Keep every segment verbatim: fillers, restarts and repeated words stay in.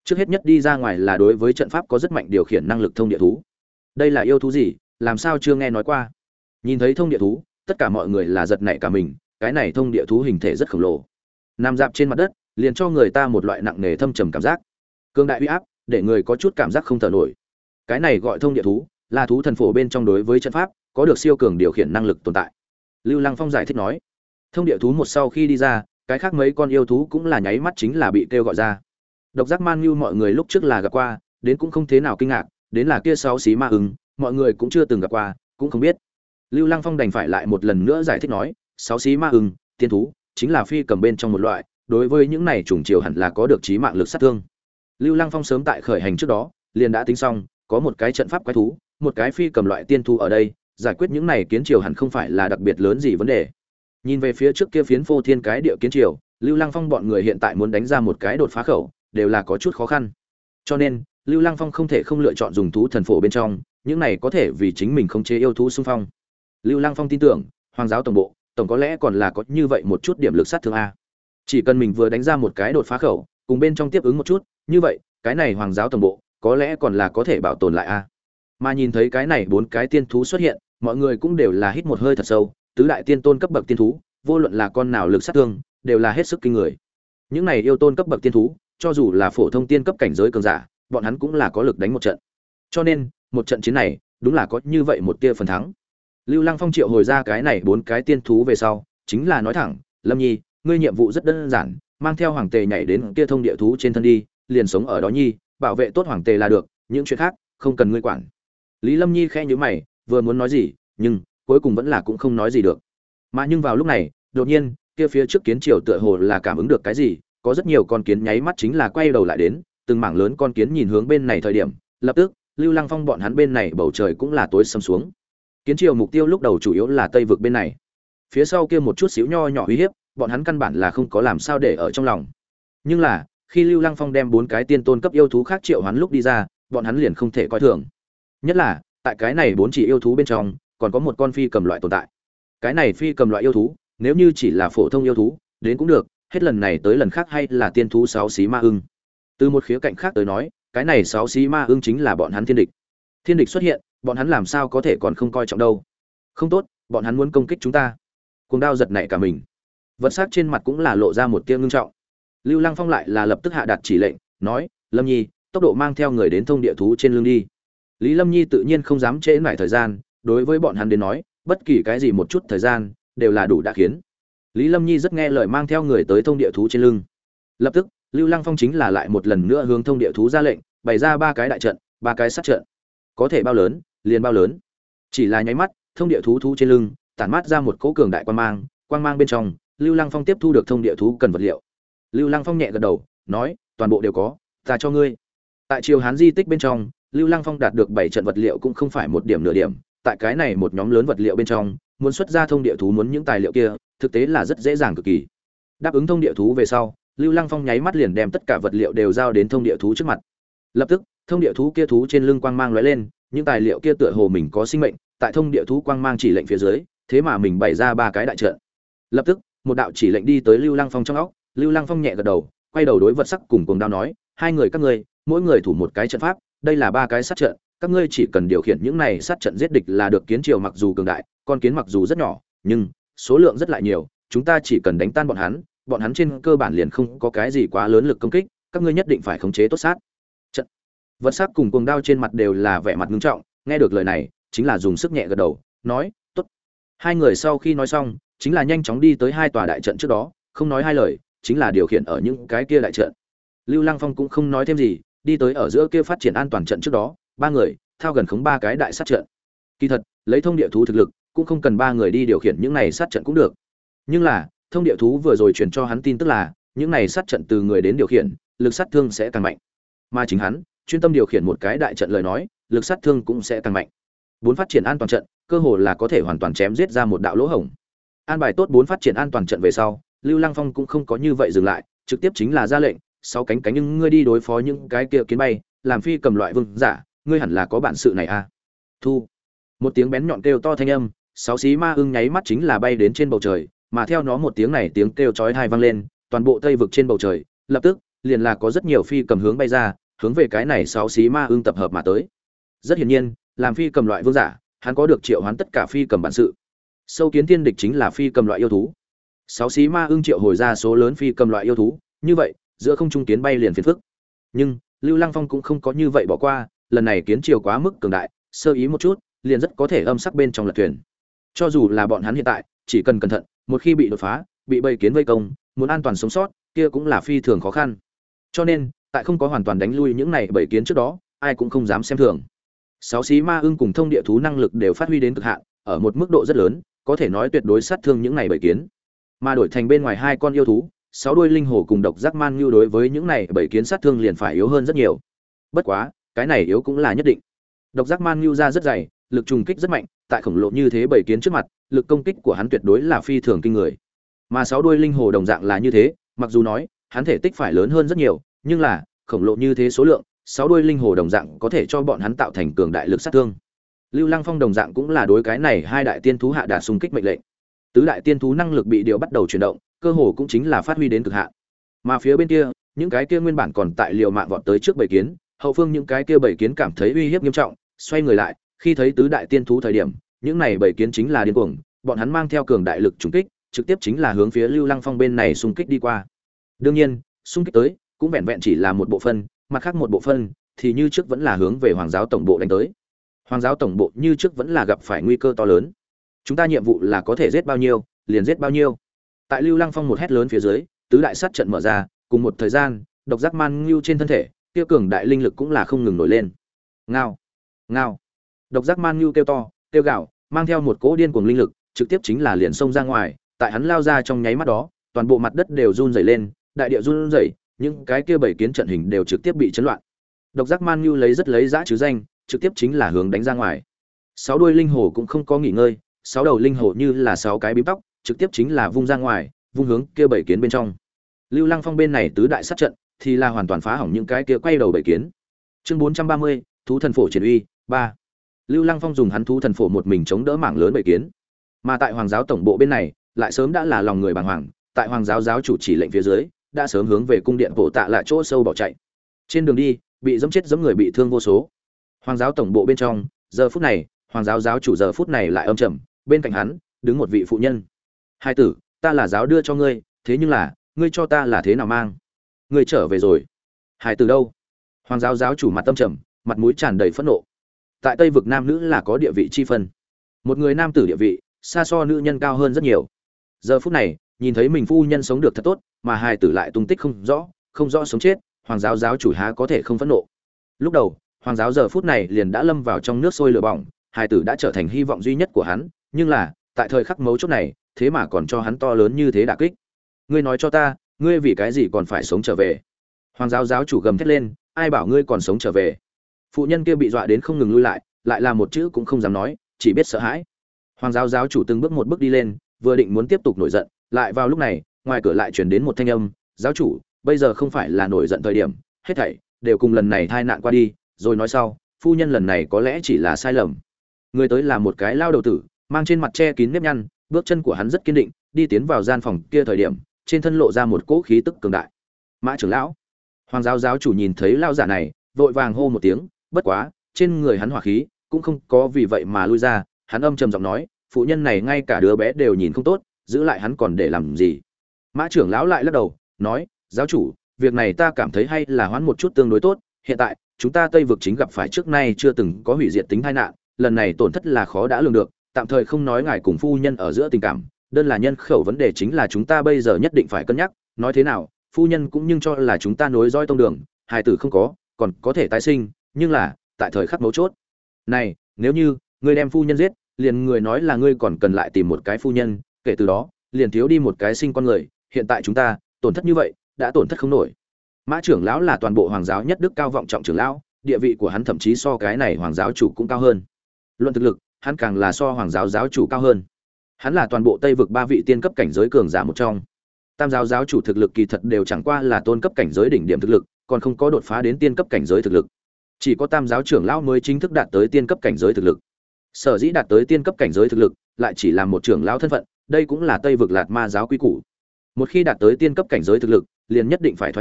Trước hết nhất đi ra ngoài là đối với trận pháp có rất mạnh điều khiển năng lực thông địa thú. Đây là yêu thú gì, làm sao chưa nghe nói qua? Nhìn thấy thông địa thú, tất cả mọi người là giật nảy cả mình, cái này thông địa thú hình thể rất khổng lồ. Nằm dạp trên mặt đất, liền cho người ta một loại nặng nề thâm trầm cảm giác. Cương đại uy áp, để người có chút cảm giác không thở nổi. Cái này gọi thông địa thú, là thú thần phổ bên trong đối với trận pháp, có được siêu cường điều khiển năng lực tồn tại. Lưu Lăng Phong giải thích nói, thông địa thú một sau khi đi ra, cái khác mấy con yêu thú cũng là nháy mắt chính là bị kêu gọi ra. Độc giác man như mọi người lúc trước là gặp qua, đến cũng không thế nào kinh ngạc, đến là kia sáu xí ma ưng, mọi người cũng chưa từng gặp qua, cũng không biết. Lưu Lăng Phong đành phải lại một lần nữa giải thích nói, sáu xí ma ưng, tiên thú, chính là phi cầm bên trong một loại, đối với những này trùng chiều hẳn là có được chí mạng lực sát thương. Lưu Lăng Phong sớm tại khởi hành trước đó, liền đã tính xong, có một cái trận pháp quái thú, một cái phi cầm loại tiên thú ở đây, giải quyết những này kiến triều hẳn không phải là đặc biệt lớn gì vấn đề. Nhìn về phía trước kia phiến phô thiên cái địa kiến triều, Lưu Lăng Phong bọn người hiện tại muốn đánh ra một cái đột phá khẩu, đều là có chút khó khăn. Cho nên, Lưu Lăng Phong không thể không lựa chọn dùng thú thần phổ bên trong, những này có thể vì chính mình khống chế yêu thú xung phong. Lưu Lăng Phong tin tưởng, Hoàng giáo tổng bộ, tổng có lẽ còn là có như vậy một chút điểm lực sát thương a. Chỉ cần mình vừa đánh ra một cái đột phá khẩu, cùng bên trong tiếp ứng một chút, như vậy, cái này Hoàng giáo tổng bộ, có lẽ còn là có thể bảo tồn lại a. Mà nhìn thấy cái này bốn cái tiên thú xuất hiện, mọi người cũng đều là hít một hơi thật sâu, tứ đại tiên tôn cấp bậc tiên thú, vô luận là con nào lực sát thương, đều là hết sức kinh người. Những này yêu tôn cấp bậc tiên thú, cho dù là phổ thông tiên cấp cảnh giới cường giả, bọn hắn cũng là có lực đánh một trận. Cho nên, một trận chiến này, đúng là có như vậy một tia phần thắng. Lưu Lăng Phong triệu hồi ra cái này bốn cái tiên thú về sau, chính là nói thẳng, Lâm Nhi, ngươi nhiệm vụ rất đơn giản, mang theo hoàng tề nhảy đến kia thông địa thú trên thân đi, liền sống ở đó nhi, bảo vệ tốt hoàng tề là được, những chuyện khác không cần ngươi quản. Lý Lâm Nhi khẽ nhíu mày, vừa muốn nói gì, nhưng cuối cùng vẫn là cũng không nói gì được. Mà nhưng vào lúc này, đột nhiên, kia phía trước kiến triều tựa hồ là cảm ứng được cái gì, có rất nhiều con kiến nháy mắt chính là quay đầu lại đến, từng mảng lớn con kiến nhìn hướng bên này thời điểm, lập tức, Lưu Lăng Phong bọn hắn bên này bầu trời cũng là tối sầm xuống. Kiến triều mục tiêu lúc đầu chủ yếu là Tây vực bên này. Phía sau kia một chút xíu nho nhỏ uy hiếp, bọn hắn căn bản là không có làm sao để ở trong lòng. Nhưng là, khi Lưu Lăng Phong đem bốn cái tiên tôn cấp yêu thú khác triệu hoán lúc đi ra, bọn hắn liền không thể coi thường. Nhất là, tại cái này bốn chỉ yêu thú bên trong, còn có một con phi cầm loại tồn tại. Cái này phi cầm loại yêu thú, nếu như chỉ là phổ thông yêu thú, đến cũng được, hết lần này tới lần khác hay là tiên thú sáu xí ma ưng. Từ một khía cạnh khác tới nói, cái này sáu xí ma ưng chính là bọn hắn thiên địch. Thiên địch xuất hiện, bọn hắn làm sao có thể còn không coi trọng đâu? Không tốt, bọn hắn muốn công kích chúng ta. Cuồng đao giật nảy cả mình. Vật sắc trên mặt cũng là lộ ra một tia ngưng trọng. Lưu Lăng Phong lại là lập tức hạ đạt chỉ lệnh, nói: "Lâm Nhi, tốc độ mang theo người đến thông địa thú trên lưng đi." Lý Lâm Nhi tự nhiên không dám trễ nải thời gian, đối với bọn hắn đến nói, bất kỳ cái gì một chút thời gian đều là đủ đã khiến. Lý Lâm Nhi rất nghe lời mang theo người tới thông địa thú trên lưng. Lập tức, Lưu Lăng Phong chính là lại một lần nữa hướng thông địa thú ra lệnh, bày ra ba cái đại trận, ba cái sát trận. Có thể bao lớn, liền bao lớn. Chỉ là nháy mắt, thông địa thú thú trên lưng tản mát ra một cỗ cường đại quang mang, quang mang bên trong, Lưu Lăng Phong tiếp thu được thông địa thú cần vật liệu. Lưu Lăng Phong nhẹ gật đầu, nói: "Toàn bộ đều có, ta cho ngươi." Tại Triều Hán di tích bên trong, Lưu Lăng Phong đạt được bảy trận vật liệu cũng không phải một điểm nửa điểm, tại cái này một nhóm lớn vật liệu bên trong, muốn xuất ra thông địa thú muốn những tài liệu kia, thực tế là rất dễ dàng cực kỳ. Đáp ứng thông địa thú về sau, Lưu Lăng Phong nháy mắt liền đem tất cả vật liệu đều giao đến thông địa thú trước mặt. Lập tức, thông địa thú kia thú trên lưng quang mang lóe lên, những tài liệu kia tựa hồ mình có sinh mệnh, tại thông địa thú quang mang chỉ lệnh phía dưới, thế mà mình bày ra ba cái đại trận. Lập tức, một đạo chỉ lệnh đi tới Lưu Lăng Phong trong óc, Lưu Lăng Phong nhẹ gật đầu, quay đầu đối vật sắc cùng Cuồng Đao nói: "Hai người các ngươi, mỗi người thủ một cái trận pháp, đây là ba cái sát trận, các ngươi chỉ cần điều khiển những này sát trận giết địch là được." Kiến triều mặc dù cường đại, con kiến mặc dù rất nhỏ, nhưng số lượng rất lại nhiều, chúng ta chỉ cần đánh tan bọn hắn, bọn hắn trên cơ bản liền không có cái gì quá lớn lực công kích, các ngươi nhất định phải khống chế tốt sát trận. Vật sắc cùng Cuồng Đao trên mặt đều là vẻ mặt nghiêm trọng, nghe được lời này, chính là dùng sức nhẹ gật đầu, nói: "Tốt." Hai người sau khi nói xong, chính là nhanh chóng đi tới hai tòa đại trận trước đó, không nói hai lời, chính là điều khiển ở những cái kia đại trận. Lưu Lăng Phong cũng không nói thêm gì, đi tới ở giữa kia phát triển an toàn trận trước đó, ba người thao gần khống ba cái đại sát trận. Kỳ thật, lấy thông địa thú thực lực, cũng không cần ba người đi điều khiển những này sát trận cũng được. Nhưng là, thông địa thú vừa rồi truyền cho hắn tin tức là, những này sát trận từ người đến điều khiển, lực sát thương sẽ càng mạnh. Mà chính hắn, chuyên tâm điều khiển một cái đại trận lời nói, lực sát thương cũng sẽ càng mạnh. Bốn phát triển an toàn trận, cơ hồ là có thể hoàn toàn chém giết ra một đạo lỗ hổng. An bài tốt bốn phát triển an toàn trận về sau, Lưu Lăng Phong cũng không có như vậy dừng lại, trực tiếp chính là ra lệnh, sáu cánh cánh nhưng ngươi đi đối phó những cái kia kiến bay, làm phi cầm loại vương giả, ngươi hẳn là có bản sự này à. Thu. Một tiếng bén nhọn kêu to thanh âm, sáu xí ma ưng nháy mắt chính là bay đến trên bầu trời, mà theo nó một tiếng này tiếng kêu chói tai vang lên, toàn bộ Tây vực trên bầu trời, lập tức liền là có rất nhiều phi cầm hướng bay ra, hướng về cái này sáu xí ma ưng tập hợp mà tới. Rất hiển nhiên, làm phi cầm loại vương giả, hắn có được triệu hoán tất cả phi cầm bản sự. Sâu kiến tiên địch chính là phi cầm loại yêu thú. Sáu xí ma ưng triệu hồi ra số lớn phi cầm loại yêu thú, như vậy, giữa không trung kiến bay liền phiền phức. Nhưng, Lưu Lăng Phong cũng không có như vậy bỏ qua, lần này kiến triều quá mức cường đại, sơ ý một chút, liền rất có thể âm sắc bên trong lật thuyền. Cho dù là bọn hắn hiện tại, chỉ cần cẩn thận, một khi bị đột phá, bị bầy kiến vây công, muốn an toàn sống sót, kia cũng là phi thường khó khăn. Cho nên, tại không có hoàn toàn đánh lui những này bầy kiến trước đó, ai cũng không dám xem thường. Sáu xí ma ưng cùng thông địa thú năng lực đều phát huy đến cực hạn, ở một mức độ rất lớn, có thể nói tuyệt đối sát thương những này bầy kiến. Mà đổi thành bên ngoài hai con yêu thú, sáu đuôi linh hổ cùng độc giác man nhu đối với những này bầy kiến sát thương liền phải yếu hơn rất nhiều. Bất quá, cái này yếu cũng là nhất định. Độc giác man nhu ra rất dày, lực trùng kích rất mạnh, tại khổng lồ như thế bầy kiến trước mặt, lực công kích của hắn tuyệt đối là phi thường kinh người. Mà sáu đuôi linh hổ đồng dạng là như thế, mặc dù nói, hắn thể tích phải lớn hơn rất nhiều, nhưng là, khổng lồ như thế số lượng, sáu đuôi linh hổ đồng dạng có thể cho bọn hắn tạo thành cường đại lực sát thương. Lưu Lăng Phong đồng dạng cũng là đối cái này hai đại tiên thú hạ đạt xung kích mệnh lệnh. Tứ đại tiên thú năng lực bị điều bắt đầu chuyển động, cơ hồ cũng chính là phát huy đến cực hạn. Mà phía bên kia, những cái kia nguyên bản còn tại liều mạng vọt tới trước bầy kiến, hậu phương những cái kia bầy kiến cảm thấy uy hiếp nghiêm trọng, xoay người lại, khi thấy tứ đại tiên thú thời điểm, những này bầy kiến chính là điên cuồng, bọn hắn mang theo cường đại lực trùng kích, trực tiếp chính là hướng phía Lưu Lăng Phong bên này xung kích đi qua. Đương nhiên, xung kích tới, cũng vẹn vẹn chỉ là một bộ phân, mặt khác một bộ phân thì như trước vẫn là hướng về Hoàng giáo tổng bộ đánh tới. Hoàng giáo tổng bộ như trước vẫn là gặp phải nguy cơ to lớn. Chúng ta nhiệm vụ là có thể giết bao nhiêu, liền giết bao nhiêu. Tại Lưu Lăng Phong một hét lớn phía dưới, tứ đại sát trận mở ra, cùng một thời gian, độc giác man ngưu trên thân thể, tiêu cường đại linh lực cũng là không ngừng nổi lên. Ngao, ngao. Độc giác man ngưu kêu to, kêu gào, mang theo một cỗ điên cuồng linh lực, trực tiếp chính là liền xông ra ngoài, tại hắn lao ra trong nháy mắt đó, toàn bộ mặt đất đều run rẩy lên, đại địa run rẩy, những cái kia bảy kiến trận hình đều trực tiếp bị chấn loạn. Độc giác man ngưu lấy rất lấy dã chứ danh, trực tiếp chính là hướng đánh ra ngoài. Sáu đuôi linh hổ cũng không có nghỉ ngơi, sáu đầu linh hổ như là sáu cái bím tóc, trực tiếp chính là vung ra ngoài, vung hướng kia bảy kiến bên trong. Lưu Lăng Phong bên này tứ đại sát trận thì là hoàn toàn phá hỏng những cái kia quay đầu bảy kiến. Chương bốn trăm ba mươi, thú thần phổ triển uy ba. Lưu Lăng Phong dùng hắn thú thần phổ một mình chống đỡ mảng lớn bảy kiến. Mà tại Hoàng giáo tổng bộ bên này, lại sớm đã là lòng người bàng hoàng, tại Hoàng giáo giáo chủ chỉ lệnh phía dưới, đã sớm hướng về cung điện bộ tạ lại chỗ sâu bỏ chạy. Trên đường đi, bị giẫm chết giẫm người bị thương vô số. Hoàng giáo tổng bộ bên trong, giờ phút này, Hoàng giáo giáo chủ giờ phút này lại âm trầm, bên cạnh hắn đứng một vị phụ nhân. Hai tử, ta là giáo đưa cho ngươi, thế nhưng là, ngươi cho ta là thế nào mang? Ngươi trở về rồi. Hai tử đâu? Hoàng giáo giáo chủ mặt tâm trầm, mặt mũi tràn đầy phẫn nộ. Tại Tây vực nam nữ là có địa vị chi phân. Một người nam tử địa vị, xa so nữ nhân cao hơn rất nhiều. Giờ phút này, nhìn thấy mình phu nhân sống được thật tốt, mà hai tử lại tung tích không rõ, không rõ sống chết, Hoàng giáo giáo chủ há có thể không phẫn nộ. Lúc đầu, Hoàng giáo giờ phút này liền đã lâm vào trong nước sôi lửa bỏng, hai tử đã trở thành hy vọng duy nhất của hắn, nhưng là, tại thời khắc mấu chốt này, thế mà còn cho hắn to lớn như thế đả kích. Ngươi nói cho ta, ngươi vì cái gì còn phải sống trở về? Hoàng giáo giáo chủ gầm thét lên, ai bảo ngươi còn sống trở về? Phụ nhân kia bị dọa đến không ngừng lui lại, lại là một chữ cũng không dám nói, chỉ biết sợ hãi. Hoàng giáo giáo chủ từng bước một bước đi lên, vừa định muốn tiếp tục nổi giận, lại vào lúc này, ngoài cửa lại truyền đến một thanh âm, "Giáo chủ, bây giờ không phải là nổi giận thời điểm, hết thảy đều cùng lần này tai nạn qua đi, rồi nói sau, phu nhân lần này có lẽ chỉ là sai lầm." Người tới là một cái lao đầu tử, mang trên mặt che kín nếp nhăn, bước chân của hắn rất kiên định, đi tiến vào gian phòng kia thời điểm, trên thân lộ ra một cỗ khí tức cường đại. "Mã trưởng lão." Hoàng giáo giáo chủ nhìn thấy lao giả này, vội vàng hô một tiếng, bất quá, trên người hắn hỏa khí cũng không có vì vậy mà lui ra, hắn âm trầm giọng nói, phụ nhân này ngay cả đứa bé đều nhìn không tốt, giữ lại hắn còn để làm gì? Mã trưởng lão lại lắc đầu, nói, giáo chủ, việc này ta cảm thấy hay là hoãn một chút tương đối tốt, hiện tại, chúng ta Tây vực chính gặp phải trước nay chưa từng có hủy diệt tính tai nạn, lần này tổn thất là khó đã lường được, tạm thời không nói ngài cùng phu nhân ở giữa tình cảm, đơn là nhân khẩu vấn đề chính là chúng ta bây giờ nhất định phải cân nhắc, nói thế nào, phu nhân cũng nhưng cho là chúng ta nối dõi tông đường, hài tử không có, còn có thể tái sinh, nhưng là, tại thời khắc mấu chốt. Này, nếu như ngươi đem phu nhân giết, liền người nói là ngươi còn cần lại tìm một cái phu nhân, kể từ đó, liền thiếu đi một cái sinh con người, hiện tại chúng ta, tổn thất như vậy, đã tổn thất không nổi. Mã trưởng lão là toàn bộ hoàng giáo nhất đức cao vọng trọng trưởng lão, địa vị của hắn thậm chí so cái này hoàng giáo chủ cũng cao hơn. Luận thực lực, hắn càng là so hoàng giáo giáo chủ cao hơn. Hắn là toàn bộ Tây vực ba vị tiên cấp cảnh giới cường giả một trong. Tam giáo giáo chủ thực lực kỳ thật đều chẳng qua là tôn cấp cảnh giới đỉnh điểm thực lực, còn không có đột phá đến tiên cấp cảnh giới thực lực. Chỉ có tam giáo trưởng lão mới chính thức đạt tới tiên cấp cảnh giới thực lực. Sở dĩ đạt tới tiên cấp cảnh giới thực lực, lại chỉ là một trưởng lão thân phận, đây cũng là Tây vực Lạt Ma giáo quy củ. Một khi đạt tới tiên cấp cảnh giới thực lực, liền nhất định phải thoái vị,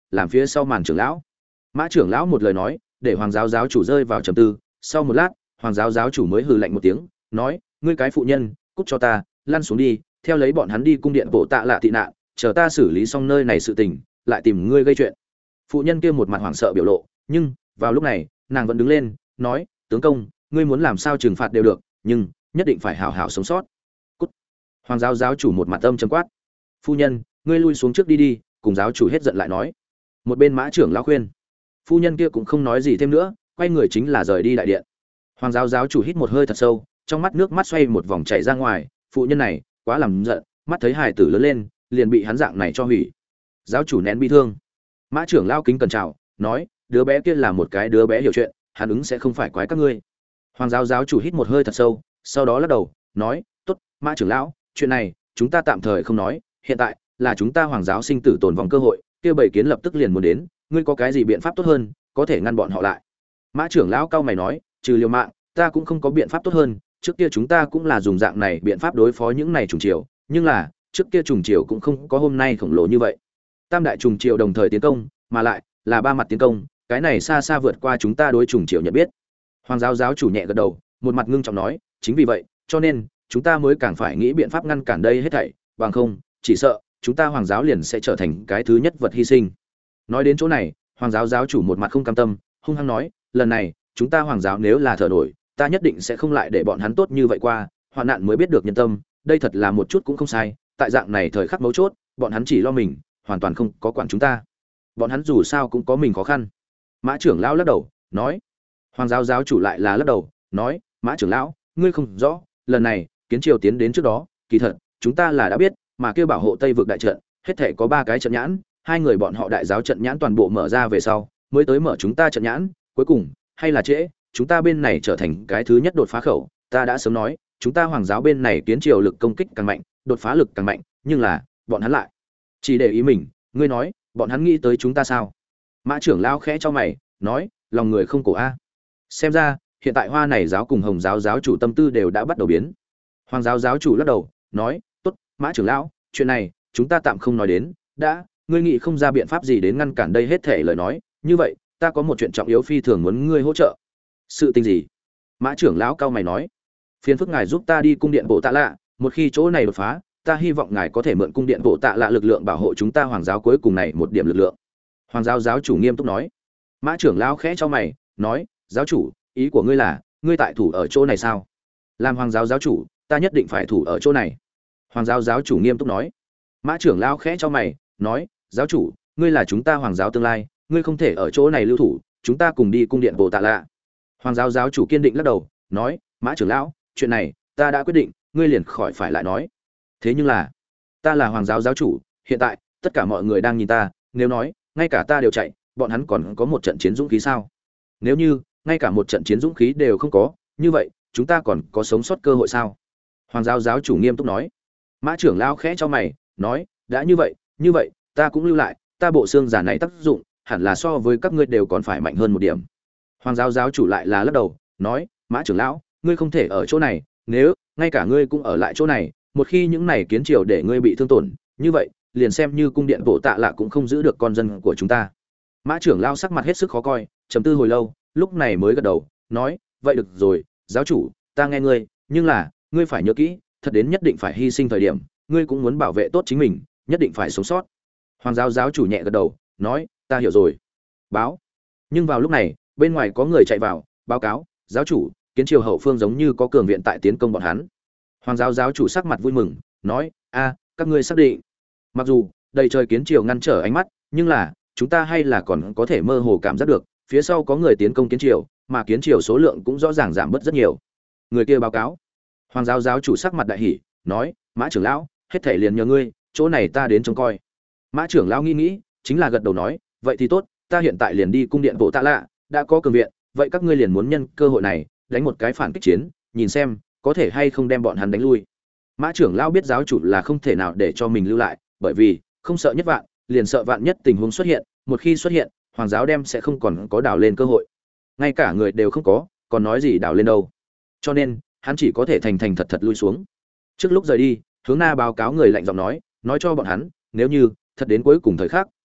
làm phía sau màn trưởng lão. Mã trưởng lão một lời nói để hoàng giáo giáo chủ rơi vào trầm tư. Sau một lát hoàng giáo giáo chủ mới hừ lạnh một tiếng nói, ngươi cái phụ nhân, cút cho ta, lăn xuống đi, theo lấy bọn hắn đi cung điện bộ tạ lạ tị nạn, chờ ta xử lý xong nơi này sự tình lại tìm ngươi gây chuyện. Phụ nhân kia một mặt hoảng sợ biểu lộ, nhưng vào lúc này nàng vẫn đứng lên nói, tướng công, ngươi muốn làm sao trừng phạt đều được, nhưng nhất định phải hảo hảo sống sót. Cút. Hoàng giáo giáo chủ một mặt âm trầm quát, phu nhân, ngươi lui xuống trước đi đi. Cùng giáo chủ hết giận lại nói. Một bên mã trưởng lão khuyên. Phu nhân kia cũng không nói gì thêm nữa, quay người chính là rời đi đại điện. Hoàng giáo giáo chủ hít một hơi thật sâu, trong mắt nước mắt xoay một vòng chảy ra ngoài. Phụ nhân này quá làm giận, mắt thấy hài tử lớn lên liền bị hắn dạng này cho hủy. Giáo chủ nén bi thương. Mã trưởng lão kính cẩn chào nói, đứa bé kia là một cái đứa bé hiểu chuyện, hắn ứng sẽ không phải quái các ngươi. Hoàng giáo giáo chủ hít một hơi thật sâu, sau đó lắc đầu nói, tốt, mã trưởng lão, chuyện này chúng ta tạm thời không nói, hiện tại là chúng ta hoàng giáo sinh tử tồn vong cơ hội, kia bảy kiến lập tức liền muốn đến, ngươi có cái gì biện pháp tốt hơn có thể ngăn bọn họ lại? Mã trưởng lão cao mày nói, trừ liều mạng ta cũng không có biện pháp tốt hơn, trước kia chúng ta cũng là dùng dạng này biện pháp đối phó những này trùng triều, nhưng là trước kia trùng triều cũng không có hôm nay khổng lồ như vậy. Tam đại trùng triều đồng thời tiến công, mà lại là ba mặt tiến công, cái này xa xa vượt qua chúng ta đối trùng triều nhận biết. Hoàng giáo giáo chủ nhẹ gật đầu, một mặt ngưng trọng nói, chính vì vậy cho nên chúng ta mới càng phải nghĩ biện pháp ngăn cản đây hết thảy, bằng không chỉ sợ chúng ta hoàng giáo liền sẽ trở thành cái thứ nhất vật hy sinh. Nói đến chỗ này hoàng giáo giáo chủ một mặt không cam tâm, hung hăng nói, lần này chúng ta hoàng giáo nếu là thở nổi, ta nhất định sẽ không lại để bọn hắn tốt như vậy qua, hoạn nạn mới biết được nhân tâm, đây thật là một chút cũng không sai, tại dạng này thời khắc mấu chốt bọn hắn chỉ lo mình, hoàn toàn không có quản chúng ta, bọn hắn dù sao cũng có mình khó khăn. Mã trưởng lão lắc đầu nói. Hoàng giáo giáo chủ lại là lắc đầu nói, mã trưởng lão, ngươi không rõ, lần này kiến triều tiến đến trước đó kỳ thật chúng ta là đã biết, mà kêu bảo hộ Tây vực đại trận hết thể có ba cái trận nhãn, hai người bọn họ đại giáo trận nhãn toàn bộ mở ra về sau mới tới mở chúng ta trận nhãn, cuối cùng hay là trễ, chúng ta bên này trở thành cái thứ nhất đột phá khẩu. Ta đã sớm nói chúng ta hoàng giáo bên này kiến triều lực công kích càng mạnh, đột phá lực càng mạnh, nhưng là bọn hắn lại chỉ để ý mình, ngươi nói bọn hắn nghĩ tới chúng ta sao? Mã trưởng lão khẽ cho mày nói, lòng người không cổ a. Xem ra hiện tại hoa này giáo cùng hồng giáo giáo chủ tâm tư đều đã bắt đầu biến. Hoàng giáo giáo chủ lắc đầu nói, tốt, mã trưởng lão, chuyện này chúng ta tạm không nói đến, đã ngươi nghĩ không ra biện pháp gì đến ngăn cản đây hết thể lời nói, như vậy ta có một chuyện trọng yếu phi thường muốn ngươi hỗ trợ. Sự tình gì? Mã trưởng lão cao mày nói, phiền phức ngài giúp ta đi cung điện bộ tạ lạ, một khi chỗ này đột phá, ta hy vọng ngài có thể mượn cung điện bộ tạ lạ lực lượng bảo hộ chúng ta hoàng giáo cuối cùng này một điểm lực lượng. Hoàng giáo giáo chủ nghiêm túc nói. Mã trưởng lão khẽ cho mày nói, giáo chủ, ý của ngươi là ngươi tại thủ ở chỗ này sao? Làm hoàng giáo giáo chủ ta nhất định phải thủ ở chỗ này. Hoàng giáo giáo chủ nghiêm túc nói. Mã trưởng lão khẽ cho mày nói, giáo chủ, ngươi là chúng ta hoàng giáo tương lai, ngươi không thể ở chỗ này lưu thủ, chúng ta cùng đi cung điện bộ tạ lạ. Hoàng giáo giáo chủ kiên định lắc đầu nói, mã trưởng lão, chuyện này ta đã quyết định, ngươi liền khỏi phải lại nói. Thế nhưng là ta là hoàng giáo giáo chủ, hiện tại tất cả mọi người đang nhìn ta, nếu nói ngay cả ta đều chạy, bọn hắn còn có một trận chiến dũng khí sao? Nếu như ngay cả một trận chiến dũng khí đều không có, như vậy chúng ta còn có sống sót cơ hội sao? Hoàng giáo giáo chủ nghiêm túc nói. Mã trưởng lão khẽ cho mày nói, đã như vậy, như vậy ta cũng lưu lại, ta bộ xương giả này tác dụng hẳn là so với các ngươi đều còn phải mạnh hơn một điểm. Hoàng giáo giáo chủ lại là lắc đầu nói, mã trưởng lão, ngươi không thể ở chỗ này, nếu ngay cả ngươi cũng ở lại chỗ này, một khi những này kiến triều để ngươi bị thương tổn, như vậy liền xem như cung điện bộ tạ lạ cũng không giữ được con dân của chúng ta. Mã trưởng lão sắc mặt hết sức khó coi, trầm tư hồi lâu, lúc này mới gật đầu nói, vậy được rồi, giáo chủ, ta nghe ngươi, nhưng là ngươi phải nhớ kỹ, thật đến nhất định phải hy sinh thời điểm, ngươi cũng muốn bảo vệ tốt chính mình, nhất định phải sống sót. Hoàng giáo giáo chủ nhẹ gật đầu nói, ta hiểu rồi. Báo. Nhưng vào lúc này bên ngoài có người chạy vào báo cáo, giáo chủ, kiến triều hậu phương giống như có cường viện tại tiến công bọn hắn. Hoàng giáo giáo chủ sắc mặt vui mừng nói, a, các ngươi xác định? Mặc dù đầy trời kiến triều ngăn trở ánh mắt, nhưng là chúng ta hay là còn có thể mơ hồ cảm giác được phía sau có người tiến công kiến triều, mà kiến triều số lượng cũng rõ ràng giảm bớt rất nhiều. Người kia báo cáo. Hoàng giáo giáo chủ sắc mặt đại hỉ nói, mã trưởng lão, hết thảy liền nhờ ngươi, chỗ này ta đến trông coi. Mã trưởng lão nghĩ nghĩ chính là gật đầu nói, vậy thì tốt, ta hiện tại liền đi cung điện bộ tạ lạ, đã có cường viện, vậy các ngươi liền muốn nhân cơ hội này đánh một cái phản kích chiến, nhìn xem có thể hay không đem bọn hắn đánh lui. Mã trưởng lão biết giáo chủ là không thể nào để cho mình lưu lại, bởi vì không sợ nhất vạn, liền sợ vạn nhất tình huống xuất hiện, một khi xuất hiện, hoàng giáo đem sẽ không còn có đảo lên cơ hội. Ngay cả người đều không có, còn nói gì đảo lên đâu. Cho nên, hắn chỉ có thể thành thành thật thật lui xuống. Trước lúc rời đi, Hướng Na báo cáo người lạnh giọng nói, nói cho bọn hắn, nếu như thật đến cuối cùng thời khắc,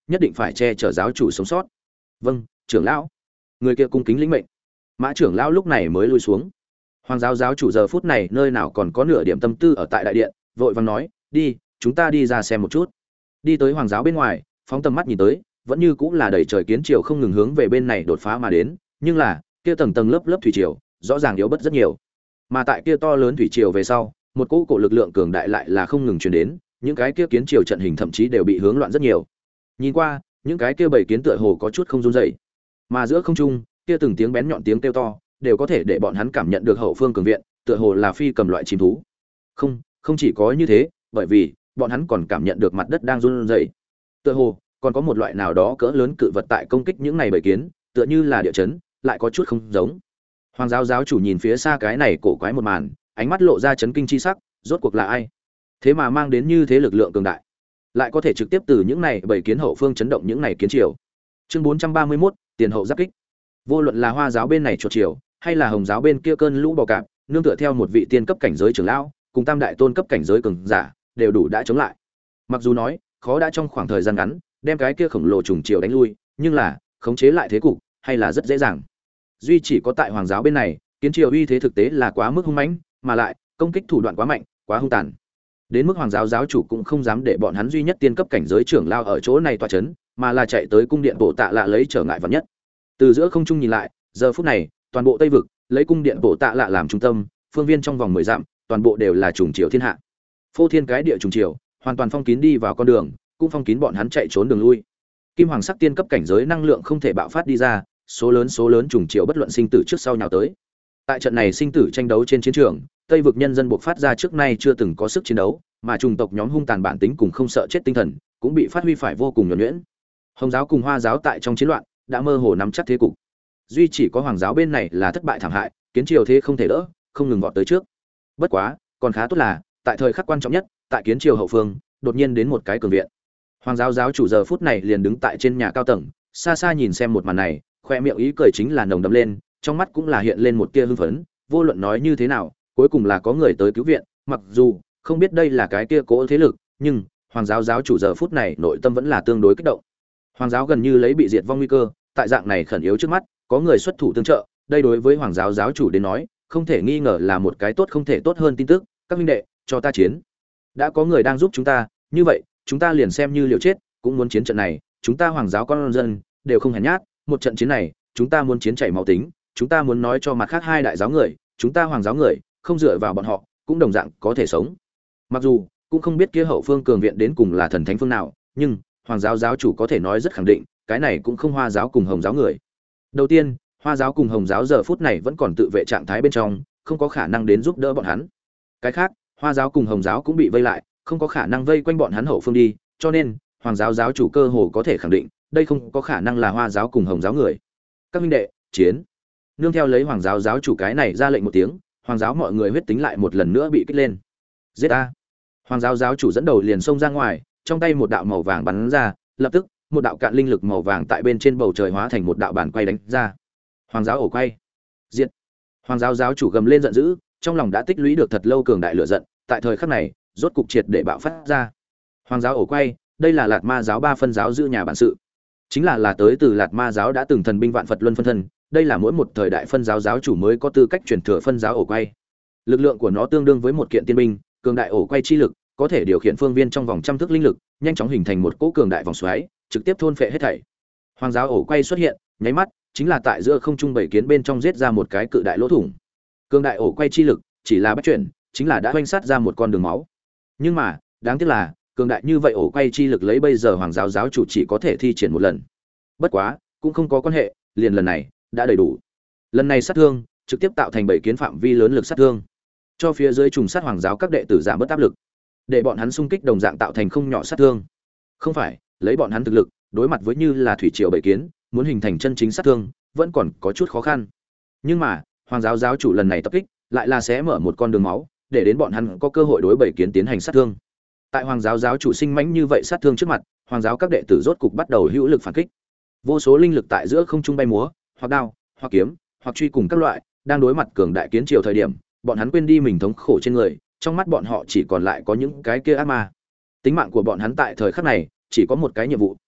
nhất định phải che chở giáo chủ sống sót. Vâng, trưởng lão. Người kia cung kính lĩnh mệnh. Mã trưởng lão lúc này mới lui xuống. Hoàng giáo giáo chủ giờ phút này nơi nào còn có nửa điểm tâm tư ở tại đại điện, vội vàng nói, đi, chúng ta đi ra xem một chút. Đi tới hoàng giáo bên ngoài, phóng tầm mắt nhìn tới, vẫn như cũng là đầy trời kiến triều không ngừng hướng về bên này đột phá mà đến, nhưng là kia tầng tầng lớp lớp thủy triều, rõ ràng yếu bớt rất nhiều. Mà tại kia to lớn thủy triều về sau, một cỗ cổ lực lượng cường đại lại là không ngừng truyền đến, những cái kia kiến triều trận hình thậm chí đều bị hướng loạn rất nhiều. Nhìn qua, những cái kia bầy kiến tựa hồ có chút không run rẩy. Mà giữa không trung, kia từng tiếng bén nhọn tiếng kêu to, đều có thể để bọn hắn cảm nhận được hậu phương cường viện, tựa hồ là phi cầm loại chim thú. Không, không chỉ có như thế, bởi vì bọn hắn còn cảm nhận được mặt đất đang run rẩy. Tựa hồ còn có một loại nào đó cỡ lớn cự vật tại công kích những này bầy kiến, tựa như là địa chấn, lại có chút không giống. Hoàng giáo giáo chủ nhìn phía xa cái này cổ quái một màn, ánh mắt lộ ra chấn kinh chi sắc, rốt cuộc là ai? Thế mà mang đến như thế lực lượng cường đại, lại có thể trực tiếp từ những này bầy kiến hậu phương chấn động những này kiến triều. Chương bốn trăm ba mươi mốt, tiền hậu giáp kích. Vô luận là Hoa giáo bên này chuột triều, hay là Hồng giáo bên kia cơn lũ bò cạp, nương tựa theo một vị tiên cấp cảnh giới trưởng lão, cùng tam đại tôn cấp cảnh giới cường giả, đều đủ đã chống lại. Mặc dù nói, khó đã trong khoảng thời gian ngắn, đem cái kia khổng lồ trùng triều đánh lui, nhưng là, khống chế lại thế cục, hay là rất dễ dàng. Duy chỉ có tại Hoàng giáo bên này, kiến triều uy thế thực tế là quá mức hung mãnh, mà lại, công kích thủ đoạn quá mạnh, quá hung tàn. Đến mức Hoàng giáo giáo chủ cũng không dám để bọn hắn duy nhất tiên cấp cảnh giới trưởng lao ở chỗ này tọa chấn, mà là chạy tới cung điện Bổ Tạ Lạ lấy trở ngại vạn nhất. Từ giữa không trung nhìn lại, giờ phút này, toàn bộ Tây vực, lấy cung điện Bổ Tạ Lạ làm trung tâm, phương viên trong vòng mười dặm, toàn bộ đều là trùng triều thiên hạ. Phô thiên cái địa trùng triều, hoàn toàn phong kín đi vào con đường, cũng phong kín bọn hắn chạy trốn đường lui. Kim hoàng sắc tiên cấp cảnh giới năng lượng không thể bạo phát đi ra, số lớn số lớn trùng triều bất luận sinh tử trước sau nhào tới. Tại trận này sinh tử tranh đấu trên chiến trường, Tây vực nhân dân buộc phát ra trước nay chưa từng có sức chiến đấu, mà trùng tộc nhóm hung tàn bản tính cùng không sợ chết tinh thần, cũng bị phát huy phải vô cùng nhuần nhuyễn. Hồng giáo cùng Hoa giáo tại trong chiến loạn đã mơ hồ nắm chắc thế cục. Duy chỉ có Hoàng giáo bên này là thất bại thảm hại, kiến triều thế không thể đỡ, không ngừng vọt tới trước. Bất quá, còn khá tốt là, tại thời khắc quan trọng nhất, tại kiến triều hậu phương, đột nhiên đến một cái cường viện. Hoàng giáo giáo chủ giờ phút này liền đứng tại trên nhà cao tầng, xa xa nhìn xem một màn này, khoe miệng ý cười chính là nồng đậm lên, trong mắt cũng là hiện lên một tia hưng phấn, vô luận nói như thế nào, cuối cùng là có người tới cứu viện, mặc dù không biết đây là cái kia cố thế lực, nhưng Hoàng giáo giáo chủ giờ phút này nội tâm vẫn là tương đối kích động. Hoàng giáo gần như lấy bị diệt vong nguy cơ, tại dạng này khẩn yếu trước mắt, có người xuất thủ tương trợ, đây đối với Hoàng giáo giáo chủ đến nói, không thể nghi ngờ là một cái tốt không thể tốt hơn tin tức, các huynh đệ, cho ta chiến. Đã có người đang giúp chúng ta, như vậy, chúng ta liền xem như liều chết, cũng muốn chiến trận này, chúng ta Hoàng giáo con dân đều không hèn nhát, một trận chiến này, chúng ta muốn chiến chảy máu tính, chúng ta muốn nói cho mặt khác hai đại giáo người, chúng ta Hoàng giáo người, không dựa vào bọn họ, cũng đồng dạng có thể sống. Mặc dù cũng không biết kia hậu phương cường viện đến cùng là thần thánh phương nào, nhưng Hoàng giáo giáo chủ có thể nói rất khẳng định, cái này cũng không Hoa giáo cùng Hồng giáo người. Đầu tiên, Hoa giáo cùng Hồng giáo giờ phút này vẫn còn tự vệ trạng thái bên trong, không có khả năng đến giúp đỡ bọn hắn. Cái khác, Hoa giáo cùng Hồng giáo cũng bị vây lại, không có khả năng vây quanh bọn hắn hậu phương đi, cho nên Hoàng giáo giáo chủ cơ hồ có thể khẳng định, đây không có khả năng là Hoa giáo cùng Hồng giáo người. Các huynh đệ, chiến. Nương theo lấy Hoàng giáo giáo chủ cái này ra lệnh một tiếng, Hoàng giáo mọi người huyết tính lại một lần nữa bị kích lên. Giết a! Hoàng giáo giáo chủ dẫn đầu liền xông ra ngoài, trong tay một đạo màu vàng bắn ra, lập tức, một đạo cạn linh lực màu vàng tại bên trên bầu trời hóa thành một đạo bản quay đánh ra. Hoàng giáo ổ quay. Diệt. Hoàng giáo giáo chủ gầm lên giận dữ, trong lòng đã tích lũy được thật lâu cường đại lửa giận, tại thời khắc này, rốt cục triệt để bạo phát ra. Hoàng giáo ổ quay, đây là Lạt Ma giáo ba phân giáo giữ nhà bản sự. Chính là là tới từ Lạt Ma giáo đã từng thần binh vạn Phật luân phân thân, đây là mỗi một thời đại phân giáo giáo chủ mới có tư cách truyền thừa phân giáo ổ quay. Lực lượng của nó tương đương với một kiện tiên binh, cường đại ổ quay chi lực, có thể điều khiển phương viên trong vòng trăm thước linh lực, nhanh chóng hình thành một cỗ cường đại vòng xoáy, trực tiếp thôn phệ hết thảy. Hoàng giáo ổ quay xuất hiện, nháy mắt, chính là tại giữa không trung bảy kiến bên trong giết ra một cái cự đại lỗ thủng. Cường đại ổ quay chi lực, chỉ là bắt chuyển, chính là đã hoành sát ra một con đường máu. Nhưng mà, đáng tiếc là, cường đại như vậy ổ quay chi lực lấy bây giờ Hoàng giáo giáo chủ chỉ có thể thi triển một lần. Bất quá, cũng không có quan hệ, liền lần này đã đầy đủ. Lần này sát thương, trực tiếp tạo thành bảy kiến phạm vi lớn lực sát thương, cho phía dưới trùng sát Hoàng giáo các đệ tử giảm bớt áp lực, để bọn hắn xung kích đồng dạng tạo thành không nhỏ sát thương. Không phải, lấy bọn hắn thực lực, đối mặt với như là thủy triều bảy kiến, muốn hình thành chân chính sát thương, vẫn còn có chút khó khăn. Nhưng mà, Hoàng giáo giáo chủ lần này tập kích, lại là sẽ mở một con đường máu, để đến bọn hắn có cơ hội đối bảy kiến tiến hành sát thương. Tại Hoàng giáo giáo chủ sinh mãnh như vậy sát thương trước mặt, Hoàng giáo các đệ tử rốt cục bắt đầu hữu lực phản kích. Vô số linh lực tại giữa không trung bay múa, hoặc đao, hoặc kiếm, hoặc truy cùng các loại, đang đối mặt cường đại kiến triều thời điểm, bọn hắn quên đi mình thống khổ trên người, trong mắt bọn họ chỉ còn lại có những cái kia ác ma. Tính mạng của bọn hắn tại thời khắc này chỉ có một cái nhiệm vụ,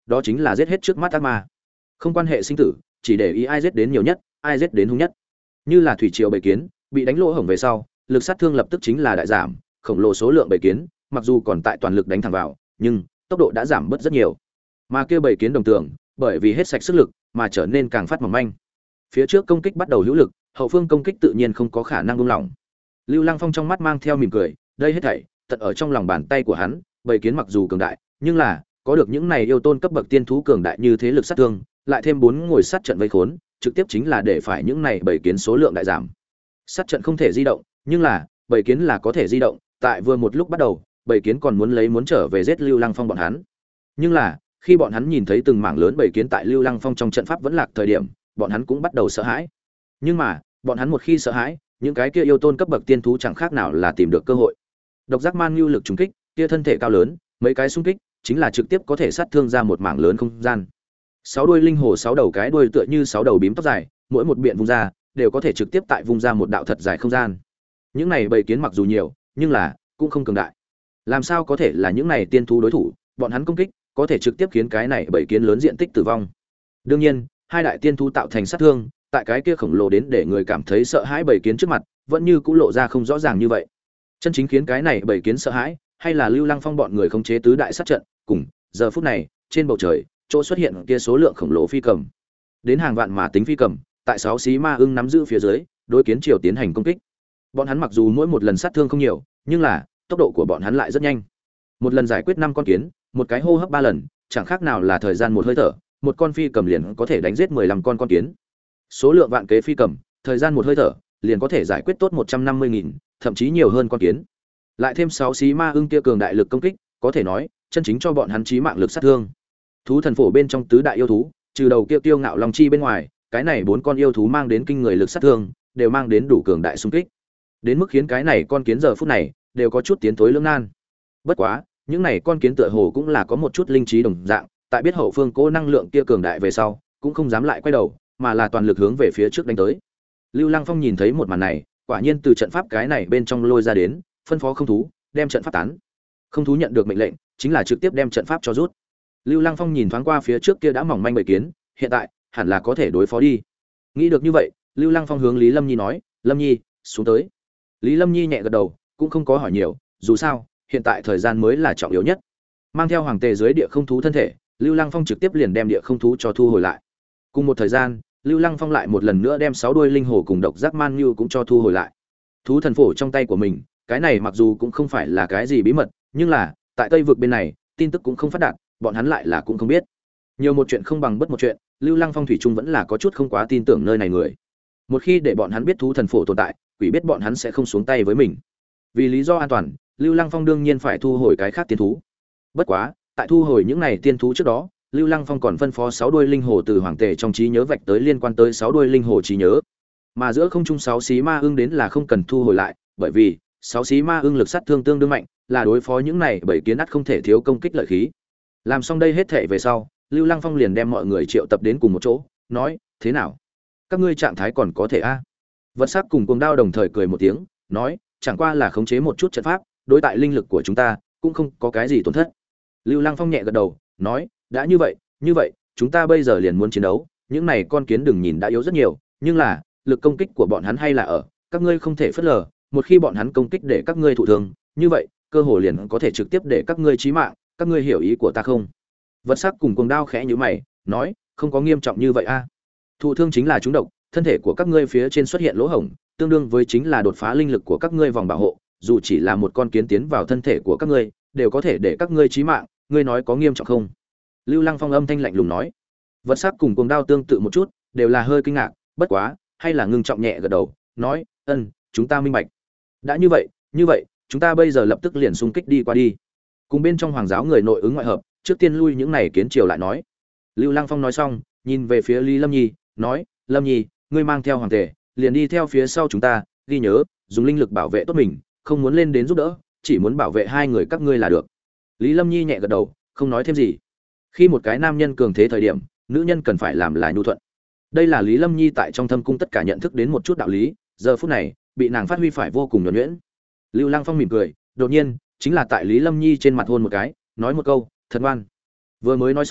đó chính là giết hết trước mắt ác ma. Không quan hệ sinh tử, chỉ để ý ai giết đến nhiều nhất, ai giết đến hung nhất. Như là thủy triều bầy kiến, bị đánh lỗ hổng về sau, lực sát thương lập tức chính là đại giảm, khổng lồ số lượng bầy kiến, mặc dù còn tại toàn lực đánh thẳng vào, nhưng tốc độ đã giảm bớt rất nhiều. Mà kia bầy kiến đồng tường, bởi vì hết sạch sức lực, mà trở nên càng phát mỏng manh. Phía trước công kích bắt đầu hữu lực, hậu phương công kích tự nhiên không có khả năng buông lỏng. Lưu Lăng Phong trong mắt mang theo mỉm cười, đây hết thảy tận ở trong lòng bàn tay của hắn, bầy kiến mặc dù cường đại, nhưng là có được những này yêu tôn cấp bậc tiên thú cường đại như thế lực sát thương, lại thêm bốn ngồi sát trận vây khốn, trực tiếp chính là để phải những này bầy kiến số lượng đại giảm. Sát trận không thể di động, nhưng là bầy kiến là có thể di động, tại vừa một lúc bắt đầu, bầy kiến còn muốn lấy muốn trở về giết Lưu Lăng Phong bọn hắn. Nhưng là, khi bọn hắn nhìn thấy từng mảng lớn bầy kiến tại Lưu Lăng Phong trong trận pháp vẫn lạc thời điểm, bọn hắn cũng bắt đầu sợ hãi. Nhưng mà, bọn hắn một khi sợ hãi, những cái kia yêu tôn cấp bậc tiên thú chẳng khác nào là tìm được cơ hội. Độc giác man nhu lực trùng kích, kia thân thể cao lớn, mấy cái xung kích, chính là trực tiếp có thể sát thương ra một mảng lớn không gian. Sáu đuôi linh hồ sáu đầu cái đuôi tựa như sáu đầu bím tóc dài, mỗi một biện vung ra, đều có thể trực tiếp tại vung ra một đạo thật dài không gian. Những này bầy kiến mặc dù nhiều, nhưng là cũng không cường đại. Làm sao có thể là những này tiên thú đối thủ, bọn hắn công kích có thể trực tiếp khiến cái này bầy kiến lớn diện tích tử vong. Đương nhiên, hai đại tiên thú tạo thành sát thương, tại cái kia khổng lồ đến để người cảm thấy sợ hãi bầy kiến trước mặt, vẫn như cũng lộ ra không rõ ràng như vậy. Chân chính khiến cái này bầy kiến sợ hãi, hay là Lưu Lăng Phong bọn người khống chế tứ đại sát trận, cùng giờ phút này, trên bầu trời, chỗ xuất hiện kia số lượng khổng lồ phi cầm. Đến hàng vạn mà tính phi cầm, tại sáu xí ma ưng nắm giữ phía dưới, đối kiến triều tiến hành công kích. Bọn hắn mặc dù mỗi một lần sát thương không nhiều, nhưng là tốc độ của bọn hắn lại rất nhanh. Một lần giải quyết năm con kiến, một cái hô hấp ba lần, chẳng khác nào là thời gian một hơi thở, một con phi cầm liền có thể đánh giết mười lăm con con kiến. Số lượng vạn kế phi cầm, thời gian một hơi thở, liền có thể giải quyết tốt một trăm năm mươi nghìn, thậm chí nhiều hơn con kiến. Lại thêm sáu xí ma ưng kia cường đại lực công kích, có thể nói, chân chính cho bọn hắn chí mạng lực sát thương. Thú thần phổ bên trong tứ đại yêu thú, trừ đầu kia tiêu ngạo long chi bên ngoài, cái này bốn con yêu thú mang đến kinh người lực sát thương, đều mang đến đủ cường đại xung kích. Đến mức khiến cái này con kiến giờ phút này đều có chút tiến thối lưỡng nan. Bất quá, những này con kiến tựa hồ cũng là có một chút linh trí đồng dạng, tại biết hậu phương cố năng lượng kia cường đại về sau, cũng không dám lại quay đầu, mà là toàn lực hướng về phía trước đánh tới. Lưu Lăng Phong nhìn thấy một màn này, quả nhiên từ trận pháp cái này bên trong lôi ra đến, phân phó không thú, đem trận pháp tán. Không thú nhận được mệnh lệnh, chính là trực tiếp đem trận pháp cho rút. Lưu Lăng Phong nhìn thoáng qua phía trước kia đã mỏng manh bầy kiến, hiện tại hẳn là có thể đối phó đi. Nghĩ được như vậy, Lưu Lăng Phong hướng Lý Lâm Nhi nói, "Lâm Nhi, xuống tới." Lý Lâm Nhi nhẹ gật đầu, cũng không có hỏi nhiều, dù sao, hiện tại thời gian mới là trọng yếu nhất. Mang theo hoàng tề dưới địa không thú thân thể, Lưu Lăng Phong trực tiếp liền đem địa không thú cho thu hồi lại. Cùng một thời gian, Lưu Lăng Phong lại một lần nữa đem sáu đuôi linh hồ cùng độc giác man nhu cũng cho thu hồi lại. Thú thần phổ trong tay của mình, cái này mặc dù cũng không phải là cái gì bí mật, nhưng là, tại Tây vực bên này, tin tức cũng không phát đạt, bọn hắn lại là cũng không biết. Nhiều một chuyện không bằng bất một chuyện, Lưu Lăng Phong thủy chung vẫn là có chút không quá tin tưởng nơi này người. Một khi để bọn hắn biết thú thần phổ tồn tại, quỷ biết bọn hắn sẽ không xuống tay với mình. Vì lý do an toàn, Lưu Lăng Phong đương nhiên phải thu hồi cái khác tiên thú. Bất quá, tại thu hồi những này tiên thú trước đó, Lưu Lăng Phong còn phân phó sáu đuôi linh hồ từ hoàng tề trong trí nhớ vạch tới liên quan tới sáu đuôi linh hồ trí nhớ. Mà giữa không trung sáu xí ma ưng đến là không cần thu hồi lại, bởi vì sáu xí ma ưng lực sát thương tương đương mạnh, là đối phó những này bảy kiến ắt không thể thiếu công kích lợi khí. Làm xong đây hết thảy về sau, Lưu Lăng Phong liền đem mọi người triệu tập đến cùng một chỗ, nói: "Thế nào? Các ngươi trạng thái còn có thể a?" Vật sắc cùng Cuồng Đao đồng thời cười một tiếng, nói: "Chẳng qua là khống chế một chút trận pháp, đối tại linh lực của chúng ta cũng không có cái gì tổn thất." Lưu Lăng Phong nhẹ gật đầu, nói: "Đã như vậy, như vậy, chúng ta bây giờ liền muốn chiến đấu, những này con kiến đừng nhìn đã yếu rất nhiều, nhưng là, lực công kích của bọn hắn hay là ở, các ngươi không thể phớt lờ, một khi bọn hắn công kích để các ngươi thụ thương, như vậy, cơ hội liền có thể trực tiếp để các ngươi chí mạng, các ngươi hiểu ý của ta không?" Vật sắc cùng Cuồng Đao khẽ nhíu mày, nói: "Không có nghiêm trọng như vậy a. Thụ thương chính là trúng độc, thân thể của các ngươi phía trên xuất hiện lỗ hổng, tương đương với chính là đột phá linh lực của các ngươi vòng bảo hộ, dù chỉ là một con kiến tiến vào thân thể của các ngươi, đều có thể để các ngươi chí mạng, ngươi nói có nghiêm trọng không?" Lưu Lăng Phong âm thanh lạnh lùng nói. Vật sắc cùng Cuồng Đao tương tự một chút, đều là hơi kinh ngạc, bất quá, hay là ngưng trọng nhẹ gật đầu, nói: "Ân, chúng ta minh bạch. Đã như vậy, như vậy, chúng ta bây giờ lập tức liền xung kích đi qua đi." Cùng bên trong hoàng giáo người nội ứng ngoại hợp, trước tiên lui những này kiến triều lại nói. Lưu Lăng Phong nói xong, nhìn về phía Lý Lâm Nhi, nói: "Lâm Nhi, ngươi mang theo hoàng tề, liền đi theo phía sau chúng ta, ghi nhớ, dùng linh lực bảo vệ tốt mình, không muốn lên đến giúp đỡ, chỉ muốn bảo vệ hai người các ngươi là được." Lý Lâm Nhi nhẹ gật đầu, không nói thêm gì. Khi một cái nam nhân cường thế thời điểm, nữ nhân cần phải làm là nhu thuận. Đây là Lý Lâm Nhi tại trong thâm cung tất cả nhận thức đến một chút đạo lý, giờ phút này, bị nàng phát huy phải vô cùng nhuần nhuyễn. Lưu Lăng Phong mỉm cười, đột nhiên, chính là tại Lý Lâm Nhi trên mặt hôn một cái, nói một câu: "Thật ngoan." Vừa mới nói xong,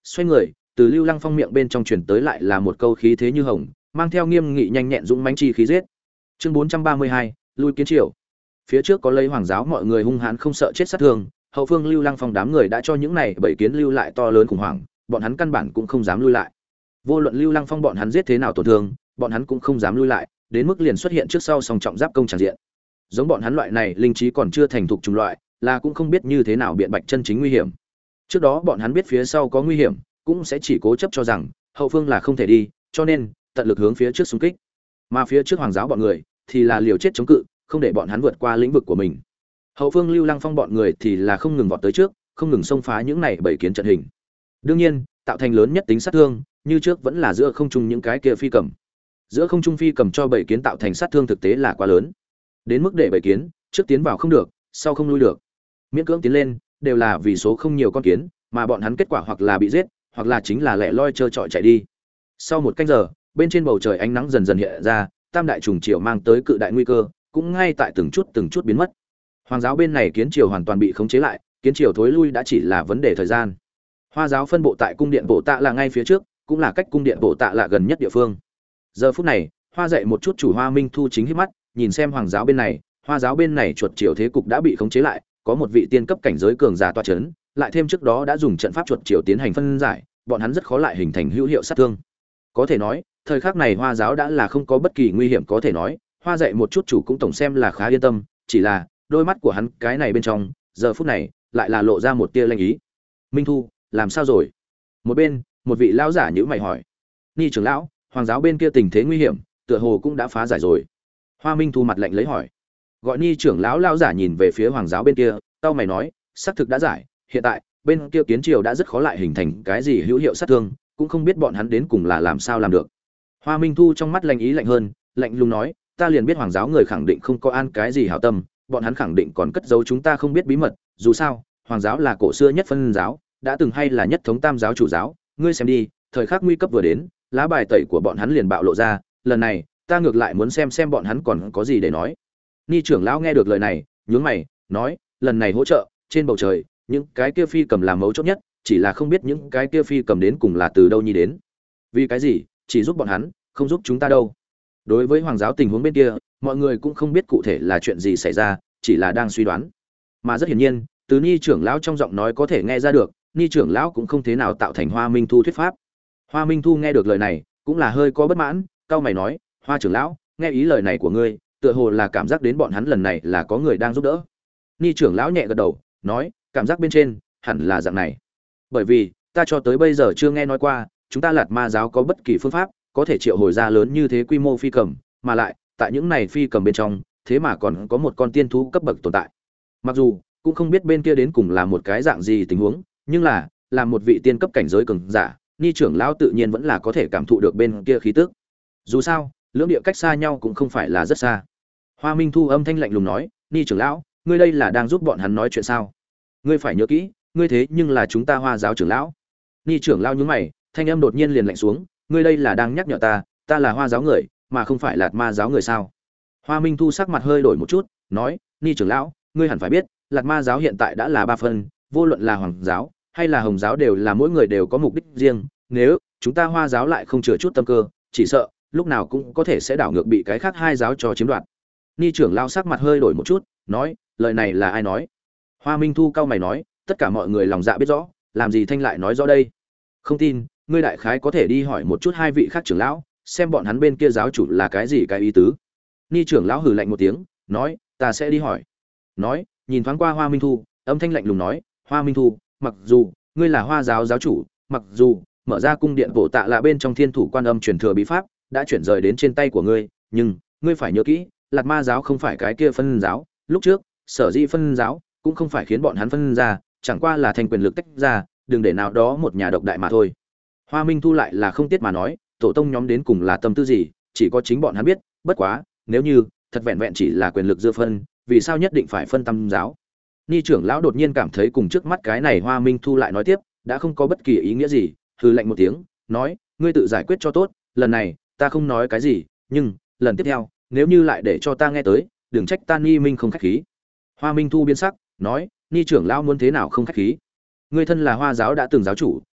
xoay người, từ Lưu Lăng Phong miệng bên trong truyền tới lại là một câu khí thế như hồng, mang theo nghiêm nghị nhanh nhẹn dũng mãnh chi khí giết. Chương bốn trăm ba mươi hai, lui kiến triều. Phía trước có lấy hoàng giáo mọi người hung hãn không sợ chết sát thương, hậu phương Lưu Lăng Phong đám người đã cho những này bảy kiến lưu lại to lớn khủng hoảng, bọn hắn căn bản cũng không dám lui lại. Vô luận Lưu Lăng Phong bọn hắn giết thế nào tổn thương, bọn hắn cũng không dám lui lại, đến mức liền xuất hiện trước sau song trọng giáp công tràn diện. Giống bọn hắn loại này linh trí còn chưa thành thục chủng loại, là cũng không biết như thế nào biện bạch chân chính nguy hiểm. Trước đó bọn hắn biết phía sau có nguy hiểm, cũng sẽ chỉ cố chấp cho rằng hậu phương là không thể đi, cho nên tận lực hướng phía trước xung kích. Mà phía trước hoàng giáo bọn người thì là liều chết chống cự, không để bọn hắn vượt qua lĩnh vực của mình. Hậu phương Lưu Lăng Phong bọn người thì là không ngừng vọt tới trước, không ngừng xông phá những này bảy kiến trận hình. Đương nhiên, tạo thành lớn nhất tính sát thương, như trước vẫn là giữa không trung những cái kia phi cầm. Giữa không trung phi cầm cho bảy kiến tạo thành sát thương thực tế là quá lớn. Đến mức để bảy kiến, trước tiến vào không được, sau không lui được. Miễn cưỡng tiến lên, đều là vì số không nhiều con kiến, mà bọn hắn kết quả hoặc là bị giết, hoặc là chính là lẻ loi trơ trọi chạy đi. Sau một canh giờ, bên trên bầu trời ánh nắng dần dần hiện ra, tam đại trùng triều mang tới cự đại nguy cơ, cũng ngay tại từng chút từng chút biến mất. Hoàng giáo bên này kiến triều hoàn toàn bị khống chế lại, kiến triều thối lui đã chỉ là vấn đề thời gian. Hoa giáo phân bộ tại cung điện Bổ Tạ là ngay phía trước, cũng là cách cung điện Bổ Tạ là gần nhất địa phương. Giờ phút này, Hoa dậy một chút chủ Hoa Minh Thu chính hít mắt, nhìn xem hoàng giáo bên này, Hoa giáo bên này chuột triều thế cục đã bị khống chế lại, có một vị tiên cấp cảnh giới cường giả tọa chấn, lại thêm trước đó đã dùng trận pháp chuột triều tiến hành phân giải, bọn hắn rất khó lại hình thành hữu hiệu sát thương. Có thể nói, thời khắc này Hoa giáo đã là không có bất kỳ nguy hiểm có thể nói, Hoa dậy một chút chủ cũng tổng xem là khá yên tâm, chỉ là đôi mắt của hắn cái này bên trong, giờ phút này lại là lộ ra một tia lanh ý. Minh Thu, làm sao rồi? Một bên, một vị lão giả nhíu mày hỏi. Ni trưởng lão, hoàng giáo bên kia tình thế nguy hiểm, tựa hồ cũng đã phá giải rồi. Hoa Minh Thu mặt lạnh lấy hỏi. Gọi Ni trưởng lão lão giả nhìn về phía hoàng giáo bên kia, tao mày nói, xác thực đã giải, hiện tại bên kia kiến triều đã rất khó lại hình thành cái gì hữu hiệu sát thương, cũng không biết bọn hắn đến cùng là làm sao làm được. Hoa Minh Thu trong mắt lạnh ý lạnh hơn, lạnh lùng nói, ta liền biết hoàng giáo người khẳng định không có an cái gì hảo tâm, bọn hắn khẳng định còn cất giấu chúng ta không biết bí mật, dù sao, hoàng giáo là cổ xưa nhất phân giáo, đã từng hay là nhất thống tam giáo chủ giáo, ngươi xem đi, thời khắc nguy cấp vừa đến, lá bài tẩy của bọn hắn liền bạo lộ ra, lần này, ta ngược lại muốn xem xem bọn hắn còn có gì để nói. Ni trưởng lão nghe được lời này, nhướng mày, nói, lần này hỗ trợ, trên bầu trời, những cái kia phi cầm làm mấu chốt nhất, chỉ là không biết những cái kia phi cầm đến cùng là từ đâu nhi đến. Vì cái gì, chỉ giúp bọn hắn, không giúp chúng ta đâu. Đối với hoàng giáo tình huống bên kia, mọi người cũng không biết cụ thể là chuyện gì xảy ra, chỉ là đang suy đoán. Mà rất hiển nhiên, từ Ni trưởng lão trong giọng nói có thể nghe ra được, Ni trưởng lão cũng không thế nào tạo thành Hoa Minh Thu thuyết pháp. Hoa Minh Thu nghe được lời này, cũng là hơi có bất mãn, cau mày nói, Hoa trưởng lão, nghe ý lời này của ngươi, tựa hồ là cảm giác đến bọn hắn lần này là có người đang giúp đỡ. Ni trưởng lão nhẹ gật đầu, nói, cảm giác bên trên hẳn là dạng này. Bởi vì, ta cho tới bây giờ chưa nghe nói qua, chúng ta Lạt Ma giáo có bất kỳ phương pháp có thể triệu hồi ra lớn như thế quy mô phi cầm, mà lại, tại những này phi cầm bên trong, thế mà còn có một con tiên thú cấp bậc tồn tại. Mặc dù cũng không biết bên kia đến cùng là một cái dạng gì tình huống, nhưng là, là một vị tiên cấp cảnh giới cường giả, Ni trưởng lão tự nhiên vẫn là có thể cảm thụ được bên kia khí tức. Dù sao, lưỡng địa cách xa nhau cũng không phải là rất xa. Hoa Minh Thu âm thanh lạnh lùng nói, Ni trưởng lão, ngươi đây là đang giúp bọn hắn nói chuyện sao? Ngươi phải nhớ kỹ, ngươi thế nhưng là chúng ta Hoa giáo trưởng lão. Ni trưởng lão nhướng mày, thanh âm đột nhiên liền lạnh xuống, ngươi đây là đang nhắc nhở ta, ta là Hoa giáo người, mà không phải Lạt Ma giáo người sao? Hoa Minh Thu sắc mặt hơi đổi một chút, nói, Ni trưởng lão, ngươi hẳn phải biết, Lạt Ma giáo hiện tại đã là ba phân, vô luận là Hoàng giáo hay là Hồng giáo đều là mỗi người đều có mục đích riêng, nếu chúng ta Hoa giáo lại không chừa chút tâm cơ, chỉ sợ lúc nào cũng có thể sẽ đảo ngược bị cái khác hai giáo cho chiếm đoạt. Ni trưởng lão sắc mặt hơi đổi một chút, nói, lời này là ai nói? Hoa Minh Thu cau mày nói, tất cả mọi người lòng dạ biết rõ, làm gì thanh lại nói rõ đây? Không tin, ngươi đại khái có thể đi hỏi một chút hai vị khác trưởng lão, xem bọn hắn bên kia giáo chủ là cái gì cái ý tứ. Ni trưởng lão hừ lạnh một tiếng, nói, ta sẽ đi hỏi. Nói, nhìn thoáng qua Hoa Minh Thu, âm thanh lạnh lùng nói, Hoa Minh Thu, mặc dù ngươi là Hoa giáo giáo chủ, mặc dù mở ra cung điện Bổ Tạ là bên trong Thiên Thủ Quan Âm truyền thừa bí pháp đã chuyển rời đến trên tay của ngươi, nhưng ngươi phải nhớ kỹ, Lạt Ma giáo không phải cái kia phân giáo, lúc trước, sở dĩ phân giáo cũng không phải khiến bọn hắn phân ra, chẳng qua là thành quyền lực tách ra, đừng để nào đó một nhà độc đại mà thôi. Hoa Minh Thu lại là không tiết mà nói, tổ tông nhóm đến cùng là tâm tư gì, chỉ có chính bọn hắn biết, bất quá, nếu như thật vẹn vẹn chỉ là quyền lực dư phân, vì sao nhất định phải phân tam giáo? Ni trưởng lão đột nhiên cảm thấy cùng trước mắt cái này Hoa Minh Thu lại nói tiếp, đã không có bất kỳ ý nghĩa gì, hừ lạnh một tiếng, nói, ngươi tự giải quyết cho tốt, lần này, ta không nói cái gì, nhưng, lần tiếp theo, nếu như lại để cho ta nghe tới, đừng trách ta Ni Minh không khách khí. Hoa Minh Thu biến sắc, nói, Ni trưởng lão muốn thế nào không khách khí? Ngươi thân là Hoa giáo đã từng giáo chủ,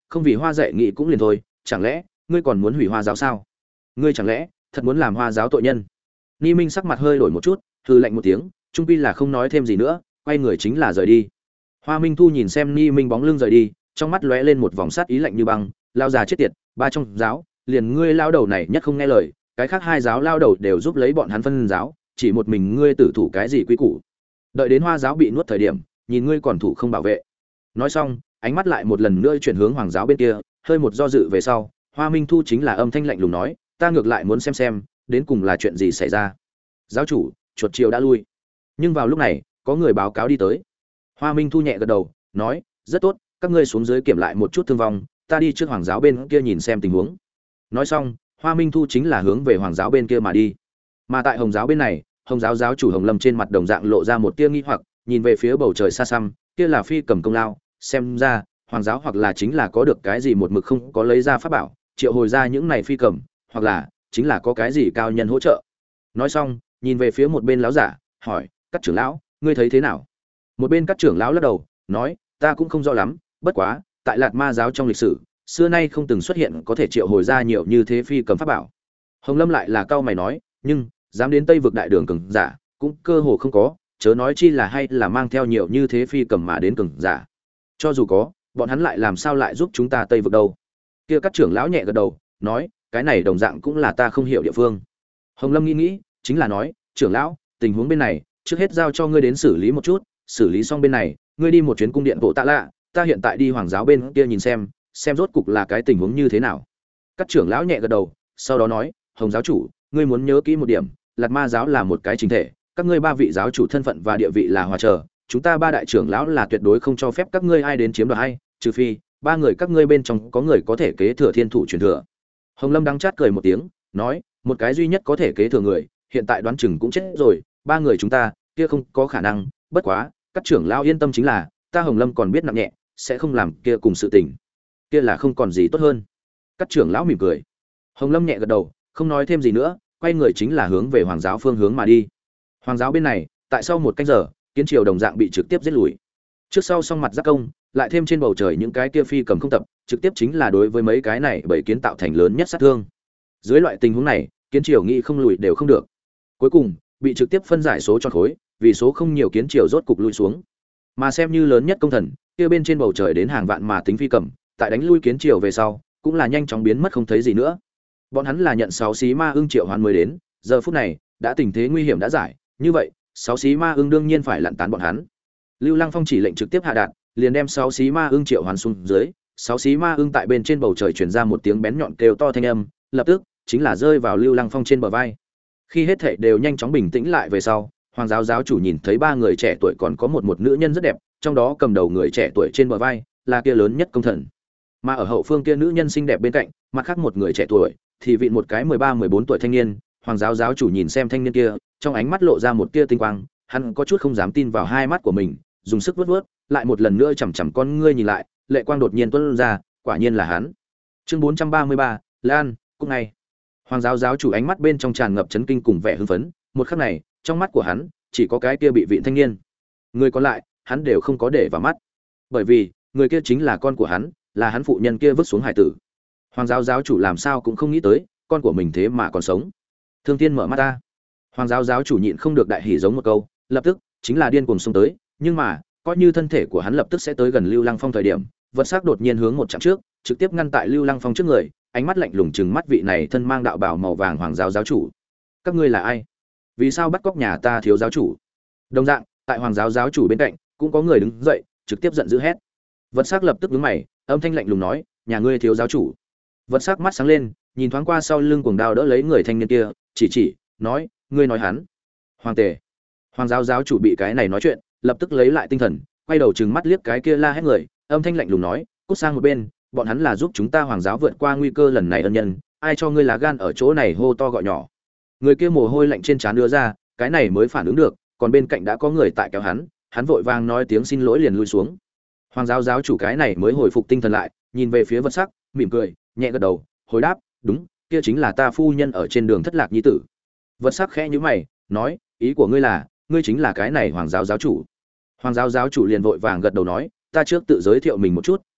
không vì hoa dạy nghị cũng liền thôi, chẳng lẽ ngươi còn muốn hủy hoa giáo sao? Ngươi chẳng lẽ thật muốn làm hoa giáo tội nhân? Ni Minh sắc mặt hơi đổi một chút, hừ lạnh một tiếng, trung quy là không nói thêm gì nữa, quay người chính là rời đi. Hoa Minh Thu nhìn xem Ni Minh bóng lưng rời đi, trong mắt lóe lên một vòng sát ý lạnh như băng, lao già chết tiệt, ba trong giáo, liền ngươi lao đầu này nhất không nghe lời, cái khác hai giáo lao đầu đều giúp lấy bọn hắn phân giáo, chỉ một mình ngươi tử thủ cái gì quý củ. Đợi đến hoa giáo bị nuốt thời điểm, nhìn ngươi còn thủ không bảo vệ. Nói xong, ánh mắt lại một lần nữa chuyển hướng hoàng giáo bên kia, hơi một do dự về sau, Hoa Minh Thu chính là âm thanh lạnh lùng nói, ta ngược lại muốn xem xem, đến cùng là chuyện gì xảy ra. Giáo chủ, chuột chiều đã lui. Nhưng vào lúc này, có người báo cáo đi tới. Hoa Minh Thu nhẹ gật đầu, nói, rất tốt, các ngươi xuống dưới kiểm lại một chút thương vong, ta đi trước hoàng giáo bên kia nhìn xem tình huống. Nói xong, Hoa Minh Thu chính là hướng về hoàng giáo bên kia mà đi. Mà tại hồng giáo bên này, hồng giáo giáo chủ Hồng Lâm trên mặt đồng dạng lộ ra một tia nghi hoặc, nhìn về phía bầu trời xa xăm, kia là phi cầm công lao, xem ra hoàng giáo hoặc là chính là có được cái gì một mực không có lấy ra pháp bảo, triệu hồi ra những này phi cầm, hoặc là chính là có cái gì cao nhân hỗ trợ. Nói xong, nhìn về phía một bên lão giả, hỏi, các trưởng lão, ngươi thấy thế nào? Một bên các trưởng lão lắc đầu, nói, ta cũng không rõ lắm, bất quá, tại Lạt Ma giáo trong lịch sử, xưa nay không từng xuất hiện có thể triệu hồi ra nhiều như thế phi cầm pháp bảo. Hồng Lâm lại là cao mày nói, nhưng dám đến Tây vực đại đường cường giả, cũng cơ hồ không có, chớ nói chi là hay là mang theo nhiều như thế phi cầm mà đến cường giả. Cho dù có, bọn hắn lại làm sao lại giúp chúng ta Tây vực đâu? Kia các trưởng lão nhẹ gật đầu, nói, cái này đồng dạng cũng là ta không hiểu địa phương. Hồng Lâm nghĩ nghĩ, chính là nói, trưởng lão, tình huống bên này, trước hết giao cho ngươi đến xử lý một chút, xử lý xong bên này, ngươi đi một chuyến cung điện bộ tạ lạ, ta hiện tại đi hoàng giáo bên kia nhìn xem, xem rốt cục là cái tình huống như thế nào. Các trưởng lão nhẹ gật đầu, sau đó nói, Hồng giáo chủ, ngươi muốn nhớ kỹ một điểm, Lạt Ma giáo là một cái chính thể, các ngươi ba vị giáo chủ thân phận và địa vị là hòa trở, chúng ta ba đại trưởng lão là tuyệt đối không cho phép các ngươi ai đến chiếm đoạt hay, trừ phi ba người các ngươi bên trong có người có thể kế thừa thiên thủ truyền thừa. Hồng Lâm đắng chát cười một tiếng, nói, một cái duy nhất có thể kế thừa người, hiện tại đoán chừng cũng chết rồi, ba người chúng ta, kia không có khả năng, bất quá, các trưởng lão yên tâm chính là, ta Hồng Lâm còn biết nặng nhẹ, sẽ không làm kia cùng sự tình. Kia là không còn gì tốt hơn. Các trưởng lão mỉm cười. Hồng Lâm nhẹ gật đầu, không nói thêm gì nữa, quay người chính là hướng về hoàng giáo phương hướng mà đi. Hoàng giáo bên này, tại sau một canh giờ, kiến triều đồng dạng bị trực tiếp giết lùi. Trước sau song mặt giác công, lại thêm trên bầu trời những cái kia phi cầm không tập, trực tiếp chính là đối với mấy cái này bảy kiến tạo thành lớn nhất sát thương. Dưới loại tình huống này, kiến triều nghĩ không lùi đều không được. Cuối cùng, bị trực tiếp phân giải số cho khối, vì số không nhiều kiến triều rốt cục lùi xuống. Mà xem như lớn nhất công thần, kia bên trên bầu trời đến hàng vạn mà tính phi cầm, tại đánh lui kiến triều về sau, cũng là nhanh chóng biến mất không thấy gì nữa. Bọn hắn là nhận sáu xí ma ưng triệu hoán mới đến, giờ phút này, đã tình thế nguy hiểm đã giải, như vậy, sáu xí ma ưng đương nhiên phải lặn tán bọn hắn. Lưu Lăng Phong chỉ lệnh trực tiếp hạ đạn, liền đem sáu xí ma ưng triệu hoán xuống dưới, sáu xí ma ưng tại bên trên bầu trời truyền ra một tiếng bén nhọn kêu to thanh âm, lập tức chính là rơi vào Lưu Lăng Phong trên bờ vai. Khi hết thảy đều nhanh chóng bình tĩnh lại về sau, Hoàng giáo giáo chủ nhìn thấy ba người trẻ tuổi còn có một một nữ nhân rất đẹp, trong đó cầm đầu người trẻ tuổi trên bờ vai là kia lớn nhất công thần. Mà ở hậu phương kia nữ nhân xinh đẹp bên cạnh, mặt khác một người trẻ tuổi thì vịn một cái mười ba mười bốn tuổi thanh niên. Hoàng giáo giáo chủ nhìn xem thanh niên kia, trong ánh mắt lộ ra một tia tinh quang, hắn có chút không dám tin vào hai mắt của mình, dùng sức vớt vớt, lại một lần nữa chằm chằm con ngươi nhìn lại, lệ quang đột nhiên tuôn ra, quả nhiên là hắn. Chương bốn trăm ba mươi ba, Lan, cũng ngay. Hoàng giáo giáo chủ ánh mắt bên trong tràn ngập chấn kinh cùng vẻ hưng phấn, một khắc này, trong mắt của hắn chỉ có cái kia bị vịn thanh niên. Người còn lại, hắn đều không có để vào mắt. Bởi vì, người kia chính là con của hắn, là hắn phụ nhân kia vứt xuống hải tử. Hoàng giáo giáo chủ làm sao cũng không nghĩ tới, con của mình thế mà còn sống. Thương Thiên mở mắt ta. Hoàng giáo giáo chủ nhịn không được đại hỉ giống một câu, lập tức chính là điên cuồng xông tới, nhưng mà, coi như thân thể của hắn lập tức sẽ tới gần Lưu Lăng Phong thời điểm, vật sắc đột nhiên hướng một chặng trước, trực tiếp ngăn tại Lưu Lăng Phong trước người, ánh mắt lạnh lùng trừng mắt vị này thân mang đạo bào màu vàng hoàng giáo giáo chủ. Các ngươi là ai? Vì sao bắt cóc nhà ta thiếu giáo chủ? Đồng dạng, tại hoàng giáo giáo chủ bên cạnh, cũng có người đứng dậy, trực tiếp giận dữ hét. Vật sắc lập tức nhướng mày, âm thanh lạnh lùng nói, nhà ngươi thiếu giáo chủ. Vật sắc mắt sáng lên, nhìn thoáng qua sau lưng cuồng đao đỡ lấy người thanh niên kia, chỉ chỉ, nói, ngươi nói hắn. Hoàng tề. Hoàng giáo giáo chủ bị cái này nói chuyện, lập tức lấy lại tinh thần, quay đầu trừng mắt liếc cái kia la hét người, âm thanh lạnh lùng nói, cút sang một bên, bọn hắn là giúp chúng ta hoàng giáo vượt qua nguy cơ lần này ân nhân, ai cho ngươi lá gan ở chỗ này hô to gọi nhỏ. Người kia mồ hôi lạnh trên trán đưa ra, cái này mới phản ứng được, còn bên cạnh đã có người tại kéo hắn, hắn vội vàng nói tiếng xin lỗi liền lui xuống. Hoàng giáo giáo chủ cái này mới hồi phục tinh thần lại, nhìn về phía vật sắc, mỉm cười, nhẹ gật đầu, hồi đáp, đúng, kia chính là ta phu nhân ở trên đường thất lạc nhi tử. Vật sắc khẽ nhíu mày, nói, ý của ngươi là, ngươi chính là cái này hoàng giáo giáo chủ. Hoàng giáo giáo chủ liền vội vàng gật đầu nói, ta trước tự giới thiệu mình một chút,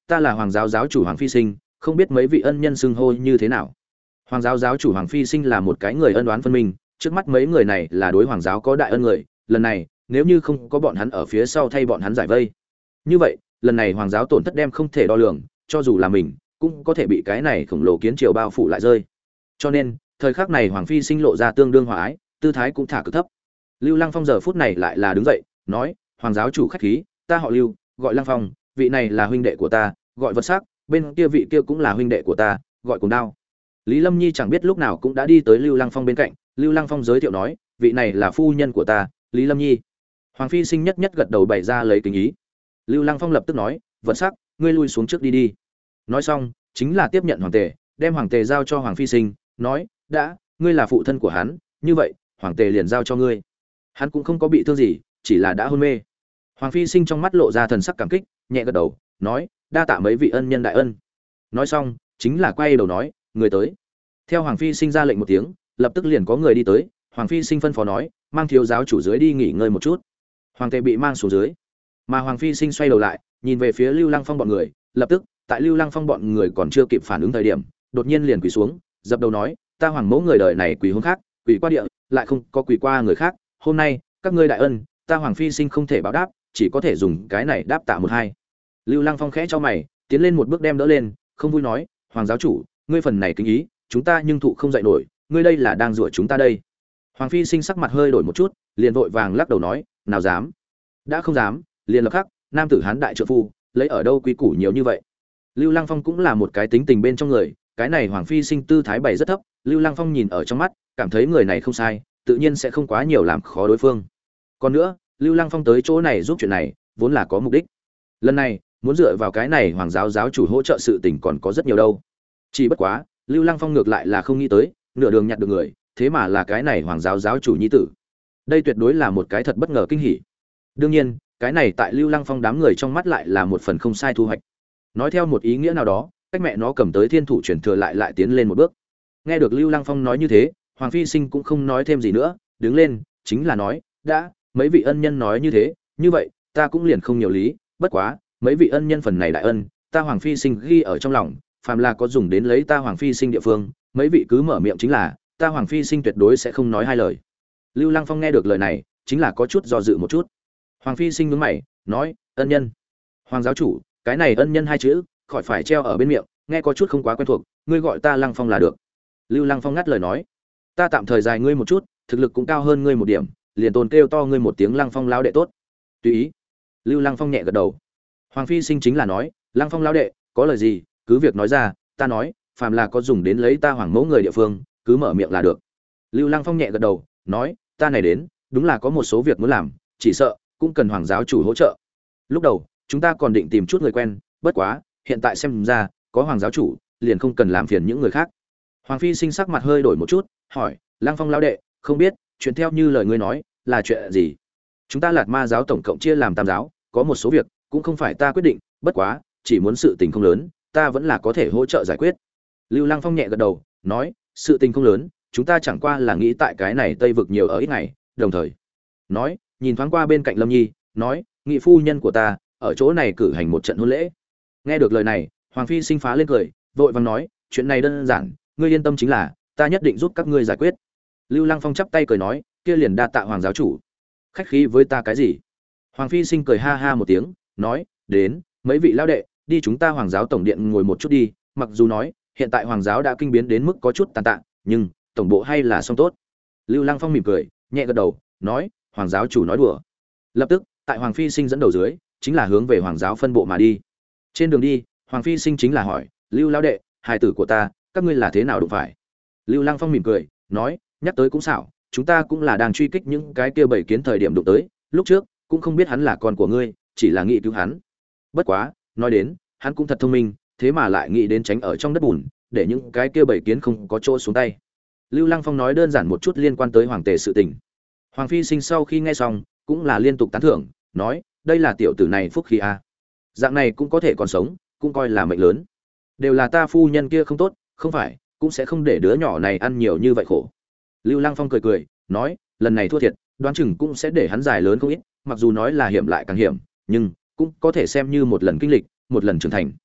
ta là hoàng giáo giáo chủ Hoàng Phi Sinh, không biết mấy vị ân nhân xưng hô như thế nào. Hoàng giáo giáo chủ Hoàng Phi Sinh là một cái người ân oán phân minh, trước mắt mấy người này là đối hoàng giáo có đại ân người, lần này nếu như không có bọn hắn ở phía sau thay bọn hắn giải vây, như vậy lần này hoàng giáo tổn thất đem không thể đo lường, cho dù là mình cũng có thể bị cái này khổng lồ kiến triều bao phủ lại rơi. Cho nên thời khắc này Hoàng Phi Sinh lộ ra tương đương hòa ái, tư thái cũng thả cực thấp. Lưu Lăng Phong giờ phút này lại là đứng dậy, nói: "Hoàng giáo chủ khách khí, ta họ Lưu, gọi Lăng Phong, vị này là huynh đệ của ta, gọi Vật Sắc, bên kia vị kia cũng là huynh đệ của ta, gọi Cuồng Đao." Lý Lâm Nhi chẳng biết lúc nào cũng đã đi tới Lưu Lăng Phong bên cạnh, Lưu Lăng Phong giới thiệu nói: "Vị này là phu nhân của ta, Lý Lâm Nhi." Hoàng Phi Sinh nhất nhất gật đầu bày ra lấy kính ý. Lưu Lăng Phong lập tức nói: "Vật Sắc, ngươi lui xuống trước đi đi." Nói xong, chính là tiếp nhận hoàng tề, đem hoàng tề giao cho Hoàng Phi Sinh, nói: "Đã, ngươi là phụ thân của hắn, như vậy, hoàng tề liền giao cho ngươi." Hắn cũng không có bị thương gì, chỉ là đã hôn mê. Hoàng Phi Sinh trong mắt lộ ra thần sắc cảm kích, nhẹ gật đầu, nói: "Đa tạ mấy vị ân nhân đại ân." Nói xong, chính là quay đầu nói: "Người tới." Theo Hoàng Phi Sinh ra lệnh một tiếng, lập tức liền có người đi tới. Hoàng Phi Sinh phân phó nói: "Mang thiếu giáo chủ dưới đi nghỉ ngơi một chút." Hoàng tề bị mang xuống dưới, mà Hoàng Phi Sinh xoay đầu lại, nhìn về phía Lưu Lăng Phong bọn người, lập tức, tại Lưu Lăng Phong bọn người còn chưa kịp phản ứng thời điểm, đột nhiên liền quỳ xuống, dập đầu nói: "Ta Hoàng mẫu người đời này quỳ hôn khác, quỳ qua địa, lại không có quỳ qua người khác, hôm nay, các ngươi đại ân, ta Hoàng Phi Sinh không thể báo đáp, chỉ có thể dùng cái này đáp tạ một hai." Lưu Lăng Phong khẽ cho mày, tiến lên một bước đem đỡ lên, không vui nói: "Hoàng giáo chủ, ngươi phần này kính ý, chúng ta nhưng thụ không dậy nổi, ngươi đây là đang rủa chúng ta đây." Hoàng Phi Sinh sắc mặt hơi đổi một chút, liền vội vàng lắc đầu nói: "Nào dám, đã không dám, liền lập khắc, nam tử hán đại trợ phu, lấy ở đâu quý củ nhiều như vậy." Lưu Lăng Phong cũng là một cái tính tình bên trong người, cái này Hoàng Phi Sinh tư thái bày rất thấp, Lưu Lăng Phong nhìn ở trong mắt, cảm thấy người này không sai, tự nhiên sẽ không quá nhiều làm khó đối phương. Còn nữa, Lưu Lăng Phong tới chỗ này giúp chuyện này, vốn là có mục đích. Lần này, muốn dựa vào cái này hoàng giáo giáo chủ hỗ trợ sự tình còn có rất nhiều đâu. Chỉ bất quá, Lưu Lăng Phong ngược lại là không nghĩ tới, nửa đường nhặt được người, thế mà là cái này hoàng giáo giáo chủ nhi tử. Đây tuyệt đối là một cái thật bất ngờ kinh hỉ. Đương nhiên, cái này tại Lưu Lăng Phong đám người trong mắt lại là một phần không sai thu hoạch. Nói theo một ý nghĩa nào đó, cách mẹ nó cầm tới thiên thủ truyền thừa lại lại tiến lên một bước. Nghe được Lưu Lăng Phong nói như thế, Hoàng Phi Sinh cũng không nói thêm gì nữa, đứng lên, chính là nói: "Đã, mấy vị ân nhân nói như thế, như vậy, ta cũng liền không nhiều lý, bất quá, mấy vị ân nhân phần này đại ân, ta Hoàng Phi Sinh ghi ở trong lòng, phàm là có dùng đến lấy ta Hoàng Phi Sinh địa phương, mấy vị cứ mở miệng chính là, ta Hoàng Phi Sinh tuyệt đối sẽ không nói hai lời." Lưu Lăng Phong nghe được lời này, chính là có chút do dự một chút. Hoàng Phi Sinh nhướng mày, nói: "Ân nhân." Hoàng giáo chủ, cái này ân nhân hai chữ, khỏi phải treo ở bên miệng, nghe có chút không quá quen thuộc, ngươi gọi ta Lăng Phong là được. Lưu Lăng Phong ngắt lời nói: "Ta tạm thời dài ngươi một chút, thực lực cũng cao hơn ngươi một điểm, liền tồn kêu to ngươi một tiếng Lăng Phong lão đệ tốt." Tùy ý. Lưu Lăng Phong nhẹ gật đầu. Hoàng Phi Sinh chính là nói: "Lăng Phong lão đệ, có lời gì, cứ việc nói ra, ta nói, phàm là có dùng đến lấy ta Hoàng mẫu người địa phương, cứ mở miệng là được." Lưu Lăng Phong nhẹ gật đầu, nói: "Ta này đến, đúng là có một số việc muốn làm, chỉ sợ cũng cần hoàng giáo chủ hỗ trợ. Lúc đầu, chúng ta còn định tìm chút người quen, bất quá, hiện tại xem ra, có hoàng giáo chủ, liền không cần làm phiền những người khác." Hoàng Phi Sinh sắc mặt hơi đổi một chút, hỏi: "Lăng Phong lão đệ, không biết, chuyện theo như lời ngươi nói, là chuyện gì?" "Chúng ta Lạt Ma giáo tổng cộng chia làm tam giáo, có một số việc cũng không phải ta quyết định, bất quá, chỉ muốn sự tình không lớn, ta vẫn là có thể hỗ trợ giải quyết." Lưu Lăng Phong nhẹ gật đầu, nói: "Sự tình không lớn, chúng ta chẳng qua là nghĩ tại cái này Tây vực nhiều ở ít ngày, đồng thời." Nói, nhìn thoáng qua bên cạnh Lâm Nhi, nói: "Nghị phu nhân của ta ở chỗ này cử hành một trận hôn lễ." Nghe được lời này, Hoàng Phi Sinh phá lên cười, vội vàng nói: "Chuyện này đơn giản, ngươi yên tâm chính là, ta nhất định giúp các ngươi giải quyết." Lưu Lăng Phong chắp tay cười nói: "Kia liền đa tạ hoàng giáo chủ. Khách khí với ta cái gì?" Hoàng Phi Sinh cười ha ha một tiếng, nói: "Đến, mấy vị lão đệ, đi chúng ta hoàng giáo tổng điện ngồi một chút đi, mặc dù nói, hiện tại hoàng giáo đã kinh biến đến mức có chút tàn tạ, nhưng tổng bộ hay là xong tốt." Lưu Lăng Phong mỉm cười, nhẹ gật đầu, nói: "Hoàng giáo chủ nói đùa." Lập tức, tại Hoàng Phi Sinh dẫn đầu dưới, chính là hướng về hoàng giáo phân bộ mà đi. Trên đường đi, Hoàng Phi Sinh chính là hỏi: "Lưu lão đệ, hài tử của ta, các ngươi là thế nào đụng phải?" Lưu Lăng Phong mỉm cười, nói: "Nhắc tới cũng xảo, chúng ta cũng là đang truy kích những cái kia bảy kiến thời điểm đụng tới, lúc trước cũng không biết hắn là con của ngươi, chỉ là nghĩ cứu hắn. Bất quá, nói đến, hắn cũng thật thông minh, thế mà lại nghĩ đến tránh ở trong đất bùn, để những cái kia bảy kiến không có chỗ xuống tay." Lưu Lăng Phong nói đơn giản một chút liên quan tới hoàng tề sự tình. Hoàng Phi Sinh sau khi nghe xong, cũng là liên tục tán thưởng, nói: "Đây là tiểu tử này phúc khí a. Dạng này cũng có thể còn sống, cũng coi là mệnh lớn. Đều là ta phu nhân kia không tốt, không phải, cũng sẽ không để đứa nhỏ này ăn nhiều như vậy khổ." Lưu Lăng Phong cười cười, nói: "Lần này thua thiệt, đoán chừng cũng sẽ để hắn dài lớn không ít, mặc dù nói là hiểm lại càng hiểm, nhưng cũng có thể xem như một lần kinh lịch, một lần trưởng thành."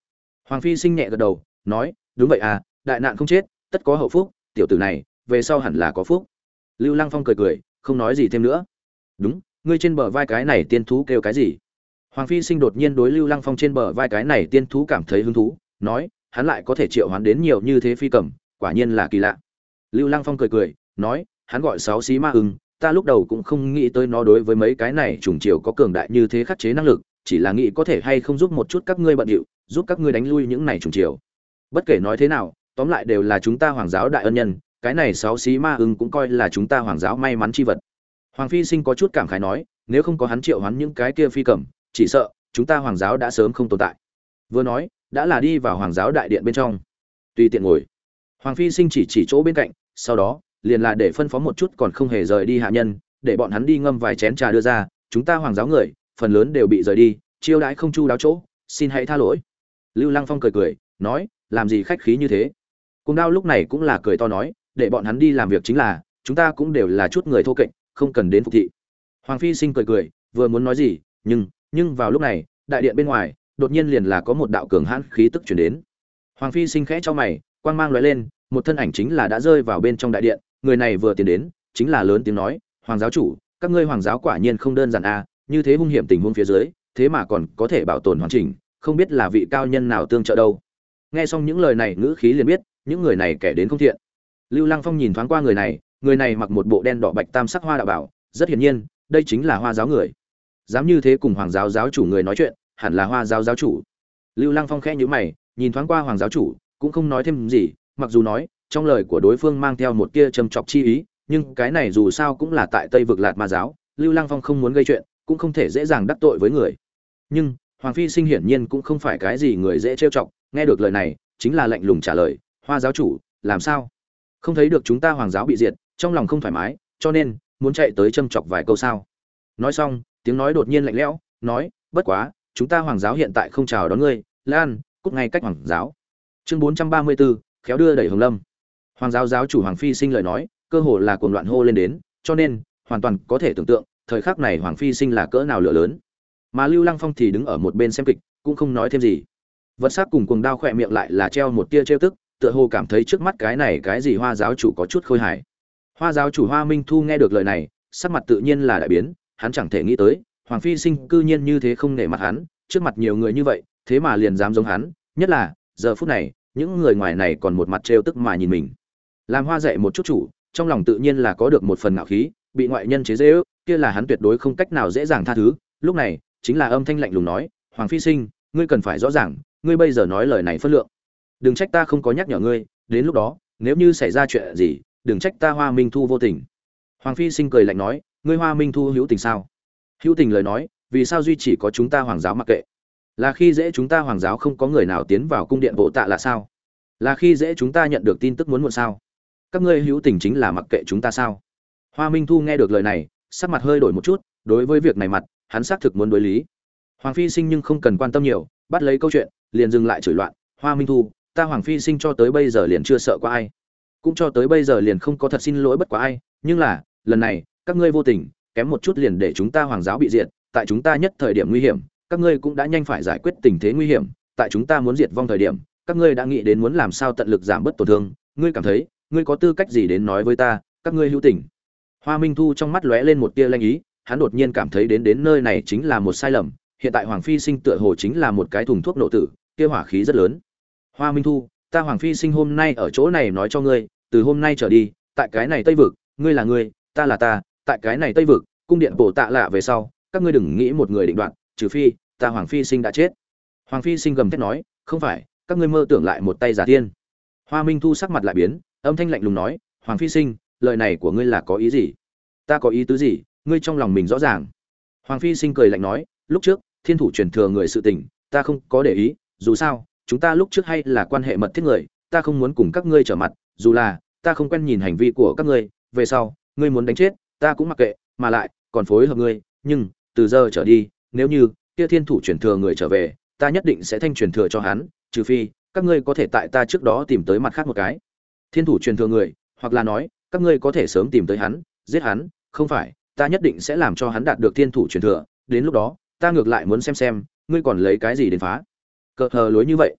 Hoàng phi sinh nhẹ gật đầu, nói, đúng vậy à, đại nạn không chết, tất có hậu phúc, tiểu tử này, về sau hẳn là có phúc. Lưu Lăng Phong cười cười, không nói gì thêm nữa. Đúng, ngươi trên bờ vai cái này tiên thú kêu cái gì? Hoàng phi sinh đột nhiên đối Lưu Lăng Phong trên bờ vai cái này tiên thú cảm thấy hứng thú, nói, hắn lại có thể triệu hoán đến nhiều như thế phi cầm, quả nhiên là kỳ lạ. Lưu Lăng Phong cười cười, nói, hắn gọi sáu xí ma ưng, ta lúc đầu cũng không nghĩ tới nó đối với mấy cái này trùng chiều có cường đại như thế khắc chế năng lực, chỉ là nghĩ có thể hay không giúp một chút các ngươi bận điệu, giúp các ngươi đánh lui những này trùng chiều. Bất kể nói thế nào, tóm lại đều là chúng ta hoàng giáo đại ân nhân, cái này sáu xí ma ưng cũng coi là chúng ta hoàng giáo may mắn chi vật. Hoàng phi sinh có chút cảm khái nói, nếu không có hắn triệu hoán những cái kia phi cầm, chỉ sợ chúng ta hoàng giáo đã sớm không tồn tại. Vừa nói, đã là đi vào hoàng giáo đại điện bên trong. Tùy tiện ngồi. Hoàng phi sinh chỉ chỉ chỗ bên cạnh, sau đó liền là để phân phó một chút còn không hề rời đi hạ nhân, để bọn hắn đi ngâm vài chén trà đưa ra, chúng ta hoàng giáo người, phần lớn đều bị rời đi, chiêu đãi không chu đáo chỗ, xin hãy tha lỗi. Lưu Lăng Phong cười cười, nói, làm gì khách khí như thế. Cung Đao lúc này cũng là cười to nói, để bọn hắn đi làm việc chính là, chúng ta cũng đều là chút người thô kệch, không cần đến phục thị. Hoàng phi sinh cười cười, vừa muốn nói gì, nhưng nhưng vào lúc này, đại điện bên ngoài, đột nhiên liền là có một đạo cường hãn khí tức truyền đến. Hoàng phi sinh khẽ cho mày, quang mang lóe lên, một thân ảnh chính là đã rơi vào bên trong đại điện, người này vừa tiến đến, chính là lớn tiếng nói, "Hoàng giáo chủ, các ngươi hoàng giáo quả nhiên không đơn giản a, như thế hung hiểm tình huống phía dưới, thế mà còn có thể bảo tồn hoàn chỉnh, không biết là vị cao nhân nào tương trợ đâu." Nghe xong những lời này, ngữ khí liền biết, những người này kẻ đến không thiện. Lưu Lăng Phong nhìn thoáng qua người này, người này mặc một bộ đen đỏ bạch tam sắc hoa đạo bảo, rất hiển nhiên, đây chính là Hoa giáo người. Dám như thế cùng Hoàng giáo giáo chủ người nói chuyện, hẳn là Hoa giáo giáo chủ. Lưu Lăng Phong khẽ nhíu mày, nhìn thoáng qua Hoàng giáo chủ, cũng không nói thêm gì, mặc dù nói, trong lời của đối phương mang theo một tia trầm chọc chi ý, nhưng cái này dù sao cũng là tại Tây vực Lạt Ma giáo, Lưu Lăng Phong không muốn gây chuyện, cũng không thể dễ dàng đắc tội với người. Nhưng, Hoàng phi sinh hiển nhiên cũng không phải cái gì người dễ trêu chọc, nghe được lời này, chính là lạnh lùng trả lời, "Hoa giáo chủ, làm sao? Không thấy được chúng ta hoàng giáo bị diệt, trong lòng không thoải mái, cho nên muốn chạy tới châm chọc vài câu sao?" Nói xong, tiếng nói đột nhiên lạnh lẽo, nói, "Bất quá, chúng ta hoàng giáo hiện tại không chào đón ngươi, Lan, cút ngay cách hoàng giáo." Chương bốn trăm ba mươi tư, khéo đưa đẩy Hồng Lâm. Hoàng giáo giáo chủ Hoàng phi sinh lời nói, cơ hồ là cuồng loạn hô lên đến, cho nên, hoàn toàn có thể tưởng tượng, thời khắc này Hoàng phi sinh là cỡ nào lửa lớn. Mà Lưu Lăng Phong thì đứng ở một bên xem kịch, cũng không nói thêm gì. Vật sắc cùng cuồng đao khỏe miệng lại là treo một tia trêu tức, tựa hồ cảm thấy trước mắt cái này cái gì Hoa giáo chủ có chút khôi hài. Hoa giáo chủ Hoa Minh Thu nghe được lời này, sắc mặt tự nhiên là đại biến, hắn chẳng thể nghĩ tới, Hoàng phi sinh cư nhiên như thế không nể mặt hắn, trước mặt nhiều người như vậy, thế mà liền dám giống hắn, nhất là, giờ phút này, những người ngoài này còn một mặt trêu tức mà nhìn mình. Làm Hoa dạy một chút chủ, trong lòng tự nhiên là có được một phần ngạo khí, bị ngoại nhân chế giễu, kia là hắn tuyệt đối không cách nào dễ dàng tha thứ. Lúc này, chính là âm thanh lạnh lùng nói, "Hoàng phi sinh, ngươi cần phải rõ ràng, ngươi bây giờ nói lời này phân lượng. Đừng trách ta không có nhắc nhở ngươi, đến lúc đó, nếu như xảy ra chuyện gì, đừng trách ta Hoa Minh Thu vô tình." Hoàng phi sinh cười lạnh nói, "Ngươi Hoa Minh Thu hữu tình sao?" "Hữu tình lời nói, vì sao duy chỉ có chúng ta hoàng giáo mặc kệ? Là khi dễ chúng ta hoàng giáo không có người nào tiến vào cung điện bộ tạ là sao? Là khi dễ chúng ta nhận được tin tức muốn muộn sao? Các ngươi hữu tình chính là mặc kệ chúng ta sao?" Hoa Minh Thu nghe được lời này, sắc mặt hơi đổi một chút, đối với việc này mặt, hắn xác thực muốn đối lý. Hoàng phi sinh nhưng không cần quan tâm nhiều, bắt lấy câu chuyện, liền dừng lại chửi loạn, "Hoa Minh Thu, ta Hoàng phi sinh cho tới bây giờ liền chưa sợ qua ai, cũng cho tới bây giờ liền không có thật xin lỗi bất quá ai, nhưng là, lần này, các ngươi vô tình, kém một chút liền để chúng ta hoàng giáo bị diệt, tại chúng ta nhất thời điểm nguy hiểm, các ngươi cũng đã nhanh phải giải quyết tình thế nguy hiểm, tại chúng ta muốn diệt vong thời điểm, các ngươi đã nghĩ đến muốn làm sao tận lực giảm bớt tổn thương, ngươi cảm thấy, ngươi có tư cách gì đến nói với ta, các ngươi hữu tình?" Hoa Minh Thu trong mắt lóe lên một tia lanh ý, hắn đột nhiên cảm thấy đến đến nơi này chính là một sai lầm, hiện tại Hoàng phi sinh tựa hồ chính là một cái thùng thuốc nổ tử, kia hỏa khí rất lớn. "Hoa Minh Thu, ta Hoàng phi sinh hôm nay ở chỗ này nói cho ngươi, từ hôm nay trở đi, tại cái này Tây vực, ngươi là ngươi, ta là ta, tại cái này Tây vực, cung điện bổ tạ lạ về sau, các ngươi đừng nghĩ một người định đoạt, trừ phi ta Hoàng phi sinh đã chết." Hoàng phi sinh gầm thét nói, "Không phải, các ngươi mơ tưởng lại một tay giả tiên." Hoa Minh Thu sắc mặt lại biến, âm thanh lạnh lùng nói, "Hoàng phi sinh, lời này của ngươi là có ý gì?" "Ta có ý tứ gì, ngươi trong lòng mình rõ ràng." Hoàng phi sinh cười lạnh nói, "Lúc trước, thiên thủ truyền thừa người sự tình, ta không có để ý, dù sao, chúng ta lúc trước hay là quan hệ mật thiết người, ta không muốn cùng các ngươi trở mặt, dù là ta không quen nhìn hành vi của các ngươi, về sau, ngươi muốn đánh chết, ta cũng mặc kệ, mà lại còn phối hợp ngươi, nhưng từ giờ trở đi, nếu như kia thiên thủ truyền thừa người trở về, ta nhất định sẽ thanh truyền thừa cho hắn, trừ phi các ngươi có thể tại ta trước đó tìm tới mặt khác một cái thiên thủ truyền thừa người, hoặc là nói, các ngươi có thể sớm tìm tới hắn, giết hắn, không phải, ta nhất định sẽ làm cho hắn đạt được thiên thủ truyền thừa, đến lúc đó, ta ngược lại muốn xem xem, ngươi còn lấy cái gì đến phá." Cờ hờ lối như vậy.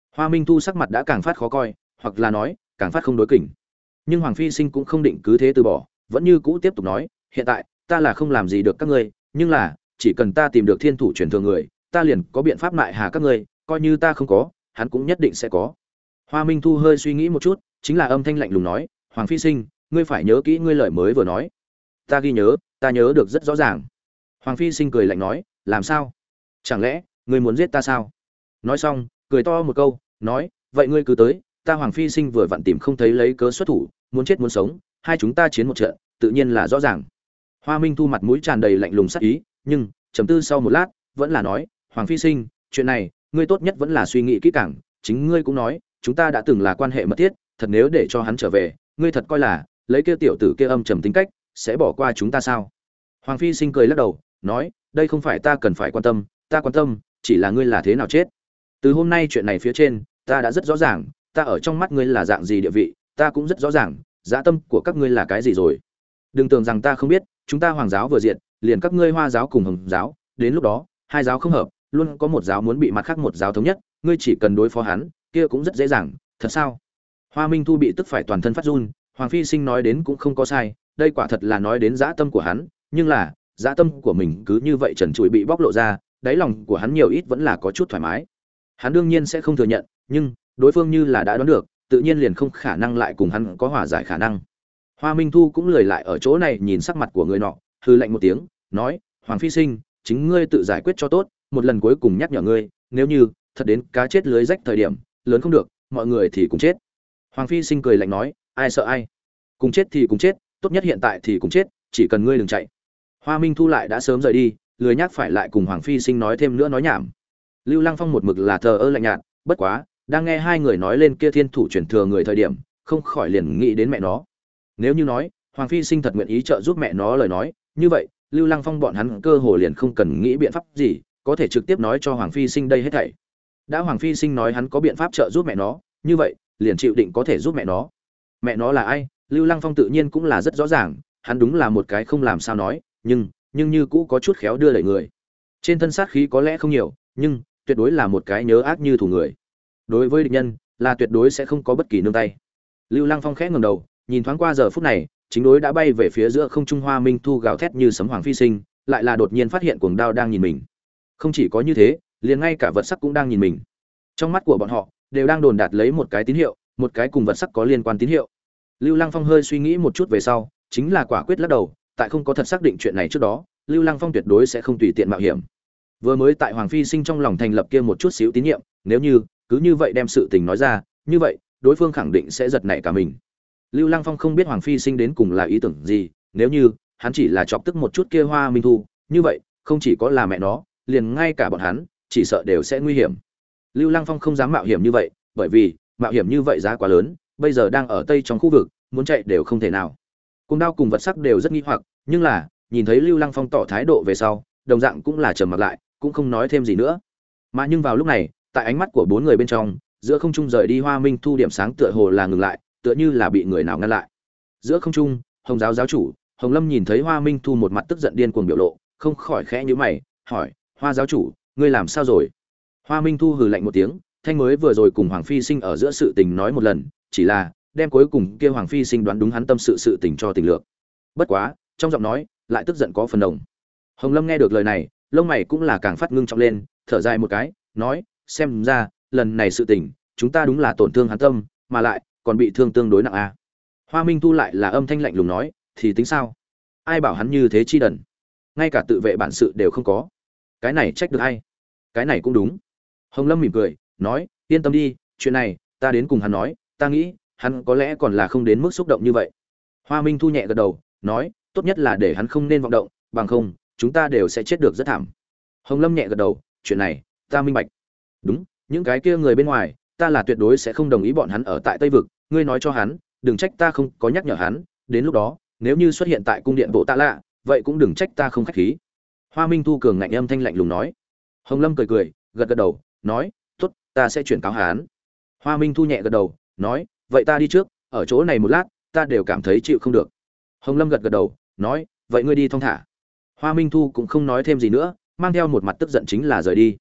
Hoa Minh Thu sắc mặt đã càng phát khó coi, hoặc là nói càng phát không đối kỉnh. Nhưng Hoàng Phi Sinh cũng không định cứ thế từ bỏ, vẫn như cũ tiếp tục nói, hiện tại ta là không làm gì được các ngươi, nhưng là chỉ cần ta tìm được thiên thủ truyền thừa người, ta liền có biện pháp lại hà các ngươi, coi như ta không có, hắn cũng nhất định sẽ có. Hoa Minh Thu hơi suy nghĩ một chút, chính là âm thanh lạnh lùng nói, Hoàng Phi Sinh, ngươi phải nhớ kỹ ngươi lời mới vừa nói. Ta ghi nhớ, ta nhớ được rất rõ ràng. Hoàng Phi Sinh cười lạnh nói, làm sao? Chẳng lẽ ngươi muốn giết ta sao? Nói xong, cười to một câu, nói, vậy ngươi cứ tới, ta Hoàng Phi Sinh vừa vặn tìm không thấy lấy cớ xuất thủ, muốn chết muốn sống, hai chúng ta chiến một trận, tự nhiên là rõ ràng. Hoa Minh Thu mặt mũi tràn đầy lạnh lùng sắc ý, nhưng trầm tư sau một lát, vẫn là nói, Hoàng Phi Sinh, chuyện này, ngươi tốt nhất vẫn là suy nghĩ kỹ càng, chính ngươi cũng nói, chúng ta đã từng là quan hệ mật thiết, thật nếu để cho hắn trở về, ngươi thật coi là lấy kia tiểu tử kia âm trầm tính cách, sẽ bỏ qua chúng ta sao? Hoàng Phi Sinh cười lắc đầu, nói, đây không phải ta cần phải quan tâm, ta quan tâm chỉ là ngươi là thế nào chết. Từ hôm nay chuyện này phía trên, ta đã rất rõ ràng, ta ở trong mắt ngươi là dạng gì địa vị, ta cũng rất rõ ràng, dã tâm của các ngươi là cái gì rồi. Đừng tưởng rằng ta không biết, chúng ta Hoàng giáo vừa diệt, liền các ngươi Hoa giáo cùng Hồng giáo, đến lúc đó, hai giáo không hợp, luôn có một giáo muốn bị mặt khác một giáo thống nhất, ngươi chỉ cần đối phó hắn, kia cũng rất dễ dàng, thật sao? Hoa Minh Thu bị tức phải toàn thân phát run, Hoàng Phi Sinh nói đến cũng không có sai, đây quả thật là nói đến dã tâm của hắn, nhưng là, dã tâm của mình cứ như vậy trần trụi bị bóc lộ ra, đáy lòng của hắn nhiều ít vẫn là có chút thoải mái. Hắn đương nhiên sẽ không thừa nhận, nhưng đối phương như là đã đoán được, tự nhiên liền không khả năng lại cùng hắn có hòa giải khả năng. Hoa Minh Thu cũng lười lại ở chỗ này nhìn sắc mặt của người nọ, hừ lạnh một tiếng, nói, Hoàng Phi Sinh, chính ngươi tự giải quyết cho tốt, một lần cuối cùng nhắc nhở ngươi, nếu như thật đến cá chết lưới rách thời điểm, lớn không được, mọi người thì cùng chết. Hoàng Phi Sinh cười lạnh nói, ai sợ ai, cùng chết thì cùng chết, tốt nhất hiện tại thì cùng chết, chỉ cần ngươi đừng chạy. Hoa Minh Thu lại đã sớm rời đi, lười nhắc phải lại cùng Hoàng Phi Sinh nói thêm nữa nói nhảm. Lưu Lăng Phong một mực là thờ ơ lạnh nhạt, bất quá, đang nghe hai người nói lên kia thiên thủ truyền thừa người thời điểm, không khỏi liền nghĩ đến mẹ nó. Nếu như nói, Hoàng Phi Sinh thật nguyện ý trợ giúp mẹ nó lời nói, như vậy, Lưu Lăng Phong bọn hắn cơ hồ liền không cần nghĩ biện pháp gì, có thể trực tiếp nói cho Hoàng Phi Sinh đây hết thảy. Đã Hoàng Phi Sinh nói hắn có biện pháp trợ giúp mẹ nó, như vậy, liền chịu định có thể giúp mẹ nó. Mẹ nó là ai? Lưu Lăng Phong tự nhiên cũng là rất rõ ràng, hắn đúng là một cái không làm sao nói, nhưng, nhưng như cũ có chút khéo đưa đẩy người. Trên thân sát khí có lẽ không nhiều, nhưng tuyệt đối là một cái nhớ ác như thủ người. Đối với địch nhân, là tuyệt đối sẽ không có bất kỳ nương tay. Lưu Lăng Phong khẽ ngẩng đầu, nhìn thoáng qua giờ phút này, chính đối đã bay về phía giữa không trung Hoa Minh Thu gào thét như sấm Hoàng Phi Sinh, lại là đột nhiên phát hiện cuồng đao đang nhìn mình. Không chỉ có như thế, liền ngay cả vật sắc cũng đang nhìn mình. Trong mắt của bọn họ đều đang đồn đạt lấy một cái tín hiệu, một cái cùng vật sắc có liên quan tín hiệu. Lưu Lăng Phong hơi suy nghĩ một chút về sau, chính là quả quyết lắc đầu, tại không có thật xác định chuyện này trước đó, Lưu Lăng Phong tuyệt đối sẽ không tùy tiện mạo hiểm. Vừa mới tại Hoàng Phi Sinh trong lòng thành lập kia một chút xíu tín nhiệm, nếu như cứ như vậy đem sự tình nói ra, như vậy, đối phương khẳng định sẽ giật nảy cả mình. Lưu Lăng Phong không biết Hoàng Phi Sinh đến cùng là ý tưởng gì, nếu như hắn chỉ là chọc tức một chút kia Hoa Minh Thu, như vậy, không chỉ có là mẹ nó, liền ngay cả bọn hắn, chỉ sợ đều sẽ nguy hiểm. Lưu Lăng Phong không dám mạo hiểm như vậy, bởi vì, mạo hiểm như vậy giá quá lớn, bây giờ đang ở tây trong khu vực, muốn chạy đều không thể nào. Cung đao cùng vật sắc đều rất nghi hoặc, nhưng là, nhìn thấy Lưu Lăng Phong tỏ thái độ về sau, đồng dạng cũng là trầm mặc lại, cũng không nói thêm gì nữa. Mà nhưng vào lúc này, tại ánh mắt của bốn người bên trong, giữa không trung rời đi Hoa Minh Thu điểm sáng tựa hồ là ngừng lại, tựa như là bị người nào ngăn lại. Giữa không trung, Hồng giáo giáo chủ, Hồng Lâm nhìn thấy Hoa Minh Thu một mặt tức giận điên cuồng biểu lộ, không khỏi khẽ nhíu mày, hỏi: "Hoa giáo chủ, ngươi làm sao rồi?" Hoa Minh Thu hừ lạnh một tiếng, thanh mới vừa rồi cùng Hoàng Phi Sinh ở giữa sự tình nói một lần, chỉ là đem cuối cùng kia Hoàng Phi Sinh đoán đúng hắn tâm sự sự tình cho tình lược. Bất quá, trong giọng nói lại tức giận có phần đồng. Hồng Lâm nghe được lời này, lông mày cũng là càng phát ngưng trọng lên, thở dài một cái, nói: "Xem ra, lần này sự tình, chúng ta đúng là tổn thương hắn tâm, mà lại còn bị thương tương đối nặng a." À. Hoa Minh Thu lại là âm thanh lạnh lùng nói: "Thì tính sao? Ai bảo hắn như thế chi đần, ngay cả tự vệ bản sự đều không có. Cái này trách được ai? Cái này cũng đúng." Hồng Lâm mỉm cười, nói: "Yên tâm đi, chuyện này ta đến cùng hắn nói, ta nghĩ, hắn có lẽ còn là không đến mức xúc động như vậy." Hoa Minh Thu nhẹ gật đầu, nói: "Tốt nhất là để hắn không nên vọng động, bằng không, chúng ta đều sẽ chết được rất thảm." Hồng Lâm nhẹ gật đầu, "Chuyện này, ta minh bạch. Đúng, những cái kia người bên ngoài, ta là tuyệt đối sẽ không đồng ý bọn hắn ở tại Tây vực, ngươi nói cho hắn, đừng trách ta không có nhắc nhở hắn, đến lúc đó, nếu như xuất hiện tại cung điện bộ tạ lạ, vậy cũng đừng trách ta không khách khí." Hoa Minh Thu cường ngạnh âm thanh lạnh lùng nói. Hồng Lâm cười cười, gật gật đầu, nói: "Tốt, ta sẽ chuyển cáo hắn." Hoa Minh Thu nhẹ gật đầu, nói: "Vậy ta đi trước, ở chỗ này một lát, ta đều cảm thấy chịu không được." Hồng Lâm gật gật đầu, nói: "Vậy ngươi đi thong thả." Hoa Minh Thu cũng không nói thêm gì nữa, mang theo một mặt tức giận chính là rời đi.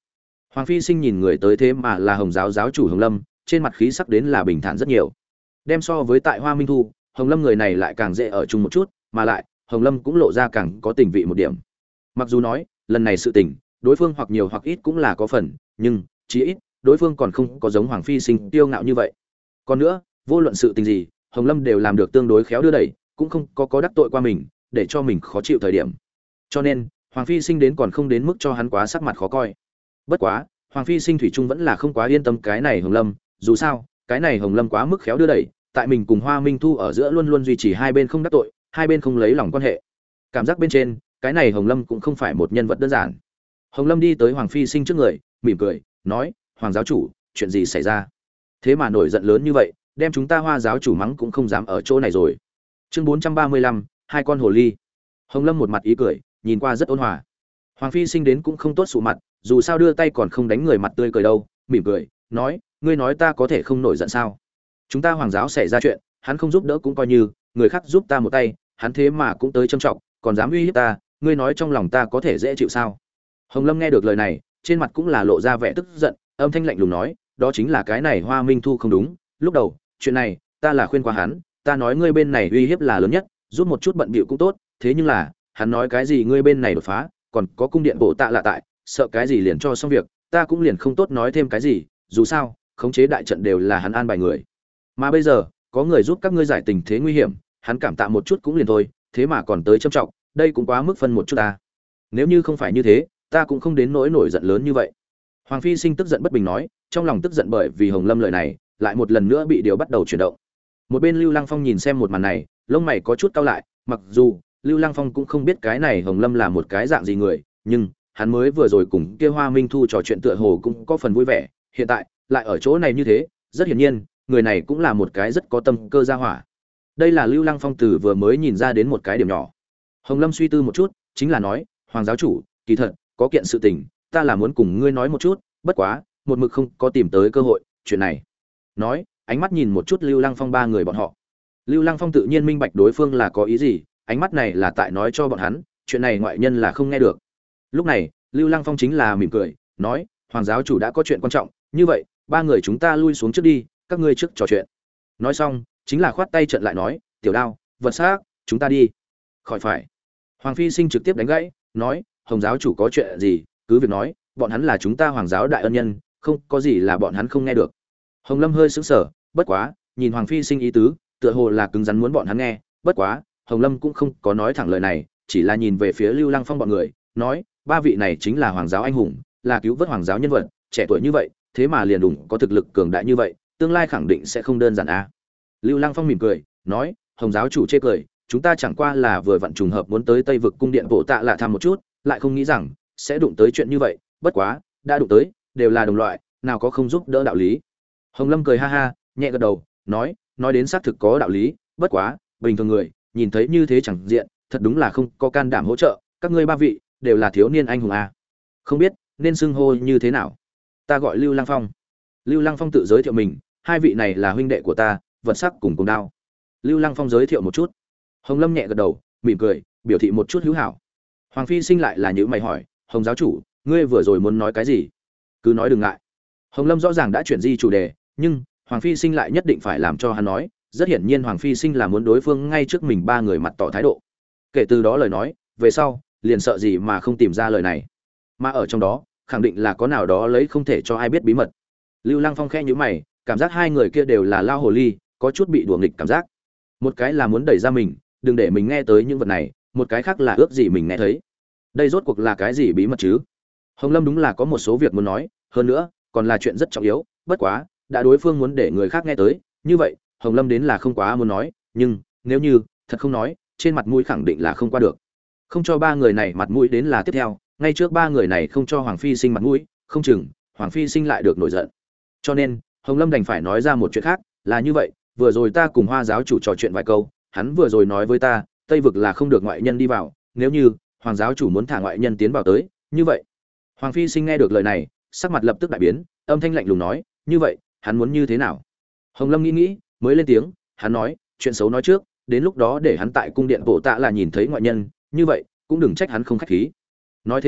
Hoàng phi sinh nhìn người tới thế mà là Hồng giáo giáo chủ Hồng Lâm, trên mặt khí sắc đến là bình thản rất nhiều. Đem so với tại Hoa Minh Thu, Hồng Lâm người này lại càng dễ ở chung một chút, mà lại Hồng Lâm cũng lộ ra càng có tình vị một điểm. Mặc dù nói lần này sự tình, đối phương hoặc nhiều hoặc ít cũng là có phần, nhưng chí ít đối phương còn không có giống Hoàng phi sinh tiêu ngạo như vậy. Còn nữa, vô luận sự tình gì, Hồng Lâm đều làm được tương đối khéo đưa đẩy, cũng không có có đắc tội qua mình, để cho mình khó chịu thời điểm. Cho nên, Hoàng phi sinh đến còn không đến mức cho hắn quá sắc mặt khó coi. Bất quá, Hoàng phi sinh thủy chung vẫn là không quá yên tâm cái này Hồng Lâm, dù sao, cái này Hồng Lâm quá mức khéo đưa đẩy, tại mình cùng Hoa Minh Thu ở giữa luôn luôn duy trì hai bên không đắc tội, hai bên không lấy lòng quan hệ. Cảm giác bên trên, cái này Hồng Lâm cũng không phải một nhân vật đơn giản. Hồng Lâm đi tới Hoàng phi sinh trước người, mỉm cười, nói: "Hoàng giáo chủ, chuyện gì xảy ra? Thế mà nổi giận lớn như vậy, đem chúng ta Hoa giáo chủ mắng cũng không dám ở chỗ này rồi." Chương bốn trăm ba mươi lăm, hai con hồ ly. Hồng Lâm một mặt ý cười, nhìn qua rất ôn hòa. Hoàng phi sinh đến cũng không tốt sụ mặt, dù sao đưa tay còn không đánh người mặt tươi cười đâu, mỉm cười, nói: "Ngươi nói ta có thể không nổi giận sao? Chúng ta Hoàng giáo xảy ra chuyện, hắn không giúp đỡ cũng coi như, người khác giúp ta một tay, hắn thế mà cũng tới trâm trọng, còn dám uy hiếp ta, ngươi nói trong lòng ta có thể dễ chịu sao?" Hồng Lâm nghe được lời này, trên mặt cũng là lộ ra vẻ tức giận, âm thanh lạnh lùng nói: "Đó chính là cái này Hoa Minh Thu không đúng, lúc đầu, chuyện này, ta là khuyên qua hắn, ta nói ngươi bên này uy hiếp là lớn nhất, giúp một chút bận bịu cũng tốt, thế nhưng là, hắn nói cái gì ngươi bên này đột phá, còn có cung điện bộ tạ lạ tại, sợ cái gì liền cho xong việc, ta cũng liền không tốt nói thêm cái gì, dù sao, khống chế đại trận đều là hắn an bài người. Mà bây giờ, có người giúp các ngươi giải tình thế nguy hiểm, hắn cảm tạ một chút cũng liền thôi, thế mà còn tới trâm trọng, đây cũng quá mức phân một chút ta. Nếu như không phải như thế, ta cũng không đến nỗi nổi giận lớn như vậy." Hoàng phi sinh tức giận bất bình nói, trong lòng tức giận bởi vì Hồng Lâm lời này, lại một lần nữa bị điều bắt đầu chuyển động. Một bên Lưu Lăng Phong nhìn xem một màn này, lông mày có chút cau lại, mặc dù Lưu Lăng Phong cũng không biết cái này Hồng Lâm là một cái dạng gì người, nhưng hắn mới vừa rồi cùng kia Hoa Minh Thu trò chuyện tựa hồ cũng có phần vui vẻ, hiện tại lại ở chỗ này như thế, rất hiển nhiên, người này cũng là một cái rất có tâm cơ gia hỏa. Đây là Lưu Lăng Phong từ vừa mới nhìn ra đến một cái điểm nhỏ. Hồng Lâm suy tư một chút, chính là nói: "Hoàng giáo chủ, kỳ thật, có kiện sự tình, ta là muốn cùng ngươi nói một chút, bất quá, một mực không có tìm tới cơ hội, chuyện này." Nói, ánh mắt nhìn một chút Lưu Lăng Phong ba người bọn họ. Lưu Lăng Phong tự nhiên minh bạch đối phương là có ý gì, ánh mắt này là tại nói cho bọn hắn, chuyện này ngoại nhân là không nghe được. Lúc này, Lưu Lăng Phong chính là mỉm cười, nói: "Hoàng giáo chủ đã có chuyện quan trọng, như vậy, ba người chúng ta lui xuống trước đi, các ngươi trước trò chuyện." Nói xong, chính là khoát tay trận lại nói: "Tiểu Đao, vật xác, chúng ta đi." Khỏi phải. Hoàng phi sinh trực tiếp đánh gãy, nói: "Hồng giáo chủ có chuyện gì, cứ việc nói, bọn hắn là chúng ta Hoàng giáo đại ân nhân, không có gì là bọn hắn không nghe được." Hồng Lâm hơi sững sờ, bất quá, nhìn Hoàng phi sinh ý tứ, tựa hồ là cứng rắn muốn bọn hắn nghe, bất quá, Hồng Lâm cũng không có nói thẳng lời này, chỉ là nhìn về phía Lưu Lăng Phong bọn người, nói: "Ba vị này chính là Hoàng giáo anh hùng, là cứu vớt Hoàng giáo nhân vật, trẻ tuổi như vậy, thế mà liền đủng có thực lực cường đại như vậy, tương lai khẳng định sẽ không đơn giản a." À. Lưu Lăng Phong mỉm cười, nói: "Hồng giáo chủ chê cười, chúng ta chẳng qua là vừa vặn trùng hợp muốn tới Tây vực cung điện bộ tạ lạ thăm một chút, lại không nghĩ rằng sẽ đụng tới chuyện như vậy, bất quá, đã đụng tới, đều là đồng loại, nào có không giúp đỡ đạo lý." Hồng Lâm cười ha ha, nhẹ gật đầu, nói: "Nói đến xác thực có đạo lý, bất quá, bình thường người, nhìn thấy như thế chẳng diện, thật đúng là không có can đảm hỗ trợ, các ngươi ba vị đều là thiếu niên anh hùng à? Không biết nên xưng hô như thế nào?" "Ta gọi Lưu Lăng Phong." Lưu Lăng Phong tự giới thiệu mình, hai vị này là huynh đệ của ta, Vật Sắc cùng Cùng Đao. Lưu Lăng Phong giới thiệu một chút. Hồng Lâm nhẹ gật đầu, mỉm cười, biểu thị một chút hữu hảo. Hoàng phi sinh lại là nhíu mày hỏi: "Hồng giáo chủ, ngươi vừa rồi muốn nói cái gì? Cứ nói đừng ngại." Hồng Lâm rõ ràng đã chuyển di chủ đề, nhưng Hoàng phi sinh lại nhất định phải làm cho hắn nói, rất hiển nhiên Hoàng phi sinh là muốn đối phương ngay trước mình ba người mặt tỏ thái độ. Kể từ đó lời nói, về sau, liền sợ gì mà không tìm ra lời này. Mà ở trong đó, khẳng định là có nào đó lấy không thể cho ai biết bí mật. Lưu Lăng Phong khẽ nhíu mày, cảm giác hai người kia đều là lao hồ ly, có chút bị đùa nghịch cảm giác. Một cái là muốn đẩy ra mình, đừng để mình nghe tới những vật này, một cái khác là ước gì mình nghe thấy. Đây rốt cuộc là cái gì bí mật chứ? Hồng Lâm đúng là có một số việc muốn nói, hơn nữa, còn là chuyện rất trọng yếu, bất quá, đã đối phương muốn để người khác nghe tới, như vậy, Hồng Lâm đến là không quá muốn nói, nhưng nếu như thật không nói, trên mặt mũi khẳng định là không qua được. Không cho ba người này mặt mũi đến là tiếp theo, ngay trước ba người này không cho Hoàng phi sinh mặt mũi, không chừng Hoàng phi sinh lại được nổi giận. Cho nên, Hồng Lâm đành phải nói ra một chuyện khác, là như vậy, vừa rồi ta cùng Hoa giáo chủ trò chuyện vài câu, hắn vừa rồi nói với ta, Tây vực là không được ngoại nhân đi vào, nếu như Hoàng giáo chủ muốn thả ngoại nhân tiến vào tới, như vậy. Hoàng phi sinh nghe được lời này, sắc mặt lập tức đại biến, âm thanh lạnh lùng nói: "Như vậy, hắn muốn như thế nào?" Hồng Lâm nghĩ nghĩ, mới lên tiếng, hắn nói: "Chuyện xấu nói trước, đến lúc đó để hắn tại cung điện bộ tạ là nhìn thấy ngoại nhân, như vậy, cũng đừng trách hắn không khách khí." Nói thế nào,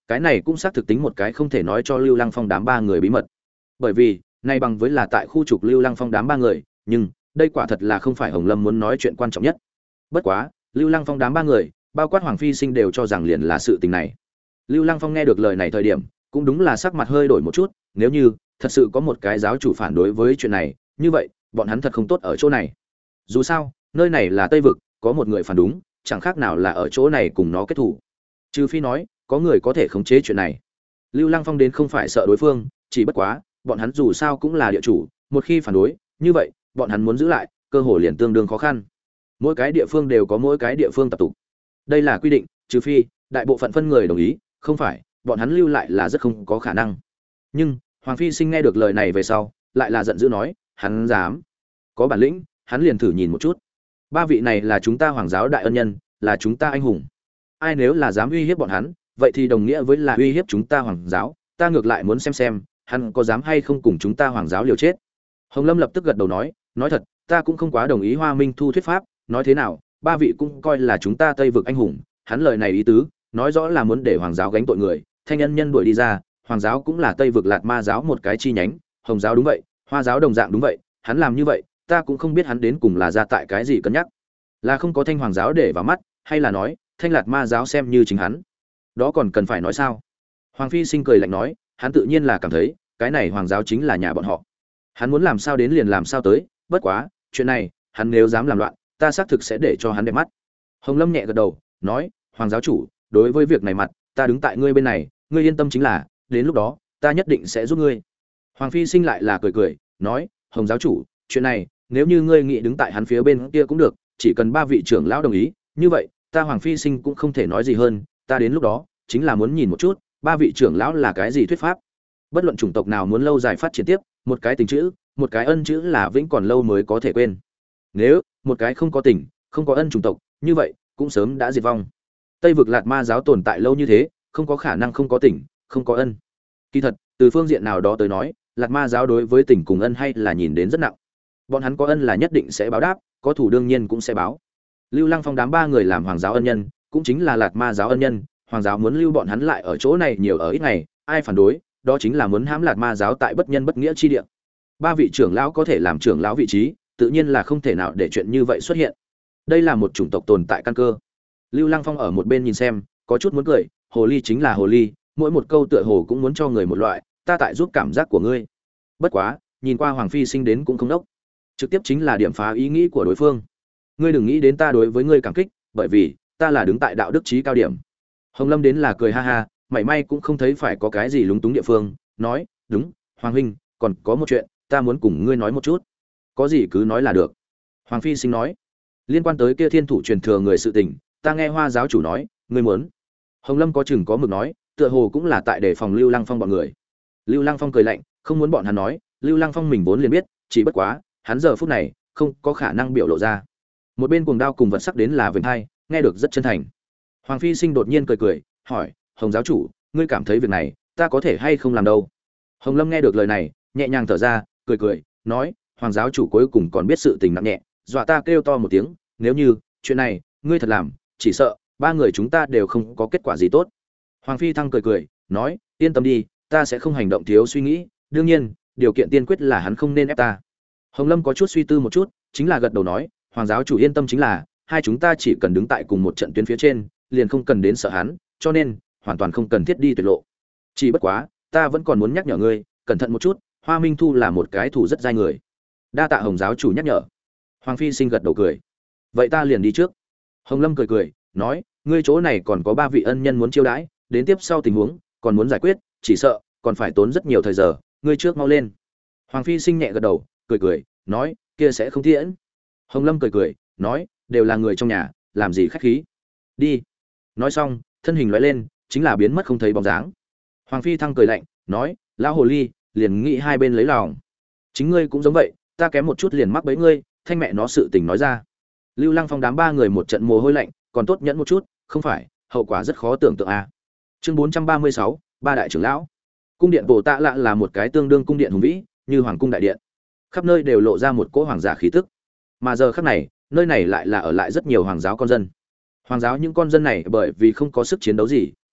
Cái này cũng xác thực tính một cái không thể nói cho Lưu Lăng Phong đám ba người bí mật. Bởi vì, này bằng với là tại khu trục Lưu Lăng Phong đám ba người, nhưng đây quả thật là không phải Hồng Lâm muốn nói chuyện quan trọng nhất. Bất quá, Lưu Lăng Phong đám ba người, bao quát Hoàng Phi Sinh đều cho rằng liền là sự tình này. Lưu Lăng Phong nghe được lời này thời điểm, cũng đúng là sắc mặt hơi đổi một chút, nếu như thật sự có một cái giáo chủ phản đối với chuyện này, như vậy, bọn hắn thật không tốt ở chỗ này. Dù sao, nơi này là Tây vực, có một người phản đúng, chẳng khác nào là ở chỗ này cùng nó kết thủ. Trừ phi nói, có người có thể khống chế chuyện này. Lưu Lăng Phong đến không phải sợ đối phương, chỉ bất quá, bọn hắn dù sao cũng là địa chủ, một khi phản đối, như vậy, bọn hắn muốn giữ lại, cơ hội liền tương đương khó khăn. Mỗi cái địa phương đều có mỗi cái địa phương tập tục. Đây là quy định, trừ phi đại bộ phận phân người đồng ý, không phải, bọn hắn lưu lại là rất không có khả năng. Nhưng, Hoàng Phi Sinh nghe được lời này về sau, lại là giận dữ nói, hắn dám? Có bản lĩnh, hắn liền thử nhìn một chút. Ba vị này là chúng ta Hoàng giáo đại ân nhân, là chúng ta anh hùng. Ai nếu là dám uy hiếp bọn hắn, vậy thì đồng nghĩa với là uy hiếp chúng ta Hoàng giáo, ta ngược lại muốn xem xem, hắn có dám hay không cùng chúng ta Hoàng giáo liều chết. Hồng Lâm lập tức gật đầu nói, nói thật, ta cũng không quá đồng ý Hoa Minh Thu thuyết pháp, nói thế nào, ba vị cũng coi là chúng ta Tây vực anh hùng, hắn lời này ý tứ, nói rõ là muốn để Hoàng giáo gánh tội người, thanh ân nhân đuổi đi ra, Hoàng giáo cũng là Tây vực Lạt Ma giáo một cái chi nhánh, Hồng giáo đúng vậy, Hoa giáo đồng dạng đúng vậy, hắn làm như vậy, ta cũng không biết hắn đến cùng là ra tại cái gì cân nhắc, là không có Thanh Hoàng giáo để vào mắt, hay là nói, Thanh Lạt Ma giáo xem như chính hắn. Đó còn cần phải nói sao? Hoàng Phi Sinh cười lạnh nói, hắn tự nhiên là cảm thấy, cái này Hoàng giáo chính là nhà bọn họ. Hắn muốn làm sao đến liền làm sao tới, bất quá, chuyện này, hắn nếu dám làm loạn, ta xác thực sẽ để cho hắn đẹp mắt. Hồng Lâm nhẹ gật đầu, nói, Hoàng giáo chủ, đối với việc này mặt, ta đứng tại ngươi bên này, ngươi yên tâm chính là, đến lúc đó, ta nhất định sẽ giúp ngươi. Hoàng Phi Sinh lại là cười cười, nói, Hồng giáo chủ, chuyện này, nếu như ngươi nghĩ đứng tại hắn phía bên kia cũng được, chỉ cần ba vị trưởng lão đồng ý, như vậy, ta Hoàng Phi Sinh cũng không thể nói gì hơn, ta đến lúc đó, chính là muốn nhìn một chút, ba vị trưởng lão là cái gì thuyết pháp. Bất luận chủng tộc nào muốn lâu dài phát triển tiếp, một cái tình chữ, một cái ân chữ là vĩnh còn lâu mới có thể quên. Nếu một cái không có tình, không có ân chủng tộc, như vậy cũng sớm đã diệt vong. Tây vực Lạt Ma giáo tồn tại lâu như thế, không có khả năng không có tình, không có ân. Kỳ thật, từ phương diện nào đó tới nói, Lạt Ma giáo đối với tình cùng ân hay là nhìn đến rất nặng. Bọn hắn có ân là nhất định sẽ báo đáp, có thù đương nhiên cũng sẽ báo. Lưu Lăng Phong đám ba người làm Hoàng giáo ân nhân, cũng chính là Lạt Ma giáo ân nhân, Hoàng giáo muốn lưu bọn hắn lại ở chỗ này nhiều ở ít ngày, ai phản đối, đó chính là muốn hãm Lạt Ma giáo tại bất nhân bất nghĩa chi địa. Ba vị trưởng lão có thể làm trưởng lão vị trí, tự nhiên là không thể nào để chuyện như vậy xuất hiện. Đây là một chủng tộc tồn tại căn cơ. Lưu Lăng Phong ở một bên nhìn xem, có chút muốn cười, hồ ly chính là hồ ly, mỗi một câu tựa hồ cũng muốn cho người một loại, ta tại giúp cảm giác của ngươi. Bất quá, nhìn qua Hoàng Phi Sinh đến cũng không đốc, trực tiếp chính là điểm phá ý nghĩ của đối phương. Ngươi đừng nghĩ đến ta đối với ngươi cảm kích, bởi vì ta là đứng tại đạo đức trí cao điểm. Hồng Lâm đến là cười ha ha, mảy may cũng không thấy phải có cái gì lúng túng địa phương, nói, đúng, Hoàng huynh, còn có một chuyện, ta muốn cùng ngươi nói một chút. Có gì cứ nói là được. Hoàng Phi Sinh nói, liên quan tới kia thiên thủ truyền thừa người sự tình, ta nghe Hoa giáo chủ nói, ngươi muốn. Hồng Lâm có chừng có mực nói, tựa hồ cũng là tại đề phòng Lưu Lăng Phong bọn người. Lưu Lăng Phong cười lạnh, không muốn bọn hắn nói, Lưu Lăng Phong mình vốn liền biết, chỉ bất quá, hắn giờ phút này không có khả năng biểu lộ ra. Một bên cuồng đao cùng vật sắc đến là vểnh hai, nghe được rất chân thành. Hoàng Phi Sinh đột nhiên cười cười, hỏi, Hồng giáo chủ, ngươi cảm thấy việc này, ta có thể hay không làm đâu? Hồng Lâm nghe được lời này, nhẹ nhàng thở ra, cười cười, nói, Hoàng giáo chủ cuối cùng còn biết sự tình nặng nhẹ, dọa ta kêu to một tiếng, nếu như chuyện này ngươi thật làm, chỉ sợ ba người chúng ta đều không có kết quả gì tốt. Hoàng Phi Thăng cười cười, nói, yên tâm đi, ta sẽ không hành động thiếu suy nghĩ, đương nhiên, điều kiện tiên quyết là hắn không nên ép ta. Hồng Lâm có chút suy tư một chút, chính là gật đầu nói, Hoàng giáo chủ yên tâm chính là, hai chúng ta chỉ cần đứng tại cùng một trận tuyến phía trên, liền không cần đến sợ hắn, cho nên hoàn toàn không cần thiết đi tuyệt lộ. Chỉ bất quá, ta vẫn còn muốn nhắc nhở ngươi, cẩn thận một chút, Hoa Minh Thu là một cái thủ rất dai người. Đa tạ Hồng giáo chủ nhắc nhở. Hoàng Phi Sinh gật đầu cười. Vậy ta liền đi trước. Hồng Lâm cười cười, nói, ngươi chỗ này còn có ba vị ân nhân muốn chiêu đãi, đến tiếp sau tình huống còn muốn giải quyết, chỉ sợ còn phải tốn rất nhiều thời giờ, ngươi trước mau lên. Hoàng Phi Sinh nhẹ gật đầu, cười cười, nói, kia sẽ không tiễn. Hồng Lâm cười cười, nói, đều là người trong nhà, làm gì khách khí. Đi. Nói xong, thân hình lóe lên, chính là biến mất không thấy bóng dáng. Hoàng Phi Thăng cười lạnh, nói, lão hồ ly, liền nghĩ hai bên lấy lòng. Chính ngươi cũng giống vậy, ta kém một chút liền mắc bẫy ngươi, thanh mẹ nó sự tình nói ra. Lưu Lăng Phong đám ba người một trận mồ hôi lạnh, còn tốt nhẫn một chút, không phải, hậu quả rất khó tưởng tượng a. À. Chương bốn trăm ba mươi sáu, ba đại trưởng lão. Cung điện Bồ Tạ Lạ là một cái tương đương cung điện hùng vĩ, như hoàng cung đại điện. Khắp nơi đều lộ ra một cỗ hoàng giả khí tức. Mà giờ khắc này, nơi này lại là ở lại rất nhiều hoàng giáo con dân. Hoàng giáo những con dân này bởi vì không có sức chiến đấu gì,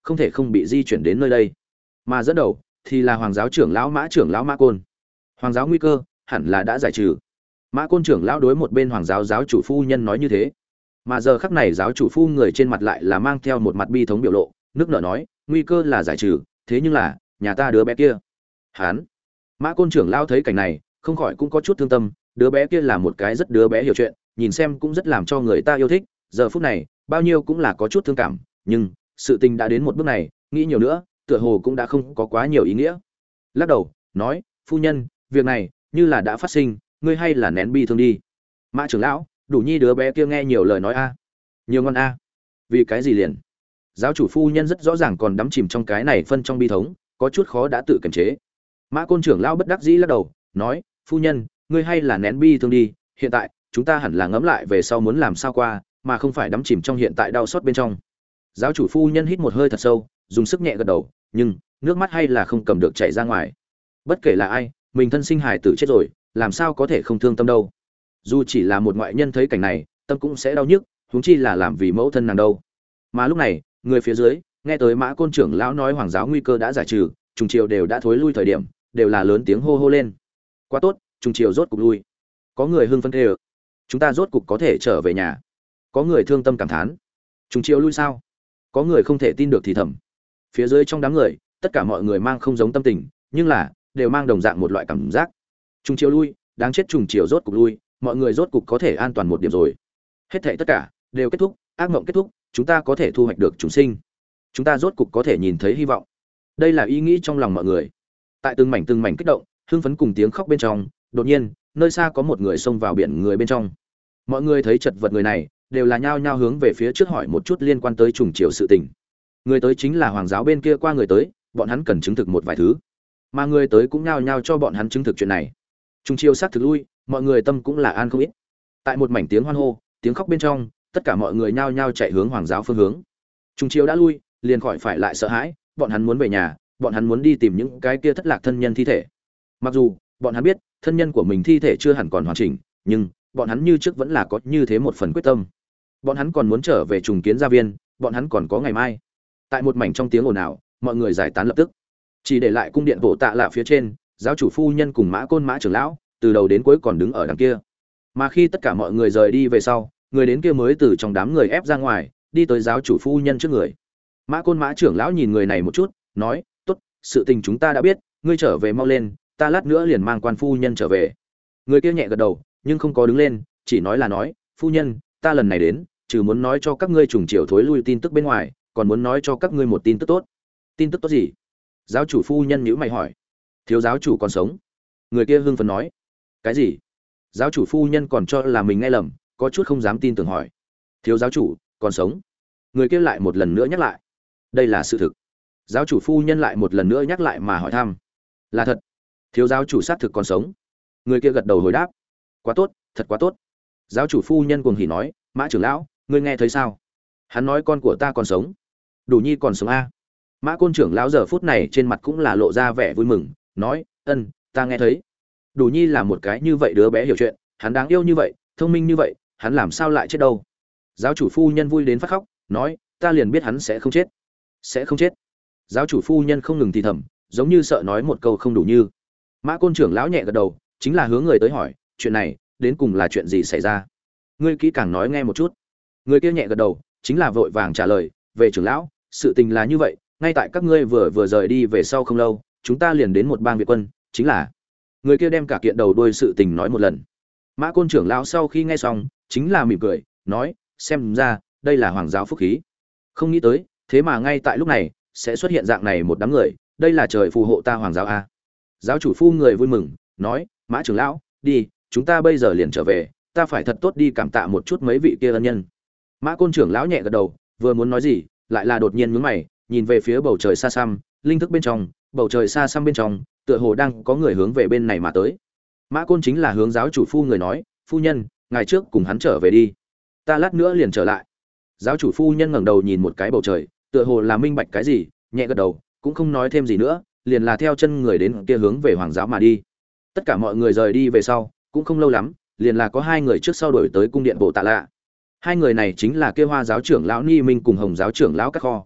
không thể không bị di chuyển đến nơi đây. Mà dẫn đầu thì là hoàng giáo trưởng lão Mã trưởng lão Mã Côn. Hoàng giáo nguy cơ hẳn là đã giải trừ. Mã Côn trưởng lão đối một bên hoàng giáo giáo chủ phu nhân nói như thế. Mà giờ khắc này giáo chủ phu người trên mặt lại là mang theo một mặt bi thống biểu lộ, nước nở nói, nguy cơ là giải trừ, thế nhưng là nhà ta đứa bé kia. Hán. Mã Côn trưởng lão thấy cảnh này, không khỏi cũng có chút thương tâm, đứa bé kia là một cái rất đứa bé hiểu chuyện, nhìn xem cũng rất làm cho người ta yêu thích, giờ phút này, bao nhiêu cũng là có chút thương cảm, nhưng sự tình đã đến một bước này, nghĩ nhiều nữa, tựa hồ cũng đã không có quá nhiều ý nghĩa. Lắc đầu, nói, phu nhân, việc này như là đã phát sinh, ngươi hay là nén bi thương đi. Mã trưởng lão, đủ nhi đứa bé kia nghe nhiều lời nói a, nhiều ngon a. Vì cái gì liền? Giáo chủ phu nhân rất rõ ràng còn đắm chìm trong cái này phân trong bi thống, có chút khó đã tự kiềm chế. Mã Côn trưởng lão bất đắc dĩ lắc đầu, nói, phu nhân, ngươi hay là nén bi thương đi, hiện tại chúng ta hẳn là ngẫm lại về sau muốn làm sao qua, mà không phải đắm chìm trong hiện tại đau xót bên trong. Giáo chủ phu nhân hít một hơi thật sâu, dùng sức nhẹ gật đầu, nhưng nước mắt hay là không cầm được chảy ra ngoài. Bất kể là ai, mình thân sinh hài tử chết rồi, làm sao có thể không thương tâm đâu. Dù chỉ là một ngoại nhân thấy cảnh này, tâm cũng sẽ đau nhức, huống chi là làm vì mẫu thân nàng đâu. Mà lúc này, người phía dưới nghe tới Mã Côn trưởng lão nói hoàng giáo nguy cơ đã giải trừ, trùng triều đều đã thối lui thời điểm, đều là lớn tiếng hô hô lên. Quá tốt, trùng triều rốt cục lui. Có người hưng phấn kêu, chúng ta rốt cục có thể trở về nhà. Có người thương tâm cảm thán, trùng triều lui sao? Có người không thể tin được thì thầm. Phía dưới trong đám người, tất cả mọi người mang không giống tâm tình, nhưng là đều mang đồng dạng một loại cảm giác. Trùng triều lui, đáng chết, trùng triều rốt cục lui, mọi người rốt cục có thể an toàn một điểm rồi. Hết thảy tất cả đều kết thúc, ác mộng kết thúc, chúng ta có thể thu hoạch được chúng sinh. Chúng ta rốt cục có thể nhìn thấy hy vọng. Đây là ý nghĩ trong lòng mọi người. Tại từng mảnh từng mảnh kích động, hưng phấn cùng tiếng khóc bên trong, đột nhiên, nơi xa có một người xông vào biển người bên trong. Mọi người thấy chật vật người này, đều là nhao nhao hướng về phía trước hỏi một chút liên quan tới trùng triều sự tình. Người tới chính là hoàng giáo bên kia qua người tới, bọn hắn cần chứng thực một vài thứ. Mà người tới cũng nhao nhao cho bọn hắn chứng thực chuyện này. Trùng triều sát thực lui, mọi người tâm cũng là an không ít. Tại một mảnh tiếng hoan hô, tiếng khóc bên trong, tất cả mọi người nhao nhao chạy hướng hoàng giáo phương hướng. Trùng triều đã lui, liền khỏi phải lại sợ hãi, bọn hắn muốn về nhà, bọn hắn muốn đi tìm những cái kia thất lạc thân nhân thi thể. Mặc dù bọn hắn biết, thân nhân của mình thi thể chưa hẳn còn hoàn chỉnh, nhưng bọn hắn như trước vẫn là có như thế một phần quyết tâm. Bọn hắn còn muốn trở về trùng kiến gia viên, bọn hắn còn có ngày mai. Tại một mảnh trong tiếng ồn ào, mọi người giải tán lập tức, chỉ để lại cung điện bộ tạ lạ phía trên, giáo chủ phu nhân cùng Mã Côn Mã trưởng lão, từ đầu đến cuối còn đứng ở đằng kia. Mà khi tất cả mọi người rời đi về sau, người đến kia mới từ trong đám người ép ra ngoài, đi tới giáo chủ phu nhân trước người. Mã Côn Mã trưởng lão nhìn người này một chút, nói, "Tốt, sự tình chúng ta đã biết, ngươi trở về mau lên, ta lát nữa liền mang quan phu nhân trở về." Người kia nhẹ gật đầu, nhưng không có đứng lên, chỉ nói là nói, "Phu nhân, ta lần này đến, trừ muốn nói cho các ngươi trùng triều thối lui tin tức bên ngoài, còn muốn nói cho các ngươi một tin tức tốt." "Tin tức tốt gì?" Giáo chủ phu nhân nhíu mày hỏi. "Thiếu giáo chủ còn sống." Người kia hưng phấn nói. "Cái gì?" Giáo chủ phu nhân còn cho là mình nghe lầm, có chút không dám tin tưởng hỏi. "Thiếu giáo chủ còn sống?" Người kia lại một lần nữa nhắc lại. "Đây là sự thực." Giáo chủ phu nhân lại một lần nữa nhắc lại mà hỏi thăm. "Là thật? Thiếu giáo chủ xác thực còn sống?" Người kia gật đầu hồi đáp. "Quá tốt, thật quá tốt." Giáo chủ phu nhân cuồng hỉ nói, "Mã trưởng lão, ngươi nghe thấy sao? Hắn nói con của ta còn sống." "Đủ nhi còn sống a?" Mã Côn trưởng lão giờ phút này trên mặt cũng là lộ ra vẻ vui mừng, nói, "Ân, ta nghe thấy. Đủ nhi là một cái như vậy đứa bé hiểu chuyện, hắn đáng yêu như vậy, thông minh như vậy, hắn làm sao lại chết đâu?" Giáo chủ phu nhân vui đến phát khóc, nói, "Ta liền biết hắn sẽ không chết, sẽ không chết." Giáo chủ phu nhân không ngừng thì thầm, giống như sợ nói một câu không đủ như. Mã Côn trưởng lão nhẹ gật đầu, chính là hướng người tới hỏi, "Chuyện này đến cùng là chuyện gì xảy ra? Ngươi kỹ càng nói nghe một chút." Người kia nhẹ gật đầu, chính là vội vàng trả lời, "Về trưởng lão, sự tình là như vậy, ngay tại các ngươi vừa vừa rời đi về sau không lâu, chúng ta liền đến một bang Việt quân, chính là..." Người kia đem cả kiện đầu đuôi sự tình nói một lần. Mã Côn trưởng lão sau khi nghe xong, chính là mỉm cười, nói, "Xem ra đây là hoàng giáo phúc khí. Không nghĩ tới, thế mà ngay tại lúc này sẽ xuất hiện dạng này một đám người, đây là trời phù hộ ta hoàng giáo a." Giáo chủ phu người vui mừng, nói, "Mã trưởng lão, đi, chúng ta bây giờ liền trở về, ta phải thật tốt đi cảm tạ một chút mấy vị kia ân nhân." Mã Côn trưởng lão nhẹ gật đầu, vừa muốn nói gì, lại là đột nhiên nhướng mày, nhìn về phía bầu trời xa xăm, linh thức bên trong, bầu trời xa xăm bên trong, tựa hồ đang có người hướng về bên này mà tới. Mã Côn chính là hướng giáo chủ phu người nói, "Phu nhân, ngày trước cùng hắn trở về đi, ta lát nữa liền trở lại." Giáo chủ phu nhân ngẩng đầu nhìn một cái bầu trời, tựa hồ là minh bạch cái gì, nhẹ gật đầu, cũng không nói thêm gì nữa, liền là theo chân người đến kia hướng về hoàng giáo mà đi. Tất cả mọi người rời đi về sau, cũng không lâu lắm, liền là có hai người trước sau đổi tới cung điện bộ tạ lạ. Hai người này chính là kia Hoa giáo trưởng lão Ni Minh cùng Hồng giáo trưởng lão Cát Kho.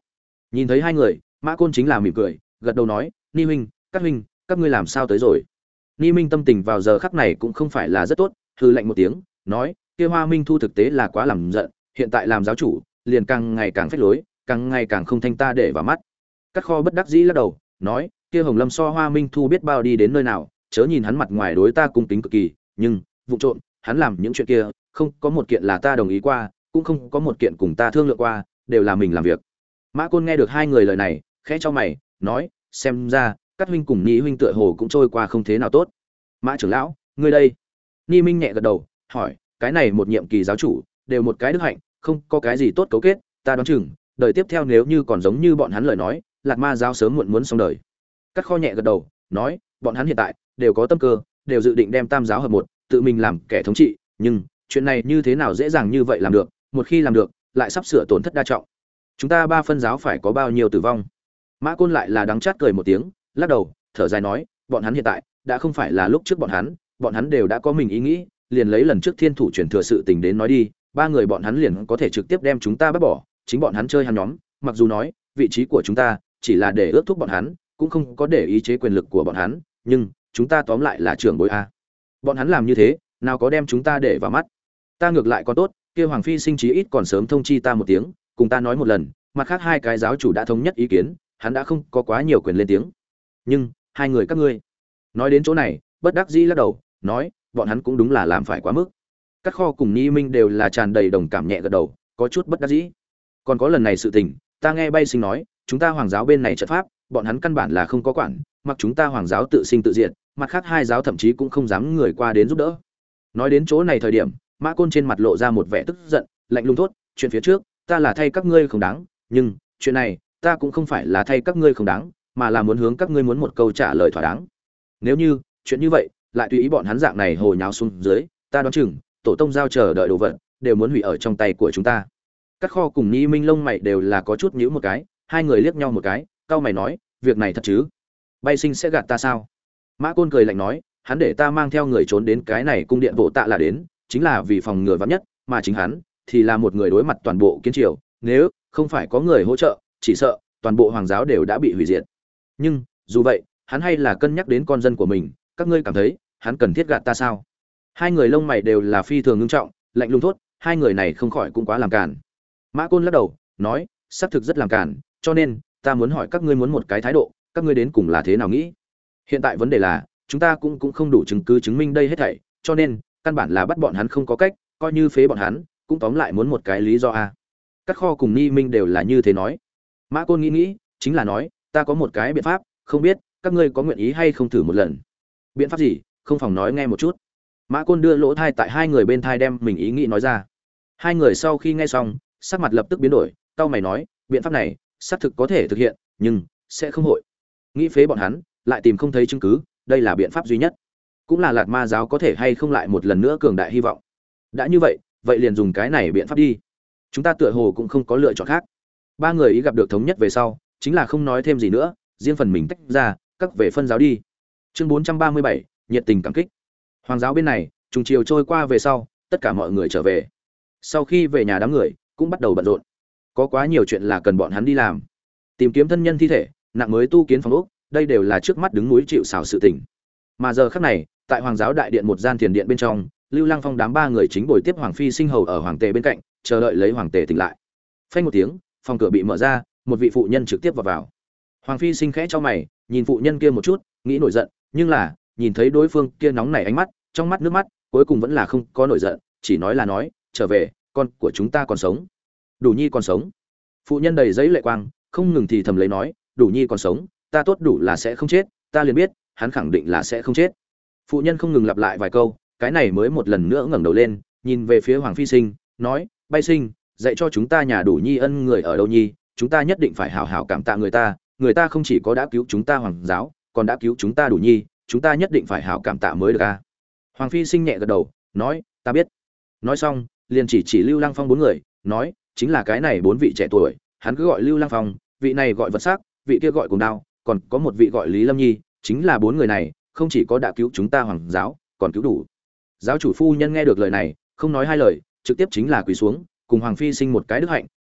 Nhìn thấy hai người, Mã Côn chính là mỉm cười, gật đầu nói, Ni huynh, các huynh, các ngươi làm sao tới rồi? Ni Minh tâm tình vào giờ khắc này cũng không phải là rất tốt, hừ lạnh một tiếng, nói, kia Hoa Minh Thu thực tế là quá làm giận, hiện tại làm giáo chủ, liền càng ngày càng phách lối, càng ngày càng không thanh ta để vào mắt. Cắt Kho bất đắc dĩ lắc đầu, nói, kia Hồng Lâm so Hoa Minh Thu biết bao đi đến nơi nào, chớ nhìn hắn mặt ngoài đối ta cung kính cực kỳ, nhưng vụ trộm, hắn làm những chuyện kia, không có một kiện là ta đồng ý qua, cũng không có một kiện cùng ta thương lượng qua, đều là mình làm việc. Mã Côn nghe được hai người lời này, khẽ cho mày, nói, xem ra, các huynh cùng Ni huynh tựa hồ cũng trôi qua không thế nào tốt. Mã trưởng lão, ngươi đây? Ni Minh nhẹ gật đầu, hỏi, cái này một nhiệm kỳ giáo chủ, đều một cái đức hạnh, không có cái gì tốt cấu kết, ta đoán chừng, đời tiếp theo nếu như còn giống như bọn hắn lời nói, Lạt Ma giáo sớm muộn muốn xong đời. Cắt Kho nhẹ gật đầu, nói, bọn hắn hiện tại đều có tâm cơ, đều dự định đem Tam giáo hợp một, tự mình làm kẻ thống trị, nhưng chuyện này như thế nào dễ dàng như vậy làm được, một khi làm được, lại sắp sửa tổn thất đa trọng. Chúng ta ba phân giáo phải có bao nhiêu tử vong? Mã Côn lại là đắng chát cười một tiếng, lắc đầu, thở dài nói, bọn hắn hiện tại đã không phải là lúc trước bọn hắn, bọn hắn đều đã có mình ý nghĩ, liền lấy lần trước Thiên Thủ truyền thừa sự tình đến nói đi, ba người bọn hắn liền có thể trực tiếp đem chúng ta bắt bỏ, chính bọn hắn chơi hắn nhóm, mặc dù nói, vị trí của chúng ta chỉ là để ước thúc bọn hắn, cũng không có để ý chế quyền lực của bọn hắn, nhưng chúng ta tóm lại là trưởng bối a. Bọn hắn làm như thế, nào có đem chúng ta để vào mắt. Ta ngược lại có tốt, kia Hoàng phi sinh chí ít còn sớm thông chi ta một tiếng, cùng ta nói một lần, mặt khác hai cái giáo chủ đã thống nhất ý kiến, hắn đã không có quá nhiều quyền lên tiếng. Nhưng hai người các ngươi, nói đến chỗ này, bất đắc dĩ lắc đầu, nói, bọn hắn cũng đúng là làm phải quá mức. Cắt Kho cùng Ni Minh đều là tràn đầy đồng cảm nhẹ gật đầu, có chút bất đắc dĩ. Còn có lần này sự tình, ta nghe Bay Sinh nói, chúng ta Hoàng giáo bên này trận pháp, bọn hắn căn bản là không có quản, mặc chúng ta Hoàng giáo tự sinh tự diệt, mặt khác hai giáo thậm chí cũng không dám người qua đến giúp đỡ. Nói đến chỗ này thời điểm, Mã Côn trên mặt lộ ra một vẻ tức giận, lạnh lùng thốt, chuyện phía trước, ta là thay các ngươi không đáng, nhưng chuyện này, ta cũng không phải là thay các ngươi không đáng, mà là muốn hướng các ngươi muốn một câu trả lời thỏa đáng. Nếu như chuyện như vậy lại tùy ý bọn hắn dạng này hồ nháo xuống dưới, ta đoán chừng tổ tông giao chờ đợi đồ vật đều muốn hủy ở trong tay của chúng ta. Cắt Kho cùng Ni Minh lông mày đều là có chút nhíu một cái, hai người liếc nhau một cái, cau mày nói, việc này thật chứ? Bay Sinh sẽ gạt ta sao? Mã Côn cười lạnh nói, hắn để ta mang theo người trốn đến cái này cung điện bộ tạ là đến, chính là vì phòng ngừa vắn nhất, mà chính hắn thì là một người đối mặt toàn bộ kiến triều, nếu không phải có người hỗ trợ, chỉ sợ toàn bộ hoàng giáo đều đã bị hủy diệt. Nhưng dù vậy, hắn hay là cân nhắc đến con dân của mình, các ngươi cảm thấy hắn cần thiết gạt ta sao? Hai người lông mày đều là phi thường ngưng trọng, lạnh lùng thốt, hai người này không khỏi cũng quá làm cản. Mã Côn lắc đầu, nói, xác thực rất làm cản, cho nên ta muốn hỏi các ngươi muốn một cái thái độ, các ngươi đến cùng là thế nào nghĩ? Hiện tại vấn đề là, chúng ta cũng cũng không đủ chứng cứ chứng minh đây hết thảy, cho nên căn bản là bắt bọn hắn không có cách, coi như phế bọn hắn, cũng tóm lại muốn một cái lý do a. Cắt Kho cùng Ni Minh đều là như thế nói. Mã Côn nghĩ nghĩ, chính là nói, ta có một cái biện pháp, không biết các ngươi có nguyện ý hay không thử một lần. Biện pháp gì? Không phòng nói nghe một chút. Mã Côn đưa lỗ thai tại hai người bên thai đem mình ý nghĩ nói ra. Hai người sau khi nghe xong, sắc mặt lập tức biến đổi, cau mày nói, biện pháp này xác thực có thể thực hiện, nhưng sẽ không hội. Nghĩ phế bọn hắn, lại tìm không thấy chứng cứ, đây là biện pháp duy nhất. Cũng là Lạt Ma giáo có thể hay không lại một lần nữa cường đại hy vọng. Đã như vậy, vậy liền dùng cái này biện pháp đi. Chúng ta tựa hồ cũng không có lựa chọn khác. Ba người ý gặp được thống nhất về sau, chính là không nói thêm gì nữa, riêng phần mình tách ra, các về phân giáo đi. Chương bốn trăm ba mươi bảy, nhiệt tình cảm kích. Hoàng giáo bên này, trùng chiều trôi qua về sau, tất cả mọi người trở về. Sau khi về nhà đám người cũng bắt đầu bận rộn. Có quá nhiều chuyện là cần bọn hắn đi làm. Tìm kiếm thân nhân thi thể, nặng mới tu kiến phòng ốc, đây đều là trước mắt đứng núi chịu sào sự tình. Mà giờ khắc này, tại Hoàng giáo đại điện một gian thiền điện bên trong, Lưu Lăng Phong đám ba người chính bồi tiếp Hoàng phi sinh hầu ở hoàng tề bên cạnh, chờ đợi lấy hoàng tề tỉnh lại. Phanh một tiếng, phòng cửa bị mở ra, một vị phụ nhân trực tiếp vào vào. Hoàng phi sinh khẽ cho mày, nhìn phụ nhân kia một chút, nghĩ nổi giận, nhưng là, nhìn thấy đối phương kia nóng nảy ánh mắt, trong mắt nước mắt, cuối cùng vẫn là không có nổi giận, chỉ nói là nói, trở về, con của chúng ta còn sống. Đủ Nhi còn sống. Phụ nhân đầy giấy lệ quang, không ngừng thì thầm lấy nói, Đủ Nhi còn sống, ta tốt đủ là sẽ không chết, ta liền biết, hắn khẳng định là sẽ không chết. Phụ nhân không ngừng lặp lại vài câu, cái này mới một lần nữa ngẩng đầu lên, nhìn về phía Hoàng phi sinh, nói, Bay Sinh, dạy cho chúng ta nhà Đủ Nhi ân người ở đâu nhi, chúng ta nhất định phải hảo hảo cảm tạ người ta, người ta không chỉ có đã cứu chúng ta Hoàng giáo, còn đã cứu chúng ta Đủ Nhi, chúng ta nhất định phải hảo cảm tạ mới được a. Hoàng phi sinh nhẹ gật đầu, nói, ta biết. Nói xong, liền chỉ chỉ Lưu Lăng Phong bốn người, nói, chính là cái này bốn vị trẻ tuổi, hắn cứ gọi Lưu Lăng Phong, vị này gọi Vật Sắc, vị kia gọi Cùng Đao, còn có một vị gọi Lý Lâm Nhi, chính là bốn người này, không chỉ có đã cứu chúng ta Hoàng giáo, còn cứu đủ. Giáo chủ phu nhân nghe được lời này, không nói hai lời, trực tiếp chính là quỳ xuống, cùng Hoàng phi sinh một cái đức hạnh,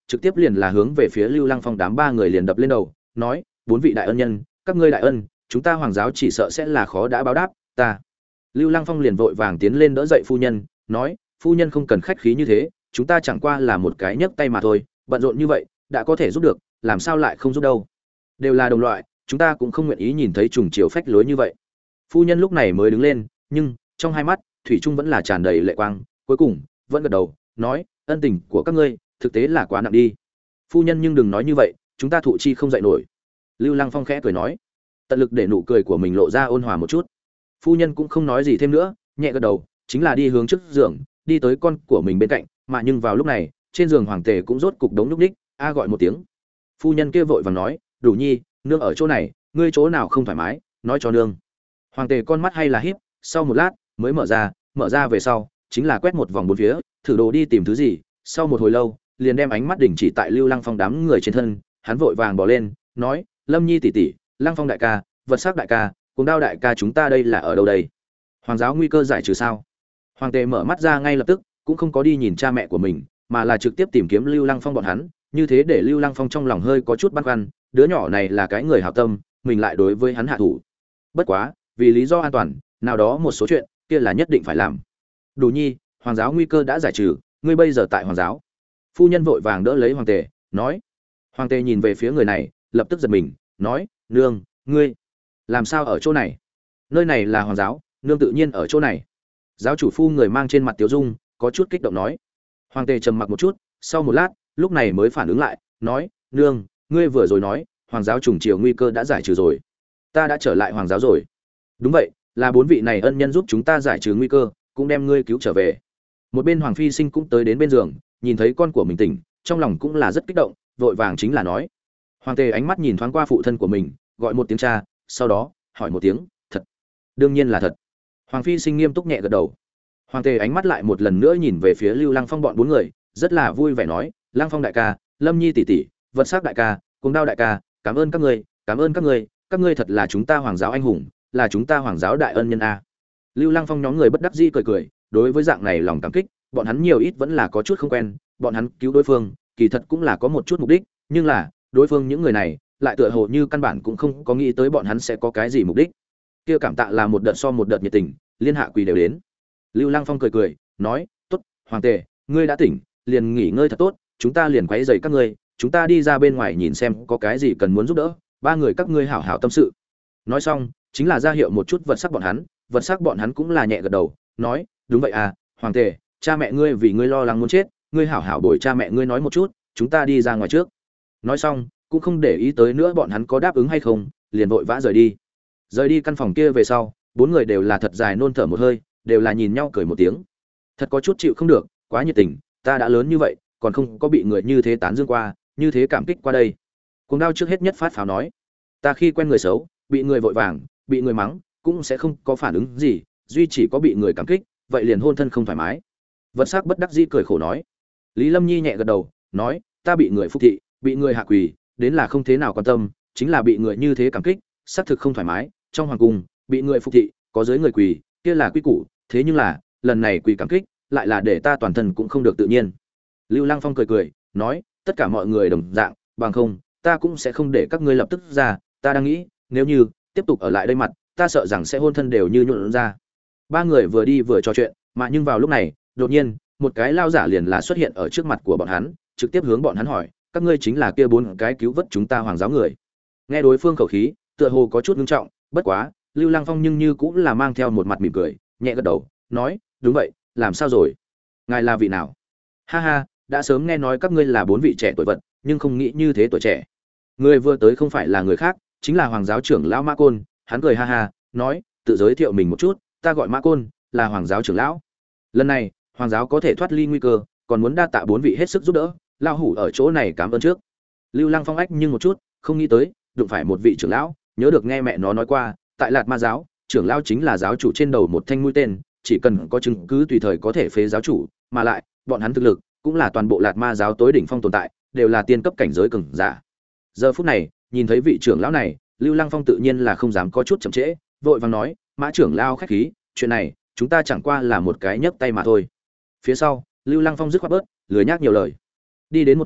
trực tiếp liền là hướng về phía Lưu Lăng Phong đám ba người liền đập lên đầu, nói: "Bốn vị đại ân nhân, các ngươi đại ân, chúng ta hoàng giáo chỉ sợ sẽ là khó đã báo đáp, ta." Lưu Lăng Phong liền vội vàng tiến lên đỡ dậy phu nhân, nói: "Phu nhân không cần khách khí như thế, chúng ta chẳng qua là một cái nhấc tay mà thôi, bận rộn như vậy, đã có thể giúp được, làm sao lại không giúp đâu? Đều là đồng loại, chúng ta cũng không nguyện ý nhìn thấy trùng chiều phách lối như vậy." Phu nhân lúc này mới đứng lên, nhưng trong hai mắt thủy chung vẫn là tràn đầy lệ quang, cuối cùng vẫn gật đầu, nói: "Ân tình của các ngươi, thực tế là quá nặng đi." Phu nhân nhưng đừng nói như vậy, chúng ta thụ chi không dậy nổi. Lưu Lăng Phong khẽ cười nói, tận lực để nụ cười của mình lộ ra ôn hòa một chút. Phu nhân cũng không nói gì thêm nữa, nhẹ gật đầu, chính là đi hướng trước giường, đi tới con của mình bên cạnh, mà nhưng vào lúc này, trên giường hoàng tề cũng rốt cục đống nhúc ních, a gọi một tiếng. Phu nhân kia vội vàng nói: "Đủ nhi, nương ở chỗ này, ngươi chỗ nào không thoải mái, nói cho nương." Hoàng tề con mắt hay là híp, sau một lát mới mở ra, mở ra về sau, chính là quét một vòng bốn phía, thử đồ đi tìm thứ gì, sau một hồi lâu, liền đem ánh mắt đỉnh chỉ tại Lưu Lăng Phong đám người trên thân, hắn vội vàng bỏ lên, nói: "Lâm Nhi tỷ tỷ, Lăng Phong đại ca, Vật Sắc đại ca, Cuồng Đao đại ca, chúng ta đây là ở đâu đây? Hoàng giáo nguy cơ giải trừ sao?" Hoàng tề mở mắt ra ngay lập tức, cũng không có đi nhìn cha mẹ của mình, mà là trực tiếp tìm kiếm Lưu Lăng Phong bọn hắn, như thế để Lưu Lăng Phong trong lòng hơi có chút băn khoăn, đứa nhỏ này là cái người hảo tâm, mình lại đối với hắn hạ thủ. Bất quá, vì lý do an toàn, nào đó một số chuyện, kia là nhất định phải làm. "Đủ nhi, hoàng giáo nguy cơ đã giải trừ, ngươi bây giờ tại hoàng giáo." Phu nhân vội vàng đỡ lấy hoàng tề, nói. Hoàng tề nhìn về phía người này, lập tức giật mình, nói: "Nương, ngươi làm sao ở chỗ này? Nơi này là hoàng giáo, nương tự nhiên ở chỗ này." Giáo chủ phu người mang trên mặt tiếu dung, có chút kích động nói. Hoàng tề trầm mặc một chút, sau một lát, lúc này mới phản ứng lại, nói: "Nương, ngươi vừa rồi nói, hoàng giáo trùng chiều nguy cơ đã giải trừ rồi. Ta đã trở lại hoàng giáo rồi." "Đúng vậy, là bốn vị này ân nhân giúp chúng ta giải trừ nguy cơ, cũng đem ngươi cứu trở về." Một bên hoàng phi sinh cũng tới đến bên giường, nhìn thấy con của mình tỉnh, trong lòng cũng là rất kích động, vội vàng chính là nói. Hoàng tề ánh mắt nhìn thoáng qua phụ thân của mình, gọi một tiếng cha, sau đó hỏi một tiếng: "Thật?" "Đương nhiên là thật." Hoàng phi sinh nghiêm túc nhẹ gật đầu. Hoàng tề ánh mắt lại một lần nữa nhìn về phía Lưu Lăng Phong bọn bốn người, rất là vui vẻ nói: "Lăng Phong đại ca, Lâm Nhi tỷ tỷ, Vật Sắc đại ca, Cuồng Đao đại ca, cảm ơn các ngươi, cảm ơn các ngươi, các ngươi thật là chúng ta hoàng giáo anh hùng, là chúng ta hoàng giáo đại ân nhân a." Lưu Lăng Phong nhóm người bất đắc dĩ cười cười, đối với dạng này lòng cảm kích, bọn hắn nhiều ít vẫn là có chút không quen, bọn hắn cứu đối phương, kỳ thật cũng là có một chút mục đích, nhưng là, đối phương những người này, lại tựa hồ như căn bản cũng không có nghĩ tới bọn hắn sẽ có cái gì mục đích. Kia cảm tạ là một đợt so một đợt nhiệt tình, liên hạ quỳ đều đến. Lưu Lăng Phong cười cười, nói: "Tốt, hoàng tề, ngươi đã tỉnh, liền nghỉ ngơi thật tốt, chúng ta liền quấy rầy các ngươi, chúng ta đi ra bên ngoài nhìn xem có cái gì cần muốn giúp đỡ, ba người các ngươi hảo hảo tâm sự." Nói xong, chính là ra hiệu một chút Vật Sắc bọn hắn, Vật Sắc bọn hắn cũng là nhẹ gật đầu, nói: "Đúng vậy à, hoàng tề, cha mẹ ngươi vì ngươi lo lắng muốn chết, ngươi hảo hảo bồi cha mẹ ngươi nói một chút, chúng ta đi ra ngoài trước." Nói xong, cũng không để ý tới nữa bọn hắn có đáp ứng hay không, liền vội vã rời đi. Rời đi căn phòng kia về sau, bốn người đều là thật dài nôn thở một hơi, đều là nhìn nhau cười một tiếng. Thật có chút chịu không được, quá nhiệt tình, ta đã lớn như vậy, còn không có bị người như thế tán dương qua, như thế cảm kích qua đây. Cuồng Đao trước hết nhất phát pháo nói: "Ta khi quen người xấu, bị người vội vàng, bị người mắng, cũng sẽ không có phản ứng gì, duy chỉ có bị người cảm kích, vậy liền hôn thân không thoải mái." Vật Sắc bất đắc dĩ cười khổ nói. Lý Lâm Nhi nhẹ gật đầu, nói: "Ta bị người phục thị, bị người hạ quỳ, đến là không thế nào quan tâm, chính là bị người như thế cảm kích, xác thực không thoải mái, trong hoàng cung, bị người phục thị, có dưới người quỳ, kia là quy củ, thế nhưng là, lần này quỳ cảm kích, lại là để ta toàn thân cũng không được tự nhiên." Lưu Lăng Phong cười cười, nói: "Tất cả mọi người đồng dạng, bằng không, ta cũng sẽ không để các ngươi lập tức ra, ta đang nghĩ, nếu như tiếp tục ở lại đây mặt, ta sợ rằng sẽ hôn thân đều như nhuộn ra." Ba người vừa đi vừa trò chuyện, mà nhưng vào lúc này, đột nhiên, một cái lao giả liền là xuất hiện ở trước mặt của bọn hắn, trực tiếp hướng bọn hắn hỏi: "Các ngươi chính là kia bốn cái cứu vớt chúng ta hoàng giáo người?" Nghe đối phương khẩu khí, tựa hồ có chút nghiêm trọng, bất quá, Lưu Lăng Phong nhưng như cũng là mang theo một mặt mỉm cười, nhẹ gật đầu, nói: "Đúng vậy, làm sao rồi? Ngài là vị nào?" "Ha ha, đã sớm nghe nói các ngươi là bốn vị trẻ tuổi vật, nhưng không nghĩ như thế tuổi trẻ." Người vừa tới không phải là người khác, chính là hoàng giáo trưởng lão Mã Côn, hắn cười ha ha, nói: "Tự giới thiệu mình một chút, ta gọi Mã Côn, là hoàng giáo trưởng lão. Lần này, hoàng giáo có thể thoát ly nguy cơ, còn muốn đa tạ bốn vị hết sức giúp đỡ, lão hủ ở chỗ này cảm ơn trước." Lưu Lăng Phong ách nhưng một chút, không nghĩ tới, đụng phải một vị trưởng lão, nhớ được nghe mẹ nó nói qua, tại Lạt Ma giáo, trưởng lão chính là giáo chủ trên đầu một thanh mũi tên, chỉ cần có chứng cứ tùy thời có thể phế giáo chủ, mà lại, bọn hắn thực lực cũng là toàn bộ Lạt Ma giáo tối đỉnh phong tồn tại, đều là tiên cấp cảnh giới cường giả. Giờ phút này, nhìn thấy vị trưởng lão này, Lưu Lăng Phong tự nhiên là không dám có chút chậm trễ, vội vàng nói: "Mã trưởng lão khách khí, chuyện này, chúng ta chẳng qua là một cái nhấc tay mà thôi." Phía sau, Lưu Lăng Phong dứt khoát bớt, lười nhác nhiều lời. Đi đến một chỗ,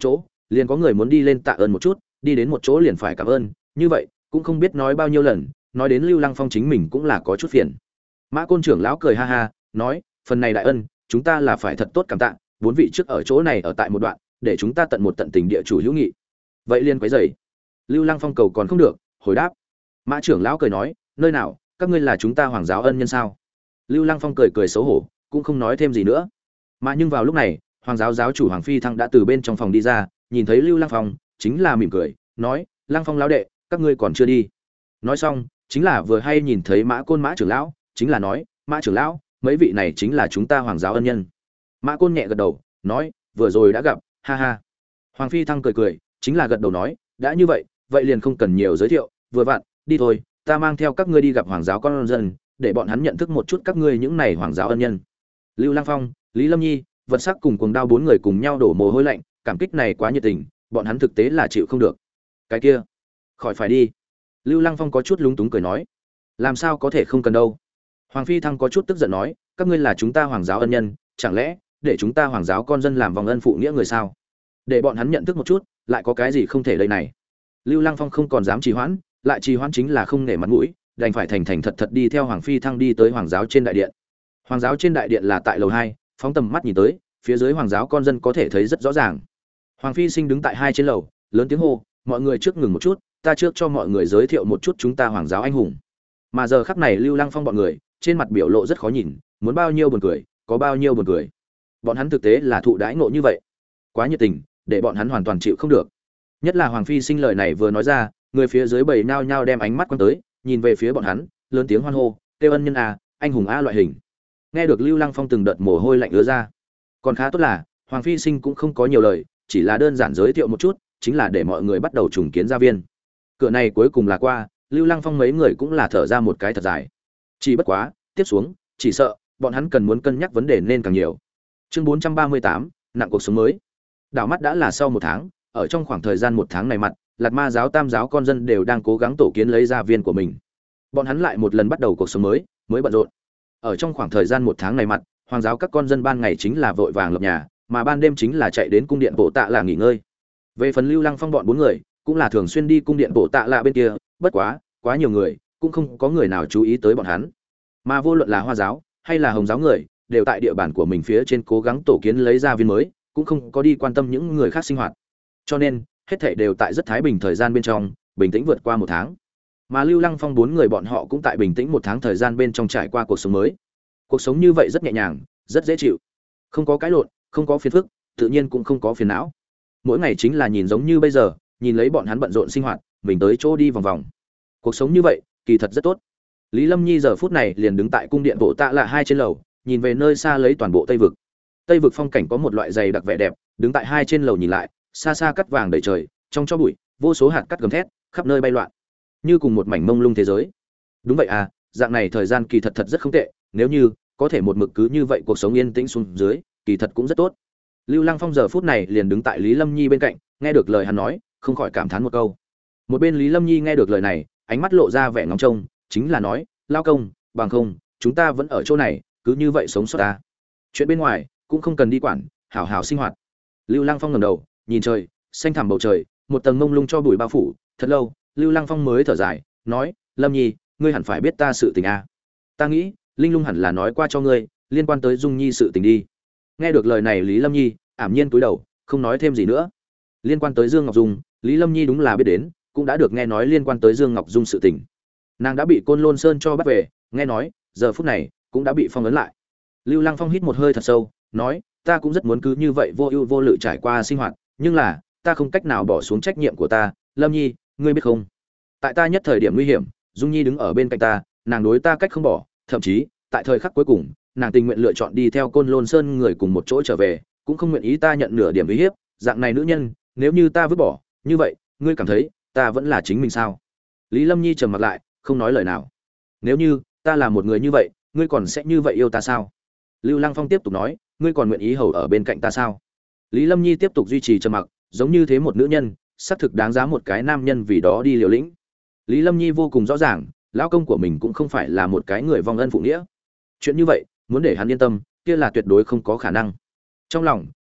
liền có người muốn đi lên tạ ơn một chút, đi đến một chỗ liền phải cảm ơn, như vậy cũng không biết nói bao nhiêu lần, nói đến Lưu Lăng Phong chính mình cũng là có chút phiền. Mã Côn trưởng lão cười ha ha, nói, phần này đại ân, chúng ta là phải thật tốt cảm tạ, bốn vị trước ở chỗ này ở tại một đoạn, để chúng ta tận một tận tình địa chủ hữu nghị. Vậy liền quấy rầy. Lưu Lăng Phong cầu còn không được, hồi đáp. Mã trưởng lão cười nói, nơi nào, các ngươi là chúng ta hoàng giáo ân nhân sao? Lưu Lăng Phong cười cười xấu hổ, cũng không nói thêm gì nữa. Mà nhưng vào lúc này, hoàng giáo giáo chủ Hoàng Phi Thăng đã từ bên trong phòng đi ra, nhìn thấy Lưu Lăng Phong, chính là mỉm cười, nói, Lăng Phong lão đệ, các ngươi còn chưa đi. Nói xong, chính là vừa hay nhìn thấy Mã Côn Mã trưởng lão, chính là nói, Mã trưởng lão, mấy vị này chính là chúng ta hoàng giáo ân nhân. Mã Côn nhẹ gật đầu, nói, vừa rồi đã gặp, ha ha. Hoàng Phi Thăng cười cười, chính là gật đầu nói, đã như vậy, vậy liền không cần nhiều giới thiệu, vừa vặn, đi thôi, ta mang theo các ngươi đi gặp hoàng giáo con dân, để bọn hắn nhận thức một chút các ngươi những này hoàng giáo ân nhân. Lưu Lăng Phong, Lý Lâm Nhi, Vật Sắc cùng Cuồng Đao bốn người cùng nhau đổ mồ hôi lạnh, cảm kích này quá nhiệt tình, bọn hắn thực tế là chịu không được. Cái kia, khỏi phải đi. Lưu Lăng Phong có chút lúng túng cười nói, làm sao có thể không cần đâu. Hoàng Phi Thăng có chút tức giận nói, các ngươi là chúng ta hoàng giáo ân nhân, chẳng lẽ để chúng ta hoàng giáo con dân làm vòng ân phụ nghĩa người sao? Để bọn hắn nhận thức một chút, lại có cái gì không thể đây này. Lưu Lăng Phong không còn dám trì hoãn, lại trì hoãn chính là không nể mặt mũi, đành phải thành thành thật thật đi theo Hoàng Phi Thăng đi tới hoàng giáo trên đại điện. Hoàng giáo trên đại điện là tại lầu hai, phóng tầm mắt nhìn tới, phía dưới hoàng giáo con dân có thể thấy rất rõ ràng. Hoàng Phi Sinh đứng tại hai trên lầu, lớn tiếng hô, mọi người trước ngừng một chút, ta trước cho mọi người giới thiệu một chút chúng ta hoàng giáo anh hùng. Mà giờ khắc này Lưu Lăng Phong bọn người, trên mặt biểu lộ rất khó nhìn, muốn bao nhiêu buồn cười, có bao nhiêu buồn cười. Bọn hắn thực tế là thụ đãi ngộ như vậy, quá nhiệt tình, để bọn hắn hoàn toàn chịu không được. Nhất là Hoàng Phi Sinh lời này vừa nói ra, người phía dưới bầy nhao nhao đem ánh mắt quăng tới, nhìn về phía bọn hắn, lớn tiếng hoan hô, "Têu ân nhân a, anh hùng a" loại hình. Nghe được Lưu Lăng Phong từng đợt mồ hôi lạnh ứa ra. Còn khá tốt là, Hoàng Phi Sinh cũng không có nhiều lời, chỉ là đơn giản giới thiệu một chút, chính là để mọi người bắt đầu trùng kiến gia viên. Cửa này cuối cùng là qua, Lưu Lăng Phong mấy người cũng là thở ra một cái thật dài. Chỉ bất quá, tiếp xuống, chỉ sợ bọn hắn cần muốn cân nhắc vấn đề nên càng nhiều. Chương bốn trăm ba mươi tám, nặng cuộc sống mới. Đảo mắt đã là sau một tháng, ở trong khoảng thời gian một tháng này mặt, Lạt Ma giáo Tam giáo con dân đều đang cố gắng tổ kiến lấy gia viên của mình. Bọn hắn lại một lần bắt đầu cuộc sống mới, mới bận rộn. Ở trong khoảng thời gian một tháng này mặt, hoàng giáo các con dân ban ngày chính là vội vàng lập nhà, mà ban đêm chính là chạy đến cung điện Bộ Tạ là nghỉ ngơi. Về phần Lưu Lăng Phong bọn bốn người, cũng là thường xuyên đi cung điện Bộ Tạ là bên kia, bất quá, quá nhiều người, cũng không có người nào chú ý tới bọn hắn. Mà vô luận là Hoa giáo hay là Hồng giáo người, đều tại địa bàn của mình phía trên cố gắng tổ kiến lấy gia viên mới, cũng không có đi quan tâm những người khác sinh hoạt. Cho nên, hết thảy đều tại rất thái bình thời gian bên trong, bình tĩnh vượt qua một tháng. Mà Lưu Lăng Phong bốn người bọn họ cũng tại bình tĩnh một tháng thời gian bên trong trải qua cuộc sống mới. Cuộc sống như vậy rất nhẹ nhàng, rất dễ chịu. Không có cái lộn, không có phiền phức, tự nhiên cũng không có phiền não. Mỗi ngày chính là nhìn giống như bây giờ, nhìn lấy bọn hắn bận rộn sinh hoạt, mình tới chỗ đi vòng vòng. Cuộc sống như vậy, kỳ thật rất tốt. Lý Lâm Nhi giờ phút này liền đứng tại cung điện Bộ Tạ là hai trên lầu, nhìn về nơi xa lấy toàn bộ Tây vực. Tây vực phong cảnh có một loại dày đặc vẻ đẹp, đứng tại hai trên lầu nhìn lại, xa xa cắt vàng đầy trời, trong cho bụi, vô số hạt cắt gầm thét, khắp nơi bay loạn, như cùng một mảnh mông lung thế giới. Đúng vậy à, dạng này thời gian kỳ thật thật rất không tệ, nếu như có thể một mực cứ như vậy cuộc sống yên tĩnh xuống dưới, kỳ thật cũng rất tốt. Lưu Lăng Phong giờ phút này liền đứng tại Lý Lâm Nhi bên cạnh, nghe được lời hắn nói, không khỏi cảm thán một câu. Một bên Lý Lâm Nhi nghe được lời này, ánh mắt lộ ra vẻ ngóng trông, chính là nói, lao công, bằng không, chúng ta vẫn ở chỗ này, cứ như vậy sống sót ta. Chuyện bên ngoài cũng không cần đi quản, hảo hảo sinh hoạt. Lưu Lăng Phong ngẩng đầu, nhìn trời, xanh thẳm bầu trời, một tầng mông lung cho bụi bao phủ, thật lâu, Lưu Lăng Phong mới thở dài, nói, Lâm Nhi, ngươi hẳn phải biết ta sự tình a. Ta nghĩ, Linh Lung hẳn là nói qua cho ngươi, liên quan tới Dung Nhi sự tình đi. Nghe được lời này Lý Lâm Nhi, ảm nhiên cúi đầu, không nói thêm gì nữa. Liên quan tới Dương Ngọc Dung, Lý Lâm Nhi đúng là biết đến, cũng đã được nghe nói liên quan tới Dương Ngọc Dung sự tình. Nàng đã bị Côn Lôn Sơn cho bắt về, nghe nói, giờ phút này cũng đã bị phong ấn lại. Lưu Lăng Phong hít một hơi thật sâu, nói, ta cũng rất muốn cứ như vậy vô ưu vô lự trải qua sinh hoạt, nhưng là, ta không cách nào bỏ xuống trách nhiệm của ta, Lâm Nhi, ngươi biết không? Tại ta nhất thời điểm nguy hiểm, Dung Nhi đứng ở bên cạnh ta, nàng đối ta cách không bỏ, thậm chí, tại thời khắc cuối cùng, nàng tình nguyện lựa chọn đi theo Côn Lôn Sơn người cùng một chỗ trở về, cũng không nguyện ý ta nhận nửa điểm uy hiếp, dạng này nữ nhân, nếu như ta vứt bỏ, như vậy, ngươi cảm thấy, ta vẫn là chính mình sao? Lý Lâm Nhi trầm mặt lại, không nói lời nào. Nếu như ta là một người như vậy, ngươi còn sẽ như vậy yêu ta sao? Lưu Lăng Phong tiếp tục nói, ngươi còn nguyện ý hầu ở bên cạnh ta sao? Lý Lâm Nhi tiếp tục duy trì trầm mặc, giống như thế một nữ nhân, xác thực đáng giá một cái nam nhân vì đó đi liều lĩnh. Lý Lâm Nhi vô cùng rõ ràng, lão công của mình cũng không phải là một cái người vong ân phụ nghĩa. Chuyện như vậy, muốn để hắn yên tâm, kia là tuyệt đối không có khả năng. Trong lòng,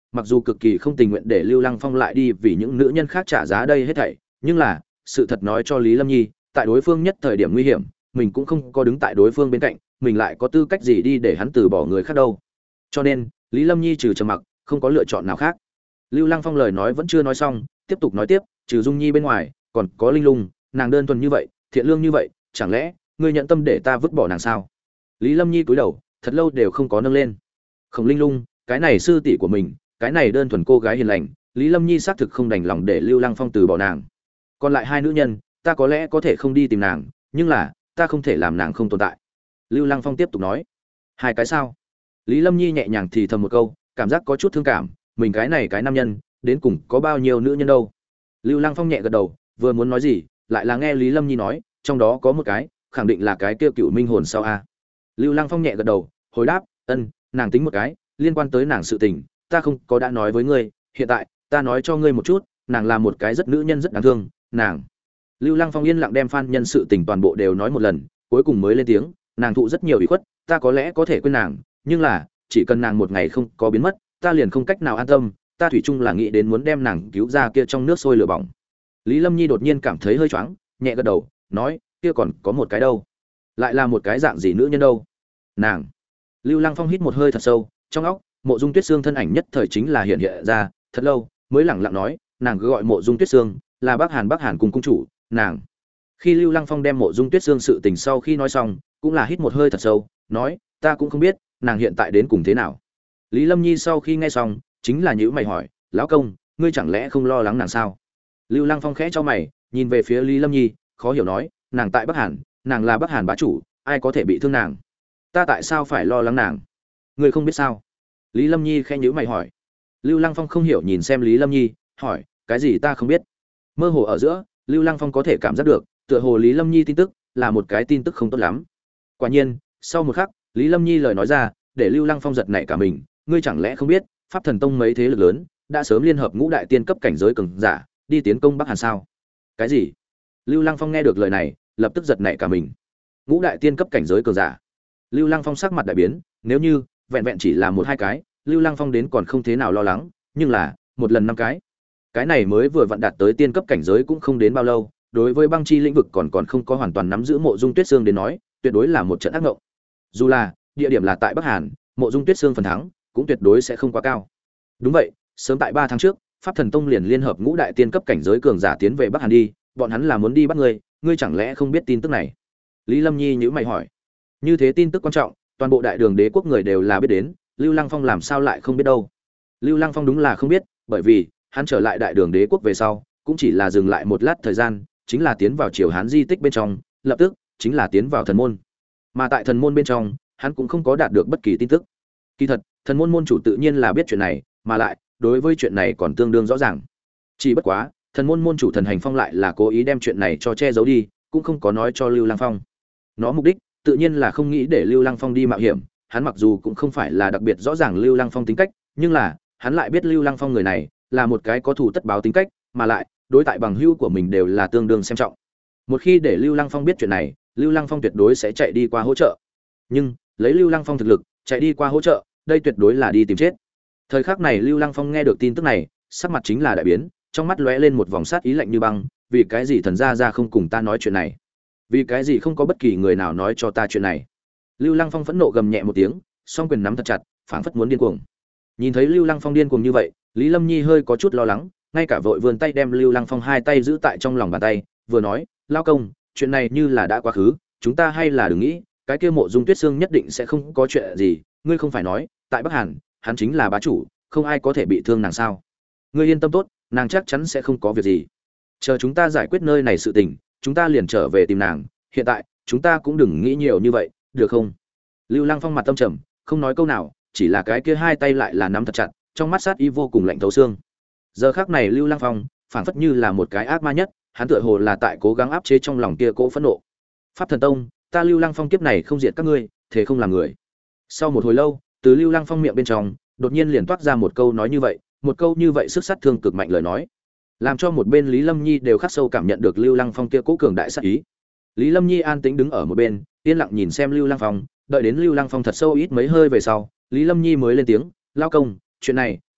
mặc dù cực kỳ không tình nguyện để Lưu Lăng Phong lại đi vì những nữ nhân khác trả giá đây hết thảy, nhưng là, sự thật nói cho Lý Lâm Nhi, tại đối phương nhất thời điểm nguy hiểm, mình cũng không có đứng tại đối phương bên cạnh, mình lại có tư cách gì đi để hắn từ bỏ người khác đâu. Cho nên, Lý Lâm Nhi trừ trầm mặc, không có lựa chọn nào khác. Lưu Lăng Phong lời nói vẫn chưa nói xong, tiếp tục nói tiếp, trừ Dung Nhi bên ngoài, còn có Linh Lung, nàng đơn thuần như vậy, thiện lương như vậy, chẳng lẽ ngươi nhận tâm để ta vứt bỏ nàng sao? Lý Lâm Nhi cúi đầu, thật lâu đều không có nâng lên. Khổng Linh Lung, cái này sư tỷ của mình, cái này đơn thuần cô gái hiền lành, Lý Lâm Nhi xác thực không đành lòng để Lưu Lăng Phong từ bỏ nàng. Còn lại hai nữ nhân, ta có lẽ có thể không đi tìm nàng, nhưng là, ta không thể làm nàng không tồn tại. Lưu Lăng Phong tiếp tục nói. Hai cái sao? Lý Lâm Nhi nhẹ nhàng thì thầm một câu, cảm giác có chút thương cảm, mình cái này cái nam nhân, đến cùng có bao nhiêu nữ nhân đâu? Lưu Lăng Phong nhẹ gật đầu, vừa muốn nói gì, lại là nghe Lý Lâm Nhi nói, trong đó có một cái, khẳng định là cái kia Cựu Minh hồn sao a? Lưu Lăng Phong nhẹ gật đầu, hồi đáp, ân, nàng tính một cái, liên quan tới nàng sự tình, ta không có đã nói với ngươi, hiện tại, ta nói cho ngươi một chút, nàng là một cái rất nữ nhân rất đáng thương, nàng. Lưu Lăng Phong yên lặng đem Phan Nhân sự tình toàn bộ đều nói một lần, cuối cùng mới lên tiếng, nàng thụ rất nhiều ủy khuất, ta có lẽ có thể quên nàng, nhưng là, chỉ cần nàng một ngày không có biến mất, ta liền không cách nào an tâm, ta thủy chung là nghĩ đến muốn đem nàng cứu ra kia trong nước sôi lửa bỏng. Lý Lâm Nhi đột nhiên cảm thấy hơi choáng, nhẹ gật đầu, nói, kia còn có một cái đâu? Lại là một cái dạng gì nữ nhân đâu? Nàng. Lưu Lăng Phong hít một hơi thật sâu, trong óc, Mộ Dung Tuyết Sương thân ảnh nhất thời chính là hiện hiện ra, thật lâu, mới lẳng lặng nói, nàng cứ gọi Mộ Dung Tuyết Sương, là Bắc Hàn Bắc Hàn cung cung chủ, nàng. Khi Lưu Lăng Phong đem Mộ Dung Tuyết Sương sự tình sau khi nói xong, cũng là hít một hơi thật sâu, nói, ta cũng không biết, nàng hiện tại đến cùng thế nào. Lý Lâm Nhi sau khi nghe xong, chính là nhíu mày hỏi, lão công, ngươi chẳng lẽ không lo lắng nàng sao? Lưu Lăng Phong khẽ cho mày, nhìn về phía Lý Lâm Nhi, khó hiểu nói, nàng tại Bắc Hàn, nàng là Bắc Hàn bá chủ, ai có thể bị thương nàng? Ta tại sao phải lo lắng nàng? Ngươi không biết sao? Lý Lâm Nhi khẽ nhíu mày hỏi. Lưu Lăng Phong không hiểu nhìn xem Lý Lâm Nhi, hỏi, cái gì ta không biết? Mơ hồ ở giữa, Lưu Lăng Phong có thể cảm giác được, tựa hồ Lý Lâm Nhi tin tức là một cái tin tức không tốt lắm. Quả nhiên, sau một khắc, Lý Lâm Nhi lời nói ra, để Lưu Lăng Phong giật nảy cả mình, ngươi chẳng lẽ không biết, Pháp Thần Tông mấy thế lực lớn đã sớm liên hợp ngũ đại tiên cấp cảnh giới cường giả, đi tiến công Bắc Hàn sao? Cái gì? Lưu Lăng Phong nghe được lời này, lập tức giật nảy cả mình. Ngũ đại tiên cấp cảnh giới cường giả? Lưu Lăng Phong sắc mặt đại biến, nếu như vẹn vẹn chỉ là một hai cái, Lưu Lăng Phong đến còn không thế nào lo lắng, nhưng là một lần năm cái, cái này mới vừa vặn đạt tới tiên cấp cảnh giới cũng không đến bao lâu, đối với băng chi lĩnh vực còn còn không có hoàn toàn nắm giữ Mộ Dung Tuyết Sương đến nói, tuyệt đối là một trận ác ngộng. Dù là địa điểm là tại Bắc Hàn, Mộ Dung Tuyết Sương phần thắng cũng tuyệt đối sẽ không quá cao. Đúng vậy, sớm tại ba tháng trước, Pháp Thần Tông liền liên hợp ngũ đại tiên cấp cảnh giới cường giả tiến về Bắc Hàn đi, bọn hắn là muốn đi bắt ngươi, ngươi chẳng lẽ không biết tin tức này? Lý Lâm Nhi nhíu mày hỏi. Như thế tin tức quan trọng, toàn bộ đại đường đế quốc người đều là biết đến, Lưu Lăng Phong làm sao lại không biết đâu? Lưu Lăng Phong đúng là không biết, bởi vì hắn trở lại đại đường đế quốc về sau, cũng chỉ là dừng lại một lát thời gian, chính là tiến vào triều Hán di tích bên trong, lập tức chính là tiến vào thần môn. Mà tại thần môn bên trong, hắn cũng không có đạt được bất kỳ tin tức. Kỳ thật, thần môn môn chủ tự nhiên là biết chuyện này, mà lại đối với chuyện này còn tương đương rõ ràng. Chỉ bất quá, thần môn môn chủ Thần Hành Phong lại là cố ý đem chuyện này cho che giấu đi, cũng không có nói cho Lưu Lăng Phong. Nó mục đích, tự nhiên là không nghĩ để Lưu Lăng Phong đi mạo hiểm, hắn mặc dù cũng không phải là đặc biệt rõ ràng Lưu Lăng Phong tính cách, nhưng là, hắn lại biết Lưu Lăng Phong người này là một cái có thù tất báo tính cách, mà lại, đối tại bằng hữu của mình đều là tương đương xem trọng. Một khi để Lưu Lăng Phong biết chuyện này, Lưu Lăng Phong tuyệt đối sẽ chạy đi qua hỗ trợ. Nhưng, lấy Lưu Lăng Phong thực lực, chạy đi qua hỗ trợ, đây tuyệt đối là đi tìm chết. Thời khắc này Lưu Lăng Phong nghe được tin tức này, sắc mặt chính là đại biến, trong mắt lóe lên một vòng sát ý lạnh như băng, vì cái gì thần gia gia không cùng ta nói chuyện này? Vì cái gì không có bất kỳ người nào nói cho ta chuyện này? Lưu Lăng Phong phẫn nộ gầm nhẹ một tiếng, song quyền nắm thật chặt, phảng phất muốn điên cuồng. Nhìn thấy Lưu Lăng Phong điên cuồng như vậy, Lý Lâm Nhi hơi có chút lo lắng, ngay cả vội vươn tay đem Lưu Lăng Phong hai tay giữ tại trong lòng bàn tay, vừa nói, "Lao công, chuyện này như là đã quá khứ, chúng ta hay là đừng nghĩ, cái kia Mộ Dung Tuyết Sương nhất định sẽ không có chuyện gì, ngươi không phải nói, tại Bắc Hàn, hắn chính là bá chủ, không ai có thể bị thương nàng sao? Ngươi yên tâm tốt, nàng chắc chắn sẽ không có việc gì. Chờ chúng ta giải quyết nơi này sự tình, chúng ta liền trở về tìm nàng, hiện tại, chúng ta cũng đừng nghĩ nhiều như vậy, được không?" Lưu Lăng Phong mặt tâm trầm, không nói câu nào, chỉ là cái kia hai tay lại là nắm thật chặt, trong mắt sát ý vô cùng lạnh thấu xương. Giờ khắc này Lưu Lăng Phong, phảng phất như là một cái ác ma nhất, hắn tựa hồ là tại cố gắng áp chế trong lòng kia cỗ phẫn nộ. Pháp Thần Tông, ta Lưu Lăng Phong kiếp này không diệt các ngươi, thế không làm người. Sau một hồi lâu, từ Lưu Lăng Phong miệng bên trong, đột nhiên liền toát ra một câu nói như vậy, một câu như vậy sức sát thương cực mạnh lời nói, làm cho một bên Lý Lâm Nhi đều khắc sâu cảm nhận được Lưu Lăng Phong kia cố cường đại sát ý. Lý Lâm Nhi an tĩnh đứng ở một bên, yên lặng nhìn xem Lưu Lăng Phong, đợi đến Lưu Lăng Phong thật sâu ít mấy hơi về sau, Lý Lâm Nhi mới lên tiếng, "Lao công, chuyện này,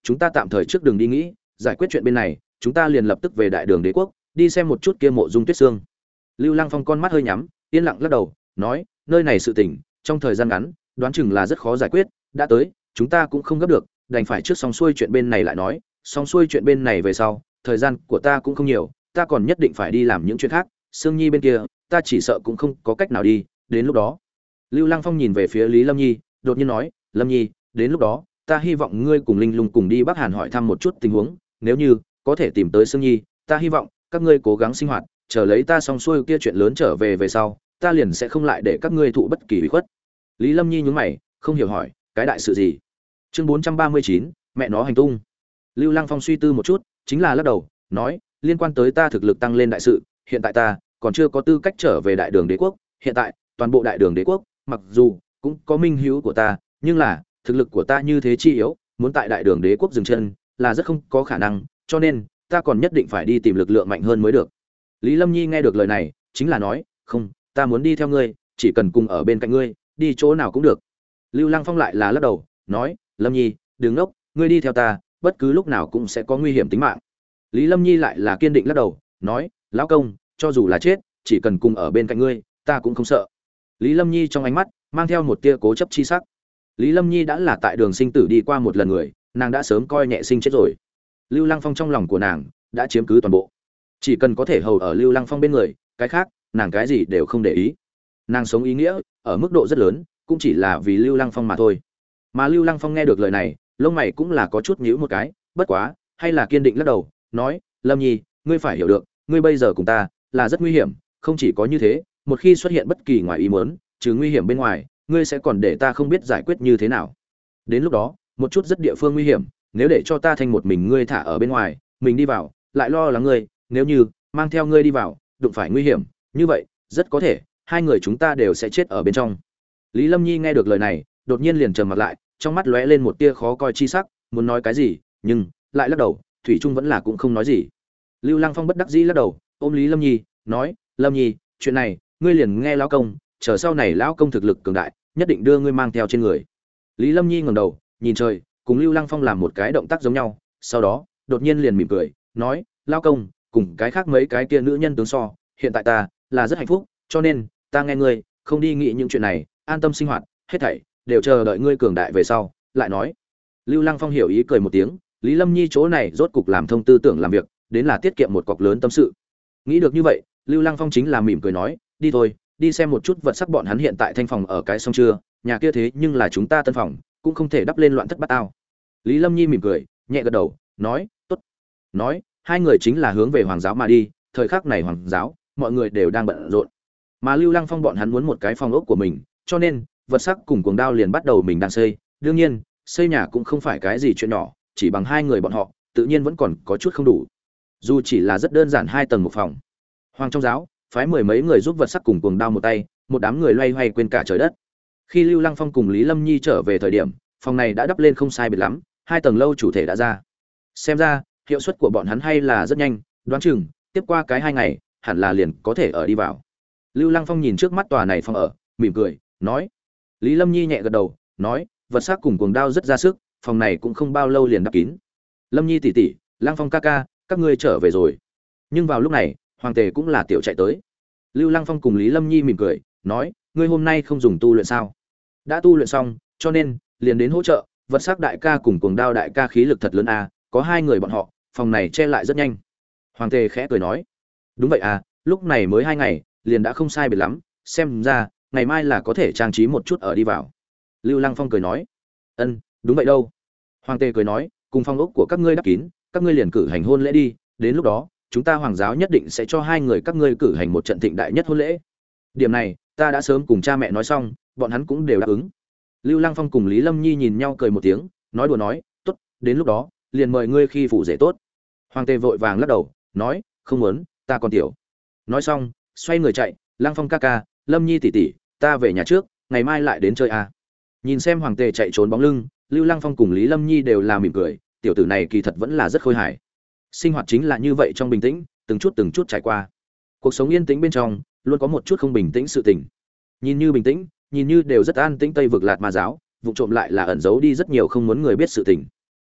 chúng ta tạm thời trước đường đi nghĩ, giải quyết chuyện bên này, chúng ta liền lập tức về Đại Đường Đế quốc, đi xem một chút kia mộ Dung Tuyết Sương. Lưu Lăng Phong con mắt hơi nhắm, yên lặng lắc đầu, nói, nơi này sự tình, trong thời gian ngắn, đoán chừng là rất khó giải quyết, đã tới, chúng ta cũng không gấp được, đành phải trước xong xuôi chuyện bên này lại nói, xong xuôi chuyện bên này về sau, thời gian của ta cũng không nhiều, ta còn nhất định phải đi làm những chuyện khác, Sương Nhi bên kia, ta chỉ sợ cũng không có cách nào đi, đến lúc đó. Lưu Lăng Phong nhìn về phía Lý Lâm Nhi, đột nhiên nói, Lâm Nhi, đến lúc đó, ta hy vọng ngươi cùng Linh Lung cùng đi Bắc Hàn hỏi thăm một chút tình huống, nếu như có thể tìm tới Sương Nhi, ta hy vọng các ngươi cố gắng sinh hoạt, chờ lấy ta xong xuôi kia chuyện lớn trở về về sau, ta liền sẽ không lại để các ngươi thụ bất kỳ ủy khuất. Lý Lâm Nhi nhướng mày, không hiểu hỏi, cái đại sự gì? Chương bốn trăm ba mươi chín, mẹ nó hành tung. Lưu Lăng Phong suy tư một chút, chính là lắc đầu, nói, liên quan tới ta thực lực tăng lên đại sự, hiện tại ta còn chưa có tư cách trở về Đại Đường Đế quốc, hiện tại, toàn bộ Đại Đường Đế quốc, mặc dù cũng có minh hữu của ta, nhưng là thực lực của ta như thế chi yếu, muốn tại Đại Đường Đế quốc dừng chân là rất không có khả năng, cho nên ta còn nhất định phải đi tìm lực lượng mạnh hơn mới được. Lý Lâm Nhi nghe được lời này, chính là nói, không, ta muốn đi theo ngươi, chỉ cần cùng ở bên cạnh ngươi, đi chỗ nào cũng được. Lưu Lăng Phong lại là lắc đầu, nói, Lâm Nhi, đừng ngốc, ngươi đi theo ta, bất cứ lúc nào cũng sẽ có nguy hiểm tính mạng. Lý Lâm Nhi lại là kiên định lắc đầu, nói, lão công, cho dù là chết, chỉ cần cùng ở bên cạnh ngươi, ta cũng không sợ. Lý Lâm Nhi trong ánh mắt mang theo một tia cố chấp chi sắc. Lý Lâm Nhi đã là tại đường sinh tử đi qua một lần người, nàng đã sớm coi nhẹ sinh chết rồi. Lưu Lăng Phong trong lòng của nàng đã chiếm cứ toàn bộ. Chỉ cần có thể hầu ở Lưu Lăng Phong bên người, cái khác, nàng cái gì đều không để ý. Nàng sống ý nghĩa ở mức độ rất lớn, cũng chỉ là vì Lưu Lăng Phong mà thôi. Mà Lưu Lăng Phong nghe được lời này, lông mày cũng là có chút nhíu một cái, bất quá, hay là kiên định lắc đầu, nói, Lâm Nhi, ngươi phải hiểu được, ngươi bây giờ cùng ta là rất nguy hiểm, không chỉ có như thế, một khi xuất hiện bất kỳ ngoài ý muốn, trừ nguy hiểm bên ngoài, ngươi sẽ còn để ta không biết giải quyết như thế nào. Đến lúc đó, một chút rất địa phương nguy hiểm, nếu để cho ta thành một mình ngươi thả ở bên ngoài, mình đi vào, lại lo lắng ngươi, nếu như mang theo ngươi đi vào, đụng phải nguy hiểm, như vậy, rất có thể hai người chúng ta đều sẽ chết ở bên trong. Lý Lâm Nhi nghe được lời này, đột nhiên liền trầm mặt lại, trong mắt lóe lên một tia khó coi chi sắc, muốn nói cái gì, nhưng lại lắc đầu, thủy chung vẫn là cũng không nói gì. Lưu Lăng Phong bất đắc dĩ lắc đầu, ôm Lý Lâm Nhi, nói, Lâm Nhi, chuyện này, ngươi liền nghe lão công, chờ sau này lão công thực lực cường đại, nhất định đưa ngươi mang theo trên người. Lý Lâm Nhi ngẩng đầu, nhìn trời, cùng Lưu Lăng Phong làm một cái động tác giống nhau, sau đó, đột nhiên liền mỉm cười, nói, lão công, cùng cái khác mấy cái kia nữ nhân tướng so, hiện tại ta là rất hạnh phúc, cho nên, ta nghe ngươi, không đi nghĩ những chuyện này, an tâm sinh hoạt, hết thảy đều chờ đợi ngươi cường đại về sau, lại nói. Lưu Lăng Phong hiểu ý cười một tiếng, Lý Lâm Nhi chỗ này rốt cục làm thông tư tưởng làm việc, đến là tiết kiệm một cọc lớn tâm sự. Nghĩ được như vậy, Lưu Lăng Phong chính là mỉm cười nói, đi thôi, đi xem một chút vật sắc bọn hắn hiện tại thanh phòng ở cái xong chưa, nhà kia thế nhưng là chúng ta tân phòng, cũng không thể đắp lên loạn thất bát ao. Lý Lâm Nhi mỉm cười, nhẹ gật đầu, nói, tốt. Nói, hai người chính là hướng về hoàng giáo mà đi, thời khắc này hoàng giáo, mọi người đều đang bận rộn. Mà Lưu Lăng Phong bọn hắn muốn một cái phòng ốc của mình, cho nên, vật sắc cùng cuồng đao liền bắt đầu mình đang xây, đương nhiên, xây nhà cũng không phải cái gì chuyện nhỏ, chỉ bằng hai người bọn họ, tự nhiên vẫn còn có chút không đủ. Dù chỉ là rất đơn giản hai tầng một phòng. Hoàng trong giáo, phái mười mấy người giúp vật sắc cùng cuồng đao một tay, một đám người loay hoay quên cả trời đất. Khi Lưu Lăng Phong cùng Lý Lâm Nhi trở về thời điểm, phòng này đã đắp lên không sai biệt lắm, hai tầng lâu chủ thể đã ra. Xem ra, hiệu suất của bọn hắn hay là rất nhanh, đoán chừng tiếp qua cái hai ngày, hẳn là liền có thể ở đi vào. Lưu Lăng Phong nhìn trước mắt tòa này phòng ở, mỉm cười, nói. Lý Lâm Nhi nhẹ gật đầu, nói, vật sắc cùng cuồng đao rất ra sức, phòng này cũng không bao lâu liền đắp kín. Lâm Nhi tỷ tỷ, Lăng Phong ca ca, các ngươi trở về rồi. Nhưng vào lúc này, hoàng tề cũng là tiểu chạy tới. Lưu Lăng Phong cùng Lý Lâm Nhi mỉm cười, nói, ngươi hôm nay không dùng tu luyện sao? Đã tu luyện xong, cho nên liền đến hỗ trợ. Vật sắc đại ca cùng cuồng đao đại ca khí lực thật lớn à, có hai người bọn họ, phòng này che lại rất nhanh. Hoàng tề khẽ cười nói, đúng vậy à, lúc này mới hai ngày, liền đã không sai biệt lắm, xem ra ngày mai là có thể trang trí một chút ở đi vào. Lưu Lăng Phong cười nói, ân, đúng vậy đâu. Hoàng tề cười nói, cùng phong ốc của các ngươi đắp kín, các ngươi liền cử hành hôn lễ đi, đến lúc đó chúng ta hoàng giáo nhất định sẽ cho hai người các ngươi cử hành một trận thịnh đại nhất hôn lễ. Điểm này ta đã sớm cùng cha mẹ nói xong, bọn hắn cũng đều đáp ứng. Lưu Lăng Phong cùng Lý Lâm Nhi nhìn nhau cười một tiếng, nói đùa nói, tốt, đến lúc đó liền mời ngươi khi phủ rể tốt. Hoàng tề vội vàng lắc đầu, nói, không muốn, ta còn tiểu. Nói xong, xoay người chạy, Lăng Phong ca ca, Lâm Nhi tỷ tỷ, ta về nhà trước, ngày mai lại đến chơi à. Nhìn xem hoàng tề chạy trốn bóng lưng, Lưu Lăng Phong cùng Lý Lâm Nhi đều là mỉm cười, tiểu tử này kỳ thật vẫn là rất khôi hài. Sinh hoạt chính là như vậy trong bình tĩnh, từng chút từng chút trải qua. Cuộc sống yên tĩnh bên trong, luôn có một chút không bình tĩnh sự tình. Nhìn như bình tĩnh, nhìn như đều rất an tĩnh Tây vực Lạt Ma giáo, vụ trộm lại là ẩn giấu đi rất nhiều không muốn người biết sự tình.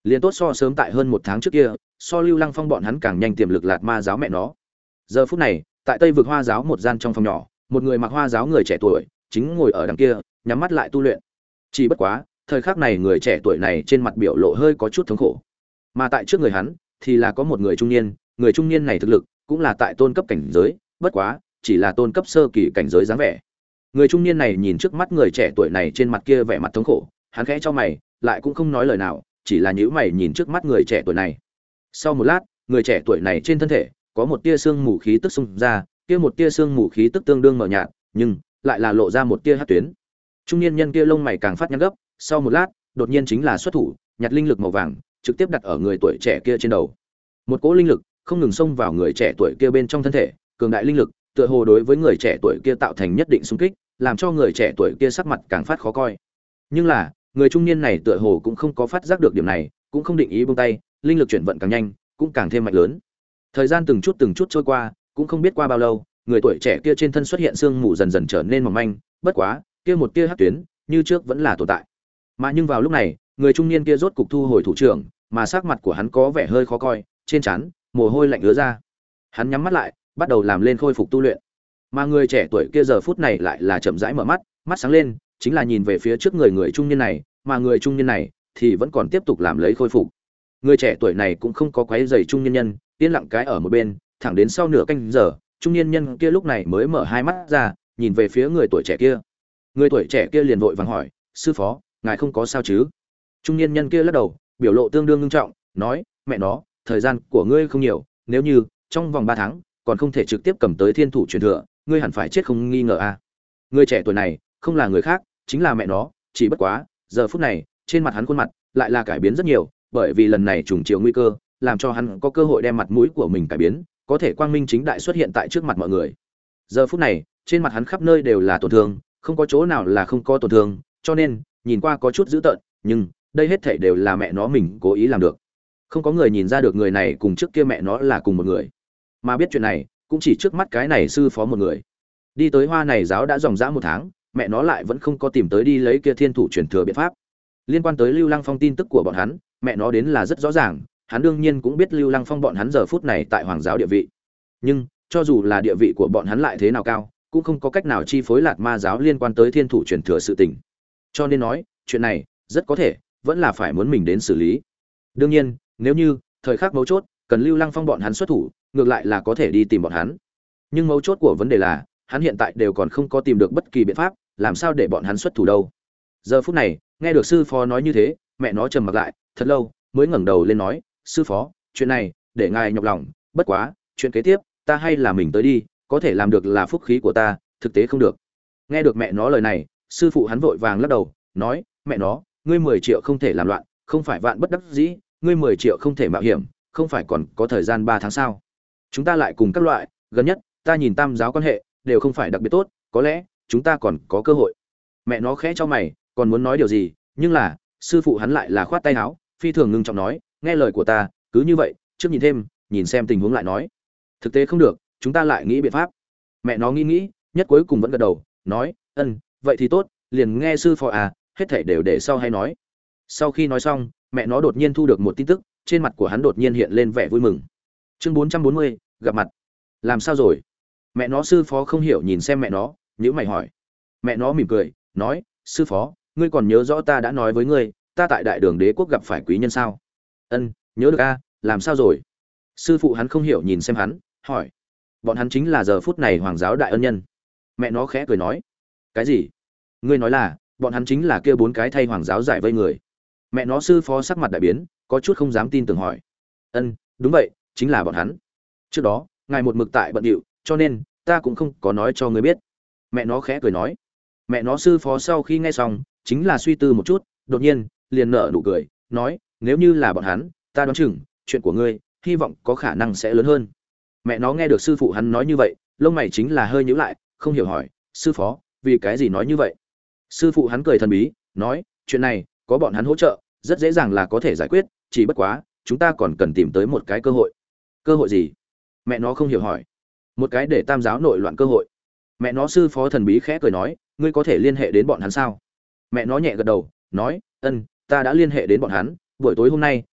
Liền tốt so sớm tại hơn một tháng trước kia, so Lưu Lăng Phong bọn hắn càng nhanh tiềm lực Lạt Ma giáo mẹ nó. Giờ phút này, tại Tây vực Hoa giáo một gian trong phòng nhỏ, một người mặc Hoa giáo người trẻ tuổi chính ngồi ở đằng kia, nhắm mắt lại tu luyện. Chỉ bất quá, thời khắc này người trẻ tuổi này trên mặt biểu lộ hơi có chút thống khổ. Mà tại trước người hắn thì là có một người trung niên, người trung niên này thực lực cũng là tại tôn cấp cảnh giới, bất quá, chỉ là tôn cấp sơ kỳ cảnh giới dáng vẻ. Người trung niên này nhìn trước mắt người trẻ tuổi này trên mặt kia vẻ mặt thống khổ, hắn khẽ cho mày, lại cũng không nói lời nào, chỉ là nhíu mày nhìn trước mắt người trẻ tuổi này. Sau một lát, người trẻ tuổi này trên thân thể có một tia sương mù khí tức xung ra, kia một tia sương mù khí tức tương đương mờ nhạt, nhưng lại là lộ ra một tia hắc tuyến. Trung niên nhân kia lông mày càng phát nhăn gấp, sau một lát, đột nhiên chính là xuất thủ, nhặt linh lực màu vàng, trực tiếp đặt ở người tuổi trẻ kia trên đầu. Một cỗ linh lực không ngừng xông vào người trẻ tuổi kia bên trong thân thể, cường đại linh lực, tựa hồ đối với người trẻ tuổi kia tạo thành nhất định xung kích, làm cho người trẻ tuổi kia sắc mặt càng phát khó coi. Nhưng là, người trung niên này tựa hồ cũng không có phát giác được điểm này, cũng không định ý buông tay, linh lực chuyển vận càng nhanh, cũng càng thêm mạnh lớn. Thời gian từng chút từng chút trôi qua, cũng không biết qua bao lâu, người tuổi trẻ kia trên thân xuất hiện sương mù dần dần trở nên mỏng manh, bất quá, kia một tia hắc tuyến, như trước vẫn là tồn tại. Mà nhưng vào lúc này, người trung niên kia rốt cục thu hồi thủ trưởng, mà sắc mặt của hắn có vẻ hơi khó coi, trên trán mồ hôi lạnh ứa ra. Hắn nhắm mắt lại, bắt đầu làm lên khôi phục tu luyện. Mà người trẻ tuổi kia giờ phút này lại là chậm rãi mở mắt, mắt sáng lên, chính là nhìn về phía trước người người trung niên này, mà người trung niên này thì vẫn còn tiếp tục làm lấy khôi phục. Người trẻ tuổi này cũng không có quấy rầy trung niên nhân, yên lặng cái ở một bên, thẳng đến sau nửa canh giờ, trung niên nhân kia lúc này mới mở hai mắt ra, nhìn về phía người tuổi trẻ kia. Người tuổi trẻ kia liền vội vàng hỏi: "Sư phó, ngài không có sao chứ?" Trung niên nhân kia lắc đầu, biểu lộ tương đương nghiêm trọng, nói: "Mẹ nó, thời gian của ngươi không nhiều, nếu như trong vòng ba tháng còn không thể trực tiếp cầm tới thiên thủ truyền thừa, ngươi hẳn phải chết không nghi ngờ a." Người trẻ tuổi này không là người khác, chính là mẹ nó, chỉ bất quá, giờ phút này, trên mặt hắn khuôn mặt lại là cải biến rất nhiều, bởi vì lần này trùng chiều nguy cơ, làm cho hắn có cơ hội đem mặt mũi của mình cải biến, có thể quang minh chính đại xuất hiện tại trước mặt mọi người. Giờ phút này, trên mặt hắn khắp nơi đều là tổn thương, không có chỗ nào là không có tổn thương, cho nên nhìn qua có chút dữ tợn, nhưng đây hết thảy đều là mẹ nó mình cố ý làm được. Không có người nhìn ra được người này cùng trước kia mẹ nó là cùng một người. Mà biết chuyện này, cũng chỉ trước mắt cái này sư phó một người. Đi tới Hoa này giáo đã dòng dã một tháng, mẹ nó lại vẫn không có tìm tới đi lấy kia thiên thủ truyền thừa biện pháp. Liên quan tới Lưu Lăng Phong tin tức của bọn hắn, mẹ nó đến là rất rõ ràng, hắn đương nhiên cũng biết Lưu Lăng Phong bọn hắn giờ phút này tại Hoàng giáo địa vị. Nhưng, cho dù là địa vị của bọn hắn lại thế nào cao, cũng không có cách nào chi phối Lạt Ma giáo liên quan tới thiên thủ truyền thừa sự tình. Cho nên nói, chuyện này rất có thể vẫn là phải muốn mình đến xử lý. Đương nhiên, nếu như thời khắc mấu chốt cần Lưu Lăng Phong bọn hắn xuất thủ, ngược lại là có thể đi tìm bọn hắn. Nhưng mấu chốt của vấn đề là, hắn hiện tại đều còn không có tìm được bất kỳ biện pháp, làm sao để bọn hắn xuất thủ đâu. Giờ phút này, nghe được sư phó nói như thế, mẹ nó trầm mặc lại, thật lâu mới ngẩng đầu lên nói: "Sư phó, chuyện này để ngài nhọc lòng, bất quá, chuyện kế tiếp, ta hay là mình tới đi, có thể làm được là phúc khí của ta, thực tế không được." Nghe được mẹ nó lời này, sư phụ hắn vội vàng lắc đầu, nói: "Mẹ nó, ngươi mười triệu không thể làm loạn, không phải vạn bất đắc dĩ, ngươi mười triệu không thể mạo hiểm, không phải còn có thời gian ba tháng sao? Chúng ta lại cùng các loại, gần nhất, ta nhìn tam giáo quan hệ đều không phải đặc biệt tốt, có lẽ chúng ta còn có cơ hội." Mẹ nó khẽ cho mày, còn muốn nói điều gì, nhưng là sư phụ hắn lại là khoát tay áo, phi thường ngưng trọng nói: "Nghe lời của ta, cứ như vậy, trước nhìn thêm, nhìn xem tình huống lại nói. Thực tế không được, chúng ta lại nghĩ biện pháp." Mẹ nó nghĩ nghĩ, nhất cuối cùng vẫn gật đầu, nói: "Ừm, vậy thì tốt, liền nghe sư phó à, hết thảy đều để sau hay nói." Sau khi nói xong, mẹ nó đột nhiên thu được một tin tức, trên mặt của hắn đột nhiên hiện lên vẻ vui mừng. Chương bốn trăm bốn mươi, gặp mặt. Làm sao rồi? Mẹ nó sư phó không hiểu nhìn xem mẹ nó, nhíu mày hỏi. Mẹ nó mỉm cười, nói: "Sư phó, ngươi còn nhớ rõ ta đã nói với ngươi, ta tại Đại Đường Đế quốc gặp phải quý nhân sao?" "Ân, nhớ được a, làm sao rồi?" Sư phụ hắn không hiểu nhìn xem hắn, hỏi. "Bọn hắn chính là giờ phút này Hoàng giáo đại ân nhân." Mẹ nó khẽ cười nói. "Cái gì? Ngươi nói là bọn hắn chính là kia bốn cái thay Hoàng giáo giải vây người?" Mẹ nó sư phó sắc mặt đại biến, có chút không dám tin tưởng hỏi. "Ân, đúng vậy, chính là bọn hắn. Trước đó, ngài một mực tại bận điệu, cho nên ta cũng không có nói cho ngươi biết." Mẹ nó khẽ cười nói. Mẹ nó sư phó sau khi nghe xong, chính là suy tư một chút, đột nhiên liền nở nụ cười, nói: "Nếu như là bọn hắn, ta đoán chừng chuyện của ngươi, hy vọng có khả năng sẽ lớn hơn." Mẹ nó nghe được sư phụ hắn nói như vậy, lông mày chính là hơi nhíu lại, không hiểu hỏi: "Sư phó, vì cái gì nói như vậy?" Sư phụ hắn cười thần bí, nói: "Chuyện này, có bọn hắn hỗ trợ, rất dễ dàng là có thể giải quyết, chỉ bất quá, chúng ta còn cần tìm tới một cái cơ hội." "Cơ hội gì?" Mẹ nó không hiểu hỏi. "Một cái để tam giáo nội loạn cơ hội." Mẹ nó sư phó thần bí khẽ cười nói: "Ngươi có thể liên hệ đến bọn hắn sao?" Mẹ nó nhẹ gật đầu, nói: "Ân, ta đã liên hệ đến bọn hắn, buổi tối hôm nay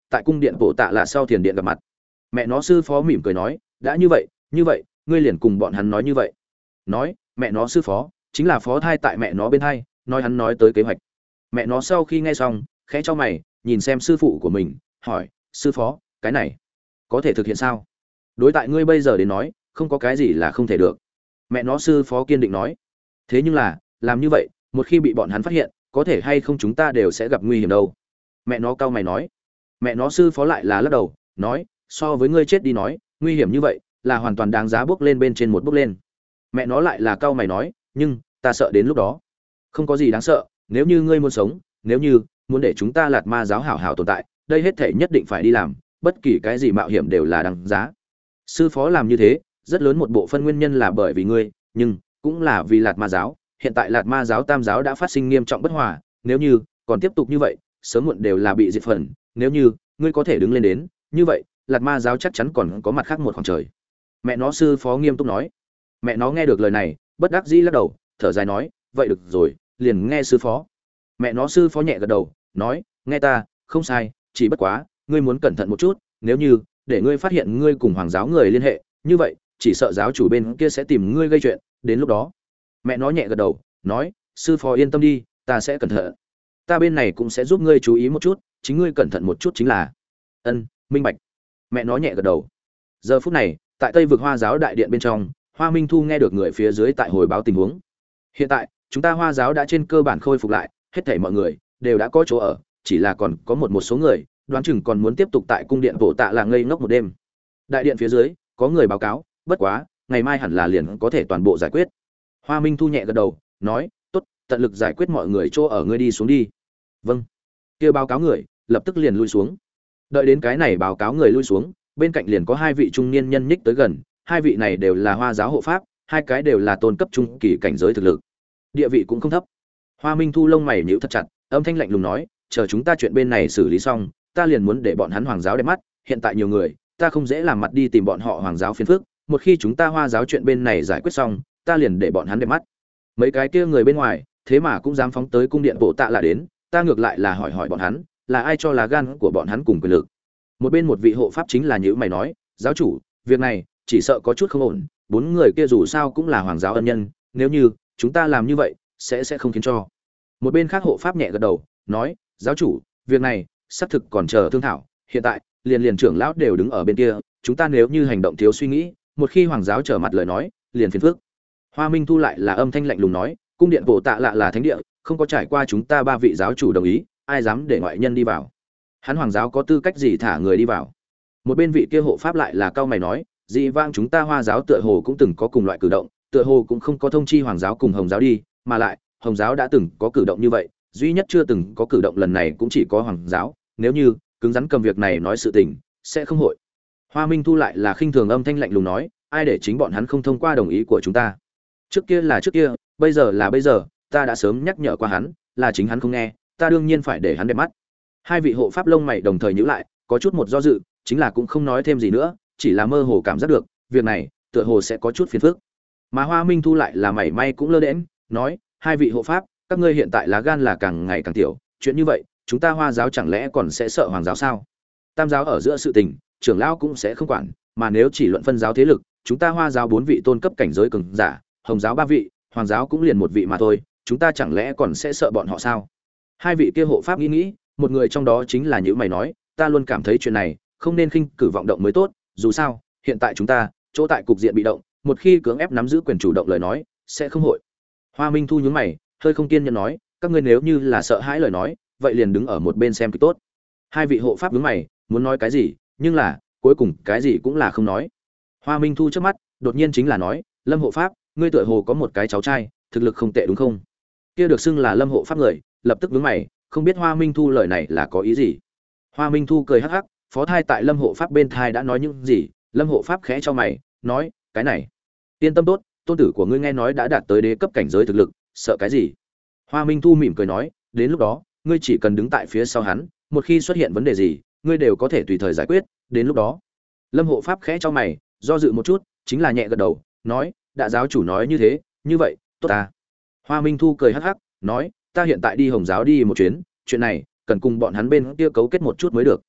tại cung điện bộ tạ lạ sau thiền điện gặp mặt. Mẹ nó sư phó mỉm cười nói, đã như vậy, như vậy, ngươi liền cùng bọn hắn nói như vậy. Nói, mẹ nó sư phó, chính là phó thai tại mẹ nó bên thai, nói hắn nói tới kế hoạch. Mẹ nó sau khi nghe xong, khẽ cho mày, nhìn xem sư phụ của mình, hỏi, sư phó, cái này có thể thực hiện sao? Đối tại ngươi bây giờ đến nói, không có cái gì là không thể được. Mẹ nó sư phó kiên định nói, thế nhưng là, làm như vậy, một khi bị bọn hắn phát hiện, có thể hay không chúng ta đều sẽ gặp nguy hiểm đâu. Mẹ nó cau mày nói. Mẹ nó sư phó lại là lắc đầu, nói, so với ngươi chết đi nói, nguy hiểm như vậy, là hoàn toàn đáng giá bước lên bên trên một bước lên. Mẹ nó lại là cau mày nói, nhưng ta sợ đến lúc đó không có gì đáng sợ, nếu như ngươi muốn sống, nếu như muốn để chúng ta Lạt Ma giáo hảo hảo tồn tại, đây hết thể nhất định phải đi làm, bất kỳ cái gì mạo hiểm đều là đáng giá. Sư phó làm như thế, rất lớn một bộ phân nguyên nhân là bởi vì ngươi, nhưng cũng là vì Lạt Ma giáo, hiện tại Lạt Ma giáo Tam giáo đã phát sinh nghiêm trọng bất hòa, nếu như còn tiếp tục như vậy, sớm muộn đều là bị diệt phần, nếu như ngươi có thể đứng lên đến, như vậy, Lạt Ma giáo chắc chắn còn có mặt khác một khoảng trời. Mẹ nó sư phó nghiêm túc nói. Mẹ nó nghe được lời này, bất đắc dĩ lắc đầu, thở dài nói, vậy được rồi, liền nghe sư phó. Mẹ nó sư phó nhẹ gật đầu, nói, nghe ta, không sai, chỉ bất quá, ngươi muốn cẩn thận một chút, nếu như để ngươi phát hiện ngươi cùng hoàng giáo người liên hệ, như vậy, chỉ sợ giáo chủ bên kia sẽ tìm ngươi gây chuyện, đến lúc đó. Mẹ nó nhẹ gật đầu, nói, sư phó yên tâm đi, ta sẽ cẩn thận. Ta bên này cũng sẽ giúp ngươi chú ý một chút, chính ngươi cẩn thận một chút chính là. Ân, minh bạch. Mẹ nó nhẹ gật đầu. Giờ phút này, tại Tây vực Hoa giáo đại điện bên trong, Hoa Minh Thu nghe được người phía dưới tại hồi báo tình huống. Hiện tại, chúng ta Hoa giáo đã trên cơ bản khôi phục lại, hết thảy mọi người đều đã có chỗ ở, chỉ là còn có một một số người, đoán chừng còn muốn tiếp tục tại cung điện Bộ Tạ là ngây ngốc một đêm. Đại điện phía dưới, có người báo cáo, bất quá, ngày mai hẳn là liền có thể toàn bộ giải quyết. Hoa Minh Thu nhẹ gật đầu, nói, tốt, tận lực giải quyết mọi người chỗ ở, ngươi đi xuống đi. Vâng. Kia báo cáo người lập tức liền lui xuống. Đợi đến cái này báo cáo người lui xuống, bên cạnh liền có hai vị trung niên nhân nhích tới gần, hai vị này đều là Hoa giáo hộ pháp, hai cái đều là tôn cấp trung kỳ cảnh giới thực lực, địa vị cũng không thấp. Hoa Minh Thu lông mày nhíu thật chặt, âm thanh lạnh lùng nói, chờ chúng ta chuyện bên này xử lý xong, ta liền muốn để bọn hắn Hoàng giáo đẹp mắt, hiện tại nhiều người, ta không dễ làm mặt đi tìm bọn họ Hoàng giáo phiền phức, một khi chúng ta Hoa giáo chuyện bên này giải quyết xong, ta liền để bọn hắn đẹp mắt. Mấy cái kia người bên ngoài, thế mà cũng dám phóng tới cung điện Bộ Tạ là đến, ta ngược lại là hỏi hỏi bọn hắn, là ai cho lá gan của bọn hắn cùng quyền lực. Một bên một vị hộ pháp chính là nhíu mày nói, giáo chủ, việc này chỉ sợ có chút không ổn, bốn người kia dù sao cũng là Hoàng giáo ân nhân, nếu như chúng ta làm như vậy, sẽ sẽ không khiến cho. Một bên khác hộ pháp nhẹ gật đầu, nói, giáo chủ, việc này xác thực còn chờ thương thảo, hiện tại liền liền trưởng lão đều đứng ở bên kia, chúng ta nếu như hành động thiếu suy nghĩ, một khi Hoàng giáo trở mặt lời nói, liền phiền phức. Hoa Minh Thu lại là âm thanh lạnh lùng nói, cung điện Bộ Tạ lạ là thánh địa, không có trải qua chúng ta ba vị giáo chủ đồng ý, ai dám để ngoại nhân đi vào? Hắn Hoàng giáo có tư cách gì thả người đi vào? Một bên vị kia hộ pháp lại là cao mày nói, dị vãng chúng ta Hoa giáo tựa hồ cũng từng có cùng loại cử động, tựa hồ cũng không có thông chi Hoàng giáo cùng Hồng giáo đi, mà lại Hồng giáo đã từng có cử động như vậy, duy nhất chưa từng có cử động lần này cũng chỉ có Hoàng giáo, nếu như cứng rắn cầm việc này nói sự tình, sẽ không hội. Hoa Minh Thu lại là khinh thường âm thanh lạnh lùng nói, ai để chính bọn hắn không thông qua đồng ý của chúng ta? Trước kia là trước kia, bây giờ là bây giờ, ta đã sớm nhắc nhở qua hắn, là chính hắn không nghe, ta đương nhiên phải để hắn đẹp mắt. Hai vị hộ pháp lông mày đồng thời nhíu lại, có chút một do dự, chính là cũng không nói thêm gì nữa, chỉ là mơ hồ cảm giác được, việc này tựa hồ sẽ có chút phiền phức. Mà Hoa Minh Thu lại là mảy may cũng lơ đễnh, nói, hai vị hộ pháp, các ngươi hiện tại lá gan là càng ngày càng tiểu, chuyện như vậy, chúng ta Hoa giáo chẳng lẽ còn sẽ sợ Hoàng giáo sao? Tam giáo ở giữa sự tình, trưởng lão cũng sẽ không quản, mà nếu chỉ luận phân giáo thế lực, chúng ta Hoa giáo bốn vị tôn cấp cảnh giới cường giả, Hồng giáo ba vị, Hoàng giáo cũng liền một vị mà thôi, chúng ta chẳng lẽ còn sẽ sợ bọn họ sao? Hai vị kia hộ pháp nghĩ nghĩ, một người trong đó chính là Nhữ Mày nói, ta luôn cảm thấy chuyện này không nên khinh cử vọng động mới tốt, dù sao, hiện tại chúng ta chỗ tại cục diện bị động, một khi cưỡng ép nắm giữ quyền chủ động lời nói, sẽ không hội. Hoa Minh Thu nhướng mày, hơi không kiên nhẫn nói, các ngươi nếu như là sợ hãi lời nói, vậy liền đứng ở một bên xem kịch tốt. Hai vị hộ pháp nhướng mày, muốn nói cái gì, nhưng là cuối cùng cái gì cũng là không nói. Hoa Minh Thu trước mắt, đột nhiên chính là nói, Lâm hộ pháp, ngươi tựa hồ có một cái cháu trai, thực lực không tệ đúng không? Kia được xưng là Lâm hộ pháp người, lập tức nhướng mày, không biết Hoa Minh Thu lời này là có ý gì. Hoa Minh Thu cười hắc hắc, phó thai tại Lâm hộ pháp bên thai đã nói những gì? Lâm hộ pháp khẽ cho mày, nói, cái này, yên tâm tốt, tôn tử của ngươi nghe nói đã đạt tới đế cấp cảnh giới thực lực, sợ cái gì? Hoa Minh Thu mỉm cười nói, đến lúc đó, ngươi chỉ cần đứng tại phía sau hắn, một khi xuất hiện vấn đề gì, ngươi đều có thể tùy thời giải quyết, đến lúc đó. Lâm hộ pháp khẽ cho mày, do dự một chút, chính là nhẹ gật đầu, nói, đã giáo chủ nói như thế, như vậy, tốt ta. Hoa Minh Thu cười hắc hắc, nói, ta hiện tại đi Hồng giáo đi một chuyến, chuyện này cần cùng bọn hắn bên kia cấu kết một chút mới được.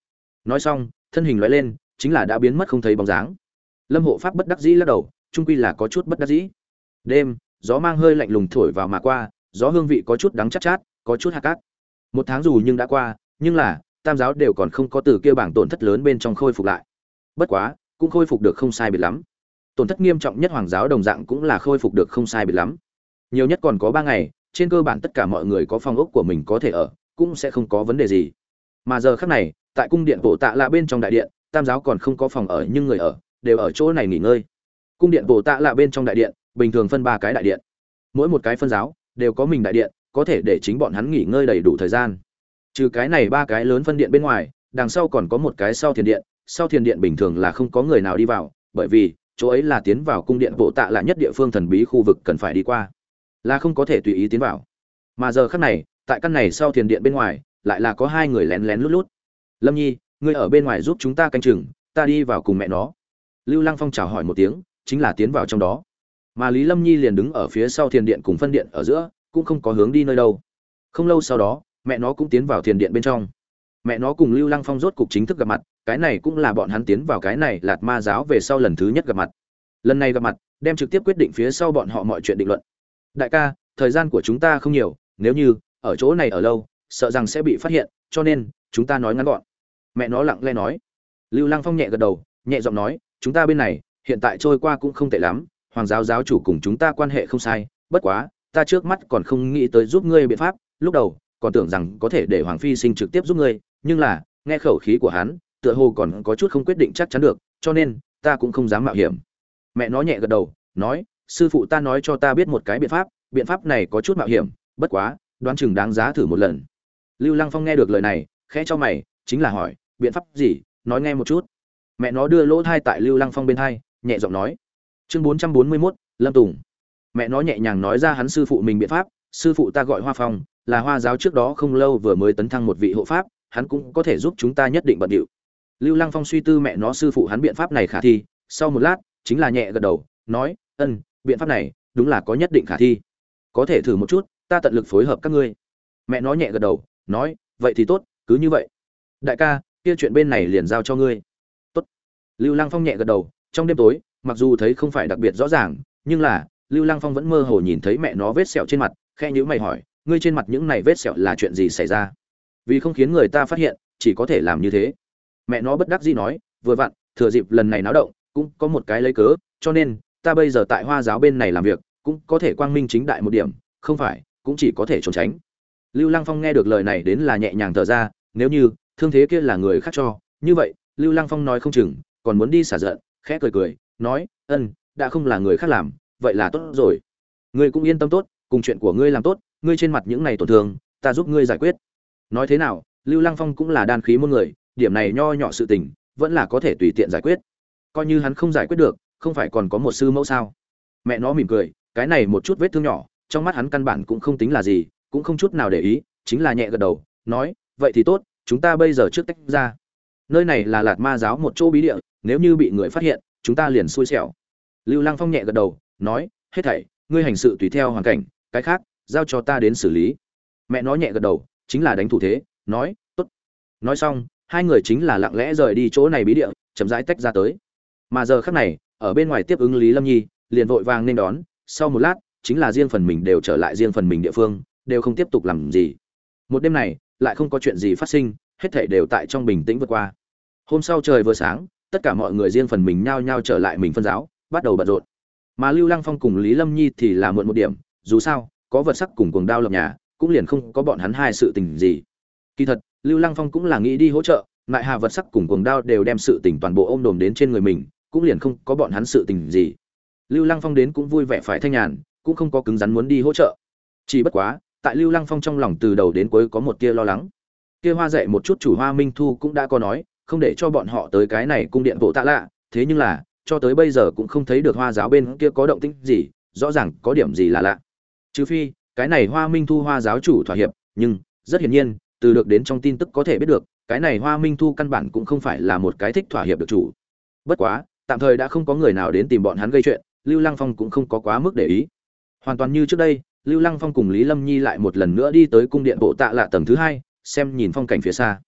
Nói xong thân hình lóe lên chính là đã biến mất không thấy bóng dáng. Lâm hộ pháp bất đắc dĩ lắc đầu, trung quy là có chút bất đắc dĩ. Đêm gió mang hơi lạnh lùng thổi vào mà qua, gió hương vị có chút đắng chát chát, có chút hạt cát. Một tháng dù nhưng đã qua, nhưng là tam giáo đều còn không có từ kia bảng tổn thất lớn bên trong khôi phục lại. Bất quá cũng khôi phục được không sai biệt lắm. Tổn thất nghiêm trọng nhất hoàng giáo đồng dạng cũng là khôi phục được không sai biệt lắm. Nhiều nhất còn có ba ngày, trên cơ bản tất cả mọi người có phòng ốc của mình có thể ở, cũng sẽ không có vấn đề gì. Mà giờ khắc này, tại cung điện Bồ Tạ Lạ bên trong đại điện, tam giáo còn không có phòng ở nhưng người ở đều ở chỗ này nghỉ ngơi. Cung điện Bồ Tạ Lạ bên trong đại điện, bình thường phân ba cái đại điện. Mỗi một cái phân giáo đều có mình đại điện, có thể để chính bọn hắn nghỉ ngơi đầy đủ thời gian. Trừ cái này ba cái lớn phân điện bên ngoài, đằng sau còn có một cái sau thiền điện, sau thiền điện bình thường là không có người nào đi vào, bởi vì chỗ ấy là tiến vào cung điện Bồ Tạ Lạ nhất địa phương thần bí khu vực cần phải đi qua, là không có thể tùy ý tiến vào. Mà giờ khắc này, tại căn này sau thiền điện bên ngoài, lại là có hai người lén lén lút lút. Lâm Nhi, ngươi ở bên ngoài giúp chúng ta canh chừng, ta đi vào cùng mẹ nó. Lưu Lăng Phong chào hỏi một tiếng, chính là tiến vào trong đó. Mà Lý Lâm Nhi liền đứng ở phía sau thiền điện cùng phân điện ở giữa, cũng không có hướng đi nơi đâu. Không lâu sau đó, mẹ nó cũng tiến vào thiền điện bên trong. Mẹ nó cùng Lưu Lăng Phong rốt cục chính thức gặp mặt, cái này cũng là bọn hắn tiến vào cái này Lạt Ma giáo về sau lần thứ nhất gặp mặt. Lần này gặp mặt, đem trực tiếp quyết định phía sau bọn họ mọi chuyện định luận. Đại ca, thời gian của chúng ta không nhiều, nếu như ở chỗ này ở lâu, sợ rằng sẽ bị phát hiện, cho nên chúng ta nói ngắn gọn. Mẹ nó lặng lẽ nói. Lưu Lăng Phong nhẹ gật đầu, nhẹ giọng nói, chúng ta bên này hiện tại trôi qua cũng không tệ lắm, hoàng giáo giáo chủ cùng chúng ta quan hệ không sai, bất quá ta trước mắt còn không nghĩ tới giúp ngươi biện pháp, lúc đầu còn tưởng rằng có thể để hoàng phi sinh trực tiếp giúp ngươi, nhưng là nghe khẩu khí của hắn tựa hồ còn có chút không quyết định chắc chắn được, cho nên ta cũng không dám mạo hiểm. Mẹ nó nhẹ gật đầu, nói, sư phụ ta nói cho ta biết một cái biện pháp, biện pháp này có chút mạo hiểm, bất quá đoán chừng đáng giá thử một lần. Lưu Lăng Phong nghe được lời này, khẽ cho mày, chính là hỏi, biện pháp gì, nói nghe một chút. Mẹ nó đưa lỗ thai tại Lưu Lăng Phong bên thai, nhẹ giọng nói. Chương bốn trăm bốn mươi mốt, Lâm Tùng. Mẹ nó nhẹ nhàng nói ra hắn sư phụ mình biện pháp, sư phụ ta gọi Hoa Phong, là Hoa giáo trước đó không lâu vừa mới tấn thăng một vị hộ pháp, hắn cũng có thể giúp chúng ta nhất định bận điệu. Lưu Lăng Phong suy tư mẹ nó sư phụ hắn biện pháp này khả thi, sau một lát, chính là nhẹ gật đầu, nói, ân, biện pháp này đúng là có nhất định khả thi. Có thể thử một chút, ta tận lực phối hợp các ngươi. Mẹ nó nhẹ gật đầu, nói, vậy thì tốt, cứ như vậy. Đại ca, kia chuyện bên này liền giao cho ngươi. Tốt. Lưu Lăng Phong nhẹ gật đầu, trong đêm tối, mặc dù thấy không phải đặc biệt rõ ràng, nhưng là Lưu Lăng Phong vẫn mơ hồ nhìn thấy mẹ nó vết sẹo trên mặt, khe nhíu mày hỏi, ngươi trên mặt những này vết sẹo là chuyện gì xảy ra? Vì không khiến người ta phát hiện, chỉ có thể làm như thế. Mẹ nó bất đắc dĩ nói, vừa vặn, thừa dịp lần này náo động, cũng có một cái lấy cớ, cho nên ta bây giờ tại Hoa giáo bên này làm việc, cũng có thể quang minh chính đại một điểm, không phải, cũng chỉ có thể trốn tránh. Lưu Lăng Phong nghe được lời này đến là nhẹ nhàng thở ra, nếu như thương thế kia là người khác cho, như vậy, Lưu Lăng Phong nói không chừng còn muốn đi xả giận, khẽ cười cười, nói, ân, đã không là người khác làm, vậy là tốt rồi. Ngươi cũng yên tâm tốt, cùng chuyện của ngươi làm tốt, ngươi trên mặt những này tổn thương, ta giúp ngươi giải quyết. Nói thế nào, Lưu Lăng Phong cũng là đan khí môn người, điểm này nho nhỏ sự tình, vẫn là có thể tùy tiện giải quyết. Coi như hắn không giải quyết được, không phải còn có một sư mẫu sao? Mẹ nó mỉm cười, cái này một chút vết thương nhỏ, trong mắt hắn căn bản cũng không tính là gì, cũng không chút nào để ý, chính là nhẹ gật đầu, nói, vậy thì tốt, chúng ta bây giờ trước tách ra. Nơi này là Lạt Ma giáo một chỗ bí địa, nếu như bị người phát hiện, chúng ta liền xui xẻo. Lưu Lăng Phong nhẹ gật đầu, nói, hết thảy, ngươi hành sự tùy theo hoàn cảnh, cái khác giao cho ta đến xử lý. Mẹ nó nhẹ gật đầu, chính là đánh thủ thế, nói, tốt. Nói xong, hai người chính là lặng lẽ rời đi chỗ này bí địa, chậm rãi tách ra tới. Mà giờ khắc này, ở bên ngoài tiếp ứng Lý Lâm Nhi, liền vội vàng nên đón, sau một lát, chính là riêng phần mình đều trở lại riêng phần mình địa phương, đều không tiếp tục làm gì. Một đêm này, lại không có chuyện gì phát sinh, hết thảy đều tại trong bình tĩnh vượt qua. Hôm sau trời vừa sáng, tất cả mọi người riêng phần mình nhao nhao trở lại mình phân giáo, bắt đầu bận rộn. Mà Lưu Lăng Phong cùng Lý Lâm Nhi thì là muộn một điểm, dù sao, có vật sắc cùng cuồng đao lập nhà, cũng liền không có bọn hắn hai sự tình gì. Kỳ thật, Lưu Lăng Phong cũng là nghĩ đi hỗ trợ, lại hà vật sắc cùng cuồng đao đều đem sự tình toàn bộ ôm đồm đến trên người mình, cũng liền không có bọn hắn sự tình gì. Lưu Lăng Phong đến cũng vui vẻ phải thanh nhàn, cũng không có cứng rắn muốn đi hỗ trợ. Chỉ bất quá, tại Lưu Lăng Phong trong lòng từ đầu đến cuối có một tia lo lắng. Kia Hoa dạy một chút chủ Hoa Minh Thu cũng đã có nói, không để cho bọn họ tới cái này cung điện Bộ Tạ Lạ, thế nhưng là, cho tới bây giờ cũng không thấy được Hoa giáo bên kia có động tĩnh gì, rõ ràng có điểm gì là lạ. Trừ phi, cái này Hoa Minh Thu Hoa giáo chủ thỏa hiệp, nhưng rất hiển nhiên, từ được đến trong tin tức có thể biết được, cái này Hoa Minh Thu căn bản cũng không phải là một cái thích thỏa hiệp được chủ. Bất quá, tạm thời đã không có người nào đến tìm bọn hắn gây chuyện, Lưu Lăng Phong cũng không có quá mức để ý. Hoàn toàn như trước đây, Lưu Lăng Phong cùng Lý Lâm Nhi lại một lần nữa đi tới cung điện Bộ Tạ Lạ tầng thứ hai, xem nhìn phong cảnh phía xa.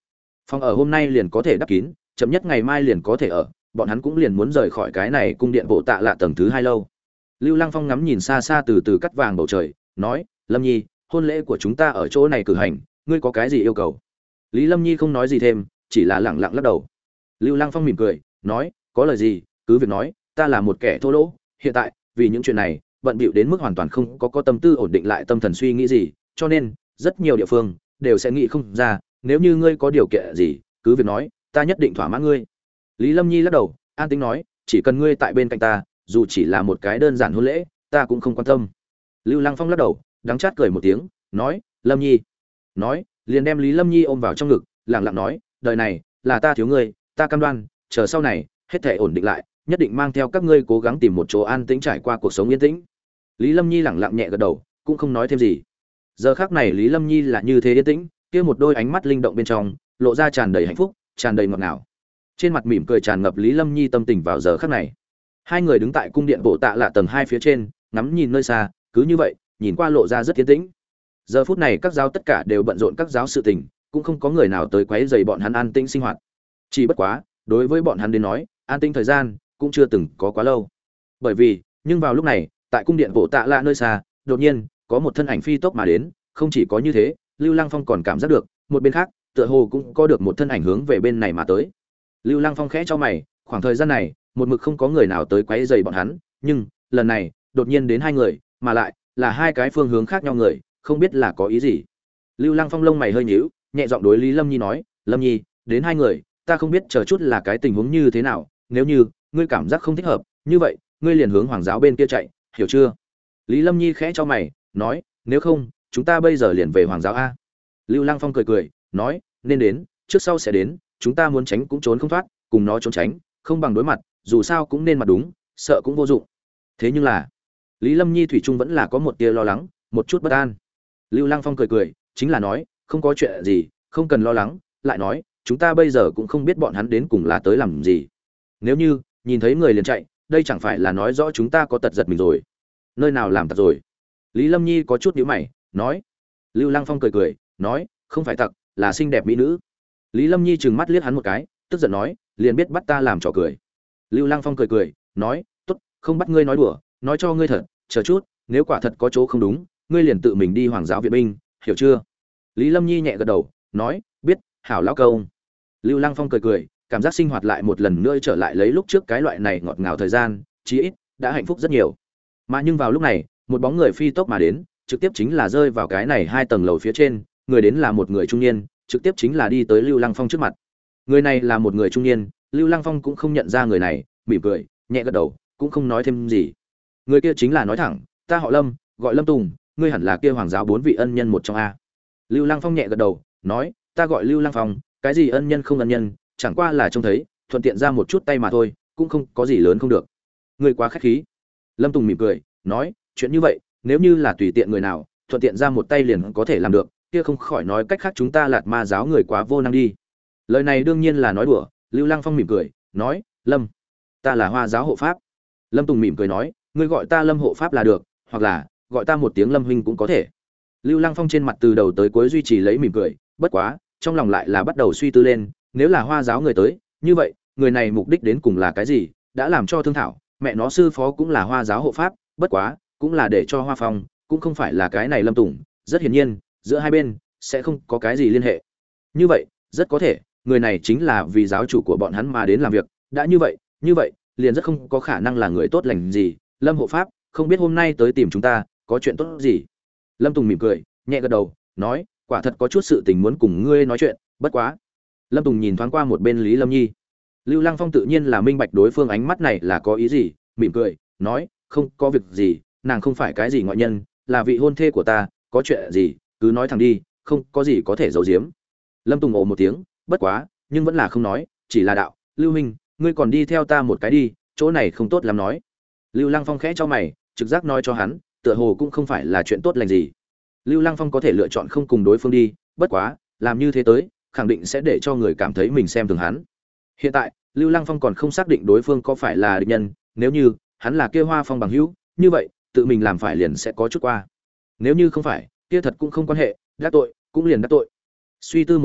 Phòng ở hôm nay liền có thể đắp kín, chậm nhất ngày mai liền có thể ở, bọn hắn cũng liền muốn rời khỏi cái này cung điện bộ tạ lạ tầng thứ hai lâu. Lưu Lăng Phong ngắm nhìn xa xa từ từ cắt vàng bầu trời, nói: "Lâm Nhi, hôn lễ của chúng ta ở chỗ này cử hành, ngươi có cái gì yêu cầu?" Lý Lâm Nhi không nói gì thêm, chỉ là lẳng lặng lắc đầu. Lưu Lăng Phong mỉm cười, nói: "Có lời gì, cứ việc nói, ta là một kẻ thô lỗ, hiện tại, vì những chuyện này, bận bịu đến mức hoàn toàn không có có tâm tư ổn định lại tâm thần suy nghĩ gì, cho nên, rất nhiều địa phương đều sẽ nghĩ không ra, nếu như ngươi có điều kiện gì, cứ việc nói, ta nhất định thỏa mãn ngươi." Lý Lâm Nhi lắc đầu, an tĩnh nói: "Chỉ cần ngươi tại bên cạnh ta, dù chỉ là một cái đơn giản hôn lễ, ta cũng không quan tâm." Lưu Lăng Phong lắc đầu, đắng chát cười một tiếng, nói: "Lâm Nhi." Nói, liền đem Lý Lâm Nhi ôm vào trong ngực, lặng lặng nói: "Đời này là ta thiếu ngươi, ta cam đoan, chờ sau này hết thảy ổn định lại, nhất định mang theo các ngươi cố gắng tìm một chỗ an tĩnh trải qua cuộc sống yên tĩnh." Lý Lâm Nhi lặng lặng nhẹ gật đầu, cũng không nói thêm gì. Giờ khắc này Lý Lâm Nhi là như thế yên tĩnh, kia một đôi ánh mắt linh động bên trong, lộ ra tràn đầy hạnh phúc, tràn đầy ngọt ngào. Trên mặt mỉm cười tràn ngập Lý Lâm Nhi tâm tình vào giờ khắc này. Hai người đứng tại cung điện bộ tạ lạ tầng hai phía trên, ngắm nhìn nơi xa, cứ như vậy, nhìn qua lộ ra rất yên tĩnh. Giờ phút này các giáo tất cả đều bận rộn các giáo sự tình, cũng không có người nào tới quấy rầy bọn hắn an tĩnh sinh hoạt. Chỉ bất quá, đối với bọn hắn đến nói, an tĩnh thời gian cũng chưa từng có quá lâu. Bởi vì, nhưng vào lúc này, tại cung điện bộ tạ lạ nơi xa, đột nhiên có một thân ảnh phi tốc mà đến, không chỉ có như thế, Lưu Lăng Phong còn cảm giác được, một bên khác, tựa hồ cũng có được một thân ảnh hướng về bên này mà tới. Lưu Lăng Phong khẽ cho mày, khoảng thời gian này, một mực không có người nào tới quấy rầy bọn hắn, nhưng lần này, đột nhiên đến hai người, mà lại là hai cái phương hướng khác nhau người, không biết là có ý gì. Lưu Lăng Phong lông mày hơi nhíu, nhẹ giọng đối Lý Lâm Nhi nói: "Lâm Nhi, đến hai người, ta không biết chờ chút là cái tình huống như thế nào, nếu như ngươi cảm giác không thích hợp, như vậy, ngươi liền hướng hoàng giáo bên kia chạy, hiểu chưa?" Lý Lâm Nhi khẽ cho mày, nói: "Nếu không, chúng ta bây giờ liền về hoàng giáo a." Lưu Lăng Phong cười cười, nói: "Nên đến, trước sau sẽ đến, chúng ta muốn tránh cũng trốn không thoát, cùng nó trốn tránh, không bằng đối mặt, dù sao cũng nên mặt đúng, sợ cũng vô dụng." Thế nhưng là, Lý Lâm Nhi thủy chung vẫn là có một tia lo lắng, một chút bất an. Lưu Lăng Phong cười cười, chính là nói: "Không có chuyện gì, không cần lo lắng." Lại nói: "Chúng ta bây giờ cũng không biết bọn hắn đến cùng là tới làm gì. Nếu như nhìn thấy người liền chạy, đây chẳng phải là nói rõ chúng ta có tật giật mình rồi." "Nơi nào làm tật rồi?" Lý Lâm Nhi có chút nhíu mày, nói. Lưu Lăng Phong cười cười, nói: "Không phải tật, là xinh đẹp mỹ nữ." Lý Lâm Nhi trừng mắt liếc hắn một cái, tức giận nói: "Liền biết bắt ta làm trò cười." Lưu Lăng Phong cười cười, nói: "Tốt, không bắt ngươi nói đùa, nói cho ngươi thật, chờ chút, nếu quả thật có chỗ không đúng, ngươi liền tự mình đi hoàng giáo viện binh, hiểu chưa?" Lý Lâm Nhi nhẹ gật đầu, nói: "Biết, hảo lão công." Lưu Lăng Phong cười cười, cảm giác sinh hoạt lại một lần nữa trở lại lấy lúc trước cái loại này ngọt ngào thời gian, chí ít đã hạnh phúc rất nhiều. Mà nhưng vào lúc này, một bóng người phi tốc mà đến, trực tiếp chính là rơi vào cái này hai tầng lầu phía trên, người đến là một người trung niên, trực tiếp chính là đi tới Lưu Lăng Phong trước mặt. Người này là một người trung niên, Lưu Lăng Phong cũng không nhận ra người này, mỉm cười, nhẹ gật đầu, cũng không nói thêm gì. Người kia chính là nói thẳng: "Ta họ Lâm, gọi Lâm Tùng, ngươi hẳn là kia hoàng giáo bốn vị ân nhân một trong a." Lưu Lăng Phong nhẹ gật đầu, nói: "Ta gọi Lưu Lăng Phong, cái gì ân nhân không ân nhân, chẳng qua là trông thấy, thuận tiện ra một chút tay mà thôi, cũng không có gì lớn không được." "Ngươi quá khách khí." Lâm Tùng mỉm cười, nói: "Chuyện như vậy, nếu như là tùy tiện người nào, thuận tiện ra một tay liền có thể làm được, kia không khỏi nói cách khác chúng ta Lạt Ma giáo người quá vô năng đi." Lời này đương nhiên là nói đùa, Lưu Lăng Phong mỉm cười, nói: "Lâm, ta là Hoa giáo hộ pháp." Lâm Tùng mỉm cười nói: "Ngươi gọi ta Lâm hộ pháp là được, hoặc là gọi ta một tiếng Lâm huynh cũng có thể." Lưu Lăng Phong trên mặt từ đầu tới cuối duy trì lấy mỉm cười, bất quá, trong lòng lại là bắt đầu suy tư lên, nếu là Hoa giáo người tới, như vậy, người này mục đích đến cùng là cái gì? Đã làm cho thương thảo, mẹ nó sư phó cũng là Hoa giáo hộ pháp, bất quá, cũng là để cho Hoa Phong, cũng không phải là cái này Lâm Tùng, rất hiển nhiên, giữa hai bên sẽ không có cái gì liên hệ. Như vậy, rất có thể, người này chính là vì giáo chủ của bọn hắn mà đến làm việc, đã như vậy, như vậy, liền rất không có khả năng là người tốt lành gì. Lâm hộ pháp, không biết hôm nay tới tìm chúng ta, có chuyện tốt gì? Lâm Tùng mỉm cười, nhẹ gật đầu, nói: "Quả thật có chút sự tình muốn cùng ngươi nói chuyện, bất quá." Lâm Tùng nhìn thoáng qua một bên Lý Lâm Nhi. Lưu Lăng Phong tự nhiên là minh bạch đối phương ánh mắt này là có ý gì, mỉm cười, nói: "Không có việc gì, nàng không phải cái gì ngoại nhân, là vị hôn thê của ta, có chuyện gì, cứ nói thẳng đi, không có gì có thể giấu giếm." Lâm Tùng ồ một tiếng, bất quá, nhưng vẫn là không nói, chỉ là đạo: "Lưu huynh, ngươi còn đi theo ta một cái đi, chỗ này không tốt lắm nói." Lưu Lăng Phong khẽ cho mày, trực giác nói cho hắn, tựa hồ cũng không phải là chuyện tốt lành gì. Lưu Lăng Phong có thể lựa chọn không cùng đối phương đi, bất quá, làm như thế tới, khẳng định sẽ để cho người cảm thấy mình xem thường hắn. Hiện tại, Lưu Lăng Phong còn không xác định đối phương có phải là địch nhân, nếu như hắn là kia Hoa Phong bằng hữu, như vậy, tự mình làm phải liền sẽ có chút qua. Nếu như không phải, kia thật cũng không quan hệ, đắc tội, cũng liền đắc tội. Suy tư một lát,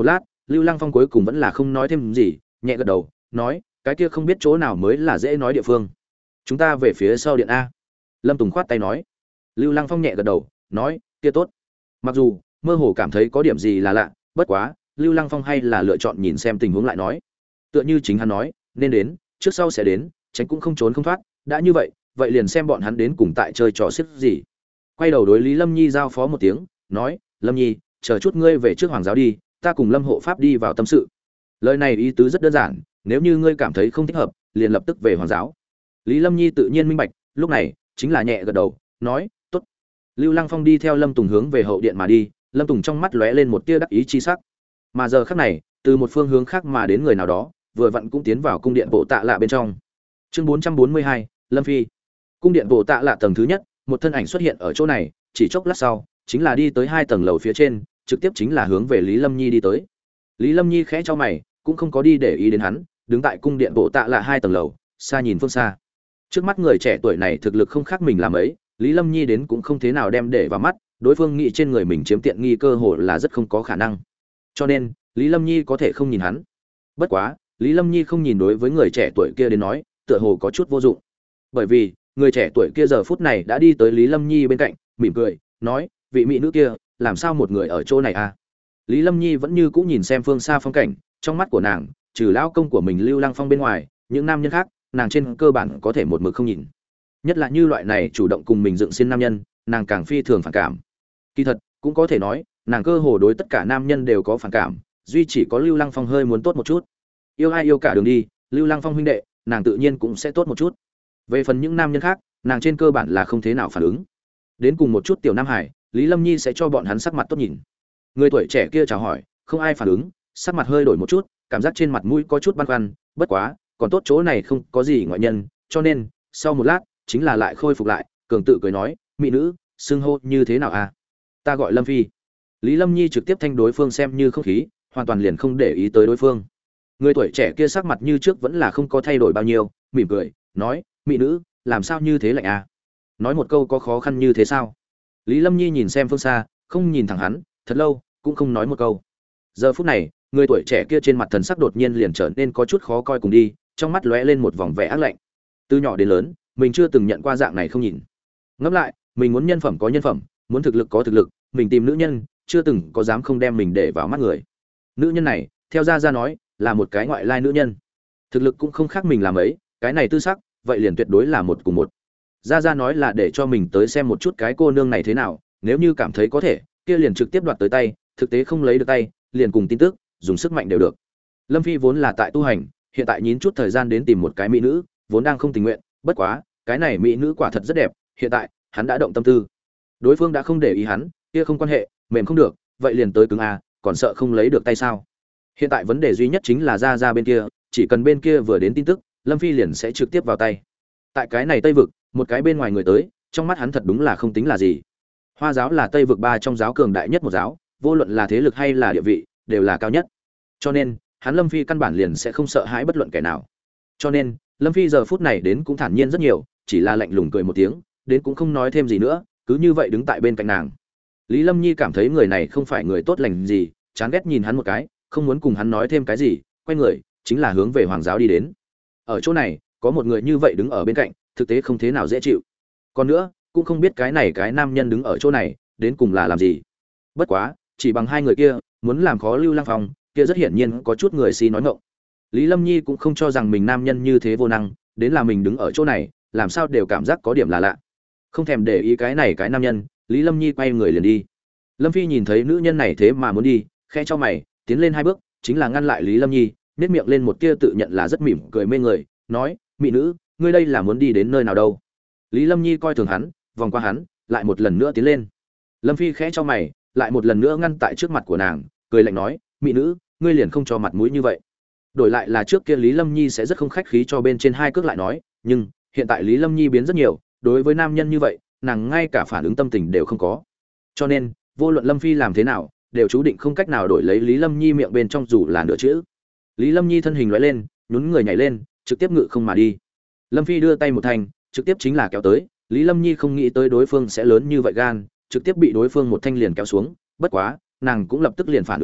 Lưu Lăng Phong cuối cùng vẫn là không nói thêm gì, nhẹ gật đầu, nói, cái kia không biết chỗ nào mới là dễ nói địa phương. Chúng ta về phía sau điện a. Lâm Tùng khoát tay nói. Lưu Lăng Phong nhẹ gật đầu, nói, kia tốt. Mặc dù mơ hồ cảm thấy có điểm gì là lạ, bất quá, Lưu Lăng Phong hay là lựa chọn nhìn xem tình huống lại nói. Tựa như chính hắn nói, nên đến, trước sau sẽ đến, tránh cũng không trốn không thoát, đã như vậy, vậy liền xem bọn hắn đến cùng tại chơi trò xiếc gì. Quay đầu đối Lý Lâm Nhi giao phó một tiếng, nói, Lâm Nhi, chờ chút ngươi về trước hoàng giáo đi, ta cùng Lâm hộ pháp đi vào tâm sự. Lời này ý tứ rất đơn giản, nếu như ngươi cảm thấy không thích hợp, liền lập tức về hoàng giáo. Lý Lâm Nhi tự nhiên minh bạch, lúc này chính là nhẹ gật đầu, nói, tốt. Lưu Lăng Phong đi theo Lâm Tùng hướng về hậu điện mà đi, Lâm Tùng trong mắt lóe lên một tia đắc ý chi sắc. Mà giờ khắc này, từ một phương hướng khác mà đến người nào đó, vừa vặn cũng tiến vào cung điện bộ tạ lạ bên trong. Chương bốn trăm bốn mươi hai, Lâm Phi. Cung điện bộ tạ lạ tầng thứ nhất, một thân ảnh xuất hiện ở chỗ này, chỉ chốc lát sau, chính là đi tới hai tầng lầu phía trên, trực tiếp chính là hướng về Lý Lâm Nhi đi tới. Lý Lâm Nhi khẽ chau mày, cũng không có đi để ý đến hắn, đứng tại cung điện bộ tạ lạ hai tầng lầu, xa nhìn phương xa. Trước mắt người trẻ tuổi này thực lực không khác mình làm ấy, Lý Lâm Nhi đến cũng không thế nào đem để vào mắt, đối phương nghĩ trên người mình chiếm tiện nghi cơ hội là rất không có khả năng. Cho nên, Lý Lâm Nhi có thể không nhìn hắn. Bất quá, Lý Lâm Nhi không nhìn đối với người trẻ tuổi kia đến nói, tựa hồ có chút vô dụng. Bởi vì, người trẻ tuổi kia giờ phút này đã đi tới Lý Lâm Nhi bên cạnh, mỉm cười, nói, vị mỹ nữ kia, làm sao một người ở chỗ này à? Lý Lâm Nhi vẫn như cũ nhìn xem phương xa phong cảnh, trong mắt của nàng, trừ lão công của mình Lưu Lăng Phong bên ngoài, những nam nhân khác, nàng trên cơ bản có thể một mực không nhìn. Nhất là như loại này chủ động cùng mình dựng xin nam nhân, nàng càng phi thường phản cảm. Kỳ thật, cũng có thể nói, nàng cơ hồ đối tất cả nam nhân đều có phản cảm, duy chỉ có Lưu Lăng Phong hơi muốn tốt một chút. Yêu ai yêu cả đường đi, Lưu Lăng Phong huynh đệ, nàng tự nhiên cũng sẽ tốt một chút. Về phần những nam nhân khác, nàng trên cơ bản là không thế nào phản ứng. Đến cùng một chút tiểu nam hải, Lý Lâm Nhi sẽ cho bọn hắn sắc mặt tốt nhìn. Người tuổi trẻ kia chào hỏi, không ai phản ứng, sắc mặt hơi đổi một chút, cảm giác trên mặt mũi có chút băn khoăn, bất quá, còn tốt chỗ này không có gì ngoại nhân, cho nên, sau một lát, chính là lại khôi phục lại, cường tự cười nói, mỹ nữ, xưng hô như thế nào à? Ta gọi Lâm Phi. Lý Lâm Nhi trực tiếp thanh đối phương xem như không khí, hoàn toàn liền không để ý tới đối phương. Người tuổi trẻ kia sắc mặt như trước vẫn là không có thay đổi bao nhiêu, mỉm cười, nói, mỹ nữ, làm sao như thế lạnh à? Nói một câu có khó khăn như thế sao? Lý Lâm Nhi nhìn xem phương xa, không nhìn thẳng hắn, thật lâu, cũng không nói một câu. Giờ phút này, người tuổi trẻ kia trên mặt thần sắc đột nhiên liền trở nên có chút khó coi cùng đi, trong mắt lóe lên một vòng vẻ ác lạnh. Từ nhỏ đến lớn, mình chưa từng nhận qua dạng này không nhìn. Ngẫm lại, mình muốn nhân phẩm có nhân phẩm, muốn thực lực có thực lực, mình tìm nữ nhân, chưa từng có dám không đem mình để vào mắt người. Nữ nhân này, theo gia gia nói, là một cái ngoại lai nữ nhân. Thực lực cũng không khác mình làm ấy, cái này tư sắc, vậy liền tuyệt đối là một cùng một. Gia gia nói là để cho mình tới xem một chút cái cô nương này thế nào, nếu như cảm thấy có thể, kia liền trực tiếp đoạt tới tay, thực tế không lấy được tay, liền cùng tin tức, dùng sức mạnh đều được. Lâm Phi vốn là tại tu hành, hiện tại nhín chút thời gian đến tìm một cái mỹ nữ, vốn đang không tình nguyện, bất quá, cái này mỹ nữ quả thật rất đẹp, hiện tại, hắn đã động tâm tư. Đối phương đã không để ý hắn, kia không quan hệ, mềm không được, vậy liền tới cứng a, còn sợ không lấy được tay sao? Hiện tại vấn đề duy nhất chính là ra ra bên kia, chỉ cần bên kia vừa đến tin tức, Lâm Phi liền sẽ trực tiếp vào tay. Tại cái này Tây vực, một cái bên ngoài người tới, trong mắt hắn thật đúng là không tính là gì. Hoa giáo là Tây vực ba trong giáo cường đại nhất một giáo, vô luận là thế lực hay là địa vị, đều là cao nhất. Cho nên, hắn Lâm Phi căn bản liền sẽ không sợ hãi bất luận kẻ nào. Cho nên, Lâm Phi giờ phút này đến cũng thản nhiên rất nhiều, chỉ là lạnh lùng cười một tiếng, đến cũng không nói thêm gì nữa, cứ như vậy đứng tại bên cạnh nàng. Lý Lâm Nhi cảm thấy người này không phải người tốt lành gì, chán ghét nhìn hắn một cái, không muốn cùng hắn nói thêm cái gì, quay người, chính là hướng về hoàng giáo đi đến. Ở chỗ này, có một người như vậy đứng ở bên cạnh, thực tế không thế nào dễ chịu. Còn nữa, cũng không biết cái này cái nam nhân đứng ở chỗ này, đến cùng là làm gì. Bất quá, chỉ bằng hai người kia, muốn làm khó Lưu Lăng Phong, kia rất hiển nhiên có chút người si nói ngọng. Lý Lâm Nhi cũng không cho rằng mình nam nhân như thế vô năng, đến là mình đứng ở chỗ này, làm sao đều cảm giác có điểm là lạ. Không thèm để ý cái này cái nam nhân, Lý Lâm Nhi quay người liền đi. Lâm Phi nhìn thấy nữ nhân này thế mà muốn đi, khẽ cho mày, tiến lên hai bước, chính là ngăn lại Lý Lâm Nhi, nhếch miệng lên một tia tự nhận là rất mỉm cười mê người, nói, mỹ nữ, ngươi đây là muốn đi đến nơi nào đâu? Lý Lâm Nhi coi thường hắn, vòng qua hắn, lại một lần nữa tiến lên. Lâm Phi khẽ cho mày, lại một lần nữa ngăn tại trước mặt của nàng, cười lạnh nói, mỹ nữ, ngươi liền không cho mặt mũi như vậy. Đổi lại là trước kia Lý Lâm Nhi sẽ rất không khách khí cho bên trên hai cước lại nói, nhưng hiện tại Lý Lâm Nhi biến rất nhiều, đối với nam nhân như vậy, nàng ngay cả phản ứng tâm tình đều không có. Cho nên, vô luận Lâm Phi làm thế nào, đều chú định không cách nào đổi lấy Lý Lâm Nhi miệng bên trong dù là nửa chữ. Lý Lâm Nhi thân hình lóe lên, nhún người nhảy lên, trực tiếp ngự không mà đi. Lâm Phi đưa tay một thành, trực tiếp chính là kéo tới, Lý Lâm Nhi không nghĩ tới đối phương sẽ lớn như vậy gan, trực tiếp bị đối phương một thanh liền kéo xuống, bất quá, nàng cũng lập tức liền phản ứng lại,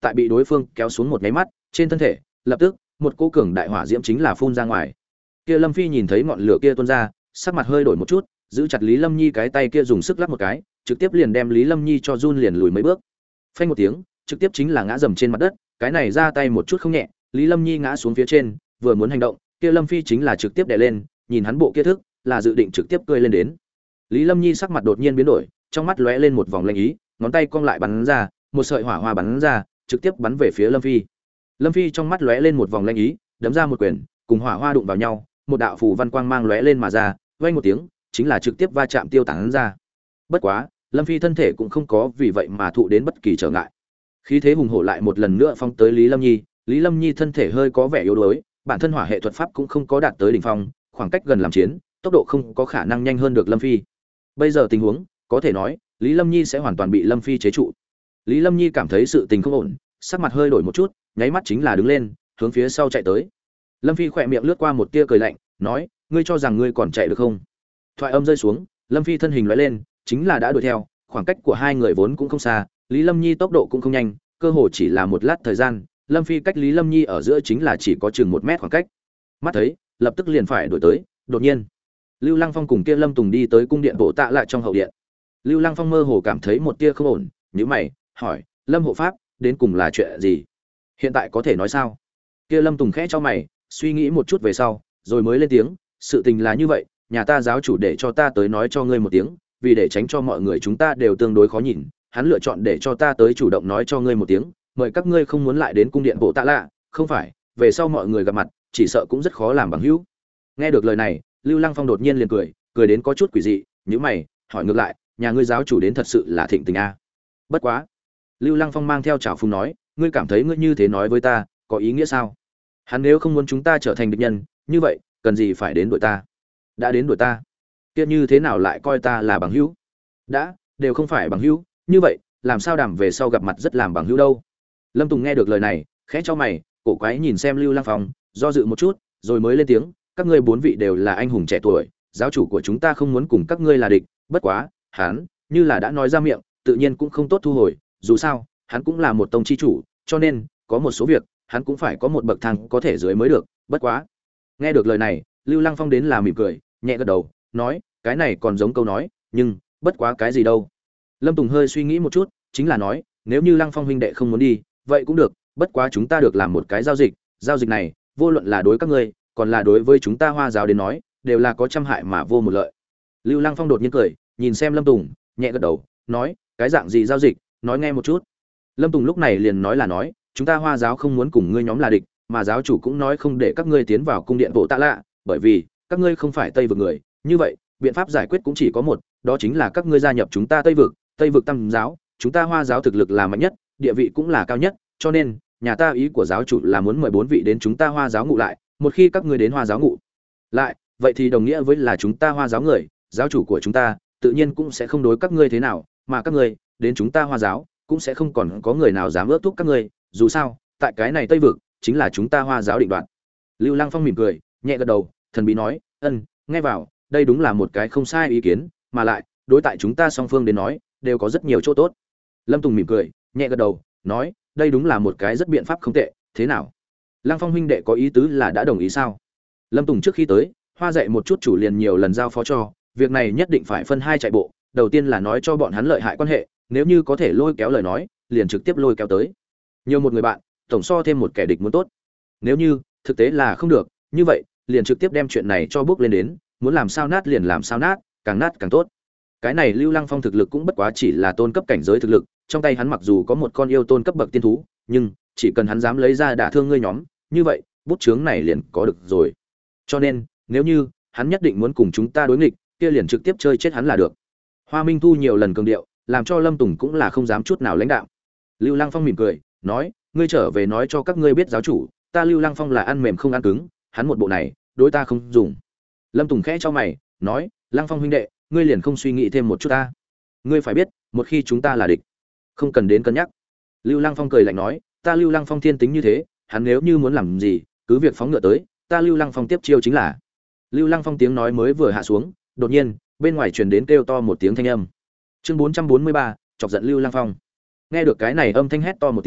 tại bị đối phương kéo xuống một nháy mắt, trên thân thể lập tức một cỗ cường đại hỏa diễm chính là phun ra ngoài. Kia Lâm Phi nhìn thấy ngọn lửa kia tuôn ra, sắc mặt hơi đổi một chút, giữ chặt Lý Lâm Nhi cái tay kia dùng sức lắc một cái, trực tiếp liền đem Lý Lâm Nhi cho run liền lùi mấy bước. Phanh một tiếng, trực tiếp chính là ngã dầm trên mặt đất, cái này ra tay một chút không nhẹ, Lý Lâm Nhi ngã xuống phía trên, vừa muốn hành động, kia Lâm Phi chính là trực tiếp đè lên, nhìn hắn bộ kia thức, là dự định trực tiếp cười lên đến. Lý Lâm Nhi sắc mặt đột nhiên biến đổi, trong mắt lóe lên một vòng lanh ý, ngón tay cong lại bắn ra, một sợi hỏa hoa bắn ra, trực tiếp bắn về phía Lâm Phi. Lâm Phi trong mắt lóe lên một vòng lanh ý, đấm ra một quyền, cùng hỏa hoa đụng vào nhau, một đạo phù văn quang mang lóe lên mà ra, vang một tiếng, chính là trực tiếp va chạm tiêu tán ra. Bất quá, Lâm Phi thân thể cũng không có vì vậy mà thụ đến bất kỳ trở ngại. Khí thế hùng hổ lại một lần nữa phong tới Lý Lâm Nhi, Lý Lâm Nhi thân thể hơi có vẻ yếu đuối, bản thân hỏa hệ thuật pháp cũng không có đạt tới đỉnh phong, khoảng cách gần làm chiến, tốc độ không có khả năng nhanh hơn được Lâm Phi. Bây giờ tình huống, có thể nói, Lý Lâm Nhi sẽ hoàn toàn bị Lâm Phi chế trụ. Lý Lâm Nhi cảm thấy sự tình không ổn, sắc mặt hơi đổi một chút, nháy mắt chính là đứng lên, hướng phía sau chạy tới. Lâm Phi khỏe miệng lướt qua một tia cười lạnh, nói: "Ngươi cho rằng ngươi còn chạy được không?" Thoại âm rơi xuống, Lâm Phi thân hình lóe lên, chính là đã đuổi theo, khoảng cách của hai người vốn cũng không xa, Lý Lâm Nhi tốc độ cũng không nhanh, cơ hồ chỉ là một lát thời gian, Lâm Phi cách Lý Lâm Nhi ở giữa chính là chỉ có chừng một mét khoảng cách. Mắt thấy, lập tức liền phải đuổi tới, đột nhiên, Lưu Lăng Phong cùng kia Lâm Tùng đi tới cung điện bộ tạ lại trong hậu điện. Lưu Lăng Phong mơ hồ cảm thấy một tia không ổn, nhíu mày, hỏi: "Lâm hộ pháp, đến cùng là chuyện gì? Hiện tại có thể nói sao?" Kia Lâm Tùng khẽ cho mày, suy nghĩ một chút về sau, rồi mới lên tiếng: "Sự tình là như vậy, nhà ta giáo chủ để cho ta tới nói cho ngươi một tiếng, vì để tránh cho mọi người chúng ta đều tương đối khó nhìn, hắn lựa chọn để cho ta tới chủ động nói cho ngươi một tiếng, mời các ngươi không muốn lại đến cung điện bộ tạ lạ, không phải, về sau mọi người gặp mặt, chỉ sợ cũng rất khó làm bằng hữu." Nghe được lời này, Lưu Lăng Phong đột nhiên liền cười, cười đến có chút quỷ dị, nhíu mày, hỏi ngược lại: "Nhà ngươi giáo chủ đến thật sự là thịnh tình a?" Bất quá, Lưu Lăng Phong mang theo trào phúng nói: "Ngươi cảm thấy ngươi như thế nói với ta, có ý nghĩa sao? Hắn nếu không muốn chúng ta trở thành địch nhân, như vậy, cần gì phải đến đuổi ta? Đã đến đuổi ta, kia như thế nào lại coi ta là bằng hữu? Đã, đều không phải bằng hữu, như vậy, làm sao đảm về sau gặp mặt rất làm bằng hữu đâu?" Lâm Tùng nghe được lời này, khẽ cho mày, cổ quái nhìn xem Lưu Lăng Phong, do dự một chút, rồi mới lên tiếng: "Các ngươi bốn vị đều là anh hùng trẻ tuổi, giáo chủ của chúng ta không muốn cùng các ngươi là địch, bất quá, hắn, như là đã nói ra miệng, tự nhiên cũng không tốt thu hồi, dù sao, hắn cũng là một tông chi chủ, cho nên, có một số việc, hắn cũng phải có một bậc thang có thể dưới mới được, bất quá." Nghe được lời này, Lưu Lăng Phong đến là mỉm cười, nhẹ gật đầu, nói: "Cái này còn giống câu nói, nhưng, bất quá cái gì đâu." Lâm Tùng hơi suy nghĩ một chút, chính là nói: "Nếu như Lăng Phong huynh đệ không muốn đi, vậy cũng được, bất quá chúng ta được làm một cái giao dịch, giao dịch này, vô luận là đối các ngươi, còn là đối với chúng ta Hoa giáo đến nói, đều là có trăm hại mà vô một lợi." Lưu Lăng Phong đột nhiên cười, nhìn xem Lâm Tùng, nhẹ gật đầu, nói: "Cái dạng gì giao dịch, nói nghe một chút." Lâm Tùng lúc này liền nói là nói: "Chúng ta Hoa giáo không muốn cùng ngươi nhóm là địch, mà giáo chủ cũng nói không để các ngươi tiến vào cung điện bộ tạ lạ, bởi vì các ngươi không phải Tây vực người, như vậy, biện pháp giải quyết cũng chỉ có một, đó chính là các ngươi gia nhập chúng ta Tây vực, Tây vực Tam giáo, chúng ta Hoa giáo thực lực là mạnh nhất, địa vị cũng là cao nhất, cho nên, nhà ta ý của giáo chủ là muốn mời bốn vị đến chúng ta Hoa giáo ngụ lại, một khi các ngươi đến Hoa giáo ngụ lại, vậy thì đồng nghĩa với là chúng ta Hoa giáo người, giáo chủ của chúng ta, tự nhiên cũng sẽ không đối các ngươi thế nào, mà các ngươi đến chúng ta Hoa giáo, cũng sẽ không còn có người nào dám ước thúc các ngươi, dù sao, tại cái này Tây vực, chính là chúng ta Hoa giáo định đoạt." Lưu Lăng Phong mỉm cười, nhẹ gật đầu, thần bí nói: "Ân, nghe vào, đây đúng là một cái không sai ý kiến, mà lại, đối tại chúng ta song phương đến nói, đều có rất nhiều chỗ tốt." Lâm Tùng mỉm cười, nhẹ gật đầu, nói: "Đây đúng là một cái rất biện pháp không tệ, thế nào? Lăng Phong huynh đệ có ý tứ là đã đồng ý sao?" Lâm Tùng trước khi tới, Hoa dạy một chút chủ liền nhiều lần giao phó cho, việc này nhất định phải phân hai chạy bộ, đầu tiên là nói cho bọn hắn lợi hại quan hệ, nếu như có thể lôi kéo lời nói, liền trực tiếp lôi kéo tới. Nhiều một người bạn, tổng so thêm một kẻ địch muốn tốt. Nếu như thực tế là không được, như vậy, liền trực tiếp đem chuyện này cho bước lên đến, muốn làm sao nát liền làm sao nát, càng nát càng tốt. Cái này Lưu Lăng Phong thực lực cũng bất quá chỉ là tôn cấp cảnh giới thực lực, trong tay hắn mặc dù có một con yêu tôn cấp bậc tiên thú, nhưng chỉ cần hắn dám lấy ra đả thương ngươi nhóm, như vậy, bút chướng này liền có được rồi. Cho nên, nếu như hắn nhất định muốn cùng chúng ta đối nghịch, kia liền trực tiếp chơi chết hắn là được. Hoa Minh Thu nhiều lần cường điệu, làm cho Lâm Tùng cũng là không dám chút nào lãnh đạo. Lưu Lăng Phong mỉm cười, nói: "Ngươi trở về nói cho các ngươi biết giáo chủ, ta Lưu Lăng Phong là ăn mềm không ăn cứng, hắn một bộ này, đối ta không dùng." Lâm Tùng khẽ cho mày, nói: "Lăng Phong huynh đệ, ngươi liền không suy nghĩ thêm một chút ta? Ngươi phải biết, một khi chúng ta là địch, không cần đến cân nhắc." Lưu Lăng Phong cười lạnh nói: "Ta Lưu Lăng Phong thiên tính như thế, hắn nếu như muốn làm gì, cứ việc phóng ngựa tới, ta Lưu Lăng Phong tiếp chiêu chính là." Lưu Lăng Phong tiếng nói mới vừa hạ xuống, đột nhiên, bên ngoài truyền đến kêu to một tiếng thanh âm. Chương bốn trăm bốn mươi ba, chọc giận Lưu Lăng Phong. Nghe được cái này âm thanh hét to một tiếng,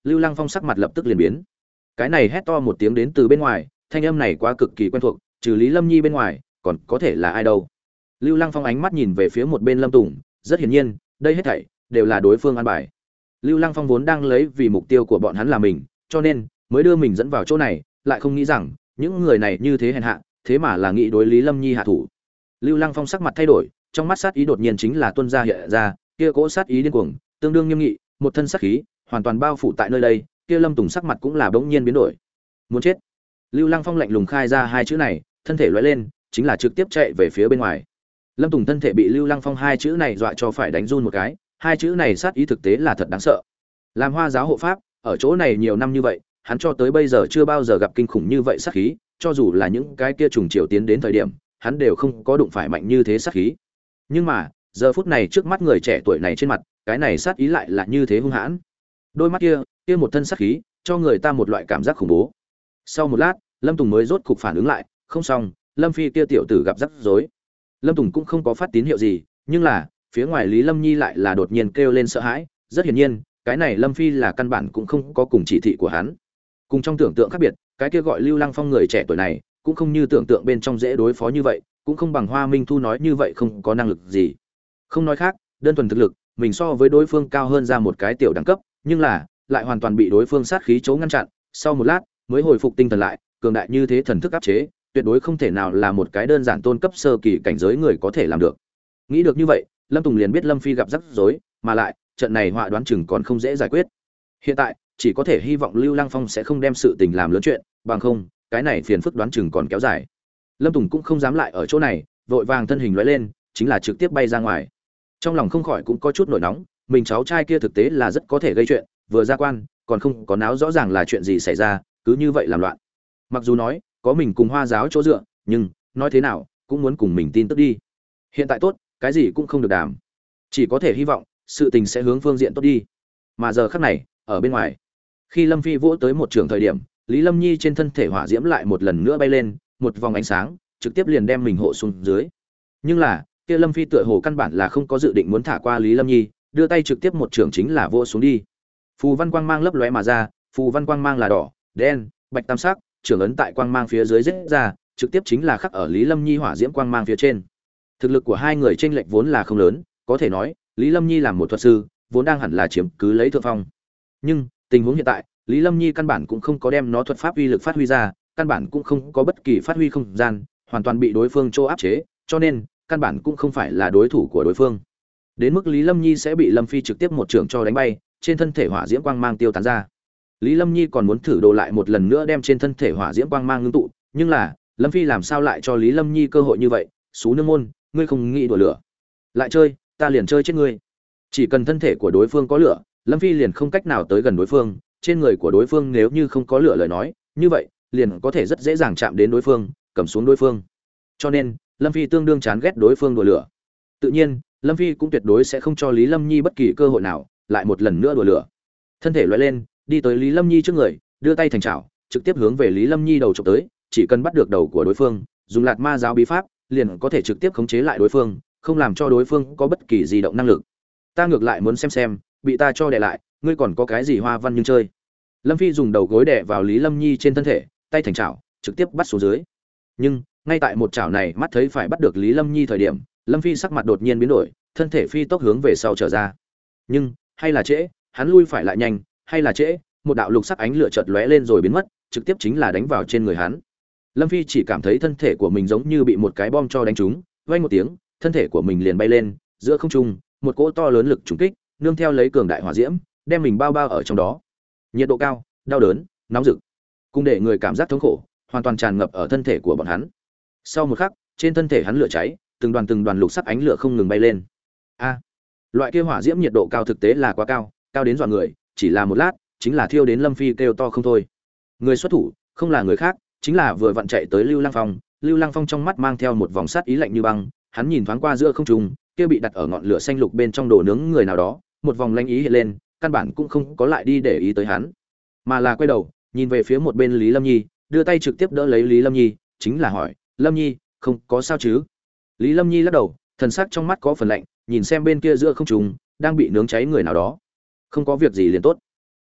Lưu Lăng Phong sắc mặt lập tức liền biến. Cái này hét to một tiếng đến từ bên ngoài, thanh âm này quá cực kỳ quen thuộc, trừ Lý Lâm Nhi bên ngoài, còn có thể là ai đâu? Lưu Lăng Phong ánh mắt nhìn về phía một bên Lâm Tùng, rất hiển nhiên, đây hết thảy đều là đối phương an bài. Lưu Lăng Phong vốn đang lấy vì mục tiêu của bọn hắn là mình, cho nên mới đưa mình dẫn vào chỗ này, lại không nghĩ rằng những người này như thế hèn hạ, thế mà là nghĩ đối Lý Lâm Nhi hạ thủ. Lưu Lăng Phong sắc mặt thay đổi, trong mắt sát ý đột nhiên chính là tuôn ra hiện ra, kia cỗ sát ý điên cuồng, tương đương nghiêm nghị, một thân sát khí, hoàn toàn bao phủ tại nơi đây, kia Lâm Tùng sắc mặt cũng là bỗng nhiên biến đổi. Muốn chết. Lưu Lăng Phong lạnh lùng khai ra hai chữ này, thân thể lóe lên, chính là trực tiếp chạy về phía bên ngoài. Lâm Tùng thân thể bị Lưu Lăng Phong hai chữ này dọa cho phải đánh run một cái, hai chữ này sát ý thực tế là thật đáng sợ. Làm Hoa giáo hộ pháp, ở chỗ này nhiều năm như vậy, hắn cho tới bây giờ chưa bao giờ gặp kinh khủng như vậy sát khí, cho dù là những cái kia trùng triều tiến đến thời điểm, hắn đều không có đụng phải mạnh như thế sát khí. Nhưng mà, giờ phút này trước mắt người trẻ tuổi này trên mặt, cái này sát ý lại là như thế hung hãn. Đôi mắt kia, kia một thân sát khí, cho người ta một loại cảm giác khủng bố. Sau một lát, Lâm Tùng mới rốt cục phản ứng lại, không xong, Lâm Phi kia tiểu tử gặp rắc rối. Lâm Tùng cũng không có phát tín hiệu gì, nhưng là, phía ngoài Lý Lâm Nhi lại là đột nhiên kêu lên sợ hãi, rất hiển nhiên, cái này Lâm Phi là căn bản cũng không có cùng chỉ thị của hắn. Cùng trong tưởng tượng khác biệt, cái kia gọi Lưu Lăng Phong người trẻ tuổi này, cũng không như tưởng tượng bên trong dễ đối phó như vậy, cũng không bằng Hoa Minh Thu nói như vậy không có năng lực gì. Không nói khác, đơn thuần thực lực, mình so với đối phương cao hơn ra một cái tiểu đẳng cấp, nhưng là, lại hoàn toàn bị đối phương sát khí chấu ngăn chặn, sau một lát, mới hồi phục tinh thần lại, cường đại như thế thần thức áp chế, tuyệt đối không thể nào là một cái đơn giản tôn cấp sơ kỳ cảnh giới người có thể làm được. Nghĩ được như vậy, Lâm Tùng liền biết Lâm Phi gặp rắc rối, mà lại, trận này họa đoán chừng còn không dễ giải quyết. Hiện tại, chỉ có thể hy vọng Lưu Lăng Phong sẽ không đem sự tình làm lớn chuyện, bằng không, cái này phiền phức đoán chừng còn kéo dài. Lâm Tùng cũng không dám lại ở chỗ này, vội vàng thân hình lóe lên, chính là trực tiếp bay ra ngoài. Trong lòng không khỏi cũng có chút nổi nóng, mình cháu trai kia thực tế là rất có thể gây chuyện, vừa ra quan, còn không có náo rõ ràng là chuyện gì xảy ra, cứ như vậy làm loạn. Mặc dù nói, có mình cùng Hoa giáo chỗ dựa, nhưng nói thế nào, cũng muốn cùng mình tin tức đi. Hiện tại tốt, cái gì cũng không được đảm. Chỉ có thể hy vọng, sự tình sẽ hướng phương diện tốt đi. Mà giờ khắc này, ở bên ngoài, khi Lâm Phi vỗ tới một trường thời điểm, Lý Lâm Nhi trên thân thể hỏa diễm lại một lần nữa bay lên, một vòng ánh sáng, trực tiếp liền đem mình hộ xuống dưới. Nhưng là, kia Lâm Phi tựa hồ căn bản là không có dự định muốn thả qua Lý Lâm Nhi, đưa tay trực tiếp một trường chính là vỗ xuống đi. Phù văn quang mang lấp lóe mà ra, phù văn quang mang là đỏ, đen, bạch tam sắc, trường ấn tại quang mang phía dưới rết ra, trực tiếp chính là khắc ở Lý Lâm Nhi hỏa diễm quang mang phía trên. Thực lực của hai người chênh lệch vốn là không lớn, có thể nói, Lý Lâm Nhi làm một thuật sư, vốn đang hẳn là chiếm cứ lấy thượng phong. Nhưng, tình huống hiện tại, Lý Lâm Nhi căn bản cũng không có đem nó thuật pháp uy lực phát huy ra, căn bản cũng không có bất kỳ phát huy không gian, hoàn toàn bị đối phương chỗ áp chế, cho nên, căn bản cũng không phải là đối thủ của đối phương. Đến mức Lý Lâm Nhi sẽ bị Lâm Phi trực tiếp một trường cho đánh bay, trên thân thể hỏa diễm quang mang tiêu tán ra. Lý Lâm Nhi còn muốn thử đồ lại một lần nữa đem trên thân thể hỏa diễm quang mang ngưng tụ, nhưng là, Lâm Phi làm sao lại cho Lý Lâm Nhi cơ hội như vậy? Sú nương môn, ngươi không nghĩ đùa lửa, lại chơi, ta liền chơi chết ngươi. Chỉ cần thân thể của đối phương có lửa, Lâm Phi liền không cách nào tới gần đối phương, trên người của đối phương nếu như không có lửa lời nói, như vậy, liền có thể rất dễ dàng chạm đến đối phương, cầm xuống đối phương. Cho nên, Lâm Phi tương đương chán ghét đối phương đùa lửa. Tự nhiên, Lâm Phi cũng tuyệt đối sẽ không cho Lý Lâm Nhi bất kỳ cơ hội nào, lại một lần nữa đùa lửa. Thân thể lóe lên, đi tới Lý Lâm Nhi trước người, đưa tay thành chảo, trực tiếp hướng về Lý Lâm Nhi đầu chụp tới, chỉ cần bắt được đầu của đối phương, dùng Lạt Ma giáo bí pháp, liền có thể trực tiếp khống chế lại đối phương, không làm cho đối phương có bất kỳ di động năng lực. Ta ngược lại muốn xem xem, bị ta cho đè lại, ngươi còn có cái gì hoa văn nhưng chơi. Lâm Phi dùng đầu gối đè vào Lý Lâm Nhi trên thân thể, tay thành chảo, trực tiếp bắt xuống dưới. Nhưng, ngay tại một chảo này mắt thấy phải bắt được Lý Lâm Nhi thời điểm, Lâm Phi sắc mặt đột nhiên biến đổi, thân thể phi tốc hướng về sau trở ra. Nhưng, hay là trễ, hắn lui phải lại nhanh, hay là trễ, một đạo lục sắc ánh lửa chợt lóe lên rồi biến mất, trực tiếp chính là đánh vào trên người hắn. Lâm Phi chỉ cảm thấy thân thể của mình giống như bị một cái bom cho đánh trúng, vang một tiếng, thân thể của mình liền bay lên, giữa không trung, một cỗ to lớn lực trùng kích, nương theo lấy cường đại hỏa diễm, đem mình bao bao ở trong đó. Nhiệt độ cao, đau đớn, nóng rực, cùng để người cảm giác thống khổ, hoàn toàn tràn ngập ở thân thể của bọn hắn. Sau một khắc, trên thân thể hắn lửa cháy, từng đoàn từng đoàn lục sắc ánh lửa không ngừng bay lên. A, loại kia hỏa diễm nhiệt độ cao thực tế là quá cao, cao đến dọa người, chỉ là một lát, chính là thiêu đến Lâm Phi kêu to không thôi. Người xuất thủ, không là người khác, chính là vừa vặn chạy tới Lưu Lăng Phong. Lưu Lăng Phong trong mắt mang theo một vòng sát ý lạnh như băng, hắn nhìn thoáng qua giữa không trung, kia bị đặt ở ngọn lửa xanh lục bên trong đồ nướng người nào đó, một vòng lanh ý hiện lên, căn bản cũng không có lại đi để ý tới hắn, mà là quay đầu, nhìn về phía một bên Lý Lâm Nhi, đưa tay trực tiếp đỡ lấy Lý Lâm Nhi, chính là hỏi, "Lâm Nhi, không có sao chứ?" Lý Lâm Nhi lắc đầu, thần sắc trong mắt có phần lạnh, nhìn xem bên kia giữa không trung đang bị nướng cháy người nào đó. "Không có việc gì liền tốt."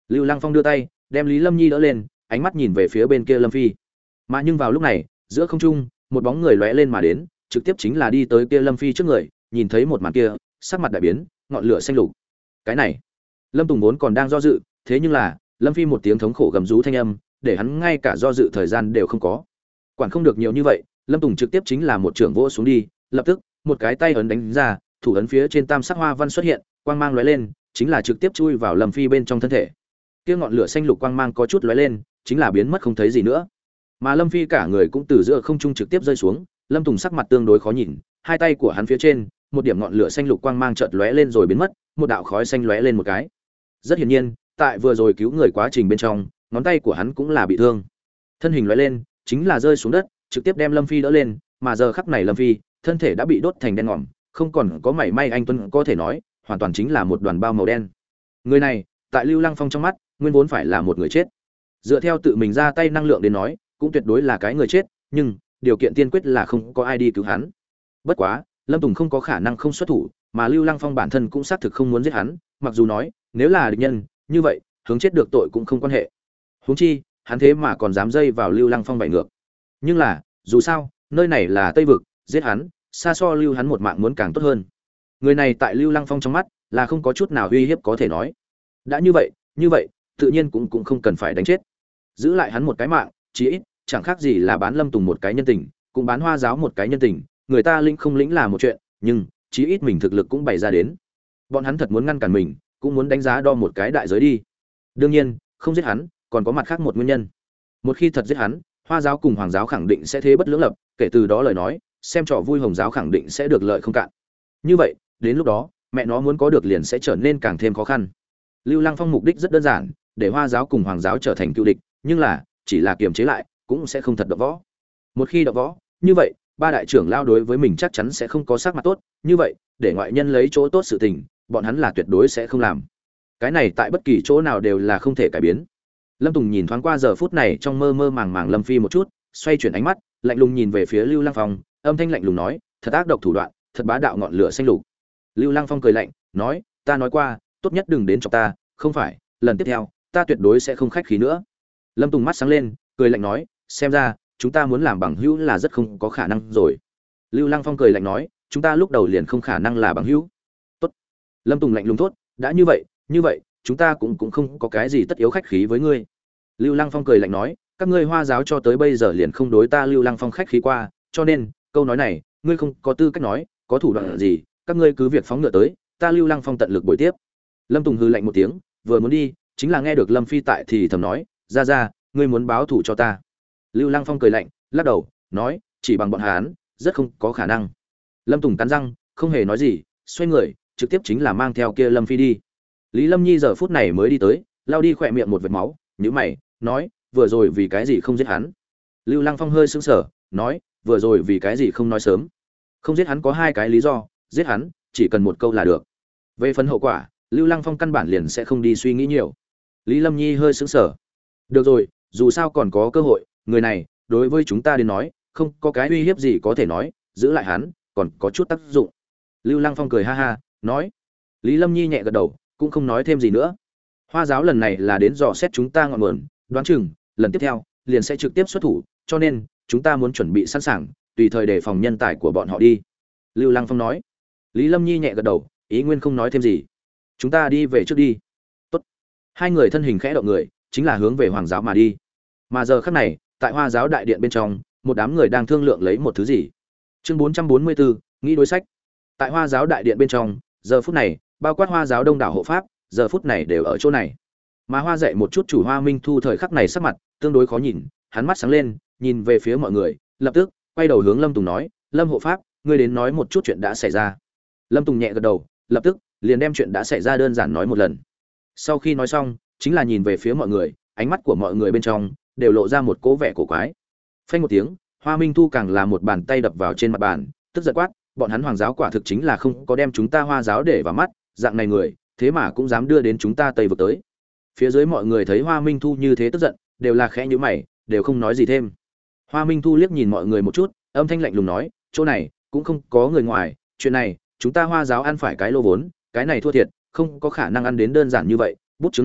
Lưu Lăng Phong đưa tay đem Lý Lâm Nhi đỡ lên, ánh mắt nhìn về phía bên kia Lâm Phi. Mà nhưng vào lúc này, giữa không trung, một bóng người lóe lên mà đến, trực tiếp chính là đi tới kia Lâm Phi trước người, nhìn thấy một màn kia, sắc mặt đại biến, ngọn lửa xanh lục. Cái này, Lâm Tùng vốn còn đang do dự, thế nhưng là, Lâm Phi một tiếng thống khổ gầm rú thanh âm, để hắn ngay cả do dự thời gian đều không có. Quản không được nhiều như vậy, Lâm Tùng trực tiếp chính là một trường vỗ xuống đi, lập tức, một cái tay ấn đánh ra, thủ ấn phía trên tam sắc hoa văn xuất hiện, quang mang lóe lên, chính là trực tiếp chui vào Lâm Phi bên trong thân thể. Kia ngọn lửa xanh lục quang mang có chút lóe lên, chính là biến mất không thấy gì nữa. Mà Lâm Phi cả người cũng từ giữa không trung trực tiếp rơi xuống, Lâm Tùng sắc mặt tương đối khó nhìn, hai tay của hắn phía trên, một điểm ngọn lửa xanh lục quang mang chợt lóe lên rồi biến mất, một đạo khói xanh lóe lên một cái. Rất hiển nhiên, tại vừa rồi cứu người quá trình bên trong, ngón tay của hắn cũng là bị thương. Thân hình lóe lên, chính là rơi xuống đất, trực tiếp đem Lâm Phi đỡ lên, mà giờ khắc này Lâm Phi, thân thể đã bị đốt thành đen ngòm, không còn có mảy may anh tuấn có thể nói, hoàn toàn chính là một đoàn bao màu đen. Người này, tại Lưu Lăng Phong trong mắt, nguyên vốn phải là một người chết. Dựa theo tự mình ra tay năng lượng đến nói, cũng tuyệt đối là cái người chết, nhưng điều kiện tiên quyết là không có ai đi cứu hắn. Bất quá, Lâm Tùng không có khả năng không xuất thủ, mà Lưu Lăng Phong bản thân cũng xác thực không muốn giết hắn, mặc dù nói, nếu là địch nhân, như vậy, hướng chết được tội cũng không quan hệ. Huống chi, hắn thế mà còn dám dây vào Lưu Lăng Phong bại ngược. Nhưng là, dù sao, nơi này là Tây vực, giết hắn, xa so lưu hắn một mạng muốn càng tốt hơn. Người này tại Lưu Lăng Phong trong mắt, là không có chút nào uy hiếp có thể nói. Đã như vậy, như vậy, tự nhiên cũng cũng không cần phải đánh chết. Giữ lại hắn một cái mạng, chí ít chẳng khác gì là bán Lâm Tùng một cái nhân tình, cũng bán Hoa giáo một cái nhân tình, người ta lĩnh không lĩnh là một chuyện, nhưng chí ít mình thực lực cũng bày ra đến. Bọn hắn thật muốn ngăn cản mình, cũng muốn đánh giá đo một cái đại giới đi. Đương nhiên, không giết hắn, còn có mặt khác một nguyên nhân. Một khi thật giết hắn, Hoa giáo cùng Hoàng giáo khẳng định sẽ thế bất lưỡng lập, kể từ đó lời nói, xem trò vui Hồng giáo khẳng định sẽ được lợi không cạn. Như vậy, đến lúc đó, mẹ nó muốn có được liền sẽ trở nên càng thêm khó khăn. Lưu Lăng Phong mục đích rất đơn giản, để Hoa giáo cùng Hoàng giáo trở thành cựu địch, nhưng là, chỉ là kiềm chế lại, cũng sẽ không thật động võ. Một khi động võ, như vậy, ba đại trưởng lao đối với mình chắc chắn sẽ không có sắc mặt tốt, như vậy, để ngoại nhân lấy chỗ tốt sự tình, bọn hắn là tuyệt đối sẽ không làm. Cái này tại bất kỳ chỗ nào đều là không thể cải biến. Lâm Tùng nhìn thoáng qua giờ phút này trong mơ mơ màng màng Lâm Phi một chút, xoay chuyển ánh mắt, lạnh lùng nhìn về phía Lưu Lăng Phong, âm thanh lạnh lùng nói, thật ác độc thủ đoạn, thật bá đạo ngọn lửa xanh lục. Lưu Lăng Phong cười lạnh, nói, ta nói qua, tốt nhất đừng đến chọc ta, không phải, lần tiếp theo, ta tuyệt đối sẽ không khách khí nữa. Lâm Tùng mắt sáng lên, cười lạnh nói, xem ra, chúng ta muốn làm bằng hữu là rất không có khả năng rồi. Lưu Lăng Phong cười lạnh nói, chúng ta lúc đầu liền không khả năng là bằng hữu. Tốt. Lâm Tùng lạnh lùng thốt, đã như vậy, như vậy, chúng ta cũng cũng không có cái gì tất yếu khách khí với ngươi. Lưu Lăng Phong cười lạnh nói, các ngươi Hoa giáo cho tới bây giờ liền không đối ta Lưu Lăng Phong khách khí qua, cho nên, câu nói này, ngươi không có tư cách nói, có thủ đoạn gì, các ngươi cứ việc phóng ngựa tới, ta Lưu Lăng Phong tận lực bồi tiếp. Lâm Tùng hừ lạnh một tiếng, vừa muốn đi, chính là nghe được Lâm Phi tại thì thầm nói, ra ra, ngươi muốn báo thù cho ta. Lưu Lăng Phong cười lạnh, lắc đầu, nói, chỉ bằng bọn hắn, rất không có khả năng. Lâm Tùng cắn răng, không hề nói gì, xoay người, trực tiếp chính là mang theo kia Lâm Phi đi. Lý Lâm Nhi giờ phút này mới đi tới, lao đi khỏe miệng một vệt máu, nhíu mày, nói, vừa rồi vì cái gì không giết hắn? Lưu Lăng Phong hơi sững sờ, nói, vừa rồi vì cái gì không nói sớm? Không giết hắn có hai cái lý do, giết hắn, chỉ cần một câu là được. Về phần hậu quả, Lưu Lăng Phong căn bản liền sẽ không đi suy nghĩ nhiều. Lý Lâm Nhi hơi sững sờ. Được rồi, dù sao còn có cơ hội, người này, đối với chúng ta đến nói, không có cái uy hiếp gì có thể nói, giữ lại hắn, còn có chút tác dụng. Lưu Lăng Phong cười ha ha, nói. Lý Lâm Nhi nhẹ gật đầu, cũng không nói thêm gì nữa. Hoa giáo lần này là đến dò xét chúng ta ngọn nguồn, đoán chừng lần tiếp theo liền sẽ trực tiếp xuất thủ, cho nên chúng ta muốn chuẩn bị sẵn sàng, tùy thời đề phòng nhân tài của bọn họ đi. Lưu Lăng Phong nói. Lý Lâm Nhi nhẹ gật đầu, ý nguyên không nói thêm gì. Chúng ta đi về trước đi. Tốt. Hai người thân hình khẽ động người, chính là hướng về Hoàng giáo mà đi. Mà giờ khắc này, tại Hoa giáo đại điện bên trong, một đám người đang thương lượng lấy một thứ gì. Chương bốn trăm bốn mươi bốn, nghĩ đối sách. Tại Hoa giáo đại điện bên trong, giờ phút này, bao quát Hoa giáo đông đảo hộ pháp, giờ phút này đều ở chỗ này. Mà Hoa dạy một chút chủ Hoa Minh Thu thời khắc này sắc mặt tương đối khó nhìn, hắn mắt sáng lên, nhìn về phía mọi người, lập tức quay đầu hướng Lâm Tùng nói, "Lâm hộ pháp, ngươi đến nói một chút chuyện đã xảy ra." Lâm Tùng nhẹ gật đầu, lập tức liền đem chuyện đã xảy ra đơn giản nói một lần. Sau khi nói xong, chính là nhìn về phía mọi người, ánh mắt của mọi người bên trong đều lộ ra một cố vẻ cổ quái. Phanh một tiếng, Hoa Minh Thu càng là một bàn tay đập vào trên mặt bàn, tức giận quát, "Bọn hắn Hoàng giáo quả thực chính là không có đem chúng ta Hoa giáo để vào mắt, dạng này người, thế mà cũng dám đưa đến chúng ta Tây vực tới." Phía dưới mọi người thấy Hoa Minh Thu như thế tức giận, đều là khẽ nhíu mày, đều không nói gì thêm. Hoa Minh Thu liếc nhìn mọi người một chút, âm thanh lạnh lùng nói, "Chỗ này cũng không có người ngoài, chuyện này, chúng ta Hoa giáo ăn phải cái lô vốn, cái này thua thiệt, không có khả năng ăn đến đơn giản như vậy, bút chứng này,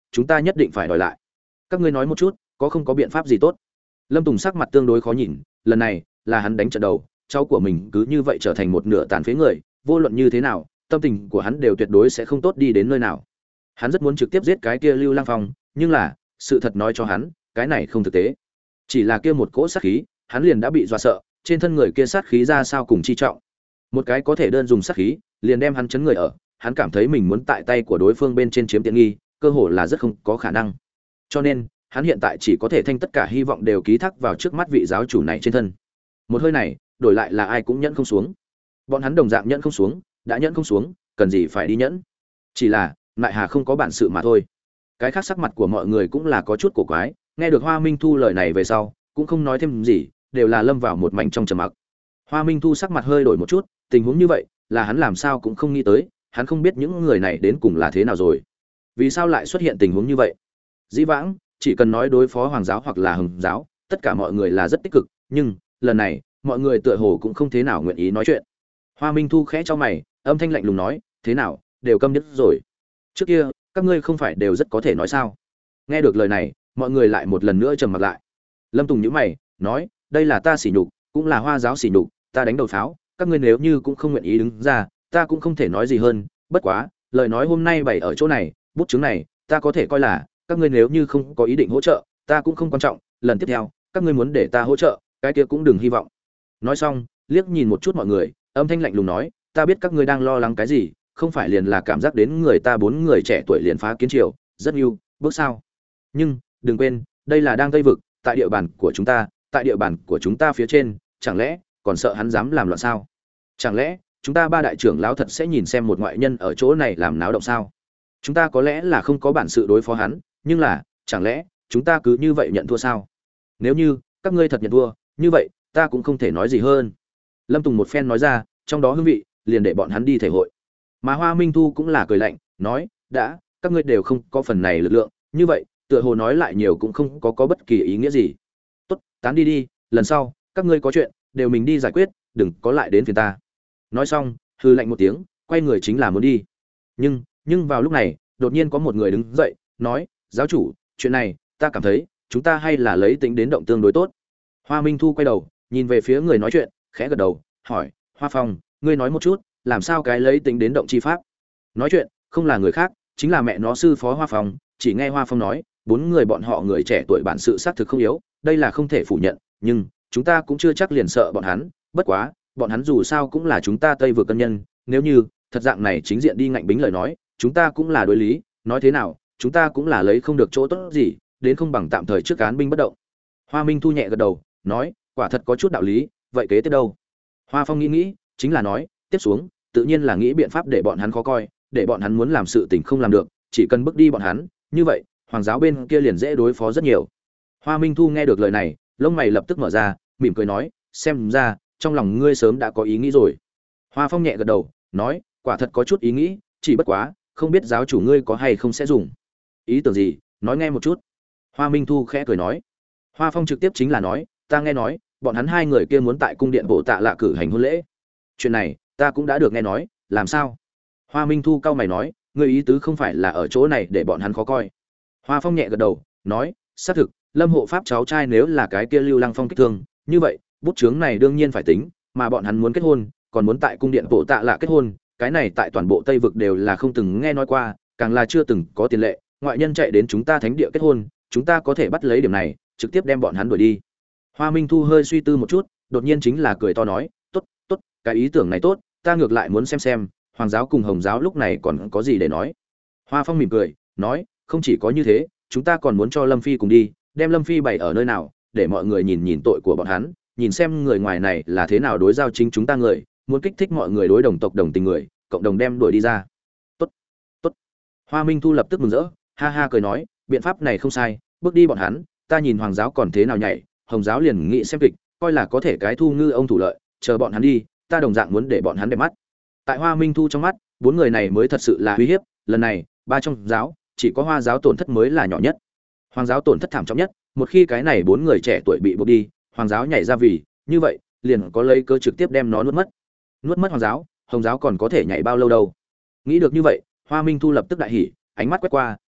chúng ta nhất định phải đòi lại. Các ngươi nói một chút, có không có biện pháp gì tốt? Lâm Tùng sắc mặt tương đối khó nhìn, lần này là hắn đánh trận đầu, cháu của mình cứ như vậy trở thành một nửa tàn phế người, vô luận như thế nào, tâm tình của hắn đều tuyệt đối sẽ không tốt đi đến nơi nào. Hắn rất muốn trực tiếp giết cái kia Lưu Lăng Phong, nhưng là, sự thật nói cho hắn, cái này không thực tế. Chỉ là kia một cỗ sát khí, hắn liền đã bị dọa sợ, trên thân người kia sát khí ra sao cùng chi trọng. Một cái có thể đơn dùng sát khí, liền đem hắn chấn người ở, hắn cảm thấy mình muốn tại tay của đối phương bên trên chiếm tiện nghi, cơ hội là rất không có khả năng. Cho nên, hắn hiện tại chỉ có thể thanh tất cả hy vọng đều ký thác vào trước mắt vị giáo chủ này trên thân. Một hơi này, đổi lại là ai cũng nhẫn không xuống. Bọn hắn đồng dạng nhẫn không xuống, đã nhẫn không xuống, cần gì phải đi nhẫn? Chỉ là, Nại Hà không có bản sự mà thôi. Cái khác sắc mặt của mọi người cũng là có chút cổ quái, nghe được Hoa Minh Thu lời này về sau, cũng không nói thêm gì, đều là lâm vào một mảnh trong trầm mặc. Hoa Minh Thu sắc mặt hơi đổi một chút, tình huống như vậy, là hắn làm sao cũng không nghĩ tới, hắn không biết những người này đến cùng là thế nào rồi. Vì sao lại xuất hiện tình huống như vậy? Dĩ vãng, chỉ cần nói đối phó hoàng giáo hoặc là hồng giáo, tất cả mọi người là rất tích cực, nhưng lần này, mọi người tựa hồ cũng không thế nào nguyện ý nói chuyện. Hoa Minh Thu khẽ cho mày, âm thanh lạnh lùng nói, thế nào, đều câm điếc rồi. Trước kia, các ngươi không phải đều rất có thể nói sao? Nghe được lời này, mọi người lại một lần nữa trầm mặc lại. Lâm Tùng nhíu mày, nói, đây là ta sỉ nhục, cũng là Hoa giáo sỉ nhục, ta đánh đầu pháo, các ngươi nếu như cũng không nguyện ý đứng ra, ta cũng không thể nói gì hơn, bất quá, lời nói hôm nay bày ở chỗ này, bút chứng này, ta có thể coi là, các ngươi nếu như không có ý định hỗ trợ, ta cũng không quan trọng, lần tiếp theo, các ngươi muốn để ta hỗ trợ, cái kia cũng đừng hy vọng. Nói xong, liếc nhìn một chút mọi người, âm thanh lạnh lùng nói, ta biết các ngươi đang lo lắng cái gì, không phải liền là cảm giác đến người ta bốn người trẻ tuổi liền phá kiến triều, rất yêu, bước sao? Nhưng, đừng quên, đây là đang Tây vực, tại địa bàn của chúng ta, tại địa bàn của chúng ta phía trên, chẳng lẽ còn sợ hắn dám làm loạn sao? Chẳng lẽ chúng ta ba đại trưởng lão thật sẽ nhìn xem một ngoại nhân ở chỗ này làm náo động sao? Chúng ta có lẽ là không có bản sự đối phó hắn, nhưng là, chẳng lẽ chúng ta cứ như vậy nhận thua sao? Nếu như các ngươi thật nhận thua, như vậy, ta cũng không thể nói gì hơn. Lâm Tùng một phen nói ra, trong đó hương vị, liền để bọn hắn đi thể hội. Mà Hoa Minh Thu cũng là cười lạnh, nói, đã, các ngươi đều không có phần này lực lượng, như vậy, tựa hồ nói lại nhiều cũng không có có bất kỳ ý nghĩa gì. Tốt, tán đi đi, lần sau, các ngươi có chuyện, đều mình đi giải quyết, đừng có lại đến phiền ta. Nói xong, hư lạnh một tiếng, quay người chính là muốn đi. Nhưng, nhưng vào lúc này, đột nhiên có một người đứng dậy, nói, giáo chủ, chuyện này, ta cảm thấy, chúng ta hay là lấy tính đến động tương đối tốt. Hoa Minh Thu quay đầu, nhìn về phía người nói chuyện, khẽ gật đầu, hỏi, Hoa Phong, ngươi nói một chút, làm sao cái lấy tính đến động chi pháp? Nói chuyện, không là người khác, chính là mẹ nó sư phó Hoa Phong, chỉ nghe Hoa Phong nói, bốn người bọn họ người trẻ tuổi bản sự xác thực không yếu, đây là không thể phủ nhận, nhưng chúng ta cũng chưa chắc liền sợ bọn hắn, bất quá, bọn hắn dù sao cũng là chúng ta Tây vực cân nhân, nếu như thật dạng này chính diện đi ngạnh bính lời nói, chúng ta cũng là đối lý, nói thế nào, chúng ta cũng là lấy không được chỗ tốt gì, đến không bằng tạm thời trước án binh bất động. Hoa Minh Thu nhẹ gật đầu, nói, quả thật có chút đạo lý, vậy kế tiếp đâu? Hoa Phong nghĩ nghĩ, chính là nói, tiếp xuống, tự nhiên là nghĩ biện pháp để bọn hắn khó coi, để bọn hắn muốn làm sự tình không làm được, chỉ cần bước đi bọn hắn, như vậy, hoàng giáo bên kia liền dễ đối phó rất nhiều. Hoa Minh Thu nghe được lời này, lông mày lập tức mở ra, mỉm cười nói, xem ra, trong lòng ngươi sớm đã có ý nghĩ rồi. Hoa Phong nhẹ gật đầu, nói, quả thật có chút ý nghĩ, chỉ bất quá, không biết giáo chủ ngươi có hay không sẽ dùng. Ý tưởng gì, nói nghe một chút. Hoa Minh Thu khẽ cười nói. Hoa Phong trực tiếp chính là nói, ta nghe nói, bọn hắn hai người kia muốn tại cung điện Bộ Tạ Lạ cử hành hôn lễ. Chuyện này, ta cũng đã được nghe nói, làm sao? Hoa Minh Thu cau mày nói, ngươi ý tứ không phải là ở chỗ này để bọn hắn khó coi. Hoa Phong nhẹ gật đầu, nói, xác thực, Lâm hộ pháp cháu trai nếu là cái kia Lưu Lăng Phong kích thương, như vậy, bút chướng này đương nhiên phải tính, mà bọn hắn muốn kết hôn, còn muốn tại cung điện Bộ Tạ Lạ kết hôn, cái này tại toàn bộ Tây vực đều là không từng nghe nói qua, càng là chưa từng có tiền lệ, ngoại nhân chạy đến chúng ta thánh địa kết hôn, chúng ta có thể bắt lấy điểm này, trực tiếp đem bọn hắn đuổi đi. Hoa Minh Thu hơi suy tư một chút, đột nhiên chính là cười to nói, tốt, tốt, cái ý tưởng này tốt, ta ngược lại muốn xem xem, hoàng giáo cùng hồng giáo lúc này còn có gì để nói. Hoa Phong mỉm cười, nói, không chỉ có như thế, chúng ta còn muốn cho Lâm Phi cùng đi, đem Lâm Phi bày ở nơi nào, để mọi người nhìn nhìn tội của bọn hắn, nhìn xem người ngoài này là thế nào đối giao chính chúng ta người, muốn kích thích mọi người đối đồng tộc đồng tình người, cộng đồng đem đuổi đi ra. Tốt, tốt. Hoa Minh Thu lập tức mừng rỡ, ha ha cười nói, biện pháp này không sai, bước đi bọn hắn, ta nhìn hoàng giáo còn thế nào nhảy, hồng giáo liền nghĩ xem kịch, coi là có thể cái thu ngư ông thủ lợi, chờ bọn hắn đi, ta đồng dạng muốn để bọn hắn đẹp mắt. Tại Hoa Minh Thu trong mắt, bốn người này mới thật sự là uy hiếp, lần này, ba trong giáo, chỉ có Hoa giáo tổn thất mới là nhỏ nhất. Hoàng giáo tổn thất thảm trọng nhất, một khi cái này bốn người trẻ tuổi bị buộc đi, hoàng giáo nhảy ra vì, như vậy, liền có lấy cơ trực tiếp đem nó nuốt mất. Nuốt mất hoàng giáo, hồng giáo còn có thể nhảy bao lâu đâu. Nghĩ được như vậy, Hoa Minh Thu lập tức đại hỉ, ánh mắt quét qua,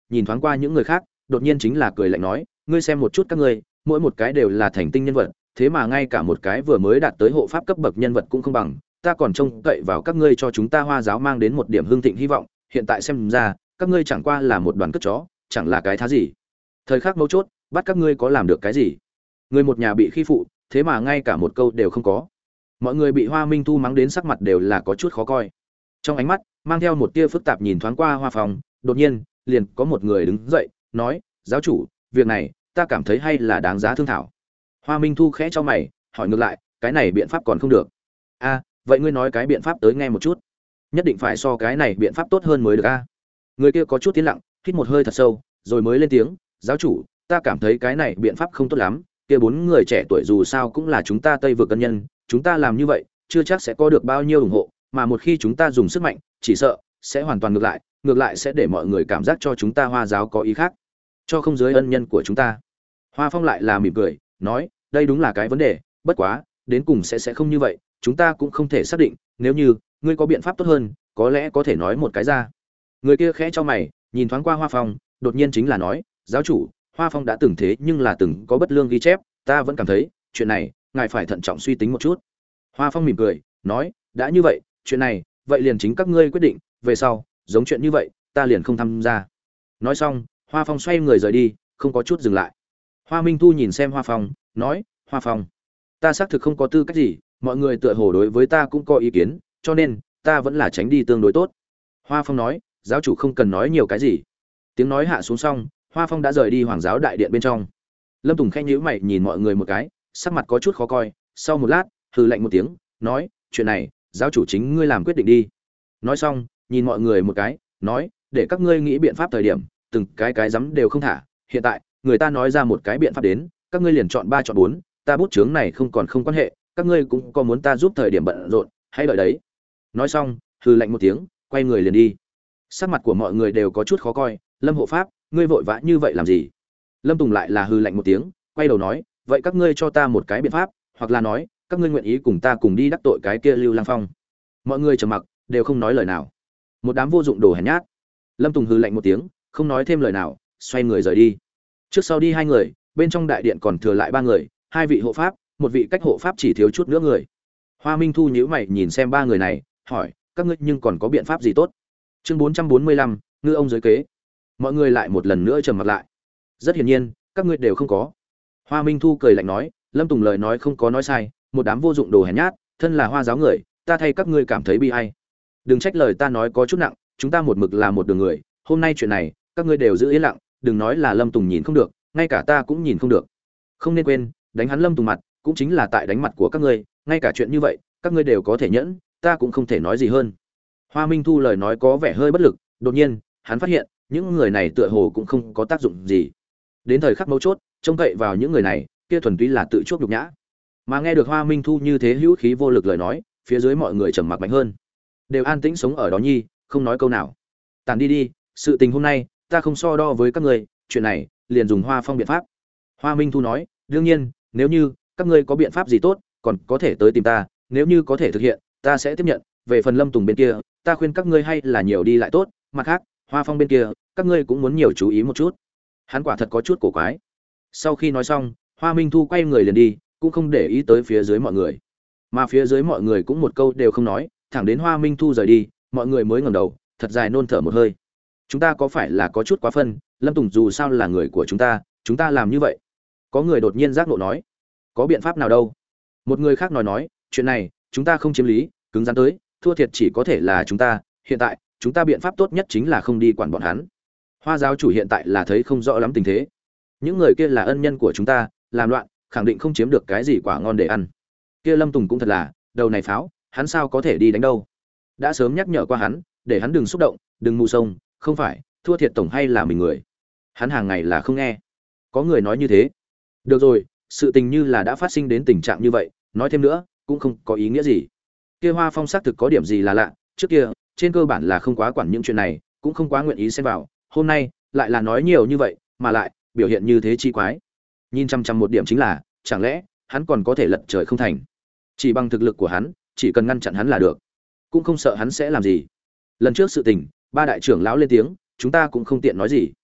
nhìn thoáng qua những người khác, đột nhiên chính là cười lạnh nói, ngươi xem một chút các ngươi, mỗi một cái đều là thành tinh nhân vật, thế mà ngay cả một cái vừa mới đạt tới hộ pháp cấp bậc nhân vật cũng không bằng, ta còn trông cậy vào các ngươi cho chúng ta Hoa giáo mang đến một điểm hương thịnh hy vọng, hiện tại xem ra, các ngươi chẳng qua là một đoàn cất chó, chẳng là cái thá gì. Thời khắc mấu chốt, bắt các ngươi có làm được cái gì? Người một nhà bị khi phụ, thế mà ngay cả một câu đều không có. Mọi người bị Hoa Minh Thu mắng đến sắc mặt đều là có chút khó coi. Trong ánh mắt mang theo một tia phức tạp nhìn thoáng qua Hoa Phong, đột nhiên, liền có một người đứng dậy, nói: "Giáo chủ, việc này, ta cảm thấy hay là đáng giá thương thảo." Hoa Minh Thu khẽ cho mày, hỏi ngược lại, cái này biện pháp còn không được. A, vậy ngươi nói cái biện pháp tới nghe một chút. Nhất định phải so cái này biện pháp tốt hơn mới được a. Người kia có chút tiến lặng, hít một hơi thật sâu, rồi mới lên tiếng, "Giáo chủ, ta cảm thấy cái này biện pháp không tốt lắm, kia bốn người trẻ tuổi dù sao cũng là chúng ta Tây vực cân nhân, chúng ta làm như vậy, chưa chắc sẽ có được bao nhiêu ủng hộ, mà một khi chúng ta dùng sức mạnh, chỉ sợ sẽ hoàn toàn ngược lại, ngược lại sẽ để mọi người cảm giác cho chúng ta Hoa giáo có ý khác, cho không dưới ân nhân của chúng ta." Hoa Phong lại là mỉm cười, nói, "Đây đúng là cái vấn đề, bất quá, đến cùng sẽ sẽ không như vậy, chúng ta cũng không thể xác định, nếu như ngươi có biện pháp tốt hơn, có lẽ có thể nói một cái ra." Người kia khẽ cho mày, nhìn thoáng qua Hoa Phong, đột nhiên chính là nói, "Giáo chủ, Hoa Phong đã từng thế nhưng là từng có bất lương ghi chép, ta vẫn cảm thấy, chuyện này, ngài phải thận trọng suy tính một chút." Hoa Phong mỉm cười, nói, "Đã như vậy, chuyện này, vậy liền chính các ngươi quyết định, về sau, giống chuyện như vậy, ta liền không tham gia." Nói xong, Hoa Phong xoay người rời đi, không có chút dừng lại. Hoa Minh Thu nhìn xem Hoa Phong, nói, "Hoa Phong, ta xác thực không có tư cách gì, mọi người tựa hồ đối với ta cũng có ý kiến, cho nên, ta vẫn là tránh đi tương đối tốt." Hoa Phong nói, "Giáo chủ không cần nói nhiều cái gì." Tiếng nói hạ xuống xong, Hoa Phong đã rời đi Hoàng giáo đại điện bên trong. Lâm Tùng khẽ nhíu mày nhìn mọi người một cái, sắc mặt có chút khó coi, sau một lát, hừ lạnh một tiếng, nói, "Chuyện này, giáo chủ chính ngươi làm quyết định đi." Nói xong, nhìn mọi người một cái, nói, "Để các ngươi nghĩ biện pháp thời điểm, từng cái cái dám đều không thả, hiện tại, người ta nói ra một cái biện pháp đến, các ngươi liền chọn ba chọn bốn, ta bút chướng này không còn không quan hệ, các ngươi cũng có muốn ta giúp thời điểm bận rộn, hãy đợi đấy." Nói xong, hừ lạnh một tiếng, quay người liền đi. Sắc mặt của mọi người đều có chút khó coi, Lâm hộ pháp, ngươi vội vã như vậy làm gì? Lâm Tùng lại là hừ lạnh một tiếng, quay đầu nói, "Vậy các ngươi cho ta một cái biện pháp, hoặc là nói, các ngươi nguyện ý cùng ta cùng đi đắc tội cái kia Lưu Lang Phong." Mọi người trầm mặc, đều không nói lời nào. Một đám vô dụng đồ hèn nhát. Lâm Tùng hừ lạnh một tiếng, không nói thêm lời nào, xoay người rời đi. Trước sau đi hai người, bên trong đại điện còn thừa lại ba người, hai vị hộ pháp, một vị cách hộ pháp chỉ thiếu chút nữa người. Hoa Minh Thu nhíu mày nhìn xem ba người này, hỏi, "Các ngươi nhưng còn có biện pháp gì tốt?" Chương bốn trăm bốn mươi lăm, ngư ông dưới kế. Mọi người lại một lần nữa trầm mặt lại. Rất hiển nhiên, các ngươi đều không có. Hoa Minh Thu cười lạnh nói, "Lâm Tùng lời nói không có nói sai, một đám vô dụng đồ hèn nhát, thân là Hoa giáo người, ta thay các ngươi cảm thấy bi ai. Đừng trách lời ta nói có chút nặng, chúng ta một mực là một đường người, hôm nay chuyện này, các ngươi đều giữ yên lặng, đừng nói là Lâm Tùng nhìn không được, ngay cả ta cũng nhìn không được. Không nên quên, đánh hắn Lâm Tùng mặt, cũng chính là tại đánh mặt của các ngươi, ngay cả chuyện như vậy, các ngươi đều có thể nhẫn, ta cũng không thể nói gì hơn." Hoa Minh Thu lời nói có vẻ hơi bất lực, đột nhiên, hắn phát hiện, những người này tựa hồ cũng không có tác dụng gì. Đến thời khắc mấu chốt, trông cậy vào những người này, kia thuần túy là tự chuốc nhục nhã. Mà nghe được Hoa Minh Thu như thế hữu khí vô lực lời nói, phía dưới mọi người trầm mặc mạnh hơn, đều an tĩnh sống ở đó nhi, không nói câu nào. "Tàn đi đi, sự tình hôm nay, ta không so đo với các ngươi, chuyện này, liền dùng Hoa Phong biện pháp." Hoa Minh Thu nói, "Đương nhiên, nếu như các ngươi có biện pháp gì tốt, còn có thể tới tìm ta, nếu như có thể thực hiện, ta sẽ tiếp nhận, về phần Lâm Tùng bên kia, ta khuyên các ngươi hay là nhiều đi lại tốt, mặt khác, Hoa Phong bên kia, các ngươi cũng muốn nhiều chú ý một chút." Hắn quả thật có chút cổ quái. Sau khi nói xong, Hoa Minh Thu quay người liền đi, cũng không để ý tới phía dưới mọi người. Mà phía dưới mọi người cũng một câu đều không nói, thẳng đến Hoa Minh Thu rời đi, mọi người mới ngẩng đầu, thật dài nôn thở một hơi. "Chúng ta có phải là có chút quá phân, Lâm Tùng dù sao là người của chúng ta, chúng ta làm như vậy." Có người đột nhiên giác ngộ nói, "Có biện pháp nào đâu?" Một người khác nói nói, "Chuyện này, chúng ta không chiếm lý, cứng rắn tới, thua thiệt chỉ có thể là chúng ta, hiện tại, chúng ta biện pháp tốt nhất chính là không đi quản bọn hắn." Hoa giáo chủ hiện tại là thấy không rõ lắm tình thế. Những người kia là ân nhân của chúng ta, làm loạn, khẳng định không chiếm được cái gì quả ngon để ăn. Kia Lâm Tùng cũng thật là, đầu này pháo, hắn sao có thể đi đánh đâu? Đã sớm nhắc nhở qua hắn, để hắn đừng xúc động, đừng mù sông, không phải, thua thiệt tổng hay là mình người. Hắn hàng ngày là không nghe. Có người nói như thế. Được rồi, sự tình như là đã phát sinh đến tình trạng như vậy, nói thêm nữa, cũng không có ý nghĩa gì. Kia Hoa Phong xác thực có điểm gì là lạ, trước kia, trên cơ bản là không quá quản những chuyện này, cũng không quá nguyện ý xen vào, hôm nay, lại là nói nhiều như vậy, mà lại, biểu hiện như thế chi quái. Nhìn chăm chăm một điểm chính là, chẳng lẽ, hắn còn có thể lật trời không thành? Chỉ bằng thực lực của hắn, chỉ cần ngăn chặn hắn là được, cũng không sợ hắn sẽ làm gì. Lần trước sự tình, ba đại trưởng lão lên tiếng, chúng ta cũng không tiện nói gì.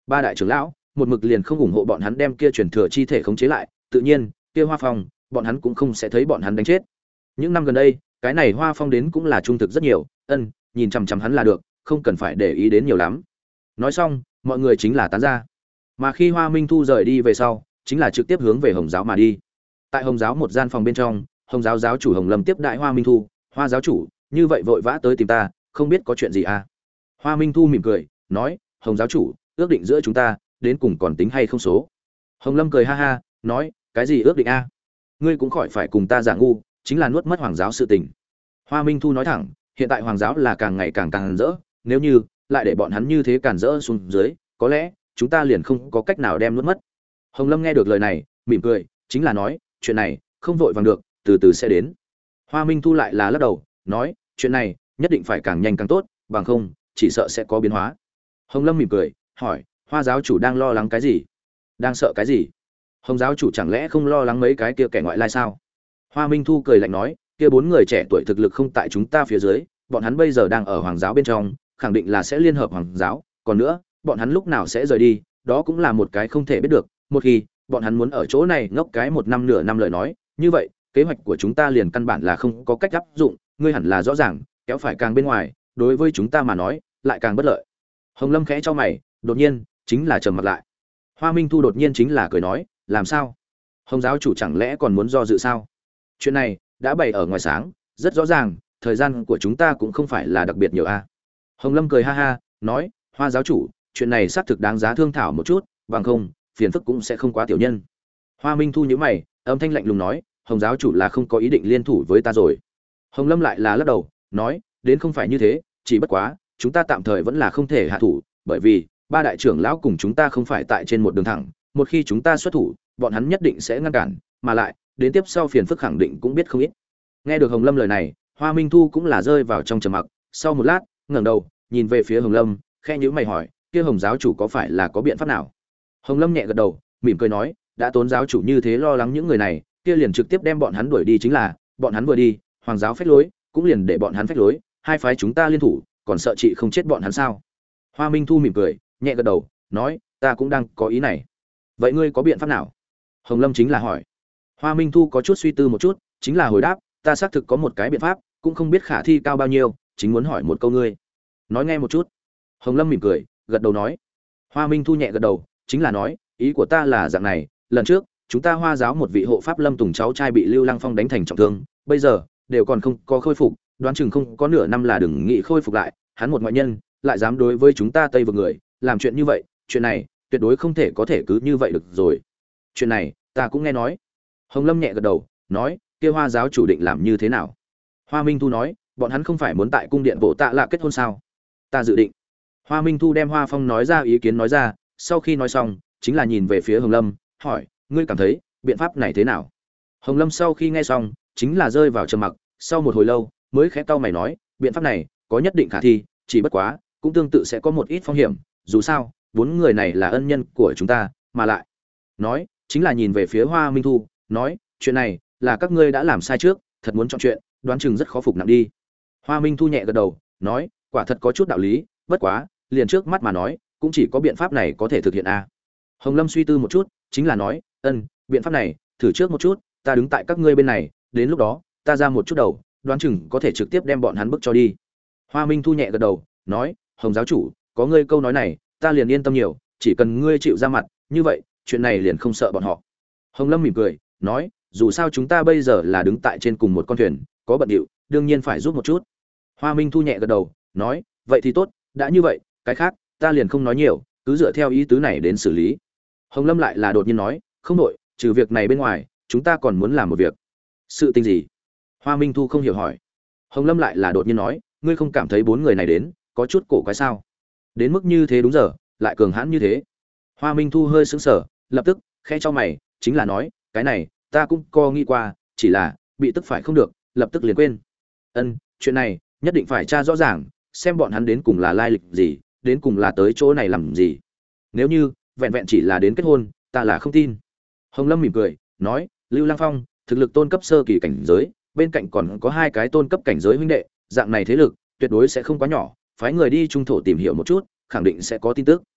ba đại trưởng lão một mực liền không ủng hộ bọn hắn đem kia truyền thừa chi thể khống chế lại, tự nhiên kia Hoa Phong bọn hắn cũng không sẽ thấy bọn hắn đánh chết. Những năm gần đây cái này Hoa Phong đến cũng là trung thực rất nhiều, ân nhìn chằm chằm hắn là được, không cần phải để ý đến nhiều lắm. Nói xong mọi người chính là tán ra, mà khi Hoa Minh Thu rời đi về sau chính là trực tiếp hướng về Hồng giáo mà đi. Tại Hồng giáo một gian phòng bên trong, Hồng giáo giáo chủ Hồng Lâm tiếp đại Hoa Minh Thu. Hoa giáo chủ như vậy vội vã tới tìm ta, không biết có chuyện gì à? Hoa Minh Thu mỉm cười nói, Hồng giáo chủ, ước định giữa chúng ta đến cùng còn tính hay không số? Hồng Lâm cười ha ha nói, cái gì ước định a? Ngươi cũng khỏi phải cùng ta giả ngu, chính là nuốt mất Hoàng giáo sự tình. Hoa Minh Thu nói thẳng, hiện tại Hoàng giáo là càng ngày càng càng rỡ, nếu như lại để bọn hắn như thế càn rỡ xuống dưới, có lẽ chúng ta liền không có cách nào đem nuốt mất. Hồng Lâm nghe được lời này mỉm cười, chính là nói, chuyện này không vội vàng được, từ từ sẽ đến. Hoa Minh Thu lại là lắc đầu nói, chuyện này nhất định phải càng nhanh càng tốt, bằng không chỉ sợ sẽ có biến hóa. Hồng Lâm mỉm cười hỏi, Hoa giáo chủ đang lo lắng cái gì? Đang sợ cái gì? Hồng giáo chủ chẳng lẽ không lo lắng mấy cái kia kẻ ngoại lai sao? Hoa Minh Thu cười lạnh nói, kia bốn người trẻ tuổi thực lực không tại chúng ta phía dưới, bọn hắn bây giờ đang ở Hoàng giáo bên trong, khẳng định là sẽ liên hợp Hoàng giáo, còn nữa bọn hắn lúc nào sẽ rời đi, đó cũng là một cái không thể biết được. Một khi bọn hắn muốn ở chỗ này ngốc cái một năm nửa năm lời nói, như vậy kế hoạch của chúng ta liền căn bản là không có cách áp dụng, ngươi hẳn là rõ ràng, kéo phải càng bên ngoài, đối với chúng ta mà nói, lại càng bất lợi. Hồng Lâm khẽ cho mày, đột nhiên chính là trầm mặt lại. Hoa Minh Thu đột nhiên chính là cười nói, làm sao? Hồng giáo chủ chẳng lẽ còn muốn do dự sao? Chuyện này đã bày ở ngoài sáng, rất rõ ràng, thời gian của chúng ta cũng không phải là đặc biệt nhiều a. Hồng Lâm cười ha ha, nói, Hoa giáo chủ, chuyện này xác thực đáng giá thương thảo một chút, bằng không, phiền phức cũng sẽ không quá tiểu nhân. Hoa Minh Thu nhíu mày, âm thanh lạnh lùng nói, Hồng giáo chủ là không có ý định liên thủ với ta rồi. Hồng Lâm lại là lắc đầu, nói, đến không phải như thế, chỉ bất quá, chúng ta tạm thời vẫn là không thể hạ thủ, bởi vì ba đại trưởng lão cùng chúng ta không phải tại trên một đường thẳng, một khi chúng ta xuất thủ, bọn hắn nhất định sẽ ngăn cản, mà lại, đến tiếp sau phiền phức khẳng định cũng biết không ít. Nghe được Hồng Lâm lời này, Hoa Minh Thu cũng là rơi vào trong trầm mặc, sau một lát, ngẩng đầu, nhìn về phía Hồng Lâm, khẽ nhíu mày hỏi, kia Hồng giáo chủ có phải là có biện pháp nào? Hồng Lâm nhẹ gật đầu, mỉm cười nói, đã tốn giáo chủ như thế lo lắng những người này, kia liền trực tiếp đem bọn hắn đuổi đi chính là, bọn hắn vừa đi, Hoàng giáo phách lối, cũng liền để bọn hắn phách lối, hai phái chúng ta liên thủ, còn sợ chị không chết bọn hắn sao? Hoa Minh Thu mỉm cười, nhẹ gật đầu, nói, ta cũng đang có ý này. Vậy ngươi có biện pháp nào? Hồng Lâm chính là hỏi. Hoa Minh Thu có chút suy tư một chút, chính là hồi đáp, ta xác thực có một cái biện pháp, cũng không biết khả thi cao bao nhiêu, chính muốn hỏi một câu ngươi. Nói nghe một chút. Hồng Lâm mỉm cười, gật đầu nói. Hoa Minh Thu nhẹ gật đầu, chính là nói, ý của ta là dạng này, lần trước, chúng ta Hoa giáo một vị hộ pháp Lâm Tùng cháu trai bị Lưu Lăng Phong đánh thành trọng thương, bây giờ đều còn không có khôi phục, đoán chừng không có nửa năm là đừng nghĩ khôi phục lại, hắn một ngoại nhân, lại dám đối với chúng ta Tây vực người, làm chuyện như vậy, chuyện này tuyệt đối không thể có thể cứ như vậy được rồi. Chuyện này, ta cũng nghe nói. Hồng Lâm nhẹ gật đầu, nói, kia Hoa giáo chủ định làm như thế nào? Hoa Minh Thu nói, bọn hắn không phải muốn tại cung điện Bộ Tạ Lạ kết hôn sao? Ta dự định. Hoa Minh Thu đem Hoa Phong nói ra ý kiến nói ra, sau khi nói xong, chính là nhìn về phía Hồng Lâm, hỏi, ngươi cảm thấy biện pháp này thế nào? Hồng Lâm sau khi nghe xong, chính là rơi vào trầm mặc, sau một hồi lâu, mới khẽ cau mày nói, biện pháp này có nhất định khả thi, chỉ bất quá, cũng tương tự sẽ có một ít phong hiểm, dù sao, bốn người này là ân nhân của chúng ta, mà lại. Nói, chính là nhìn về phía Hoa Minh Thu, nói, chuyện này là các ngươi đã làm sai trước, thật muốn chọn chuyện, đoán chừng rất khó phục nặng đi. Hoa Minh Thu nhẹ gật đầu, nói, quả thật có chút đạo lý, bất quá, liền trước mắt mà nói, cũng chỉ có biện pháp này có thể thực hiện a. Hồng Lâm suy tư một chút, chính là nói, ân, biện pháp này, thử trước một chút, ta đứng tại các ngươi bên này, đến lúc đó, ta ra một chút đầu, đoán chừng có thể trực tiếp đem bọn hắn bức cho đi. Hoa Minh Thu nhẹ gật đầu, nói, Hồng giáo chủ, có ngươi câu nói này, ta liền yên tâm nhiều, chỉ cần ngươi chịu ra mặt, như vậy, chuyện này liền không sợ bọn họ. Hồng Lâm mỉm cười, nói, dù sao chúng ta bây giờ là đứng tại trên cùng một con thuyền, có bận điệu, đương nhiên phải giúp một chút. Hoa Minh Thu nhẹ gật đầu, nói, vậy thì tốt, đã như vậy, cái khác, ta liền không nói nhiều, cứ dựa theo ý tứ này đến xử lý. Hồng Lâm lại là đột nhiên nói, không đổi, trừ việc này bên ngoài, chúng ta còn muốn làm một việc. Sự tình gì? Hoa Minh Thu không hiểu hỏi. Hồng Lâm lại là đột nhiên nói, ngươi không cảm thấy bốn người này đến có chút cổ quái sao? Đến mức như thế đúng giờ, lại cường hãn như thế. Hoa Minh Thu hơi sững sờ, lập tức khẽ cho mày, chính là nói, cái này, ta cũng có nghĩ qua, chỉ là bị tức phải không được, lập tức liền quên. Ân, chuyện này nhất định phải tra rõ ràng, xem bọn hắn đến cùng là lai lịch gì, đến cùng là tới chỗ này làm gì. Nếu như vẹn vẹn chỉ là đến kết hôn, ta là không tin. Hồng Lâm mỉm cười, nói, Lưu Lăng Phong, thực lực tôn cấp sơ kỳ cảnh giới, bên cạnh còn có hai cái tôn cấp cảnh giới huynh đệ, dạng này thế lực tuyệt đối sẽ không quá nhỏ, phái người đi trung thổ tìm hiểu một chút, khẳng định sẽ có tin tức.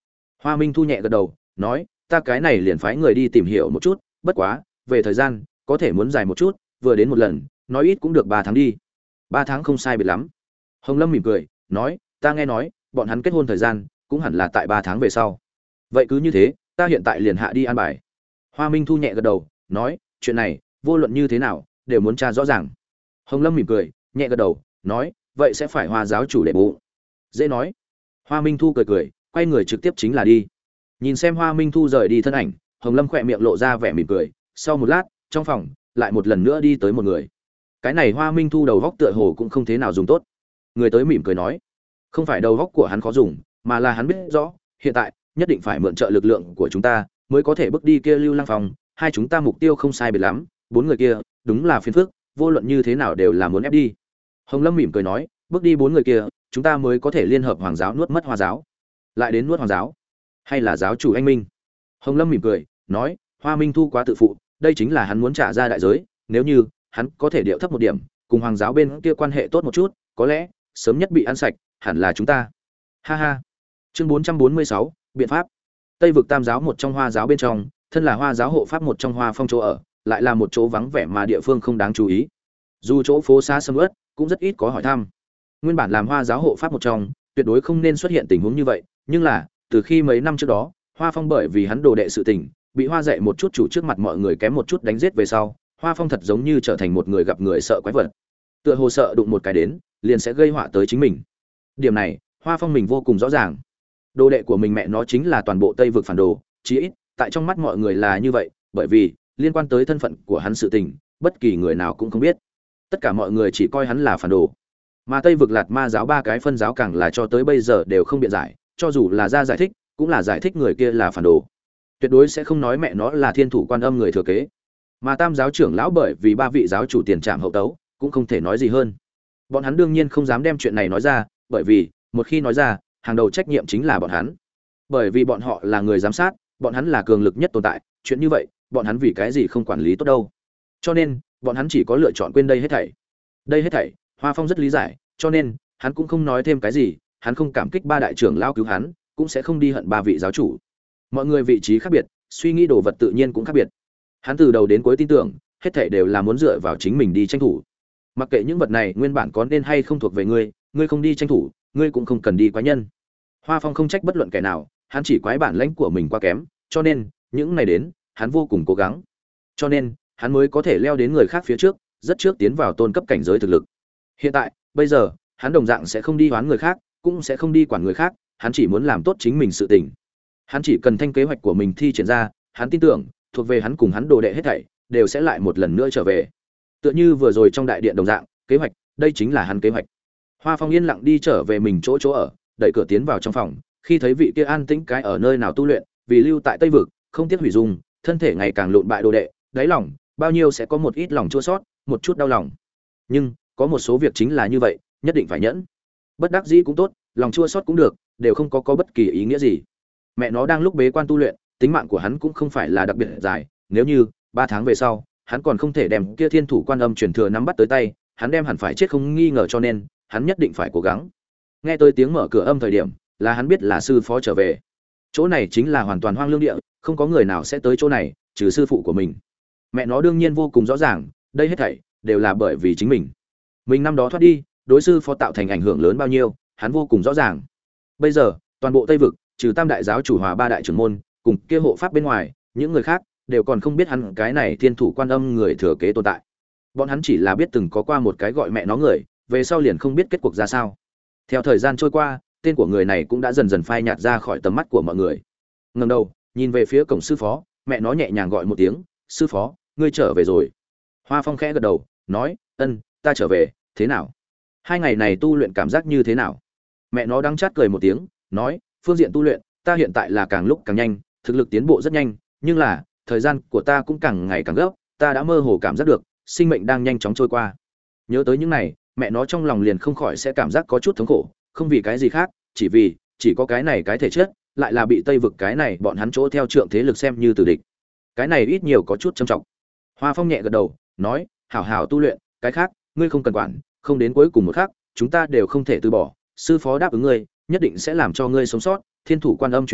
Hoa Minh Thu nhẹ gật đầu, nói, ta cái này liền phái người đi tìm hiểu một chút, bất quá, về thời gian, có thể muốn dài một chút, vừa đến một lần, nói ít cũng được ba tháng đi. Ba tháng không sai biệt lắm. Hồng Lâm mỉm cười, nói, ta nghe nói, bọn hắn kết hôn thời gian, cũng hẳn là tại ba tháng về sau. Vậy cứ như thế, ta hiện tại liền hạ đi an bài. Hoa Minh Thu nhẹ gật đầu, nói, chuyện này, vô luận như thế nào, đều muốn tra rõ ràng. Hồng Lâm mỉm cười, nhẹ gật đầu, nói, vậy sẽ phải Hoa giáo chủ để bụng. Dễ nói. Hoa Minh Thu cười cười, quay người trực tiếp chính là đi. Nhìn xem Hoa Minh Thu rời đi thân ảnh, Hồng Lâm khỏe miệng lộ ra vẻ mỉm cười, sau một lát, trong phòng lại một lần nữa đi tới một người. Cái này Hoa Minh Thu đầu góc tựa hồ cũng không thế nào dùng tốt. Người tới mỉm cười nói, không phải đầu góc của hắn khó dùng, mà là hắn biết rõ, hiện tại nhất định phải mượn trợ lực lượng của chúng ta mới có thể bước đi kia Lưu Lăng Phong, hai chúng ta mục tiêu không sai biệt lắm, bốn người kia, đúng là phiền phức, vô luận như thế nào đều là muốn ép đi. Hồng Lâm mỉm cười nói, bước đi bốn người kia, chúng ta mới có thể liên hợp Hoàng giáo nuốt mất Hoa giáo. Lại đến nuốt Hoàng giáo, hay là giáo chủ anh Minh? Hồng Lâm mỉm cười, nói, Hoa Minh Thu quá tự phụ, đây chính là hắn muốn trả ra đại giới, nếu như hắn có thể điệu thấp một điểm, cùng Hoàng giáo bên kia quan hệ tốt một chút, có lẽ sớm nhất bị ăn sạch, hẳn là chúng ta. Ha ha. Chương bốn trăm bốn mươi sáu, biện pháp. Tây vực Tam giáo một trong Hoa giáo bên trong, thân là Hoa giáo hộ pháp một trong Hoa Phong chỗ ở, lại là một chỗ vắng vẻ mà địa phương không đáng chú ý. Dù chỗ phố xá sầm uất, cũng rất ít có hỏi thăm. Nguyên bản làm Hoa giáo hộ pháp một trong, tuyệt đối không nên xuất hiện tình huống như vậy, nhưng là, từ khi mấy năm trước đó, Hoa Phong bởi vì hắn đồ đệ sự tình, bị Hoa dạy một chút chủ trước mặt mọi người kém một chút đánh giết về sau, Hoa Phong thật giống như trở thành một người gặp người sợ quái vật. Tựa hồ sợ đụng một cái đến, liền sẽ gây họa tới chính mình. Điểm này, Hoa Phong mình vô cùng rõ ràng. Đồ đệ của mình mẹ nó chính là toàn bộ Tây vực phản đồ, chí ít, tại trong mắt mọi người là như vậy, bởi vì liên quan tới thân phận của hắn sự tình, bất kỳ người nào cũng không biết. Tất cả mọi người chỉ coi hắn là phản đồ. Mà Tây vực Lạt Ma giáo ba cái phân giáo càng là cho tới bây giờ đều không biện giải, cho dù là ra giải thích, cũng là giải thích người kia là phản đồ. Tuyệt đối sẽ không nói mẹ nó là Thiên Thủ Quan Âm người thừa kế. Mà Tam giáo trưởng lão bởi vì ba vị giáo chủ tiền trảm hậu tấu, cũng không thể nói gì hơn. Bọn hắn đương nhiên không dám đem chuyện này nói ra, bởi vì một khi nói ra, hàng đầu trách nhiệm chính là bọn hắn. Bởi vì bọn họ là người giám sát, bọn hắn là cường lực nhất tồn tại, chuyện như vậy, bọn hắn vì cái gì không quản lý tốt đâu. Cho nên, bọn hắn chỉ có lựa chọn quên đây hết thảy. Đây hết thảy, Hoa Phong rất lý giải, cho nên, hắn cũng không nói thêm cái gì, hắn không cảm kích ba đại trưởng lão cứu hắn, cũng sẽ không đi hận ba vị giáo chủ. Mọi người vị trí khác biệt, suy nghĩ đồ vật tự nhiên cũng khác biệt. Hắn từ đầu đến cuối tin tưởng, hết thảy đều là muốn dựa vào chính mình đi tranh thủ. Mặc kệ những vật này nguyên bản có nên hay không thuộc về ngươi, ngươi không đi tranh thủ, ngươi cũng không cần đi quái nhân. Hoa Phong không trách bất luận kẻ nào, hắn chỉ quái bản lãnh của mình quá kém, cho nên, những này đến, hắn vô cùng cố gắng. Cho nên, hắn mới có thể leo đến người khác phía trước, rất trước tiến vào tôn cấp cảnh giới thực lực. Hiện tại, bây giờ, hắn đồng dạng sẽ không đi đoán người khác, cũng sẽ không đi quản người khác, hắn chỉ muốn làm tốt chính mình sự tình. Hắn chỉ cần thanh kế hoạch của mình thi triển ra, hắn tin tưởng, thuộc về hắn cùng hắn đồ đệ hết thảy, đều sẽ lại một lần nữa trở về. Tựa như vừa rồi trong đại điện đồng dạng, kế hoạch, đây chính là hắn kế hoạch. Hoa Phong yên lặng đi trở về mình chỗ chỗ ở, đẩy cửa tiến vào trong phòng, khi thấy vị kia an tĩnh cái ở nơi nào tu luyện, vì lưu tại Tây vực, không tiếc hủy dung, thân thể ngày càng lụn bại đồ đệ, đáy lòng, bao nhiêu sẽ có một ít lòng chua xót, một chút đau lòng. Nhưng, có một số việc chính là như vậy, nhất định phải nhẫn. Bất đắc dĩ cũng tốt, lòng chua xót cũng được, đều không có có bất kỳ ý nghĩa gì. Mẹ nó đang lúc bế quan tu luyện, tính mạng của hắn cũng không phải là đặc biệt dài, nếu như ba tháng về sau, hắn còn không thể đem kia Thiên Thủ Quan Âm truyền thừa nắm bắt tới tay, hắn đem hẳn phải chết không nghi ngờ, cho nên hắn nhất định phải cố gắng. Nghe tới tiếng mở cửa âm thời điểm, là hắn biết là sư phó trở về. Chỗ này chính là hoàn toàn hoang lương địa, không có người nào sẽ tới chỗ này, trừ sư phụ của mình. Mẹ nó đương nhiên vô cùng rõ ràng, đây hết thảy đều là bởi vì chính mình. Mình năm đó thoát đi, đối sư phó tạo thành ảnh hưởng lớn bao nhiêu, hắn vô cùng rõ ràng. Bây giờ, toàn bộ Tây vực, trừ Tam đại giáo chủ hòa ba đại trưởng môn, cùng kia hộ pháp bên ngoài, những người khác đều còn không biết hắn cái này Thiên Thủ Quan Âm người thừa kế tồn tại. Bọn hắn chỉ là biết từng có qua một cái gọi mẹ nó người, về sau liền không biết kết cuộc ra sao. Theo thời gian trôi qua, tên của người này cũng đã dần dần phai nhạt ra khỏi tầm mắt của mọi người. Ngẩng đầu, nhìn về phía cổng sư phó, mẹ nó nhẹ nhàng gọi một tiếng, "Sư phó, ngươi trở về rồi." Hoa Phong khẽ gật đầu, nói, "Ân, ta trở về, thế nào? Hai ngày này tu luyện cảm giác như thế nào?" Mẹ nó đắng chát cười một tiếng, nói, "Phương diện tu luyện, ta hiện tại là càng lúc càng nhanh, thực lực tiến bộ rất nhanh, nhưng là, thời gian của ta cũng càng ngày càng gấp, ta đã mơ hồ cảm giác được, sinh mệnh đang nhanh chóng trôi qua." Nhớ tới những này, mẹ nó trong lòng liền không khỏi sẽ cảm giác có chút thống khổ, không vì cái gì khác, chỉ vì chỉ có cái này cái thể chất, lại là bị Tây vực cái này bọn hắn chỗ theo trượng thế lực xem như tử địch. Cái này ít nhiều có chút trầm trọng. Hoa Phong nhẹ gật đầu, nói, "Hảo hảo tu luyện, cái khác, ngươi không cần quản, không đến cuối cùng một khắc, chúng ta đều không thể từ bỏ, sư phó đáp ứng ngươi, nhất định sẽ làm cho ngươi sống sót, Thiên Thủ Quan Âm truyền thừa,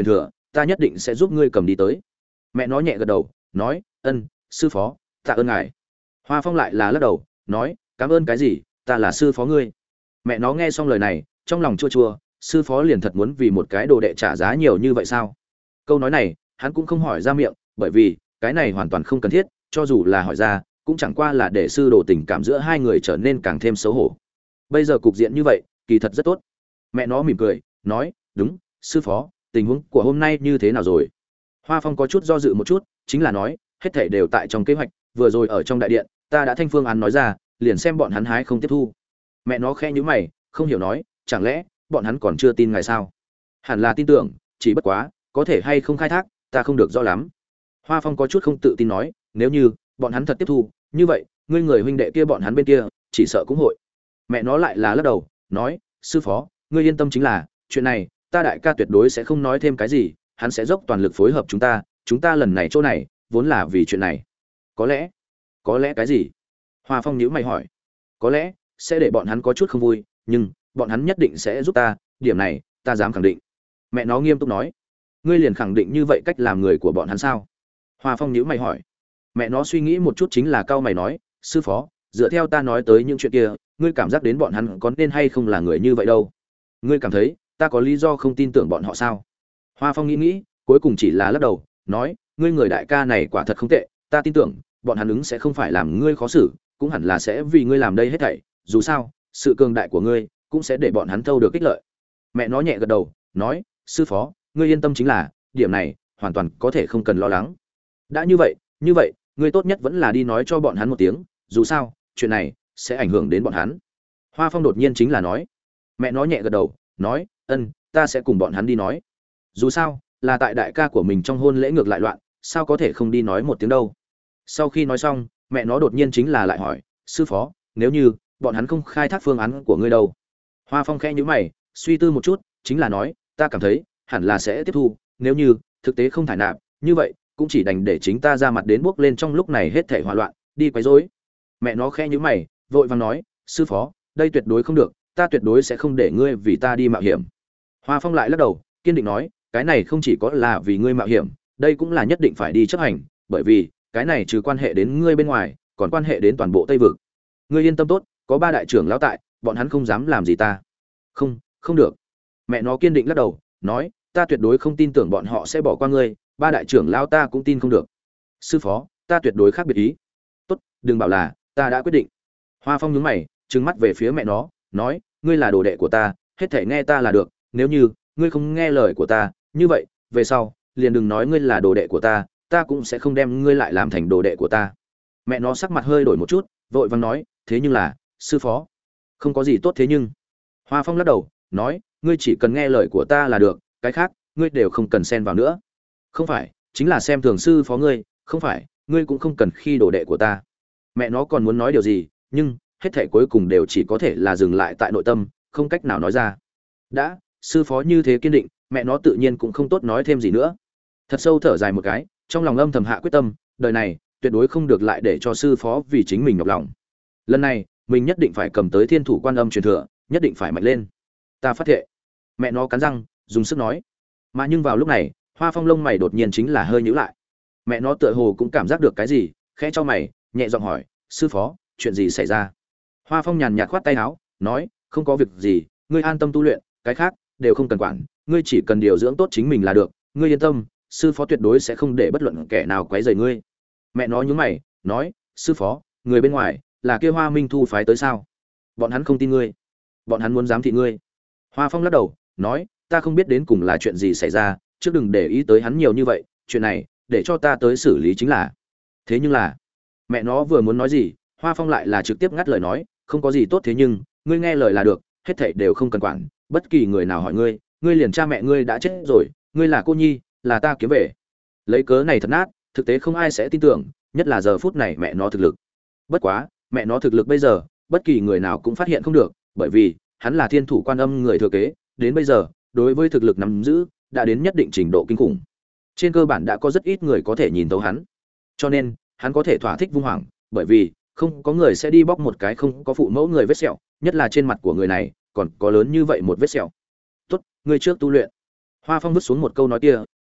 ta nhất định sẽ giúp ngươi cầm đi tới. Mẹ nó nhẹ gật đầu, nói, ân, sư phó, tạ ơn ngài. Hoa Phong lại là lắc đầu, nói, cảm ơn cái gì, ta là sư phó ngươi. Mẹ nó nghe xong lời này, trong lòng chua chua, sư phó liền thật muốn vì một cái đồ đệ trả giá nhiều như vậy sao? Câu nói này, hắn cũng không hỏi ra miệng, bởi vì cái này hoàn toàn không cần thiết, cho dù là hỏi ra, cũng chẳng qua là để sư đồ tình cảm giữa hai người trở nên càng thêm xấu hổ. Bây giờ cục diện như vậy, kỳ thật rất tốt. Mẹ nó mỉm cười, nói, đúng, sư phó, tình huống của hôm nay như thế nào rồi? Hoa Phong có chút do dự một chút, chính là nói, hết thảy đều tại trong kế hoạch, vừa rồi ở trong đại điện, ta đã thanh phương án nói ra, liền xem bọn hắn hái không tiếp thu. Mẹ nó khẽ nhíu mày, không hiểu nói, chẳng lẽ bọn hắn còn chưa tin ngài sao? Hẳn là tin tưởng, chỉ bất quá, có thể hay không khai thác, ta không được rõ lắm. Hoa Phong có chút không tự tin nói, nếu như bọn hắn thật tiếp thu, như vậy, ngươi người huynh đệ kia bọn hắn bên kia, chỉ sợ cũng hội. Mẹ nó lại là lắc đầu, nói, sư phó, ngươi yên tâm chính là, chuyện này, ta đại ca tuyệt đối sẽ không nói thêm cái gì, hắn sẽ dốc toàn lực phối hợp chúng ta, chúng ta lần này chỗ này, vốn là vì chuyện này. Có lẽ, có lẽ cái gì? Hoa Phong nhíu mày hỏi. Có lẽ sẽ để bọn hắn có chút không vui, nhưng bọn hắn nhất định sẽ giúp ta, điểm này, ta dám khẳng định. Mẹ nó nghiêm túc nói, ngươi liền khẳng định như vậy cách làm người của bọn hắn sao? Hoa Phong nhíu mày hỏi. Mẹ nó suy nghĩ một chút chính là cau mày nói, sư phó, dựa theo ta nói tới những chuyện kia, ngươi cảm giác đến bọn hắn có nên hay không là người như vậy đâu? Ngươi cảm thấy ta có lý do không tin tưởng bọn họ sao? Hoa Phong nghĩ nghĩ, cuối cùng chỉ là lắc đầu, nói, ngươi người đại ca này quả thật không tệ, ta tin tưởng, bọn hắn ứng sẽ không phải làm ngươi khó xử, cũng hẳn là sẽ vì ngươi làm đây hết thảy, dù sao, sự cường đại của ngươi cũng sẽ để bọn hắn thâu được ích lợi. Mẹ nó nhẹ gật đầu, nói, sư phó, ngươi yên tâm chính là, điểm này hoàn toàn có thể không cần lo lắng. Đã như vậy, như vậy, ngươi tốt nhất vẫn là đi nói cho bọn hắn một tiếng, dù sao, chuyện này sẽ ảnh hưởng đến bọn hắn. Hoa Phong đột nhiên chính là nói. Mẹ nó nhẹ gật đầu, nói, ân, ta sẽ cùng bọn hắn đi nói. Dù sao, là tại đại ca của mình trong hôn lễ ngược lại loạn, sao có thể không đi nói một tiếng đâu. Sau khi nói xong, mẹ nó đột nhiên chính là lại hỏi, sư phó, nếu như bọn hắn không khai thác phương án của ngươi đâu? Hoa Phong khẽ nhíu mày, suy tư một chút, chính là nói, ta cảm thấy hẳn là sẽ tiếp thu, nếu như thực tế không thải nạp, như vậy cũng chỉ đành để chính ta ra mặt đến bước lên trong lúc này hết thảy hỗn loạn, đi quấy rối. Mẹ nó khẽ nhíu mày, vội vàng nói, sư phó, đây tuyệt đối không được, ta tuyệt đối sẽ không để ngươi vì ta đi mạo hiểm. Hoa Phong lại lắc đầu, kiên định nói, cái này không chỉ có là vì ngươi mạo hiểm, đây cũng là nhất định phải đi chấp hành, bởi vì cái này trừ quan hệ đến ngươi bên ngoài, còn quan hệ đến toàn bộ Tây vực. Ngươi yên tâm tốt, có ba đại trưởng lão tại, bọn hắn không dám làm gì ta. Không, không được. Mẹ nó kiên định lắc đầu, nói, ta tuyệt đối không tin tưởng bọn họ sẽ bỏ qua ngươi, ba đại trưởng lão ta cũng tin không được. Sư phó, ta tuyệt đối khác biệt ý. Tốt, đừng bảo là ta đã quyết định. Hoa Phong nhướng mày, trừng mắt về phía mẹ nó, nói, ngươi là đồ đệ của ta, hết thảy nghe ta là được, nếu như ngươi không nghe lời của ta, như vậy, về sau, liền đừng nói ngươi là đồ đệ của ta, ta cũng sẽ không đem ngươi lại làm thành đồ đệ của ta. Mẹ nó sắc mặt hơi đổi một chút, vội vàng nói, thế nhưng là, sư phó, không có gì tốt thế nhưng. Hoa Phong lắc đầu, nói, ngươi chỉ cần nghe lời của ta là được, cái khác, ngươi đều không cần xen vào nữa. Không phải, chính là xem thường sư phó ngươi, không phải, ngươi cũng không cần khi đồ đệ của ta. Mẹ nó còn muốn nói điều gì, nhưng hết thảy cuối cùng đều chỉ có thể là dừng lại tại nội tâm, không cách nào nói ra. Đã, sư phó như thế kiên định, mẹ nó tự nhiên cũng không tốt nói thêm gì nữa. Thật sâu thở dài một cái, trong lòng âm thầm hạ quyết tâm, đời này tuyệt đối không được lại để cho sư phó vì chính mình nhọc lòng. Lần này, mình nhất định phải cầm tới Thiên Thủ Quan Âm truyền thừa, nhất định phải mạnh lên. Ta phát thệ. Mẹ nó cắn răng, dùng sức nói. Mà nhưng vào lúc này, Hoa Phong lông mày đột nhiên chính là hơi nhíu lại. Mẹ nó tựa hồ cũng cảm giác được cái gì, khẽ cho mày, nhẹ giọng hỏi, sư phó, chuyện gì xảy ra? Hoa Phong nhàn nhạt khoát tay áo, nói, không có việc gì, ngươi an tâm tu luyện, cái khác đều không cần quản, ngươi chỉ cần điều dưỡng tốt chính mình là được, ngươi yên tâm, sư phó tuyệt đối sẽ không để bất luận kẻ nào quấy rầy ngươi. Mẹ nó nhướng mày, nói, sư phó, người bên ngoài là kia Hoa Minh Thu phái tới sao? Bọn hắn không tin ngươi, bọn hắn muốn giám thị ngươi. Hoa Phong lắc đầu, nói, ta không biết đến cùng là chuyện gì xảy ra, trước đừng để ý tới hắn nhiều như vậy, chuyện này để cho ta tới xử lý chính là. Thế nhưng là, mẹ nó vừa muốn nói gì, Hoa Phong lại là trực tiếp ngắt lời nói, không có gì tốt thế nhưng, ngươi nghe lời là được, hết thảy đều không cần quản, bất kỳ người nào hỏi ngươi, ngươi liền cha mẹ ngươi đã chết rồi, ngươi là cô nhi, là ta kiếm về. Lấy cớ này thật nát, thực tế không ai sẽ tin tưởng, nhất là giờ phút này mẹ nó thực lực. Bất quá, mẹ nó thực lực bây giờ, bất kỳ người nào cũng phát hiện không được, bởi vì hắn là Thiên Thủ Quan Âm người thừa kế, đến bây giờ, đối với thực lực nắm giữ, đã đến nhất định trình độ kinh khủng. Trên cơ bản đã có rất ít người có thể nhìn thấu hắn. Cho nên, hắn có thể thỏa thích vung hoàng, bởi vì không có người sẽ đi bóc một cái không có phụ mẫu người vết sẹo, nhất là trên mặt của người này, còn có lớn như vậy một vết sẹo. "Tốt, ngươi trước tu luyện." Hoa Phong vứt xuống một câu nói kia,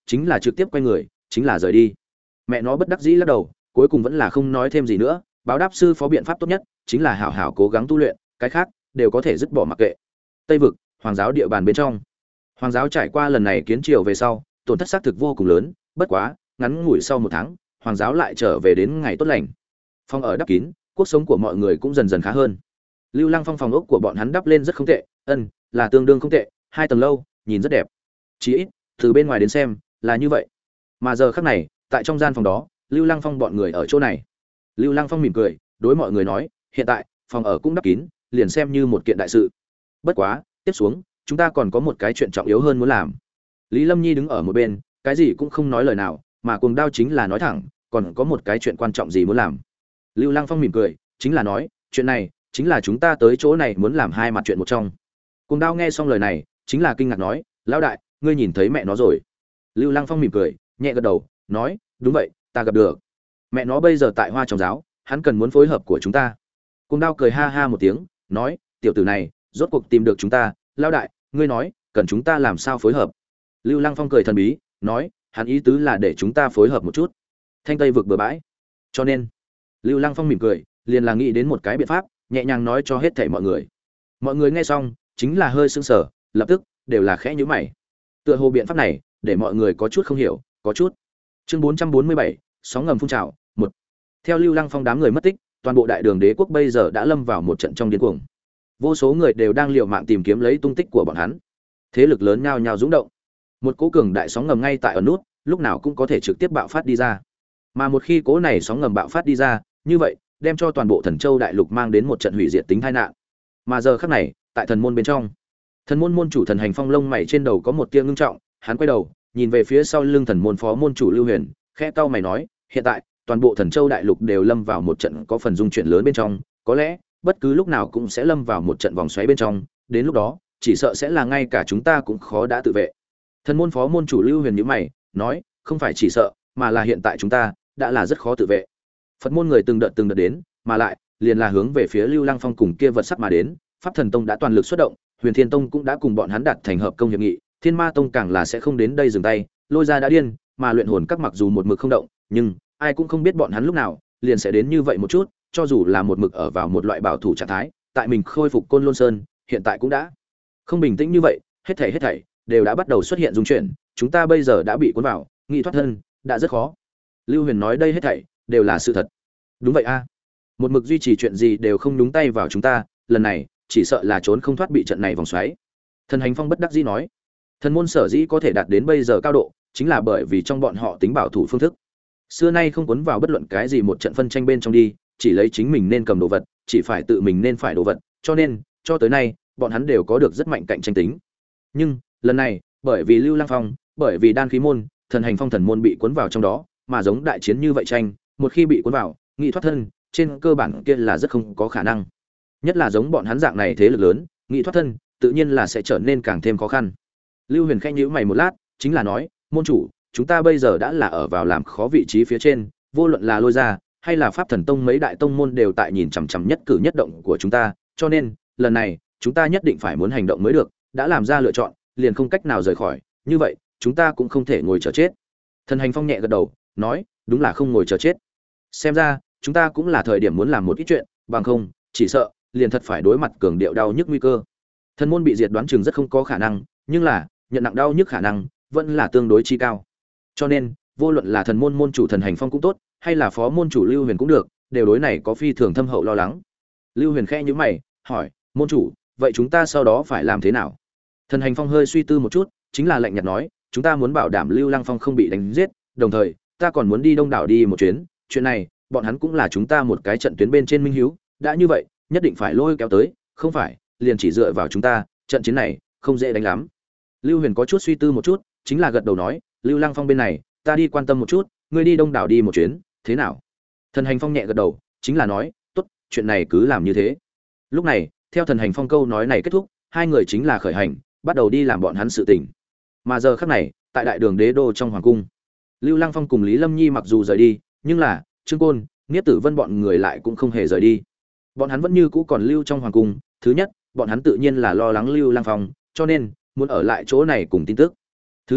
chính là trực tiếp quay người, chính là rời đi. Mẹ nó bất đắc dĩ lắc đầu, cuối cùng vẫn là không nói thêm gì nữa, báo đáp sư phó biện pháp tốt nhất chính là hảo hảo cố gắng tu luyện, cái khác đều có thể dứt bỏ mặc kệ. Tây vực, hoàng giáo địa bàn bên trong. Hoàng giáo trải qua lần này kiến triều về sau, tổn thất xác thực vô cùng lớn, bất quá, ngắn ngủi sau một tháng, hoàng giáo lại trở về đến ngày tốt lành. Phòng ở đắp kín, cuộc sống của mọi người cũng dần dần khá hơn. Lưu Lăng Phong phòng ốc của bọn hắn đắp lên rất không tệ, ân, là tương đương không tệ, hai tầng lâu, nhìn rất đẹp. Chỉ ít, từ bên ngoài đến xem, là như vậy. Mà giờ khắc này, tại trong gian phòng đó, Lưu Lăng Phong bọn người ở chỗ này. Lưu Lăng Phong mỉm cười, đối mọi người nói, hiện tại, phòng ở cũng đắp kín, liền xem như một kiện đại sự. Bất quá, tiếp xuống, chúng ta còn có một cái chuyện trọng yếu hơn muốn làm. Lý Lâm Nhi đứng ở một bên, cái gì cũng không nói lời nào, mà Cuồng Đao chính là nói thẳng, còn có một cái chuyện quan trọng gì muốn làm. Lưu Lăng Phong mỉm cười, chính là nói, chuyện này chính là chúng ta tới chỗ này muốn làm hai mặt chuyện một trong. Cuồng Đao nghe xong lời này, chính là kinh ngạc nói, lão đại, ngươi nhìn thấy mẹ nó rồi? Lưu Lăng Phong mỉm cười, nhẹ gật đầu, nói, đúng vậy, ta gặp được. Mẹ nó bây giờ tại Hoa Trong giáo, hắn cần muốn phối hợp của chúng ta. Cuồng Đao cười ha ha một tiếng, nói, tiểu tử này, rốt cuộc tìm được chúng ta, lão đại, ngươi nói, cần chúng ta làm sao phối hợp? Lưu Lăng Phong cười thần bí, nói, hắn ý tứ là để chúng ta phối hợp một chút. Thanh Tây vực bừa bãi. Cho nên, Lưu Lăng Phong mỉm cười, liền là nghĩ đến một cái biện pháp, nhẹ nhàng nói cho hết thảy mọi người. Mọi người nghe xong, chính là hơi sững sờ, lập tức đều là khẽ nhíu mày. Tựa hồ biện pháp này, để mọi người có chút không hiểu, có chút. Chương bốn trăm bốn mươi bảy, sóng ngầm phun trào, một. Theo Lưu Lăng Phong đám người mất tích, toàn bộ Đại Đường Đế quốc bây giờ đã lâm vào một trận trong điên cuồng. Vô số người đều đang liều mạng tìm kiếm lấy tung tích của bọn hắn. Thế lực lớn nhao nhao dũng động. Một cỗ cường đại sóng ngầm ngay tại ở nút, lúc nào cũng có thể trực tiếp bạo phát đi ra. Mà một khi cỗ này sóng ngầm bạo phát đi ra, như vậy, đem cho toàn bộ Thần Châu đại lục mang đến một trận hủy diệt tính tai nạn. Mà giờ khắc này, tại thần môn bên trong, thần môn môn chủ Thần Hành Phong lông mày trên đầu có một tia ngưng trọng, hắn quay đầu, nhìn về phía sau lưng thần môn phó môn chủ Lưu Huyền, khẽ cau mày nói, hiện tại, toàn bộ Thần Châu đại lục đều lâm vào một trận có phần dung chuyển lớn bên trong, có lẽ, bất cứ lúc nào cũng sẽ lâm vào một trận vòng xoáy bên trong, đến lúc đó, chỉ sợ sẽ là ngay cả chúng ta cũng khó đã tự vệ. Thần môn phó môn chủ Lưu Huyền nhíu mày, nói, không phải chỉ sợ, mà là hiện tại chúng ta đã là rất khó tự vệ. Phật môn người từng đợt từng đợt đến, mà lại liền là hướng về phía Lưu Lăng Phong cùng kia vật sắc mà đến, Pháp Thần Tông đã toàn lực xuất động, Huyền Thiên Tông cũng đã cùng bọn hắn đạt thành hợp công hiệp nghị, Thiên Ma Tông càng là sẽ không đến đây dừng tay, Lôi Ra đã điên, mà luyện hồn các mặc dù một mực không động, nhưng ai cũng không biết bọn hắn lúc nào liền sẽ đến như vậy một chút, cho dù là một mực ở vào một loại bảo thủ trạng thái, tại mình khôi phục Côn Lôn Sơn, hiện tại cũng đã không bình tĩnh như vậy, hết thảy hết thảy đều đã bắt đầu xuất hiện dung chuyển, chúng ta bây giờ đã bị cuốn vào, nghị thoát thân đã rất khó. Lưu Huyền nói đây hết thảy đều là sự thật. Đúng vậy a. Một mực duy trì chuyện gì đều không nhúng tay vào chúng ta, lần này chỉ sợ là trốn không thoát bị trận này vòng xoáy. Thần Hành Phong bất đắc dĩ nói, thần môn sở dĩ có thể đạt đến bây giờ cao độ, chính là bởi vì trong bọn họ tính bảo thủ phương thức. Xưa nay không cuốn vào bất luận cái gì một trận phân tranh bên trong đi, chỉ lấy chính mình nên cầm đồ vật, chỉ phải tự mình nên phải đồ vật, cho nên, cho tới nay, bọn hắn đều có được rất mạnh cạnh tranh tính. Nhưng, lần này, bởi vì Lưu Lăng Phong, bởi vì Đan Khí môn, Thần Hành Phong thần môn bị cuốn vào trong đó, mà giống đại chiến như vậy tranh, một khi bị cuốn vào, nghị thoát thân, trên cơ bản kia là rất không có khả năng. Nhất là giống bọn hắn dạng này thế lực lớn, nghị thoát thân, tự nhiên là sẽ trở nên càng thêm khó khăn. Lưu Huyền khẽ nhíu mày một lát, chính là nói, môn chủ, chúng ta bây giờ đã là ở vào làm khó vị trí phía trên, vô luận là Lôi Ra hay là Pháp Thần Tông mấy đại tông môn đều tại nhìn chằm chằm nhất cử nhất động của chúng ta, cho nên, lần này, chúng ta nhất định phải muốn hành động mới được, đã làm ra lựa chọn, liền không cách nào rời khỏi, như vậy, chúng ta cũng không thể ngồi chờ chết. Thần Hành Phong nhẹ gật đầu, nói, đúng là không ngồi chờ chết. Xem ra, chúng ta cũng là thời điểm muốn làm một ít chuyện, bằng không, chỉ sợ liền thật phải đối mặt cường điệu đau nhức nguy cơ. Thần môn bị diệt đoán chừng rất không có khả năng, nhưng là, nhận nặng đau nhức khả năng vẫn là tương đối chi cao. Cho nên, vô luận là thần môn môn chủ Thần Hành Phong cũng tốt, hay là phó môn chủ Lưu Huyền cũng được, đều đối này có phi thường thâm hậu lo lắng. Lưu Huyền khẽ nhíu mày, hỏi, môn chủ, vậy chúng ta sau đó phải làm thế nào? Thần Hành Phong hơi suy tư một chút, chính là lạnh nhạt nói, chúng ta muốn bảo đảm Lưu Lăng Phong không bị đánh giết, đồng thời, ta còn muốn đi Đông đảo đi một chuyến, chuyện này, bọn hắn cũng là chúng ta một cái trận tuyến bên trên minh hiếu, đã như vậy, nhất định phải lôi kéo tới, không phải, liền chỉ dựa vào chúng ta, trận chiến này không dễ đánh lắm. Lưu Huyền có chút suy tư một chút, chính là gật đầu nói, Lưu Lăng Phong bên này, ta đi quan tâm một chút, ngươi đi Đông đảo đi một chuyến, thế nào? Thần Hành Phong nhẹ gật đầu, chính là nói, tốt, chuyện này cứ làm như thế. Lúc này, theo Thần Hành Phong câu nói này kết thúc, hai người chính là khởi hành, bắt đầu đi làm bọn hắn sự tình. Mà giờ khắc này, tại đại đường đế đô trong hoàng cung, Lưu Lăng Phong cùng Lý Lâm Nhi mặc dù rời đi, nhưng là Trương Côn, Niết Tử Vân bọn người lại cũng không hề rời đi. Bọn hắn vẫn như cũ còn lưu trong hoàng cung, thứ nhất, bọn hắn tự nhiên là lo lắng Lưu Lăng Phong, cho nên muốn ở lại chỗ này cùng tin tức. Thứ hai,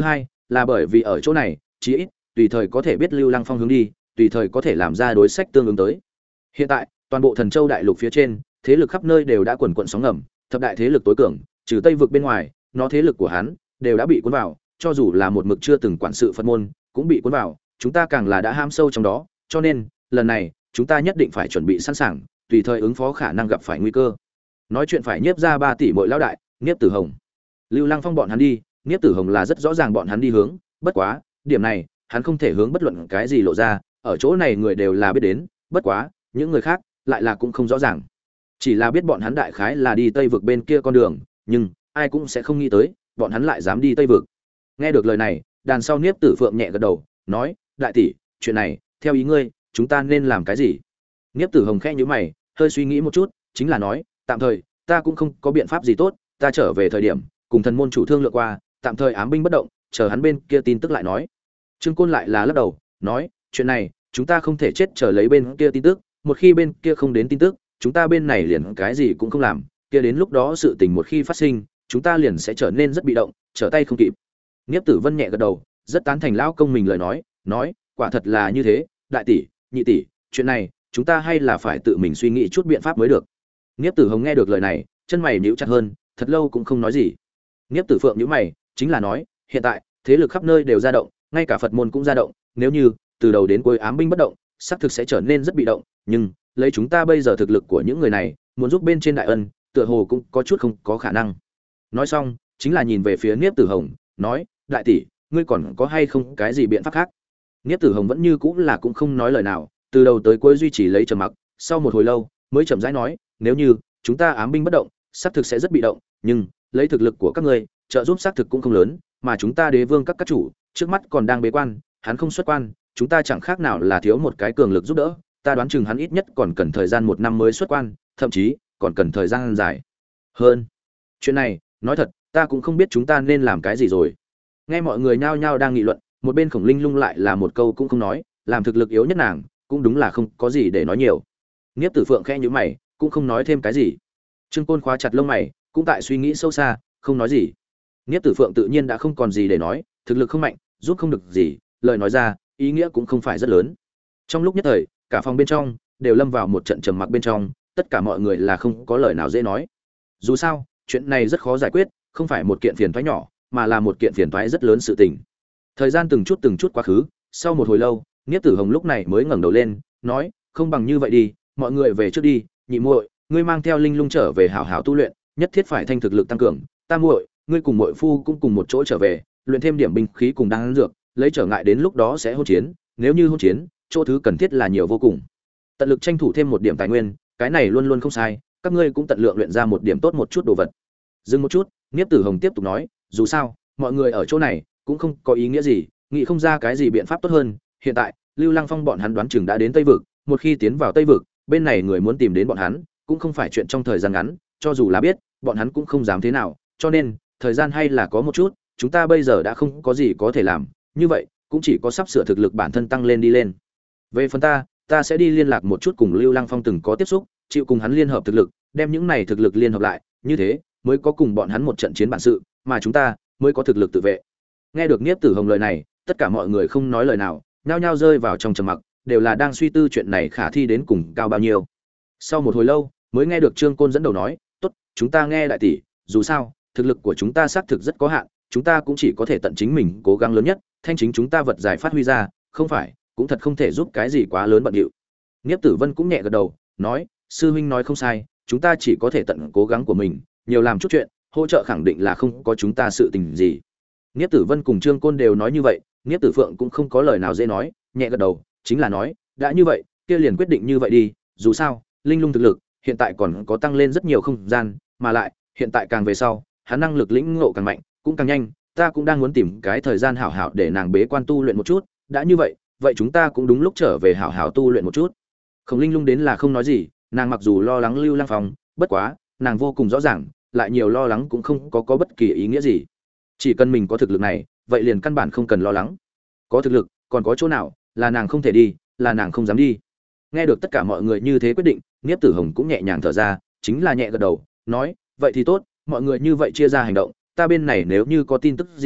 là bởi vì ở chỗ này chí ít tùy thời có thể biết Lưu Lăng Phong hướng đi, tùy thời có thể làm ra đối sách tương ứng tới. Hiện tại, toàn bộ Thần Châu đại lục phía trên, thế lực khắp nơi đều đã quần quần sóng ngầm, thập đại thế lực tối cường, trừ Tây vực bên ngoài, nó thế lực của hắn đều đã bị cuốn vào, cho dù là một mực chưa từng quản sự Phật môn, cũng bị cuốn vào, chúng ta càng là đã ham sâu trong đó, cho nên, lần này, chúng ta nhất định phải chuẩn bị sẵn sàng, tùy thời ứng phó khả năng gặp phải nguy cơ. Nói chuyện phải nhiếp ra ba tỷ mỗi lão đại, Nhiếp Tử Hồng. Lưu Lăng Phong bọn hắn đi, Nhiếp Tử Hồng là rất rõ ràng bọn hắn đi hướng, bất quá, điểm này, hắn không thể hướng bất luận cái gì lộ ra, ở chỗ này người đều là biết đến, bất quá, những người khác lại là cũng không rõ ràng. Chỉ là biết bọn hắn đại khái là đi Tây vực bên kia con đường, nhưng ai cũng sẽ không nghĩ tới, bọn hắn lại dám đi Tây vực. Nghe được lời này, đàn sau Niếp Tử Phượng nhẹ gật đầu, nói: "Đại tỷ, chuyện này, theo ý ngươi, chúng ta nên làm cái gì?" Niếp Tử Hồng khẽ nhíu mày, hơi suy nghĩ một chút, chính là nói: "Tạm thời, ta cũng không có biện pháp gì tốt, ta trở về thời điểm, cùng thần môn chủ thương lượng qua, tạm thời ám binh bất động, chờ hắn bên kia tin tức lại nói." Trương Côn lại là lắc đầu, nói: "Chuyện này, chúng ta không thể chết chờ lấy bên kia tin tức, một khi bên kia không đến tin tức, chúng ta bên này liền cái gì cũng không làm, kia đến lúc đó sự tình một khi phát sinh, chúng ta liền sẽ trở nên rất bị động, trở tay không kịp." Niếp Tử Vân nhẹ gật đầu, rất tán thành lão công mình lời nói, nói: "Quả thật là như thế, đại tỷ, nhị tỷ, chuyện này, chúng ta hay là phải tự mình suy nghĩ chút biện pháp mới được." Niếp Tử Hồng nghe được lời này, chân mày nhíu chặt hơn, thật lâu cũng không nói gì. Niếp Tử Phượng nhíu mày, chính là nói: "Hiện tại, thế lực khắp nơi đều dao động, ngay cả Phật môn cũng dao động, nếu như từ đầu đến cuối ám binh bất động, xác thực sẽ trở nên rất bị động, nhưng lấy chúng ta bây giờ thực lực của những người này, muốn giúp bên trên đại ân, tựa hồ cũng có chút không có khả năng." Nói xong, chính là nhìn về phía Niếp Tử Hồng, nói: "Đại tỷ, ngươi còn có hay không cái gì biện pháp khác?" Niếp Tử Hồng vẫn như cũng là cũng không nói lời nào, từ đầu tới cuối duy trì lấy trầm mặc, sau một hồi lâu, mới chậm rãi nói: "Nếu như chúng ta ám binh bất động, xác thực sẽ rất bị động, nhưng lấy thực lực của các ngươi, trợ giúp xác thực cũng không lớn, mà chúng ta Đế Vương các các chủ, trước mắt còn đang bế quan, hắn không xuất quan, chúng ta chẳng khác nào là thiếu một cái cường lực giúp đỡ, ta đoán chừng hắn ít nhất còn cần thời gian một năm mới xuất quan, thậm chí còn cần thời gian dài hơn. Chuyện này, nói thật, ta cũng không biết chúng ta nên làm cái gì rồi." Nghe mọi người nhao nhao đang nghị luận, một bên Khổng Linh Lung lại là một câu cũng không nói, làm thực lực yếu nhất nàng, cũng đúng là không có gì để nói nhiều. Niếp Tử Phượng khẽ nhíu mày, cũng không nói thêm cái gì. Trương Côn khóa chặt lông mày, cũng tại suy nghĩ sâu xa, không nói gì. Niếp Tử Phượng tự nhiên đã không còn gì để nói, thực lực không mạnh, giúp không được gì, lời nói ra, ý nghĩa cũng không phải rất lớn. Trong lúc nhất thời, cả phòng bên trong đều lâm vào một trận trầm mặc bên trong, tất cả mọi người là không có lời nào dễ nói. Dù sao, chuyện này rất khó giải quyết, không phải một kiện phiền toái nhỏ, mà là một kiện phiền toái rất lớn sự tình. Thời gian từng chút từng chút quá khứ, sau một hồi lâu, Niếp Tử Hồng lúc này mới ngẩng đầu lên, nói: "Không bằng như vậy đi, mọi người về trước đi, nhị muội, ngươi mang theo Linh Lung trở về hảo hảo tu luyện, nhất thiết phải thanh thực lực tăng cường, ta muội, ngươi cùng muội phu cũng cùng một chỗ trở về, luyện thêm điểm binh khí cùng đan dược, lấy trở ngại đến lúc đó sẽ hôn chiến, nếu như hôn chiến, chỗ thứ cần thiết là nhiều vô cùng. Tận lực tranh thủ thêm một điểm tài nguyên, cái này luôn luôn không sai, các ngươi cũng tận lượng luyện ra một điểm tốt một chút đồ vật." Dừng một chút, Niếp Tử Hồng tiếp tục nói: "Dù sao, mọi người ở chỗ này cũng không có ý nghĩa gì, nghĩ không ra cái gì biện pháp tốt hơn, hiện tại, Lưu Lăng Phong bọn hắn đoán chừng đã đến Tây vực, một khi tiến vào Tây vực, bên này người muốn tìm đến bọn hắn, cũng không phải chuyện trong thời gian ngắn, cho dù là biết, bọn hắn cũng không dám thế nào, cho nên, thời gian hay là có một chút, chúng ta bây giờ đã không có gì có thể làm, như vậy, cũng chỉ có sắp sửa thực lực bản thân tăng lên đi lên. Về phần ta, ta sẽ đi liên lạc một chút cùng Lưu Lăng Phong từng có tiếp xúc, chịu cùng hắn liên hợp thực lực, đem những này thực lực liên hợp lại, như thế mới có cùng bọn hắn một trận chiến bản sự, mà chúng ta mới có thực lực tự vệ." Nghe được Niếp Tử Hồng lời này, tất cả mọi người không nói lời nào, nhao nhao rơi vào trong trầm mặc, đều là đang suy tư chuyện này khả thi đến cùng cao bao nhiêu. Sau một hồi lâu, mới nghe được Trương Côn dẫn đầu nói: "Tốt, chúng ta nghe đại tỷ, dù sao, thực lực của chúng ta xác thực rất có hạn, chúng ta cũng chỉ có thể tận chính mình cố gắng lớn nhất, thanh chính chúng ta vật giải phát huy ra, không phải, cũng thật không thể giúp cái gì quá lớn bận điệu." Niếp Tử Vân cũng nhẹ gật đầu, nói: "Sư huynh nói không sai, chúng ta chỉ có thể tận cố gắng của mình, nhiều làm chút chuyện, hỗ trợ khẳng định là không có chúng ta sự tình gì." Niếp Tử Vân cùng Trương Côn đều nói như vậy, Niếp Tử Phượng cũng không có lời nào dễ nói, nhẹ gật đầu, chính là nói: "Đã như vậy, kia liền quyết định như vậy đi, dù sao, Linh Lung thực lực hiện tại còn có tăng lên rất nhiều không gian, mà lại, hiện tại càng về sau, hắn năng lực lĩnh ngộ càng mạnh, cũng càng nhanh, ta cũng đang muốn tìm cái thời gian hảo hảo để nàng bế quan tu luyện một chút, đã như vậy, vậy chúng ta cũng đúng lúc trở về hảo hảo tu luyện một chút." Khổng Linh Lung đến là không nói gì, nàng mặc dù lo lắng Lưu Lăng Phong, bất quá, nàng vô cùng rõ ràng, lại nhiều lo lắng cũng không có có bất kỳ ý nghĩa gì. Chỉ cần mình có thực lực này, vậy liền căn bản không cần lo lắng. Có thực lực, còn có chỗ nào là nàng không thể đi, là nàng không dám đi. Nghe được tất cả mọi người như thế quyết định, Niếp Tử Hồng cũng nhẹ nhàng thở ra, chính là nhẹ gật đầu, nói: "Vậy thì tốt, mọi người như vậy chia ra hành động, ta bên này nếu như có tin tức gì,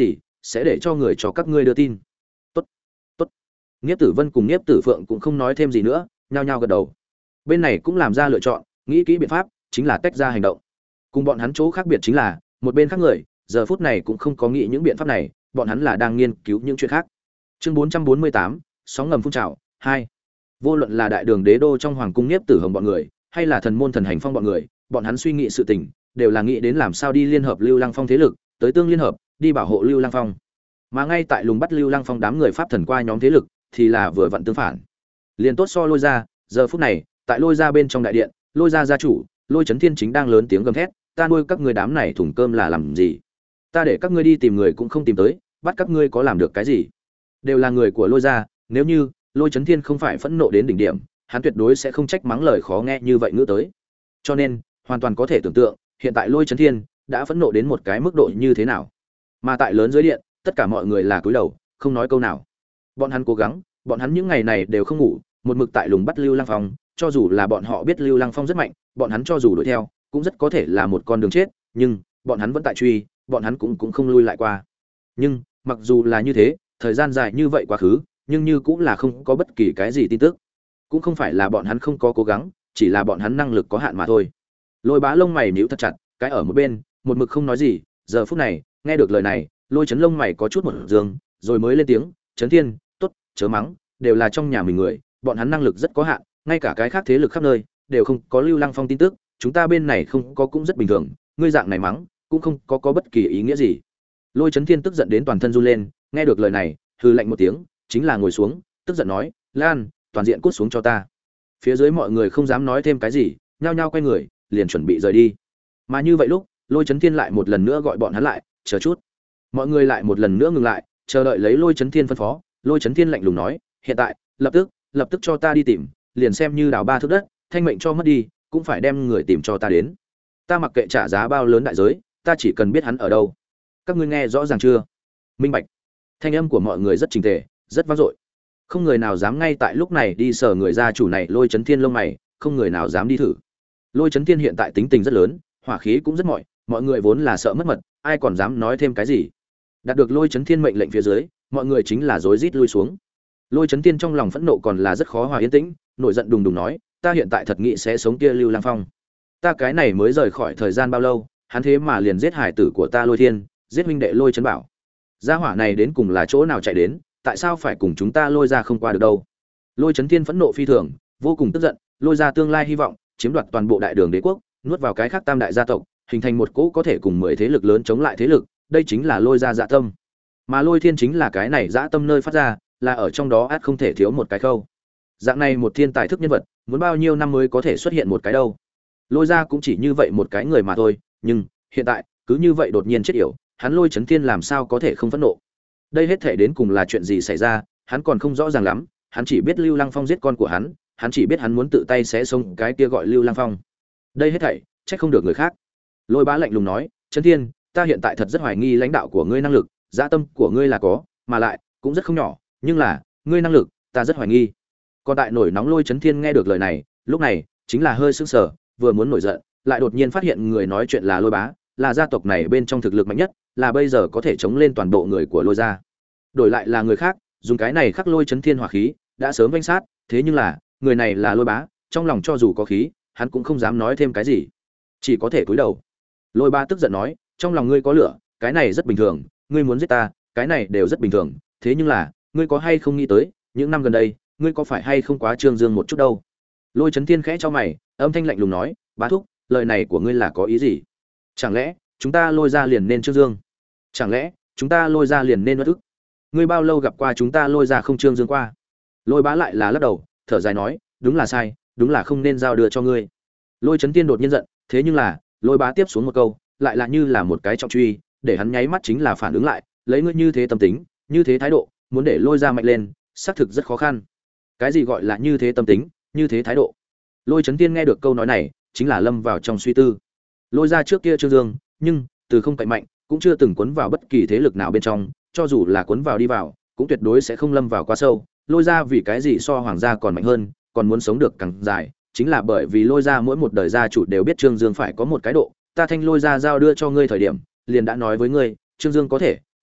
sẽ để cho người cho các ngươi đưa tin. Tốt, tốt. Niếp Tử Vân cùng Niếp Tử Phượng cũng không nói thêm gì nữa, nhao nhao gật đầu. Bên này cũng làm ra lựa chọn, nghĩ kỹ biện pháp, chính là tách ra hành động. Cùng bọn hắn chỗ khác biệt chính là, một bên khác người, giờ phút này cũng không có nghĩ những biện pháp này, bọn hắn là đang nghiên cứu những chuyện khác. Chương bốn trăm bốn mươi tám, sóng ngầm phun trào hai. Vô luận là đại đường đế đô trong hoàng cung Niếp Tử Hồng bọn người, hay là thần môn thần hành phong bọn người, bọn hắn suy nghĩ sự tình, đều là nghĩ đến làm sao đi liên hợp Lưu Lăng Phong thế lực, tới tương liên hợp, đi bảo hộ Lưu Lăng Phong. Mà ngay tại lùng bắt Lưu Lăng Phong đám người pháp thần qua nhóm thế lực, thì là vừa vặn tương phản. Liên tốt so Lôi gia, giờ phút này, tại Lôi gia bên trong đại điện, Lôi gia gia chủ, Lôi Chấn Thiên chính đang lớn tiếng gầm thét, ta nuôi các ngươi đám này thùng cơm là làm gì? Ta để các ngươi đi tìm người cũng không tìm tới, bắt các ngươi có làm được cái gì? Đều là người của Lôi gia, nếu như Lôi Chấn Thiên không phải phẫn nộ đến đỉnh điểm, hắn tuyệt đối sẽ không trách mắng lời khó nghe như vậy ngữ tới. Cho nên, hoàn toàn có thể tưởng tượng, hiện tại Lôi Chấn Thiên đã phẫn nộ đến một cái mức độ như thế nào. Mà tại lớn dưới điện, tất cả mọi người là cúi đầu, không nói câu nào. Bọn hắn cố gắng, bọn hắn những ngày này đều không ngủ, một mực tại lùng bắt Lưu Lăng Phong, cho dù là bọn họ biết Lưu Lăng Phong rất mạnh, bọn hắn cho dù đuổi theo, cũng rất có thể là một con đường chết, nhưng bọn hắn vẫn tại truy, bọn hắn cũng cũng không lui lại qua. Nhưng, mặc dù là như thế, thời gian dài như vậy quá khứ, nhưng như cũng là không có bất kỳ cái gì tin tức. Cũng không phải là bọn hắn không có cố gắng, chỉ là bọn hắn năng lực có hạn mà thôi. Lôi Bá lông mày nhíu thật chặt, cái ở một bên, một mực không nói gì, giờ phút này, nghe được lời này, Lôi Chấn lông mày có chút một dương, rồi mới lên tiếng, "Chấn Thiên, tốt, chớ mắng, đều là trong nhà mình người, bọn hắn năng lực rất có hạn, ngay cả cái khác thế lực khắp nơi đều không có Lưu Lăng Phong tin tức, chúng ta bên này không có cũng rất bình thường, ngươi dạng này mắng, cũng không có có bất kỳ ý nghĩa gì." Lôi Chấn Thiên tức giận đến toàn thân run lên, nghe được lời này, hừ lạnh một tiếng, chính là ngồi xuống, tức giận nói, "Lan, toàn diện cút xuống cho ta." Phía dưới mọi người không dám nói thêm cái gì, nhao nhao quay người, liền chuẩn bị rời đi. Mà như vậy lúc, Lôi Chấn Thiên lại một lần nữa gọi bọn hắn lại, "Chờ chút." Mọi người lại một lần nữa ngừng lại, chờ đợi lấy Lôi Chấn Thiên phân phó. Lôi Chấn Thiên lạnh lùng nói, "Hiện tại, lập tức, lập tức cho ta đi tìm, liền xem như đào ba thước đất, thanh mệnh cho mất đi, cũng phải đem người tìm cho ta đến. Ta mặc kệ trả giá bao lớn đại giới, ta chỉ cần biết hắn ở đâu. Các ngươi nghe rõ ràng chưa?" Minh bạch. Thanh âm của mọi người rất trình tề, rất vang dội. Không người nào dám ngay tại lúc này đi sờ người gia chủ này Lôi Chấn Thiên lông mày, không người nào dám đi thử. Lôi Chấn Thiên hiện tại tính tình rất lớn, hỏa khí cũng rất mọi, mọi người vốn là sợ mất mật, ai còn dám nói thêm cái gì. Đạt được Lôi Chấn Thiên mệnh lệnh phía dưới, mọi người chính là rối rít lui xuống. Lôi Chấn Thiên trong lòng phẫn nộ còn là rất khó hòa yên tĩnh, nổi giận đùng đùng nói, "Ta hiện tại thật nghĩ sẽ sống kia Lưu Lăng Phong. Ta cái này mới rời khỏi thời gian bao lâu, hắn thế mà liền giết hải tử của ta Lôi Thiên, giết huynh đệ Lôi Chấn Bảo. Gia hỏa này đến cùng là chỗ nào chạy đến, tại sao phải cùng chúng ta Lôi ra không qua được đâu?" Lôi Chấn Thiên phẫn nộ phi thường, vô cùng tức giận, Lôi ra tương lai hy vọng, chiếm đoạt toàn bộ đại đường đế quốc, nuốt vào cái khác tam đại gia tộc, hình thành một cỗ có thể cùng mười thế lực lớn chống lại thế lực, đây chính là Lôi ra dạ tâm. Mà Lôi Thiên chính là cái này dã tâm nơi phát ra, là ở trong đó ắt không thể thiếu một cái khâu. Dạng này một thiên tài thức nhân vật, muốn bao nhiêu năm mới có thể xuất hiện một cái đâu. Lôi ra cũng chỉ như vậy một cái người mà thôi, nhưng hiện tại, cứ như vậy đột nhiên chết yểu, hắn Lôi Chấn Thiên làm sao có thể không phẫn nộ. Đây hết thể đến cùng là chuyện gì xảy ra, hắn còn không rõ ràng lắm, hắn chỉ biết Lưu Lăng Phong giết con của hắn, hắn chỉ biết hắn muốn tự tay xé sống cái kia gọi Lưu Lăng Phong. Đây hết thảy, trách không được người khác. Lôi Bá lạnh lùng nói, "Chấn Thiên, ta hiện tại thật rất hoài nghi lãnh đạo của ngươi năng lực, dã tâm của ngươi là có, mà lại cũng rất không nhỏ, nhưng là, ngươi năng lực, ta rất hoài nghi." Còn tại nổi nóng Lôi Chấn Thiên nghe được lời này, lúc này, chính là hơi sững sờ, vừa muốn nổi giận, lại đột nhiên phát hiện người nói chuyện là Lôi Bá, là gia tộc này bên trong thực lực mạnh nhất, là bây giờ có thể chống lên toàn bộ người của Lôi gia. Đổi lại là người khác, dùng cái này khắc Lôi Chấn Thiên hỏa khí, đã sớm vênh sát, thế nhưng là, người này là Lôi Bá, trong lòng cho dù có khí, hắn cũng không dám nói thêm cái gì, chỉ có thể cúi đầu. Lôi Bá tức giận nói, "Trong lòng ngươi có lửa, cái này rất bình thường, ngươi muốn giết ta, cái này đều rất bình thường, thế nhưng là, ngươi có hay không nghĩ tới, những năm gần đây, ngươi có phải hay không quá trương dương một chút đâu?" Lôi Chấn Thiên khẽ cho mày, âm thanh lạnh lùng nói, "Bá thúc, lời này của ngươi là có ý gì? Chẳng lẽ chúng ta Lôi ra liền nên trương dương? Chẳng lẽ chúng ta Lôi ra liền nên uất ức? Ngươi bao lâu gặp qua chúng ta Lôi ra không trương dương qua?" Lôi Bá lại là lắc đầu, thở dài nói, "Đúng là sai, đúng là không nên giao đưa cho ngươi." Lôi Chấn Thiên đột nhiên giận, thế nhưng là, Lôi Bá tiếp xuống một câu, lại là như là một cái trọng truy, để hắn nháy mắt chính là phản ứng lại, lấy ngươi như thế tâm tính, như thế thái độ, muốn để Lôi ra mạnh lên, xác thực rất khó khăn. Cái gì gọi là như thế tâm tính, như thế thái độ? Lôi Chấn Thiên nghe được câu nói này, chính là lâm vào trong suy tư. Lôi ra trước kia trương dương, nhưng từ không cạnh mạnh, cũng chưa từng cuốn vào bất kỳ thế lực nào bên trong, cho dù là cuốn vào đi vào, cũng tuyệt đối sẽ không lâm vào quá sâu. Lôi ra vì cái gì so hoàng gia còn mạnh hơn, còn muốn sống được càng dài, chính là bởi vì Lôi ra mỗi một đời gia chủ đều biết trương dương phải có một cái độ. Ta thanh Lôi ra giao đưa cho ngươi thời điểm, liền đã nói với ngươi, trương dương có thể, nhưng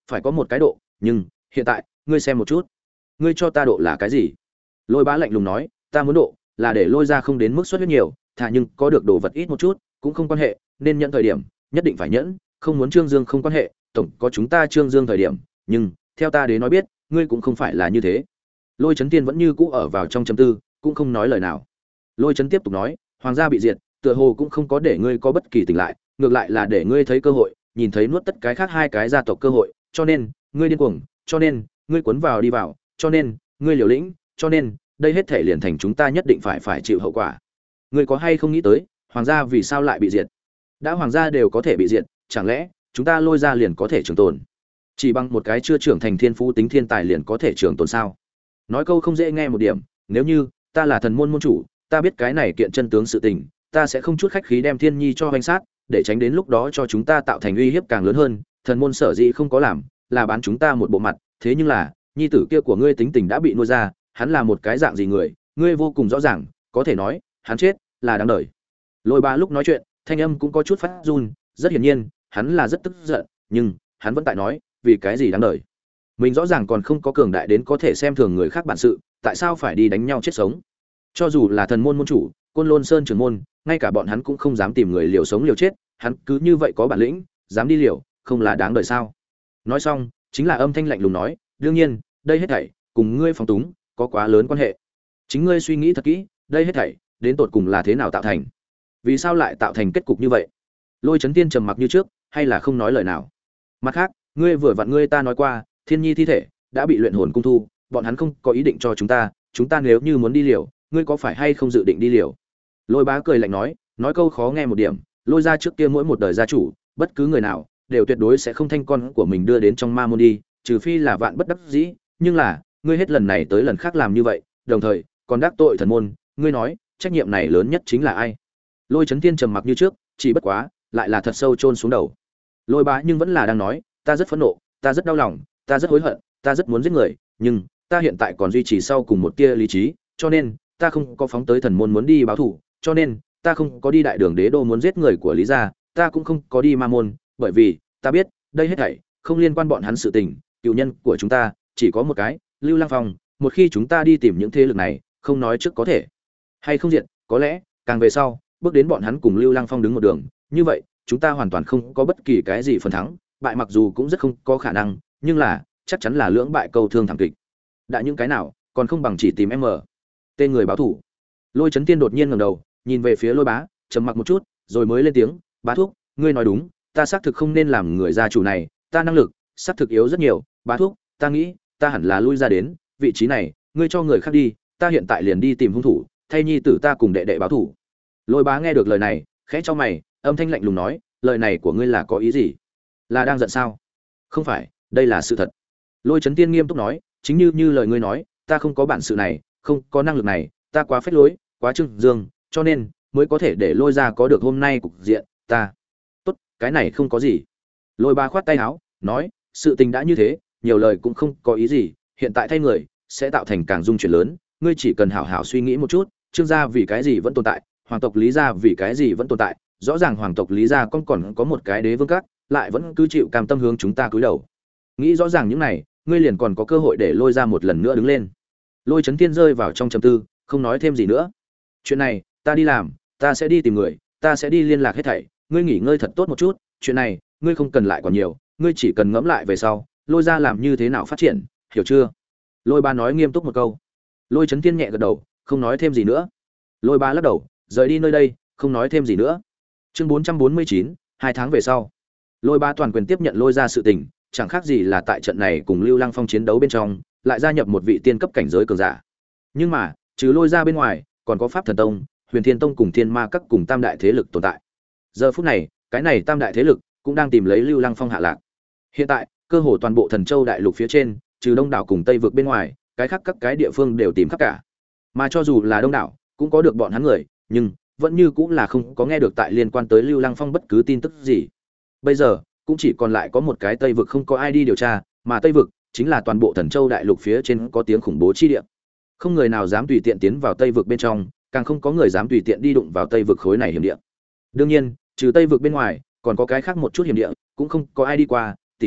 phải có một cái độ, nhưng hiện tại ngươi xem một chút, ngươi cho ta độ là cái gì? Lôi Bá lạnh lùng nói, ta muốn độ là để Lôi ra không đến mức xuất huyết nhiều, thà nhưng có được đồ vật ít một chút cũng không quan hệ, nên nhận thời điểm nhất định phải nhẫn, không muốn Trương Dương không quan hệ, tổng có chúng ta Trương Dương thời điểm, nhưng theo ta đến nói biết, ngươi cũng không phải là như thế. Lôi Chấn Tiên vẫn như cũ ở vào trong chấm tư, cũng không nói lời nào. Lôi Chấn tiếp tục nói, hoàng gia bị diệt, tựa hồ cũng không có để ngươi có bất kỳ tỉnh lại, ngược lại là để ngươi thấy cơ hội, nhìn thấy nuốt tất cái khác hai cái gia tộc cơ hội, cho nên ngươi điên cuồng, cho nên ngươi cuốn vào đi vào, cho nên ngươi liều lĩnh, cho nên đây hết thể liền thành chúng ta nhất định phải phải chịu hậu quả. Ngươi có hay không nghĩ tới, hoàng gia vì sao lại bị diệt? Đã hoàng gia đều có thể bị diệt, chẳng lẽ chúng ta Lôi ra liền có thể trường tồn? Chỉ bằng một cái chưa trưởng thành thiên phú tính thiên tài liền có thể trường tồn sao? Nói câu không dễ nghe một điểm, nếu như ta là thần môn môn chủ, ta biết cái này kiện chân tướng sự tình, ta sẽ không chút khách khí đem Thiên Nhi cho hoành sát, để tránh đến lúc đó cho chúng ta tạo thành uy hiếp càng lớn hơn. Thần môn sở dĩ không có làm, là bán chúng ta một bộ mặt, thế nhưng là, nhi tử kia của ngươi tính tình đã bị nuôi ra, hắn là một cái dạng gì người, ngươi vô cùng rõ ràng, có thể nói, hắn chết là đáng đời. Lôi Ba lúc nói chuyện, thanh âm cũng có chút phát run, rất hiển nhiên, hắn là rất tức giận, nhưng hắn vẫn tại nói, vì cái gì đáng đời? Mình rõ ràng còn không có cường đại đến có thể xem thường người khác bản sự, tại sao phải đi đánh nhau chết sống? Cho dù là thần môn môn chủ, Côn Lôn Sơn trưởng môn, ngay cả bọn hắn cũng không dám tìm người liều sống liều chết, hắn cứ như vậy có bản lĩnh, dám đi liều, không là đáng đời sao? Nói xong, chính là âm thanh lạnh lùng nói, đương nhiên, đây hết thảy cùng ngươi phóng túng có quá lớn quan hệ. Chính ngươi suy nghĩ thật kỹ, đây hết thảy đến tột cùng là thế nào tạo thành? Vì sao lại tạo thành kết cục như vậy? Lôi Chấn Tiên trầm mặc như trước, hay là không nói lời nào? Mặt khác, ngươi vừa vặn ngươi ta nói qua, Thiên Nhi thi thể đã bị luyện hồn cung thu, bọn hắn không có ý định cho chúng ta, chúng ta nếu như muốn đi liều, ngươi có phải hay không dự định đi liều? Lôi Bá cười lạnh nói, nói câu khó nghe một điểm, Lôi ra trước kia mỗi một đời gia chủ, bất cứ người nào đều tuyệt đối sẽ không thanh con của mình đưa đến trong ma môn đi, trừ phi là vạn bất đắc dĩ, nhưng là, ngươi hết lần này tới lần khác làm như vậy, đồng thời còn đắc tội thần môn, ngươi nói, trách nhiệm này lớn nhất chính là ai? Lôi Chấn Tiên trầm mặc như trước, chỉ bất quá, lại là thật sâu chôn xuống đầu. Lôi Bá nhưng vẫn là đang nói, ta rất phẫn nộ, ta rất đau lòng, ta rất hối hận, ta rất muốn giết người, nhưng ta hiện tại còn duy trì sau cùng một tia lý trí, cho nên ta không có phóng tới thần môn muốn đi báo thù, cho nên ta không có đi đại đường đế đô muốn giết người của Lý gia, ta cũng không có đi ma môn, bởi vì ta biết, đây hết thảy không liên quan bọn hắn sự tình, cựu nhân của chúng ta chỉ có một cái, Lưu Lăng Phong, một khi chúng ta đi tìm những thế lực này, không nói trước có thể hay không diện, có lẽ càng về sau, bước đến bọn hắn cùng Lưu Lăng Phong đứng một đường, như vậy, chúng ta hoàn toàn không có bất kỳ cái gì phần thắng, bại mặc dù cũng rất không có khả năng, nhưng là chắc chắn là lưỡng bại câu thương thảm kịch. Đã những cái nào, còn không bằng chỉ tìm em ở tên người báo thủ. Lôi Chấn Tiên đột nhiên ngẩng đầu, nhìn về phía Lôi Bá, trầm mặc một chút, rồi mới lên tiếng, "Bá thúc, ngươi nói đúng, ta xác thực không nên làm người gia chủ này, ta năng lực xác thực yếu rất nhiều, Bá thúc, ta nghĩ, ta hẳn là lui ra đến vị trí này, ngươi cho người khác đi, ta hiện tại liền đi tìm hung thủ, thay nhi tử ta cùng đệ đệ báo thủ." Lôi Bá nghe được lời này, khẽ chau mày, âm thanh lạnh lùng nói, "Lời này của ngươi là có ý gì? Là đang giận sao?" "Không phải, đây là sự thật." Lôi Chấn Tiên nghiêm túc nói, "Chính như như lời ngươi nói, ta không có bản sự này, không có năng lực này, ta quá phết lối, quá trưng dương, cho nên mới có thể để Lôi ra có được hôm nay cục diện, ta." "Tốt, cái này không có gì." Lôi Ba khoát tay áo, nói, "Sự tình đã như thế, nhiều lời cũng không có ý gì, hiện tại thay người sẽ tạo thành càng dung chuyển lớn, ngươi chỉ cần hảo hảo suy nghĩ một chút, Trương gia vì cái gì vẫn tồn tại, hoàng tộc Lý gia vì cái gì vẫn tồn tại, rõ ràng hoàng tộc Lý gia con còn có một cái đế vương các, lại vẫn cứ chịu cam tâm hướng chúng ta cúi đầu. Nghĩ rõ ràng những này, ngươi liền còn có cơ hội để Lôi ra một lần nữa đứng lên." Lôi Chấn Tiên rơi vào trong trầm tư, không nói thêm gì nữa. "Chuyện này, ta đi làm, ta sẽ đi tìm người, ta sẽ đi liên lạc hết thảy, ngươi nghỉ ngơi thật tốt một chút, chuyện này, ngươi không cần lại còn nhiều, ngươi chỉ cần ngẫm lại về sau, Lôi ra làm như thế nào phát triển, hiểu chưa?" Lôi Ba nói nghiêm túc một câu. Lôi Chấn Tiên nhẹ gật đầu, không nói thêm gì nữa. Lôi Ba lắc đầu, rời đi nơi đây, không nói thêm gì nữa. Chương bốn trăm bốn mươi chín, hai tháng về sau. Lôi Ba toàn quyền tiếp nhận Lôi ra sự tình, chẳng khác gì là tại trận này cùng Lưu Lăng Phong chiến đấu bên trong, lại gia nhập một vị tiên cấp cảnh giới cường giả. Nhưng mà, trừ Lôi ra bên ngoài, còn có Pháp Thần Tông, Huyền Thiên Tông cùng Thiên Ma Các cùng tam đại thế lực tồn tại. Giờ phút này, cái này tam đại thế lực cũng đang tìm lấy Lưu Lăng Phong hạ lạc. Hiện tại, cơ hồ toàn bộ Thần Châu đại lục phía trên, trừ Đông đảo cùng Tây vực bên ngoài, cái khác các cái địa phương đều tìm khắp cả. Mà cho dù là Đông đảo, cũng có được bọn hắn người, nhưng vẫn như cũng là không có nghe được tại liên quan tới Lưu Lăng Phong bất cứ tin tức gì. Bây giờ, cũng chỉ còn lại có một cái Tây vực không có ai đi điều tra, mà Tây vực chính là toàn bộ Thần Châu đại lục phía trên có tiếng khủng bố chi địa. Không người nào dám tùy tiện tiến vào Tây vực bên trong, càng không có người dám tùy tiện đi đụng vào Tây vực khối này hiểm địa. Đương nhiên, trừ Tây vực bên ngoài, còn có cái khác một chút hiểm địa, cũng không có ai đi qua, tỉ như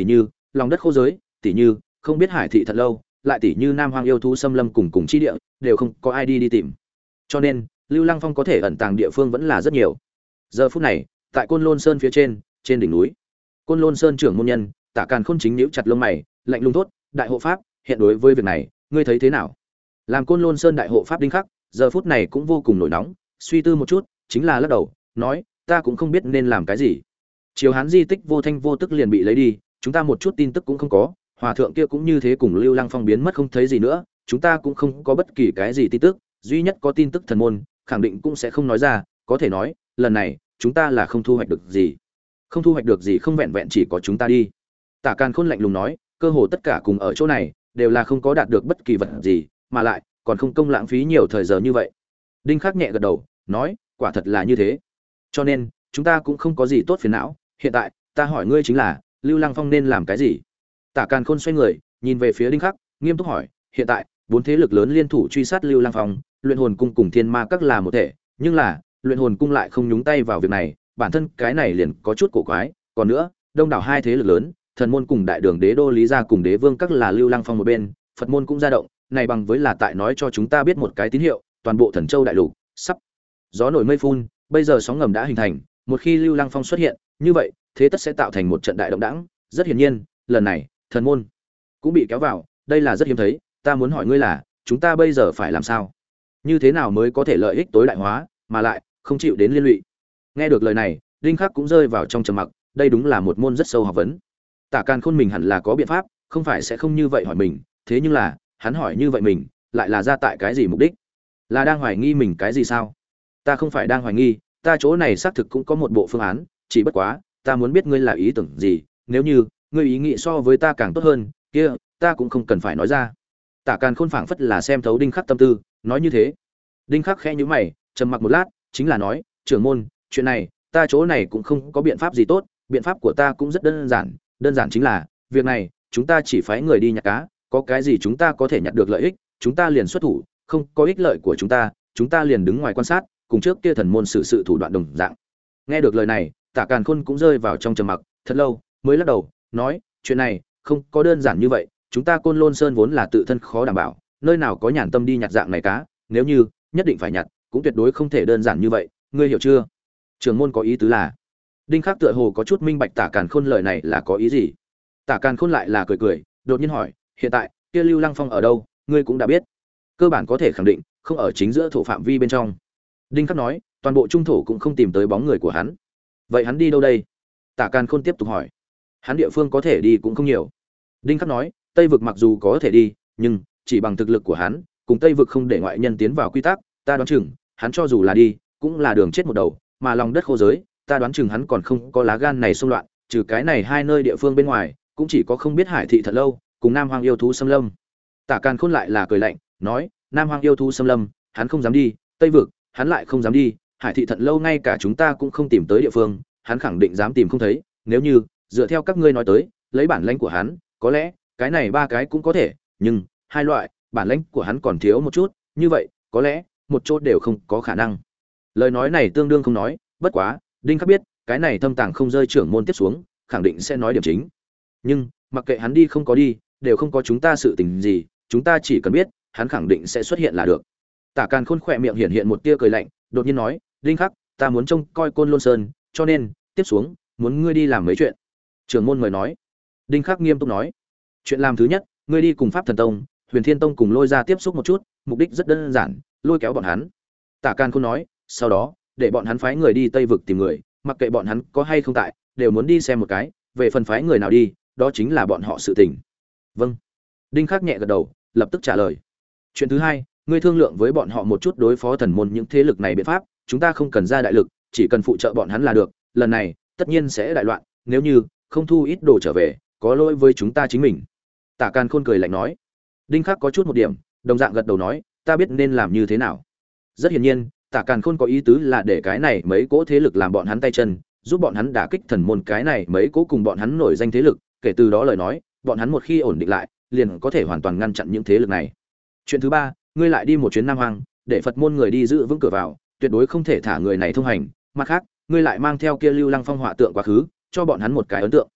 lòng đất khô giới, tỉ như không biết hải thị thật lâu, lại tỉ như Nam Hoang yêu thú xâm lâm cùng cùng chi địa, đều không có ai đi đi tìm. Cho nên, Lưu Lăng Phong có thể ẩn tàng địa phương vẫn là rất nhiều. Giờ phút này, tại Côn Lôn Sơn phía trên, trên đỉnh núi, Côn Lôn Sơn trưởng môn nhân, Tả Càn Khôn chính nhíu chặt lông mày, lạnh lùng thốt, "Đại hộ pháp, hiện đối với việc này, ngươi thấy thế nào?" Làm Côn Lôn Sơn đại hộ pháp Đinh Khắc, giờ phút này cũng vô cùng nổi nóng, suy tư một chút, chính là lắc đầu, nói, "Ta cũng không biết nên làm cái gì. Triều Hán di tích vô thanh vô tức liền bị lấy đi, chúng ta một chút tin tức cũng không có, hòa thượng kia cũng như thế cùng Lưu Lăng Phong biến mất không thấy gì nữa, chúng ta cũng không có bất kỳ cái gì tin tức, duy nhất có tin tức thần môn, khẳng định cũng sẽ không nói ra, có thể nói, lần này, chúng ta là không thu hoạch được gì." Không thu hoạch được gì không vẹn vẹn chỉ có chúng ta đi. Tả Càn Khôn lạnh lùng nói, cơ hồ tất cả cùng ở chỗ này, đều là không có đạt được bất kỳ vật gì, mà lại còn không công lãng phí nhiều thời giờ như vậy. Đinh Khắc nhẹ gật đầu, nói, quả thật là như thế. Cho nên, chúng ta cũng không có gì tốt phiền não, hiện tại, ta hỏi ngươi chính là, Lưu Lăng Phong nên làm cái gì? Tả Càn Khôn xoay người, nhìn về phía Đinh Khắc, nghiêm túc hỏi, hiện tại, bốn thế lực lớn liên thủ truy sát Lưu Lăng Phong, Luyện Hồn Cung cùng Thiên Ma Các là một thể, nhưng là, Luyện Hồn Cung lại không nhúng tay vào việc này, bản thân cái này liền có chút cổ quái, còn nữa, đông đảo hai thế lực lớn, Thần môn cùng Đại Đường Đế đô Lý gia cùng Đế Vương Các là Lưu Lăng Phong một bên, Phật môn cũng ra động, này bằng với là tại nói cho chúng ta biết một cái tín hiệu, toàn bộ Thần Châu đại lục sắp gió nổi mây phun, bây giờ sóng ngầm đã hình thành, một khi Lưu Lăng Phong xuất hiện, như vậy, thế tất sẽ tạo thành một trận đại động đãng, rất hiển nhiên, lần này, thần môn cũng bị kéo vào, đây là rất hiếm thấy, ta muốn hỏi ngươi là, chúng ta bây giờ phải làm sao? Như thế nào mới có thể lợi ích tối đại hóa, mà lại không chịu đến liên lụy? Nghe được lời này, Đinh Khắc cũng rơi vào trong trầm mặc, đây đúng là một môn rất sâu học vấn. Tả Càn Khôn mình hẳn là có biện pháp, không phải sẽ không như vậy hỏi mình, thế nhưng là, hắn hỏi như vậy mình, lại là ra tại cái gì mục đích? Là đang hoài nghi mình cái gì sao? Ta không phải đang hoài nghi, ta chỗ này xác thực cũng có một bộ phương án, chỉ bất quá, ta muốn biết ngươi là ý tưởng gì, nếu như ngươi ý nghĩ so với ta càng tốt hơn, kia, ta cũng không cần phải nói ra. Tả Càn Khôn phảng phất là xem thấu Đinh Khắc tâm tư, nói như thế. Đinh Khắc khẽ nhíu mày, trầm mặc một lát, chính là nói, trưởng môn, chuyện này, ta chỗ này cũng không có biện pháp gì tốt, biện pháp của ta cũng rất đơn giản, đơn giản chính là, việc này, chúng ta chỉ phái người đi nhặt cá, có cái gì chúng ta có thể nhặt được lợi ích, chúng ta liền xuất thủ, không có ích lợi của chúng ta, chúng ta liền đứng ngoài quan sát, cùng trước kia thần môn xử sự thủ đoạn đồng dạng. Nghe được lời này, Tả Càn Khôn cũng rơi vào trong trầm mặc, thật lâu, mới lắc đầu, nói, chuyện này không có đơn giản như vậy, chúng ta Côn Lôn Sơn vốn là tự thân khó đảm bảo, nơi nào có nhàn tâm đi nhặt dạng này cá, nếu như nhất định phải nhặt, cũng tuyệt đối không thể đơn giản như vậy, ngươi hiểu chưa? Trưởng môn có ý tứ là? Đinh Khắc tựa hồ có chút minh bạch Tả Càn Khôn lời này là có ý gì. Tả Càn Khôn lại là cười cười, đột nhiên hỏi, hiện tại, kia Lưu Lăng Phong ở đâu, ngươi cũng đã biết. Cơ bản có thể khẳng định, không ở chính giữa thổ phạm vi bên trong. Đinh Khắc nói, toàn bộ trung thổ cũng không tìm tới bóng người của hắn. Vậy hắn đi đâu đây? Tả Càn Khôn tiếp tục hỏi. Hắn địa phương có thể đi cũng không nhiều. Đinh Khắc nói, Tây vực mặc dù có thể đi, nhưng chỉ bằng thực lực của hắn, cùng Tây vực không để ngoại nhân tiến vào quy tắc, ta đoán chừng, hắn cho dù là đi, cũng là đường chết một đầu, mà lòng đất khô giới, ta đoán chừng hắn còn không có lá gan này xung loạn, trừ cái này hai nơi địa phương bên ngoài, cũng chỉ có không biết Hải thị thật lâu, cùng Nam Hoang yêu thú xâm lâm. Tả Càn Khôn lại là cười lạnh, nói, Nam Hoang yêu thú xâm lâm, hắn không dám đi, Tây vực, hắn lại không dám đi, Hải thị thận lâu ngay cả chúng ta cũng không tìm tới địa phương, hắn khẳng định dám tìm không thấy, nếu như dựa theo các ngươi nói tới, lấy bản lãnh của hắn, có lẽ cái này ba cái cũng có thể, nhưng hai loại, bản lãnh của hắn còn thiếu một chút, như vậy, có lẽ một chỗ đều không có khả năng. Lời nói này tương đương không nói, bất quá, Đinh Khắc biết, cái này thâm tàng không rơi trưởng môn tiếp xuống, khẳng định sẽ nói điểm chính. Nhưng, mặc kệ hắn đi không có đi, đều không có chúng ta sự tình gì, chúng ta chỉ cần biết, hắn khẳng định sẽ xuất hiện là được. Tả Càn Khôn khỏe miệng hiện hiện một tia cười lạnh, đột nhiên nói, Đinh Khắc, ta muốn trông coi Côn Lôn Sơn, cho nên, tiếp xuống, muốn ngươi đi làm mấy chuyện. Trưởng môn mời nói. Đinh Khắc nghiêm túc nói, chuyện làm thứ nhất, ngươi đi cùng Pháp Thần Tông, Huyền Thiên Tông cùng Lôi ra tiếp xúc một chút, mục đích rất đơn giản, lôi kéo bọn hắn. Tả Càn Khôn nói, sau đó, để bọn hắn phái người đi Tây vực tìm người, mặc kệ bọn hắn có hay không tại, đều muốn đi xem một cái, về phần phái người nào đi, đó chính là bọn họ sự tình. Vâng. Đinh Khắc nhẹ gật đầu, lập tức trả lời. Chuyện thứ hai, ngươi thương lượng với bọn họ một chút đối phó thần môn những thế lực này biện pháp, chúng ta không cần ra đại lực, chỉ cần phụ trợ bọn hắn là được, lần này, tất nhiên sẽ đại loạn, nếu như không thu ít đồ trở về, có lỗi với chúng ta chính mình. Tả Càn Khôn cười lạnh nói. Đinh Khắc có chút một điểm, đồng dạng gật đầu nói, ta biết nên làm như thế nào. Rất hiển nhiên, Tả Càn Khôn có ý tứ là để cái này mấy cỗ thế lực làm bọn hắn tay chân, giúp bọn hắn đả kích thần môn cái này mấy cỗ cùng bọn hắn nổi danh thế lực, kể từ đó lời nói, bọn hắn một khi ổn định lại, liền có thể hoàn toàn ngăn chặn những thế lực này. Chuyện thứ ba, ngươi lại đi một chuyến Nam Hoang, để Phật môn người đi giữ vững cửa vào, tuyệt đối không thể thả người này thông hành, mặt khác, ngươi lại mang theo kia Lưu Lăng Phong họa tượng quá khứ, cho bọn hắn một cái ấn tượng.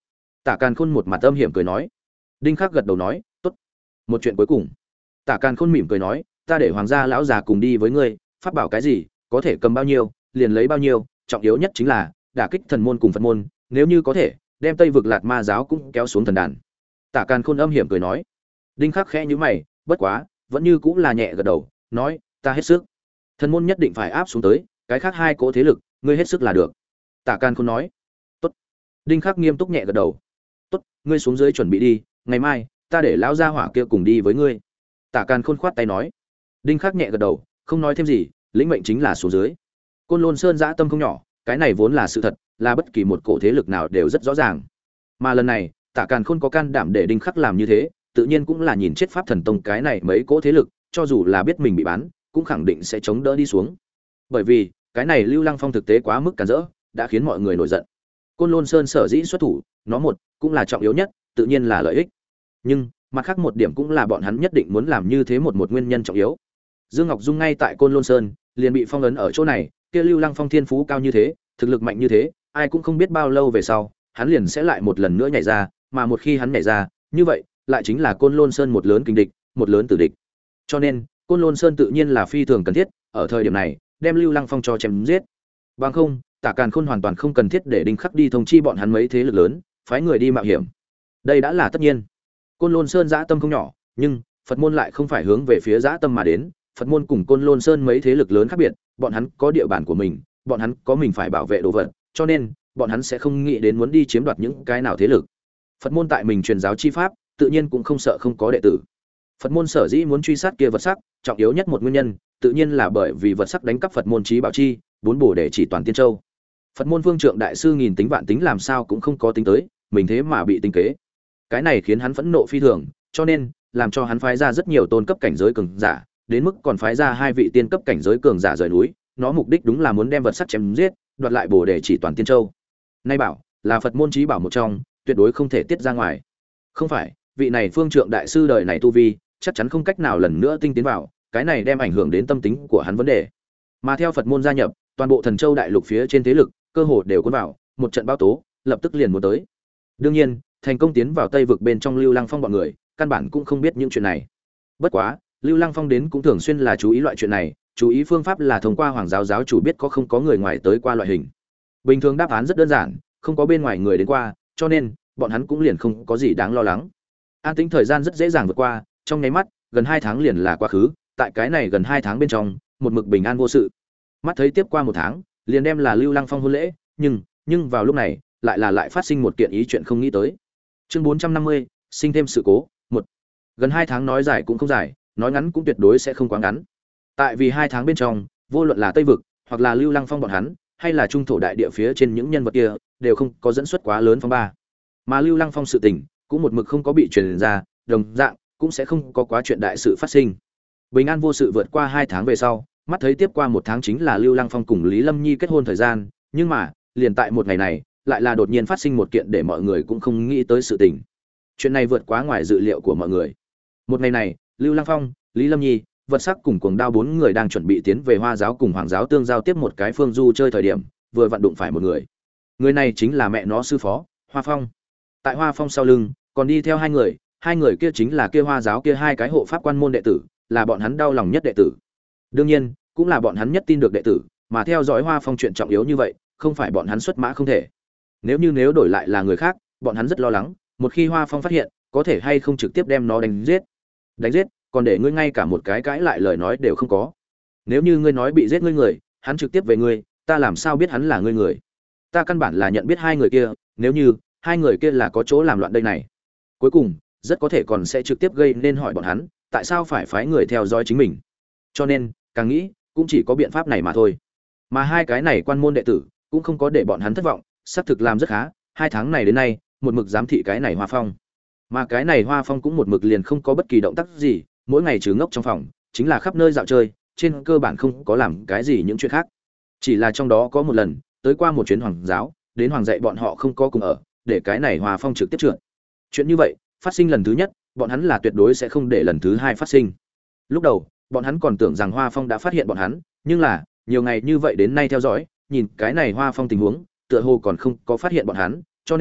Tả Càn Khôn một mặt âm hiểm cười nói. Đinh Khắc gật đầu nói, tốt. Một chuyện cuối cùng. Tả Càn Khôn mỉm cười nói, ta để hoàng gia lão già cùng đi với ngươi, pháp bảo cái gì, có thể cầm bao nhiêu, liền lấy bao nhiêu, trọng yếu nhất chính là đả kích thần môn cùng Phật môn, nếu như có thể, đem Tây vực Lạt Ma giáo cũng kéo xuống thần đàn. Tả Càn Khôn âm hiểm cười nói. Đinh Khắc khẽ nhíu mày, bất quá, vẫn như cũng là nhẹ gật đầu, nói, ta hết sức. Thần môn nhất định phải áp xuống tới, cái khác hai cỗ thế lực, ngươi hết sức là được. Tả Càn Khôn nói. Tốt. Đinh Khắc nghiêm túc nhẹ gật đầu. Tốt, ngươi xuống dưới chuẩn bị đi, ngày mai ta để lão gia hỏa kia cùng đi với ngươi. Tả Càn Khôn khoát tay nói. Đinh Khắc nhẹ gật đầu, không nói thêm gì, lĩnh mệnh chính là xuống dưới. Côn Lôn Sơn dã tâm không nhỏ, cái này vốn là sự thật, là bất kỳ một cổ thế lực nào đều rất rõ ràng. Mà lần này, Tả Càn Khôn có can đảm để Đinh Khắc làm như thế, tự nhiên cũng là nhìn chết Pháp Thần Tông cái này mấy cỗ thế lực, cho dù là biết mình bị bán, cũng khẳng định sẽ chống đỡ đi xuống. Bởi vì, cái này Lưu Lăng Phong thực tế quá mức cản rỡ, đã khiến mọi người nổi giận. Côn Lôn Sơn sở dĩ xuất thủ, nó một cũng là trọng yếu nhất, tự nhiên là lợi ích. Nhưng, mặt khác một điểm cũng là bọn hắn nhất định muốn làm như thế một một nguyên nhân trọng yếu. Dương Ngọc Dung ngay tại Côn Lôn Sơn, liền bị phong ấn ở chỗ này, kia Lưu Lăng Phong thiên phú cao như thế, thực lực mạnh như thế, ai cũng không biết bao lâu về sau, hắn liền sẽ lại một lần nữa nhảy ra, mà một khi hắn nhảy ra, như vậy, lại chính là Côn Lôn Sơn một lớn kình địch, một lớn tử địch. Cho nên, Côn Lôn Sơn tự nhiên là phi thường cần thiết, ở thời điểm này, đem Lưu Lăng Phong cho chém giết. Bằng không, Tả Càn Khôn hoàn toàn không cần thiết để Đinh Khắc đi thông chi bọn hắn mấy thế lực lớn, phái người đi mạo hiểm. Đây đã là tất nhiên. Côn Lôn Sơn dã tâm không nhỏ, nhưng Phật môn lại không phải hướng về phía dã tâm mà đến, Phật môn cùng Côn Lôn Sơn mấy thế lực lớn khác biệt, bọn hắn có địa bàn của mình, bọn hắn có mình phải bảo vệ đồ vật, cho nên bọn hắn sẽ không nghĩ đến muốn đi chiếm đoạt những cái nào thế lực. Phật môn tại mình truyền giáo chi pháp, tự nhiên cũng không sợ không có đệ tử. Phật môn sở dĩ muốn truy sát kia vật sắc, trọng yếu nhất một nguyên nhân, tự nhiên là bởi vì vật sắc đánh cắp Phật môn chí bảo chi, bốn bổ để chỉ toàn tiên châu. Phật môn vương trượng đại sư nghìn tính vạn tính làm sao cũng không có tính tới, mình thế mà bị tính kế. Cái này khiến hắn phẫn nộ phi thường, cho nên làm cho hắn phái ra rất nhiều tôn cấp cảnh giới cường giả, đến mức còn phái ra hai vị tiên cấp cảnh giới cường giả rời núi, nó mục đích đúng là muốn đem vật sắc chém giết, đoạt lại bổ để chỉ toàn tiên châu. Nay bảo là Phật môn chí bảo một trong, tuyệt đối không thể tiết ra ngoài. Không phải, vị này phương trượng đại sư đời này tu vi, chắc chắn không cách nào lần nữa tinh tiến vào, cái này đem ảnh hưởng đến tâm tính của hắn vấn đề. Mà theo Phật môn gia nhập, toàn bộ Thần Châu đại lục phía trên thế lực, cơ hồ đều cuốn vào, một trận bão tố, lập tức liền muốn tới. Đương nhiên, thành công tiến vào Tây vực bên trong Lưu Lăng Phong bọn người, căn bản cũng không biết những chuyện này. Bất quá, Lưu Lăng Phong đến cũng thường xuyên là chú ý loại chuyện này, chú ý phương pháp là thông qua hoàng giáo giáo chủ biết có không có người ngoài tới qua loại hình. Bình thường đáp án rất đơn giản, không có bên ngoài người đến qua, cho nên bọn hắn cũng liền không có gì đáng lo lắng. An tĩnh thời gian rất dễ dàng vượt qua, trong nháy mắt, gần hai tháng liền là quá khứ, tại cái này gần hai tháng bên trong, một mực bình an vô sự. Mắt thấy tiếp qua một tháng, liền đem là Lưu Lăng Phong hôn lễ, nhưng, nhưng vào lúc này, lại là lại phát sinh một kiện ý chuyện không nghĩ tới. Chương bốn trăm năm mươi, sinh thêm sự cố, một. Gần hai tháng nói dài cũng không dài, nói ngắn cũng tuyệt đối sẽ không quá ngắn. Tại vì hai tháng bên trong, vô luận là Tây vực, hoặc là Lưu Lăng Phong bọn hắn, hay là trung thổ đại địa phía trên những nhân vật kia, đều không có dẫn xuất quá lớn phong ba. Mà Lưu Lăng Phong sự tình, cũng một mực không có bị truyền ra, đồng dạng cũng sẽ không có quá chuyện đại sự phát sinh. Bình an vô sự vượt qua hai tháng về sau, mắt thấy tiếp qua một tháng chính là Lưu Lăng Phong cùng Lý Lâm Nhi kết hôn thời gian, nhưng mà, liền tại một ngày này, lại là đột nhiên phát sinh một kiện để mọi người cũng không nghĩ tới sự tình. Chuyện này vượt quá ngoài dự liệu của mọi người. Một ngày này, Lưu Lăng Phong, Lý Lâm Nhi, Vật Sắc cùng Cuồng Đao bốn người đang chuẩn bị tiến về Hoa giáo cùng Hoàng giáo tương giao tiếp một cái phương du chơi thời điểm, vừa vặn đụng phải một người. Người này chính là mẹ nó sư phó, Hoa Phong. Tại Hoa Phong sau lưng, còn đi theo hai người, hai người kia chính là kia Hoa giáo kia hai cái hộ pháp quan môn đệ tử, là bọn hắn đau lòng nhất đệ tử. Đương nhiên, cũng là bọn hắn nhất tin được đệ tử, mà theo dõi Hoa Phong chuyện trọng yếu như vậy, không phải bọn hắn xuất mã không thể. Nếu như nếu đổi lại là người khác, bọn hắn rất lo lắng, một khi Hoa Phong phát hiện, có thể hay không trực tiếp đem nó đánh giết. Đánh giết, còn để ngươi ngay cả một cái cãi lại lời nói đều không có. Nếu như ngươi nói bị giết ngươi người, hắn trực tiếp về ngươi, ta làm sao biết hắn là ngươi người? Ta căn bản là nhận biết hai người kia, nếu như hai người kia là có chỗ làm loạn đây này. Cuối cùng, rất có thể còn sẽ trực tiếp gây nên hỏi bọn hắn, tại sao phải phái người theo dõi chính mình. Cho nên, càng nghĩ, cũng chỉ có biện pháp này mà thôi. Mà hai cái này quan môn đệ tử, cũng không có để bọn hắn thất vọng, xác thực làm rất khá, hai tháng này đến nay, một mực giám thị cái này Hoa Phong. Mà cái này Hoa Phong cũng một mực liền không có bất kỳ động tác gì, mỗi ngày trừ ngốc trong phòng, chính là khắp nơi dạo chơi, trên cơ bản không có làm cái gì những chuyện khác. Chỉ là trong đó có một lần, tới qua một chuyến hoàng giáo, đến hoàng dạy bọn họ không có cùng ở, để cái này Hoa Phong trực tiếp trượt. Chuyện như vậy, phát sinh lần thứ nhất, bọn hắn là tuyệt đối sẽ không để lần thứ hai phát sinh. Lúc đầu, bọn hắn còn tưởng rằng Hoa Phong đã phát hiện bọn hắn, nhưng là, nhiều ngày như vậy đến nay theo dõi, nhìn cái này Hoa Phong tình huống, tựa hồ còn không có phát hiện bọn hắn, cho nên,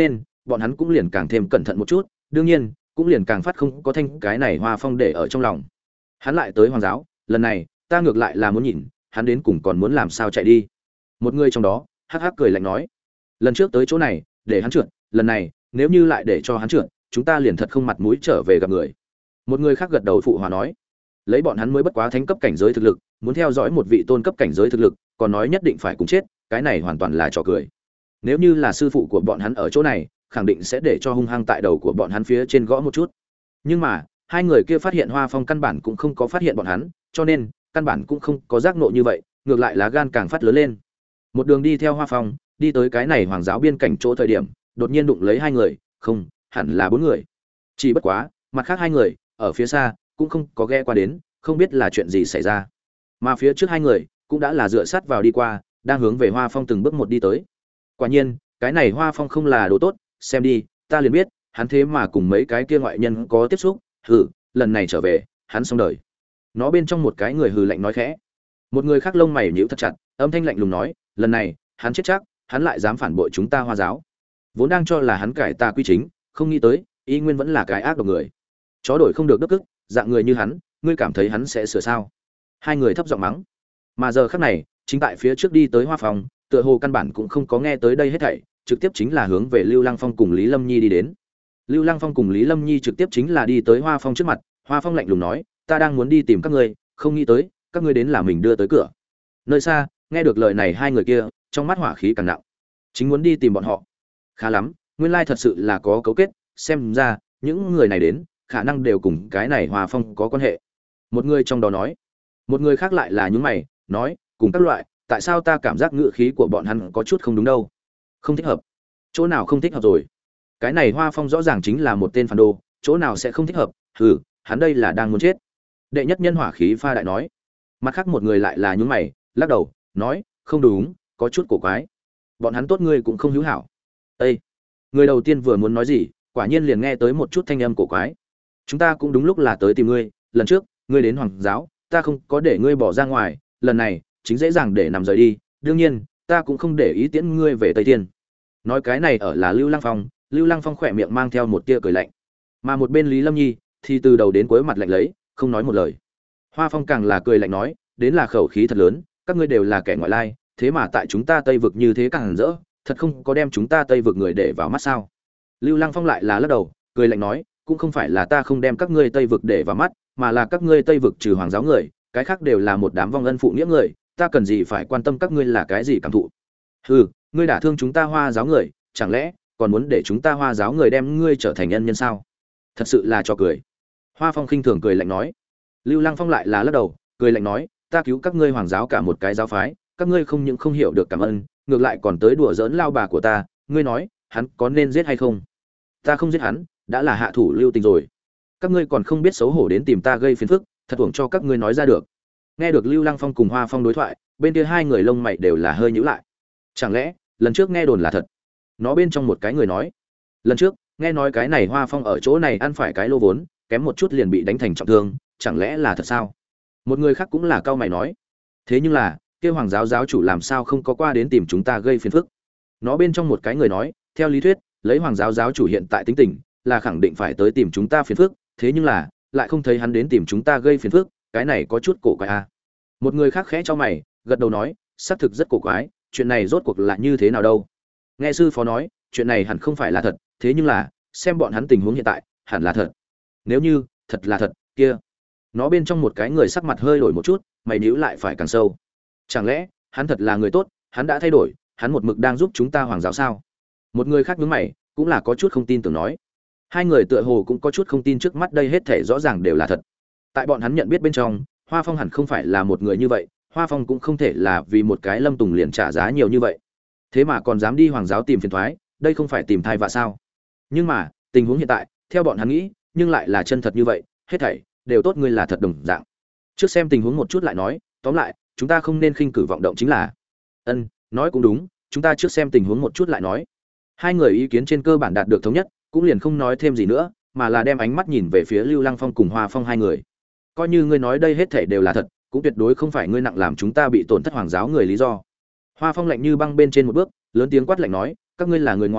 bọn hắn cũng liền càng thêm cẩn thận một chút, đương nhiên cũng liền càng phát không có thanh cái này Hoa Phong để ở trong lòng. Hắn lại tới hoàng giáo, lần này ta ngược lại là muốn nhìn hắn đến cùng còn muốn làm sao chạy đi. Một người trong đó hắc hắc cười lạnh nói, lần trước tới chỗ này để hắn trượt, lần này nếu như lại để cho hắn trượt, chúng ta liền thật không mặt mũi trở về gặp người. Một người khác gật đầu phụ hòa nói, lấy bọn hắn mới bất quá thánh cấp cảnh giới thực lực, muốn theo dõi một vị tôn cấp cảnh giới thực lực, còn nói nhất định phải cùng chết, cái này hoàn toàn là trò cười. Nếu như là sư phụ của bọn hắn ở chỗ này, khẳng định sẽ để cho hung hăng tại đầu của bọn hắn phía trên gõ một chút. Nhưng mà hai người kia phát hiện Hoa Phong căn bản cũng không có phát hiện bọn hắn, cho nên căn bản cũng không có giác nộ như vậy, ngược lại lá gan càng phát lớn lên. Một đường đi theo Hoa Phong, đi tới cái này hoàng giáo biên cảnh chỗ thời điểm, đột nhiên đụng lấy hai người, không, hẳn là bốn người. Chỉ bất quá, mặt khác hai người ở phía xa cũng không có ghé qua đến, không biết là chuyện gì xảy ra. Mà phía trước hai người cũng đã là dựa sát vào đi qua, đang hướng về Hoa Phong từng bước một đi tới. Quả nhiên, cái này Hoa Phong không là đồ tốt, xem đi, ta liền biết, hắn thế mà cùng mấy cái kia ngoại nhân có tiếp xúc, hừ, lần này trở về, hắn xong đời. Nó bên trong một cái người hừ lạnh nói khẽ. Một người khác lông mày nhíu thật chặt, âm thanh lạnh lùng nói, lần này, hắn chết chắc, hắn lại dám phản bội chúng ta Hoa giáo. Vốn đang cho là hắn cải tà quy chính, không nghĩ tới, y nguyên vẫn là cái ác độc người. Chó đổi không được đức ức, dạng người như hắn, ngươi cảm thấy hắn sẽ sửa sao? Hai người thấp giọng mắng. Mà giờ khắc này, chính tại phía trước đi tới Hoa Phong, tựa hồ căn bản cũng không có nghe tới đây hết thảy, trực tiếp chính là hướng về Lưu Lăng Phong cùng Lý Lâm Nhi đi đến. Lưu Lăng Phong cùng Lý Lâm Nhi trực tiếp chính là đi tới Hoa Phong trước mặt, Hoa Phong lạnh lùng nói, ta đang muốn đi tìm các ngươi, không nghĩ tới, các ngươi đến là mình đưa tới cửa. Nơi xa, nghe được lời này hai người kia, trong mắt hỏa khí càng nặng. Chính muốn đi tìm bọn họ. Khá lắm, nguyên lai thật sự là có cấu kết, xem ra, những người này đến, khả năng đều cùng cái này Hoa Phong có quan hệ. Một người trong đó nói, một người khác lại là những mày, nói, cùng các loại, tại sao ta cảm giác ngữ khí của bọn hắn có chút không đúng đâu? Không thích hợp. Chỗ nào không thích hợp rồi? Cái này Hoa Phong rõ ràng chính là một tên phản đồ, chỗ nào sẽ không thích hợp? Hừ, hắn đây là đang muốn chết. Đệ nhất nhân hỏa khí pha đại nói. Mặt khác một người lại là nhướng mày, lắc đầu, nói, không đúng, có chút cổ quái. Bọn hắn tốt ngươi cũng không hữu hảo. Ê! Người đầu tiên vừa muốn nói gì, quả nhiên liền nghe tới một chút thanh âm cổ quái. Chúng ta cũng đúng lúc là tới tìm ngươi, lần trước, ngươi đến hoàng giáo, ta không có để ngươi bỏ ra ngoài, lần này, chính dễ dàng để nằm rời đi, đương nhiên, ta cũng không để ý tiễn ngươi về Tây Thiên. Nói cái này ở là Lưu Lăng Phong, Lưu Lăng Phong khỏe miệng mang theo một tia cười lạnh. Mà một bên Lý Lâm Nhi thì từ đầu đến cuối mặt lạnh lấy, không nói một lời. Hoa Phong càng là cười lạnh nói, đến là khẩu khí thật lớn, các ngươi đều là kẻ ngoại lai, thế mà tại chúng ta Tây vực như thế càng rỡ, thật không có đem chúng ta Tây vực người để vào mắt sao? Lưu Lăng Phong lại là lắc đầu, cười lạnh nói, cũng không phải là ta không đem các ngươi Tây vực để vào mắt, mà là các ngươi Tây vực trừ hoàng giáo người, cái khác đều là một đám vong ân phụ nghĩa người, ta cần gì phải quan tâm các ngươi là cái gì cảm thụ? Hừ, ngươi đả thương chúng ta Hoa giáo người, chẳng lẽ còn muốn để chúng ta Hoa giáo người đem ngươi trở thành nhân nhân sao? Thật sự là trò cười. Hoa Phong khinh thường cười lạnh nói. Lưu Lăng Phong lại là lắc đầu, cười lạnh nói, ta cứu các ngươi hoàng giáo cả một cái giáo phái, các ngươi không những không hiểu được cảm ơn, ngược lại còn tới đùa giỡn lao bà của ta, ngươi nói, hắn có nên giết hay không? Ta không giết hắn, đã là hạ thủ lưu tình rồi. Các ngươi còn không biết xấu hổ đến tìm ta gây phiền phức, thật uổng cho các ngươi nói ra được. Nghe được Lưu Lăng Phong cùng Hoa Phong đối thoại, bên kia hai người lông mày đều là hơi nhíu lại. Chẳng lẽ, lần trước nghe đồn là thật? Nó bên trong một cái người nói, lần trước, nghe nói cái này Hoa Phong ở chỗ này ăn phải cái lô vốn, kém một chút liền bị đánh thành trọng thương, chẳng lẽ là thật sao? Một người khác cũng là cao mày nói, thế nhưng là, kia hoàng giáo giáo chủ làm sao không có qua đến tìm chúng ta gây phiền phức? Nó bên trong một cái người nói, theo lý thuyết, lấy hoàng giáo giáo chủ hiện tại tính tình, là khẳng định phải tới tìm chúng ta phiền phức, thế nhưng là, lại không thấy hắn đến tìm chúng ta gây phiền phức, cái này có chút cổ quái a. À. Một người khác khẽ cho mày, gật đầu nói, xác thực rất cổ quái, chuyện này rốt cuộc là như thế nào đâu? Nghe sư phó nói, chuyện này hẳn không phải là thật, thế nhưng là, xem bọn hắn tình huống hiện tại, hẳn là thật. Nếu như thật là thật, kia, nó bên trong một cái người sắc mặt hơi đổi một chút, mày nhíu lại phải càng sâu. Chẳng lẽ, hắn thật là người tốt, hắn đã thay đổi, hắn một mực đang giúp chúng ta hoàng giáo sao? Một người khác nhướng mày, cũng là có chút không tin tưởng nói. Hai người tựa hồ cũng có chút không tin trước mắt đây hết thể rõ ràng đều là thật. Tại bọn hắn nhận biết bên trong, Hoa Phong hẳn không phải là một người như vậy, Hoa Phong cũng không thể là vì một cái Lâm Tùng liền trả giá nhiều như vậy. Thế mà còn dám đi hoàng giáo tìm phiền toái, đây không phải tìm thai vạ sao? Nhưng mà, tình huống hiện tại, theo bọn hắn nghĩ, nhưng lại là chân thật như vậy, hết thảy đều tốt, ngươi là thật đồng dạng. Trước xem tình huống một chút lại nói, tóm lại, chúng ta không nên khinh cử vọng động chính là. Ân, nói cũng đúng, chúng ta trước xem tình huống một chút lại nói. Hai người ý kiến trên cơ bản đạt được thống nhất, cũng liền không nói thêm gì nữa, mà là đem ánh mắt nhìn về phía Lưu Lăng Phong cùng Hoa Phong hai người. Coi như ngươi nói đây hết thảy đều là thật, cũng tuyệt đối không phải ngươi nặng làm chúng ta bị tổn thất hoàng giáo người lý do. Hoa Phong lạnh như băng bên trên một bước, lớn tiếng quát lạnh nói, các ngươi là người ngoài,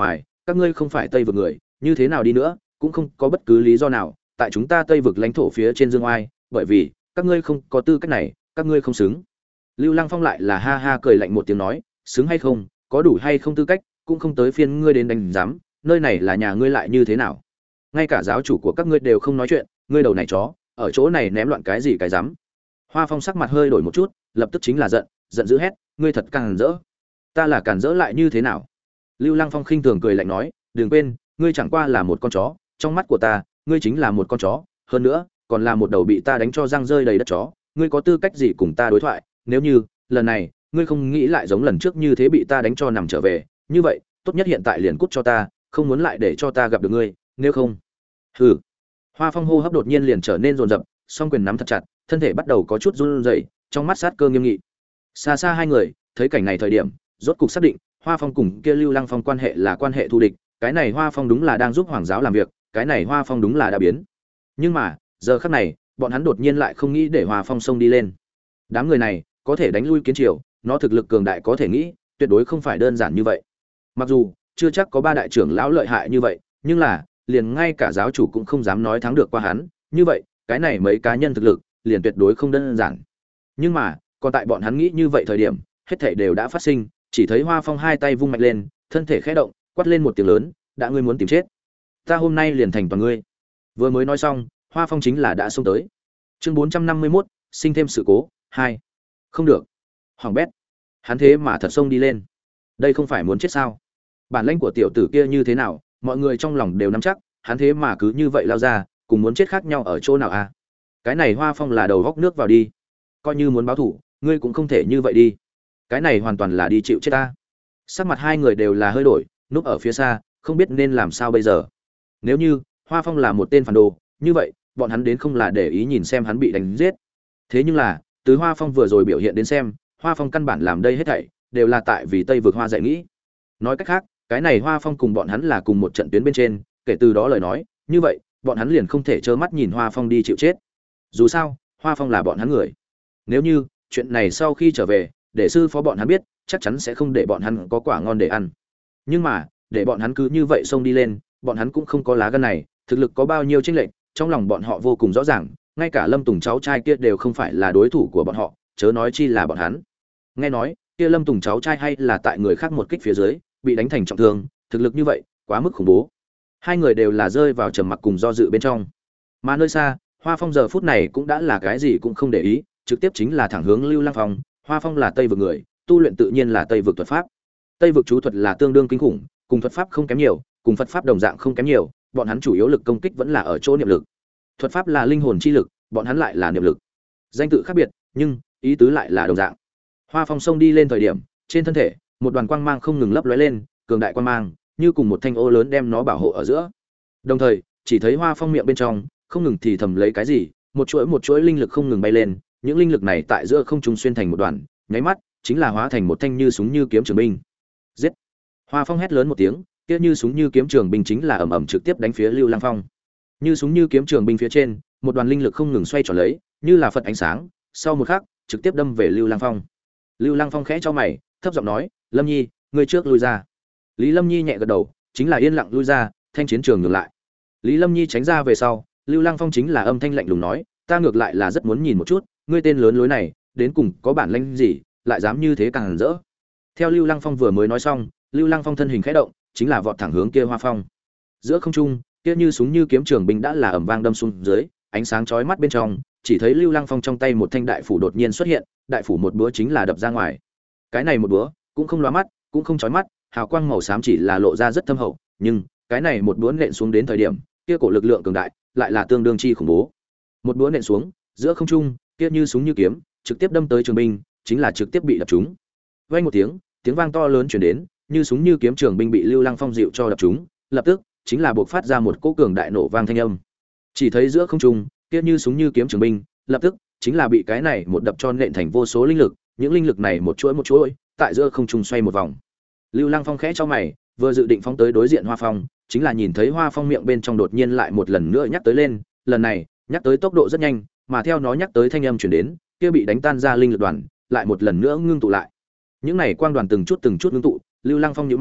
các ngươi không phải Tây vực người, như thế nào đi nữa, cũng không có bất cứ lý do nào tại chúng ta Tây vực lãnh thổ phía trên dương oai, bởi vì các ngươi không có tư cách này, các ngươi không xứng. Lưu Lăng Phong lại là ha ha cười lạnh một tiếng nói, xứng hay không, có đủ hay không tư cách, cũng không tới phiên ngươi đến đánh giám, nơi này là nhà ngươi lại như thế nào? Ngay cả giáo chủ của các ngươi đều không nói chuyện, ngươi đầu này chó, ở chỗ này ném loạn cái gì cái dám? Hoa Phong sắc mặt hơi đổi một chút, lập tức chính là giận, giận dữ hét, ngươi thật càn rỡ. Ta là càn rỡ lại như thế nào? Lưu Lăng Phong khinh thường cười lạnh nói, đừng quên, ngươi chẳng qua là một con chó, trong mắt của ta, ngươi chính là một con chó, hơn nữa, còn là một đầu bị ta đánh cho răng rơi đầy đất chó, ngươi có tư cách gì cùng ta đối thoại? Nếu như lần này ngươi không nghĩ lại giống lần trước như thế bị ta đánh cho nằm trở về, như vậy, tốt nhất hiện tại liền cút cho ta, không muốn lại để cho ta gặp được ngươi, nếu không. Hừ. Hoa Phong hô hấp đột nhiên liền trở nên rồn rập, song quyền nắm thật chặt, thân thể bắt đầu có chút run rẩy, trong mắt sát cơ nghiêm nghị. Xa xa hai người, thấy cảnh này thời điểm, rốt cục xác định, Hoa Phong cùng kia Lưu Lăng Phong quan hệ là quan hệ thù địch, cái này Hoa Phong đúng là đang giúp Hoàng giáo làm việc, cái này Hoa Phong đúng là đã biến. Nhưng mà, giờ khắc này, bọn hắn đột nhiên lại không nghĩ để Hoa Phong xông đi lên. Đám người này, có thể đánh lui kiến triều, nó thực lực cường đại có thể nghĩ, tuyệt đối không phải đơn giản như vậy. Mặc dù chưa chắc có ba đại trưởng lão lợi hại như vậy, nhưng là liền ngay cả giáo chủ cũng không dám nói thắng được qua hắn, như vậy, cái này mấy cá nhân thực lực liền tuyệt đối không đơn giản. Nhưng mà, còn tại bọn hắn nghĩ như vậy thời điểm, hết thảy đều đã phát sinh, chỉ thấy Hoa Phong hai tay vung mạnh lên, thân thể khẽ động, quát lên một tiếng lớn, đã ngươi muốn tìm chết, ta hôm nay liền thành toàn ngươi. Vừa mới nói xong, Hoa Phong chính là đã xông tới. Chương bốn trăm năm mươi mốt, sinh thêm sự cố hai. Không được. Hoàng bét. Hắn thế mà thật xông đi lên. Đây không phải muốn chết sao? Bản lĩnh của tiểu tử kia như thế nào, mọi người trong lòng đều nắm chắc, hắn thế mà cứ như vậy lao ra, cùng muốn chết khác nhau ở chỗ nào à? Cái này Hoa Phong là đầu góc nước vào đi. Coi như muốn báo thủ, ngươi cũng không thể như vậy đi. Cái này hoàn toàn là đi chịu chết ta. Sắc mặt hai người đều là hơi đổi, núp ở phía xa, không biết nên làm sao bây giờ. Nếu như Hoa Phong là một tên phản đồ, như vậy, bọn hắn đến không là để ý nhìn xem hắn bị đánh giết. Thế nhưng là, từ Hoa Phong vừa rồi biểu hiện đến xem, Hoa Phong căn bản làm đây hết thảy đều là tại vì Tây vực Hoa dạy nghĩ. Nói cách khác, cái này Hoa Phong cùng bọn hắn là cùng một trận tuyến bên trên, kể từ đó lời nói, như vậy, bọn hắn liền không thể trơ mắt nhìn Hoa Phong đi chịu chết. Dù sao, Hoa Phong là bọn hắn người. Nếu như chuyện này sau khi trở về, để sư phó bọn hắn biết, chắc chắn sẽ không để bọn hắn có quả ngon để ăn. Nhưng mà, để bọn hắn cứ như vậy xông đi lên, bọn hắn cũng không có lá gan này, thực lực có bao nhiêu chênh lệch, trong lòng bọn họ vô cùng rõ ràng, ngay cả Lâm Tùng cháu trai kia đều không phải là đối thủ của bọn họ, chớ nói chi là bọn hắn. Nghe nói, kia Lâm Tùng cháu trai hay là tại người khác một kích phía dưới, bị đánh thành trọng thương, thực lực như vậy, quá mức khủng bố. Hai người đều là rơi vào trầm mặc cùng do dự bên trong. Mà nơi xa, Hoa Phong giờ phút này cũng đã là cái gì cũng không để ý, trực tiếp chính là thẳng hướng Lưu Lăng Phong. Hoa Phong là Tây vực người, tu luyện tự nhiên là Tây vực thuật pháp. Tây vực chú thuật là tương đương kinh khủng, cùng thuật pháp không kém nhiều, cùng Phật pháp đồng dạng không kém nhiều, bọn hắn chủ yếu lực công kích vẫn là ở chỗ niệm lực. Thuật pháp là linh hồn chi lực, bọn hắn lại là niệm lực. Danh tự khác biệt, nhưng ý tứ lại là đồng dạng. Hoa Phong xông đi lên thời điểm, trên thân thể, một đoàn quang mang không ngừng lấp lóe lên, cường đại quang mang, như cùng một thanh ô lớn đem nó bảo hộ ở giữa. Đồng thời, chỉ thấy Hoa Phong miệng bên trong không ngừng thì thầm lấy cái gì, một chuỗi một chuỗi linh lực không ngừng bay lên, những linh lực này tại giữa không trung xuyên thành một đoàn, nháy mắt chính là hóa thành một thanh như súng như kiếm trường binh. Giết! Hoa Phong hét lớn một tiếng, kia như súng như kiếm trường binh chính là ầm ầm trực tiếp đánh phía Lưu Lăng Phong. Như súng như kiếm trường binh phía trên, một đoàn linh lực không ngừng xoay tròn lấy, như là Phật ánh sáng, sau một khắc, trực tiếp đâm về Lưu Lăng Phong. Lưu Lăng Phong khẽ cho mày, thấp giọng nói, "Lâm Nhi, ngươi trước lui ra." Lý Lâm Nhi nhẹ gật đầu, chính là yên lặng lui ra, thanh chiến trường ngừng lại. Lý Lâm Nhi tránh ra về sau, Lưu Lăng Phong chính là âm thanh lạnh lùng nói, "Ta ngược lại là rất muốn nhìn một chút, ngươi tên lớn lối này, đến cùng có bản lĩnh gì, lại dám như thế càng rỡ." Theo Lưu Lăng Phong vừa mới nói xong, Lưu Lăng Phong thân hình khẽ động, chính là vọt thẳng hướng kia Hoa Phong. Giữa không trung, kia như súng như kiếm trường binh đã là ầm vang đâm xuống dưới, ánh sáng chói mắt bên trong, chỉ thấy Lưu Lăng Phong trong tay một thanh đại phủ đột nhiên xuất hiện, đại phủ một búa chính là đập ra ngoài. Cái này một búa, cũng không lóa mắt, cũng không chói mắt, hào quang màu xám chỉ là lộ ra rất thâm hậu, nhưng cái này một búa nện xuống đến thời điểm, kia cổ lực lượng cường đại, lại là tương đương chi khủng bố. Một búa nện xuống, giữa không trung, kia như súng như kiếm, trực tiếp đâm tới trường binh, chính là trực tiếp bị đập trúng. Vang một tiếng, tiếng vang to lớn truyền đến, như súng như kiếm trường binh bị Lưu Lăng Phong dịu cho đập trúng, lập tức chính là bộc phát ra một cỗ cường đại nổ vang thanh âm. Chỉ thấy giữa không trung, kia như súng như kiếm trường binh, lập tức chính là bị cái này một đập cho nện thành vô số linh lực, những linh lực này một chuỗi một chuỗi, tại giữa không trung xoay một vòng. Lưu Lăng Phong khẽ cho mày, vừa dự định phóng tới đối diện Hoa Phong, chính là nhìn thấy Hoa Phong miệng bên trong đột nhiên lại một lần nữa nhắc tới lên, lần này, nhắc tới tốc độ rất nhanh, mà theo nó nhắc tới thanh âm truyền đến, kia bị đánh tan ra linh lực đoàn, lại một lần nữa ngưng tụ lại. Những này quang đoàn từng chút từng chút ngưng tụ, Lưu Lăng Phong nhíu mày,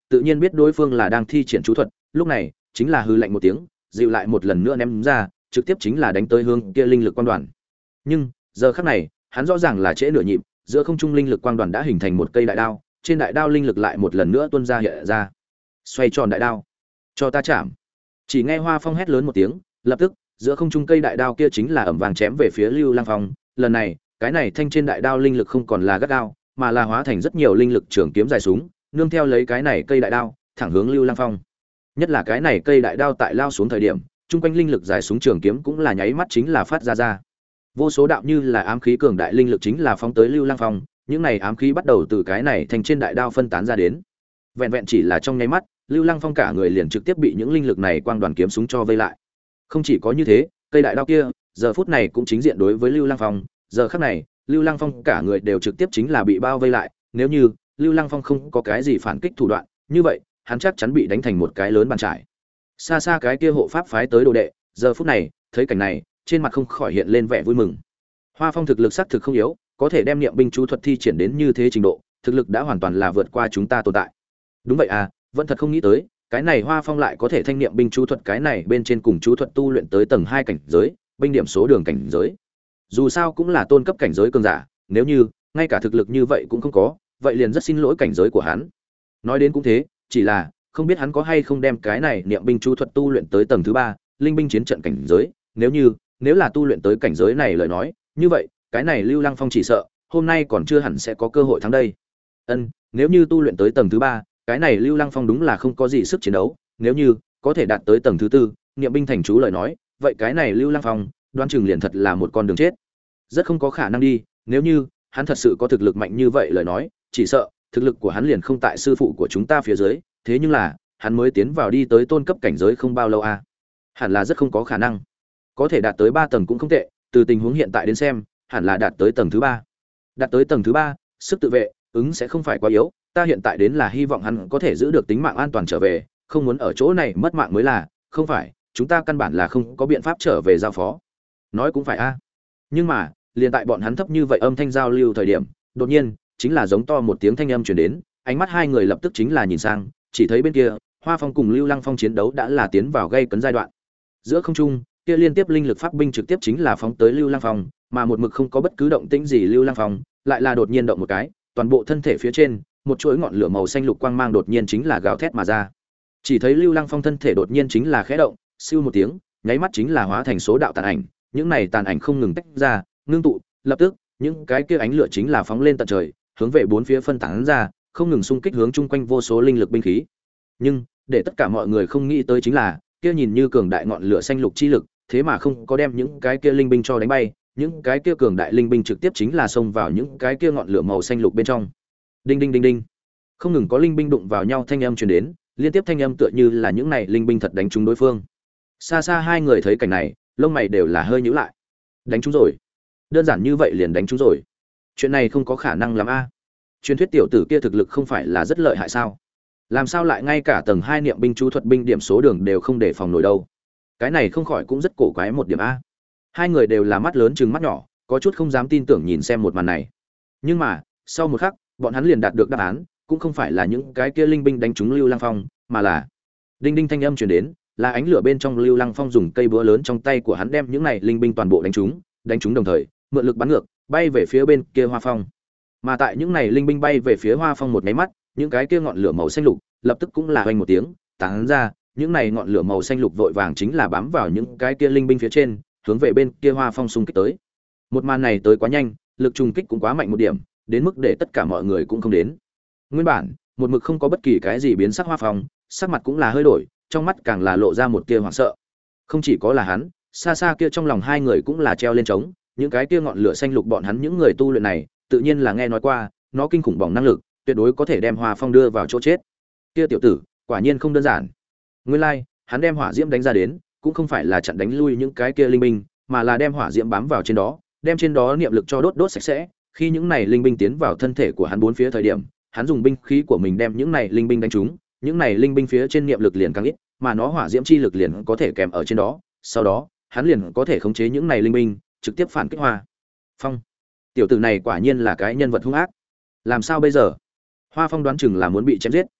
tự nhiên biết đối phương là đang thi triển chú thuật, lúc này chính là hư lạnh một tiếng, dịu lại một lần nữa ném ra, trực tiếp chính là đánh tới hướng kia linh lực quang đoàn. Nhưng giờ khắc này, hắn rõ ràng là trễ nửa nhịp, giữa không trung linh lực quang đoàn đã hình thành một cây đại đao, trên đại đao linh lực lại một lần nữa tuôn ra hiện ra. Xoay tròn đại đao, cho ta chạm. Chỉ nghe Hoa Phong hét lớn một tiếng, lập tức, giữa không trung cây đại đao kia chính là ầm vang chém về phía Lưu Lăng Phong, lần này, cái này thanh trên đại đao linh lực không còn là gắt đao, mà là hóa thành rất nhiều linh lực trường kiếm dài súng, nương theo lấy cái này cây đại đao, thẳng hướng Lưu Lăng Phong. Nhất là cái này cây đại đao tại lao xuống thời điểm, trung quanh linh lực dài súng trường kiếm cũng là nháy mắt chính là phát ra ra. Vô số đạo như là ám khí cường đại linh lực chính là phóng tới Lưu Lăng Phong, những này ám khí bắt đầu từ cái này thành trên đại đao phân tán ra đến. Vẹn vẹn chỉ là trong nháy mắt, Lưu Lăng Phong cả người liền trực tiếp bị những linh lực này quang đoàn kiếm súng cho vây lại. Không chỉ có như thế, cây đại đao kia, giờ phút này cũng chính diện đối với Lưu Lăng Phong, giờ khắc này, Lưu Lăng Phong cả người đều trực tiếp chính là bị bao vây lại, nếu như Lưu Lăng Phong không có cái gì phản kích thủ đoạn, như vậy, hắn chắc chắn bị đánh thành một cái lớn bàn trải. Xa xa cái kia hộ pháp phái tới đồ đệ, giờ phút này, thấy cảnh này, trên mặt không khỏi hiện lên vẻ vui mừng. Hoa Phong thực lực xác thực không yếu, có thể đem niệm binh chú thuật thi triển đến như thế trình độ, thực lực đã hoàn toàn là vượt qua chúng ta tồn tại. Đúng vậy à, vẫn thật không nghĩ tới, cái này Hoa Phong lại có thể thanh niệm binh chú thuật cái này bên trên cùng chú thuật tu luyện tới tầng hai cảnh giới, binh điểm số đường cảnh giới. Dù sao cũng là tôn cấp cảnh giới cường giả, nếu như ngay cả thực lực như vậy cũng không có, vậy liền rất xin lỗi cảnh giới của hắn. Nói đến cũng thế, chỉ là không biết hắn có hay không đem cái này niệm binh chú thuật tu luyện tới tầng thứ ba, linh binh chiến trận cảnh giới, nếu như nếu là tu luyện tới cảnh giới này lời nói, như vậy, cái này Lưu Lăng Phong chỉ sợ hôm nay còn chưa hẳn sẽ có cơ hội thắng đây. Ân, nếu như tu luyện tới tầng thứ ba, cái này Lưu Lăng Phong đúng là không có gì sức chiến đấu, nếu như có thể đạt tới tầng thứ tư, niệm binh thành chú lời nói, vậy cái này Lưu Lăng Phong, đoán chừng liền thật là một con đường chết. Rất không có khả năng đi, nếu như hắn thật sự có thực lực mạnh như vậy lời nói, chỉ sợ thực lực của hắn liền không tại sư phụ của chúng ta phía dưới, thế nhưng là, hắn mới tiến vào đi tới tôn cấp cảnh giới không bao lâu à? Hẳn là rất không có khả năng. Có thể đạt tới ba tầng cũng không tệ, từ tình huống hiện tại đến xem, hẳn là đạt tới tầng thứ ba. Đạt tới tầng thứ ba, sức tự vệ ứng sẽ không phải quá yếu, ta hiện tại đến là hy vọng hắn có thể giữ được tính mạng an toàn trở về, không muốn ở chỗ này mất mạng mới là, không phải, chúng ta căn bản là không có biện pháp trở về giao phó. Nói cũng phải a. Nhưng mà, liền tại bọn hắn thấp như vậy âm thanh giao lưu thời điểm, đột nhiên, chính là giống to một tiếng thanh âm truyền đến, ánh mắt hai người lập tức chính là nhìn sang, chỉ thấy bên kia, Hoa Phong cùng Lưu Lăng Phong chiến đấu đã là tiến vào gây cấn giai đoạn. Giữa không trung, kia liên tiếp linh lực pháp binh trực tiếp chính là phóng tới Lưu Lăng Phong, mà một mực không có bất cứ động tĩnh gì Lưu Lăng Phong, lại là đột nhiên động một cái, toàn bộ thân thể phía trên, một chuỗi ngọn lửa màu xanh lục quang mang đột nhiên chính là gào thét mà ra. Chỉ thấy Lưu Lăng Phong thân thể đột nhiên chính là khẽ động, siêu một tiếng, nháy mắt chính là hóa thành số đạo tàn ảnh, những này tàn ảnh không ngừng tách ra, ngưng tụ, lập tức, những cái kia ánh lửa chính là phóng lên tận trời, hướng về bốn phía phân tán ra, không ngừng xung kích hướng chung quanh vô số linh lực binh khí. Nhưng, để tất cả mọi người không nghĩ tới chính là, kia nhìn như cường đại ngọn lửa xanh lục chi lực, thế mà không có đem những cái kia linh binh cho đánh bay, những cái kia cường đại linh binh trực tiếp chính là xông vào những cái kia ngọn lửa màu xanh lục bên trong. Đinh đinh đinh đinh. Không ngừng có linh binh đụng vào nhau thanh âm truyền đến, liên tiếp thanh âm tựa như là những này linh binh thật đánh trúng đối phương. Xa xa hai người thấy cảnh này, lông mày đều là hơi nhíu lại. Đánh trúng rồi? Đơn giản như vậy liền đánh trúng rồi? Chuyện này không có khả năng lắm a. Truyền thuyết tiểu tử kia thực lực không phải là rất lợi hại sao? Làm sao lại ngay cả tầng hai niệm binh chú thuật binh điểm số đường đều không để phòng nổi đâu? Cái này không khỏi cũng rất cổ quái một điểm a. Hai người đều là mắt lớn trừng mắt nhỏ, có chút không dám tin tưởng nhìn xem một màn này. Nhưng mà, sau một khắc, bọn hắn liền đạt được đáp án, cũng không phải là những cái kia linh binh đánh trúng Lưu Lăng Phong, mà là đinh đinh thanh âm truyền đến, là ánh lửa bên trong Lưu Lăng Phong dùng cây búa lớn trong tay của hắn đem những này linh binh toàn bộ đánh trúng, đánh trúng đồng thời, mượn lực bắn ngược, bay về phía bên kia Hoa Phong. Mà tại những này linh binh bay về phía Hoa Phong một cái mắt, những cái kia ngọn lửa màu xanh lục, lập tức cũng là hoành một tiếng, tán ra, những này ngọn lửa màu xanh lục vội vàng chính là bám vào những cái kia linh binh phía trên, hướng về bên kia Hoa Phong xung kích tới. Một màn này tới quá nhanh, lực trùng kích cũng quá mạnh một điểm, đến mức để tất cả mọi người cũng không đến. Nguyên bản, một mực không có bất kỳ cái gì biến sắc Hoa Phong, sắc mặt cũng là hơi đổi, trong mắt càng là lộ ra một tia hoảng sợ. Không chỉ có là hắn, xa xa kia trong lòng hai người cũng là treo lên trống, những cái kia ngọn lửa xanh lục bọn hắn những người tu luyện này, tự nhiên là nghe nói qua, nó kinh khủng bỏng năng lực, tuyệt đối có thể đem Hoa Phong đưa vào chỗ chết. Kia tiểu tử, quả nhiên không đơn giản. Nguyên lai, like, hắn đem hỏa diễm đánh ra đến, cũng không phải là chặn đánh lui những cái kia linh binh, mà là đem hỏa diễm bám vào trên đó, đem trên đó niệm lực cho đốt đốt sạch sẽ. Khi những này linh binh tiến vào thân thể của hắn bốn phía thời điểm, hắn dùng binh khí của mình đem những này linh binh đánh trúng, những này linh binh phía trên niệm lực liền càng ít, mà nó hỏa diễm chi lực liền có thể kèm ở trên đó, sau đó, hắn liền có thể khống chế những này linh binh, trực tiếp phản kích Hoa Phong. Tiểu tử này quả nhiên là cái nhân vật hung ác. Làm sao bây giờ? Hoa Phong đoán chừng là muốn bị chém giết.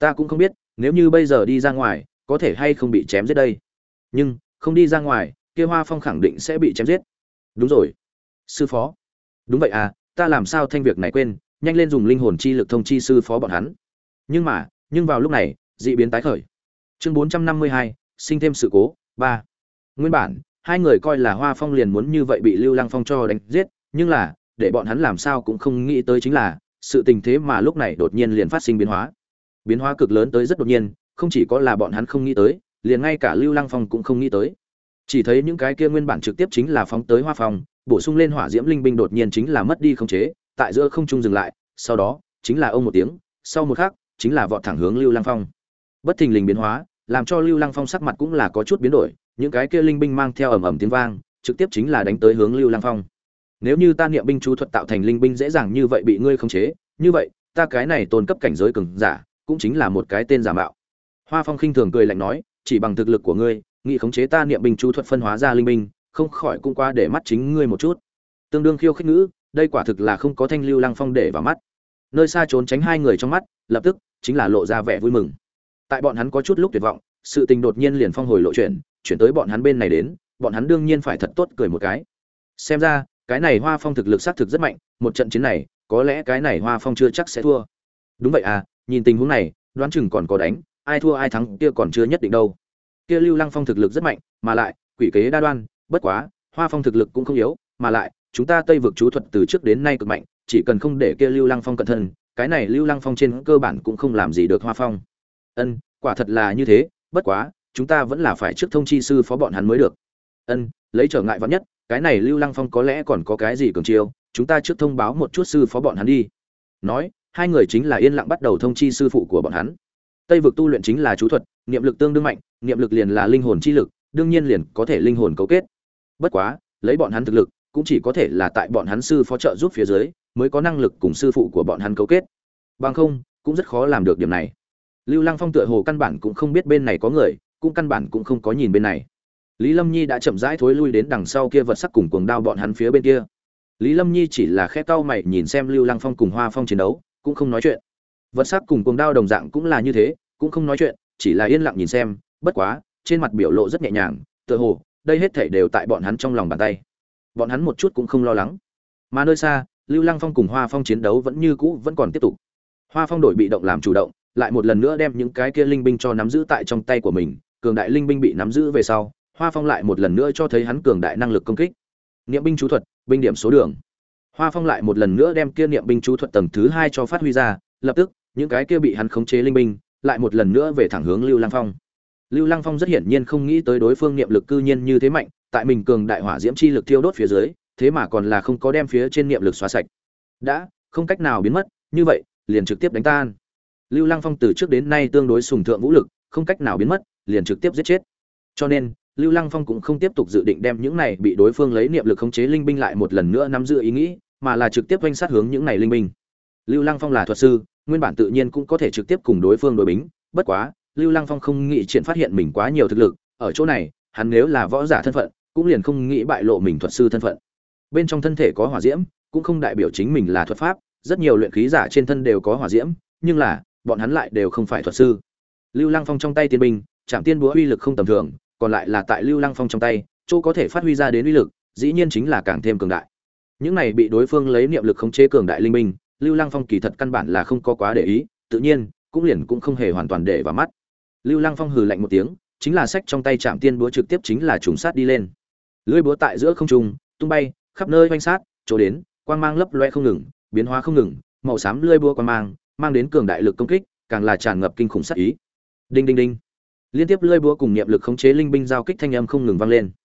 ta cũng không biết nếu như bây giờ đi ra ngoài có thể hay không bị chém giết đây, nhưng không đi ra ngoài kia Hoa Phong khẳng định sẽ bị chém giết. Đúng rồi, sư phó. Đúng vậy à, ta làm sao thanh việc này quên, nhanh lên dùng linh hồn chi lực thông chi sư phó bọn hắn. Nhưng mà nhưng vào lúc này dị biến tái khởi. Chương bốn trăm năm mươi hai, sinh thêm sự cố ba. Nguyên bản hai người coi là Hoa Phong liền muốn như vậy bị Lưu Lăng Phong cho đánh giết, nhưng là để bọn hắn làm sao cũng không nghĩ tới chính là sự tình thế mà lúc này đột nhiên liền phát sinh biến hóa. Biến hóa cực lớn tới rất đột nhiên, không chỉ có là bọn hắn không nghĩ tới, liền ngay cả Lưu Lăng Phong cũng không nghĩ tới. Chỉ thấy những cái kia nguyên bản trực tiếp chính là phóng tới Hoa Phong, bổ sung lên hỏa diễm linh binh đột nhiên chính là mất đi khống chế, tại giữa không trung dừng lại, sau đó chính là ông một tiếng, sau một khắc chính là vọt thẳng hướng Lưu Lăng Phong. Bất thình lình biến hóa, làm cho Lưu Lăng Phong sắc mặt cũng là có chút biến đổi, những cái kia linh binh mang theo ầm ầm tiếng vang, trực tiếp chính là đánh tới hướng Lưu Lăng Phong. Nếu như ta niệm binh chú thuật tạo thành linh binh dễ dàng như vậy bị ngươi khống chế, như vậy, ta cái này tôn cấp cảnh giới cường giả, cũng chính là một cái tên giả mạo. Hoa Phong khinh thường cười lạnh nói, chỉ bằng thực lực của ngươi, nghị khống chế ta niệm binh chú thuật phân hóa ra linh binh, không khỏi cũng qua để mắt chính ngươi một chút. Tương đương khiêu khích ngữ, đây quả thực là không có thanh Lưu Lăng Phong để vào mắt. Nơi xa trốn tránh hai người trong mắt, lập tức chính là lộ ra vẻ vui mừng. Tại bọn hắn có chút lúc tuyệt vọng, sự tình đột nhiên liền phong hồi lộ chuyển, chuyển tới bọn hắn bên này đến, bọn hắn đương nhiên phải thật tốt cười một cái. Xem ra, cái này Hoa Phong thực lực xác thực rất mạnh, một trận chiến này, có lẽ cái này Hoa Phong chưa chắc sẽ thua. Đúng vậy à, nhìn tình huống này, đoán chừng còn có đánh, ai thua ai thắng kia còn chưa nhất định đâu. Kia Lưu Lăng Phong thực lực rất mạnh, mà lại quỷ kế đa đoan, bất quá, Hoa Phong thực lực cũng không yếu, mà lại, chúng ta Tây vực chú thuật từ trước đến nay cực mạnh, chỉ cần không để kia Lưu Lăng Phong cẩn thận, cái này Lưu Lăng Phong trên cơ bản cũng không làm gì được Hoa Phong. Ân, quả thật là như thế, bất quá, chúng ta vẫn là phải trước thông chi sư phó bọn hắn mới được. Ân, lấy trở ngại vạn nhất, cái này Lưu Lăng Phong có lẽ còn có cái gì cường chiêu, chúng ta trước thông báo một chút sư phó bọn hắn đi. Nói, hai người chính là yên lặng bắt đầu thông chi sư phụ của bọn hắn. Tây vực tu luyện chính là chú thuật, niệm lực tương đương mạnh, niệm lực liền là linh hồn chi lực, đương nhiên liền có thể linh hồn cấu kết. Bất quá, lấy bọn hắn thực lực, cũng chỉ có thể là tại bọn hắn sư phó trợ giúp phía dưới, mới có năng lực cùng sư phụ của bọn hắn cấu kết. Bằng không, cũng rất khó làm được điểm này. Lưu Lăng Phong tựa hồ căn bản cũng không biết bên này có người, cũng căn bản cũng không có nhìn bên này. Lý Lâm Nhi đã chậm rãi thối lui đến đằng sau kia vật sắc cùng cuồng đao bọn hắn phía bên kia. Lý Lâm Nhi chỉ là khẽ cau mày nhìn xem Lưu Lăng Phong cùng Hoa Phong chiến đấu, cũng không nói chuyện. Vật sắc cùng cuồng đao đồng dạng cũng là như thế, cũng không nói chuyện, chỉ là yên lặng nhìn xem, bất quá, trên mặt biểu lộ rất nhẹ nhàng, tựa hồ đây hết thảy đều tại bọn hắn trong lòng bàn tay. Bọn hắn một chút cũng không lo lắng. Mà nơi xa, Lưu Lăng Phong cùng Hoa Phong chiến đấu vẫn như cũ vẫn còn tiếp tục. Hoa Phong đổi bị động làm chủ động, lại một lần nữa đem những cái kia linh binh cho nắm giữ tại trong tay của mình, cường đại linh binh bị nắm giữ về sau, Hoa Phong lại một lần nữa cho thấy hắn cường đại năng lực công kích. Niệm binh chú thuật, binh điểm số đường. Hoa Phong lại một lần nữa đem kia niệm binh chú thuật tầng thứ hai cho phát huy ra, lập tức, những cái kia bị hắn khống chế linh binh, lại một lần nữa về thẳng hướng Lưu Lăng Phong. Lưu Lăng Phong rất hiển nhiên không nghĩ tới đối phương niệm lực cư nhiên như thế mạnh, tại mình cường đại hỏa diễm chi lực thiêu đốt phía dưới, thế mà còn là không có đem phía trên niệm lực xóa sạch. Đã, không cách nào biến mất, như vậy, liền trực tiếp đánh tan. Lưu Lăng Phong từ trước đến nay tương đối sùng thượng vũ lực, không cách nào biến mất, liền trực tiếp giết chết. Cho nên, Lưu Lăng Phong cũng không tiếp tục dự định đem những này bị đối phương lấy niệm lực khống chế linh binh lại một lần nữa nắm giữ ý nghĩ, mà là trực tiếp oanh sát hướng những này linh binh. Lưu Lăng Phong là thuật sư, nguyên bản tự nhiên cũng có thể trực tiếp cùng đối phương đối bính, bất quá, Lưu Lăng Phong không nghĩ triển phát hiện mình quá nhiều thực lực, ở chỗ này, hắn nếu là võ giả thân phận, cũng liền không nghĩ bại lộ mình thuật sư thân phận. Bên trong thân thể có hỏa diễm, cũng không đại biểu chính mình là thuật pháp, rất nhiều luyện khí giả trên thân đều có hỏa diễm, nhưng là, bọn hắn lại đều không phải thuật sư. Lưu Lăng Phong trong tay tiên binh, Trảm Tiên búa uy lực không tầm thường, còn lại là tại Lưu Lăng Phong trong tay, chỗ có thể phát huy ra đến uy lực, dĩ nhiên chính là càng thêm cường đại. Những này bị đối phương lấy niệm lực khống chế cường đại linh binh, Lưu Lăng Phong kỳ thật căn bản là không có quá để ý, tự nhiên, cũng liền cũng không hề hoàn toàn để vào mắt. Lưu Lăng Phong hừ lạnh một tiếng, chính là xách trong tay Trảm Tiên búa trực tiếp chính là trùng sát đi lên. Lưỡi búa tại giữa không trung, tung bay, khắp nơi oanh sát, chỗ đến, quang mang lấp loe không ngừng, biến hóa không ngừng, màu xám lưỡi búa quang mang, mang đến cường đại lực công kích, càng là tràn ngập kinh khủng sát ý. Đinh đinh đinh. Liên tiếp lưỡi búa cùng niệm lực khống chế linh binh giao kích thanh âm không ngừng vang lên.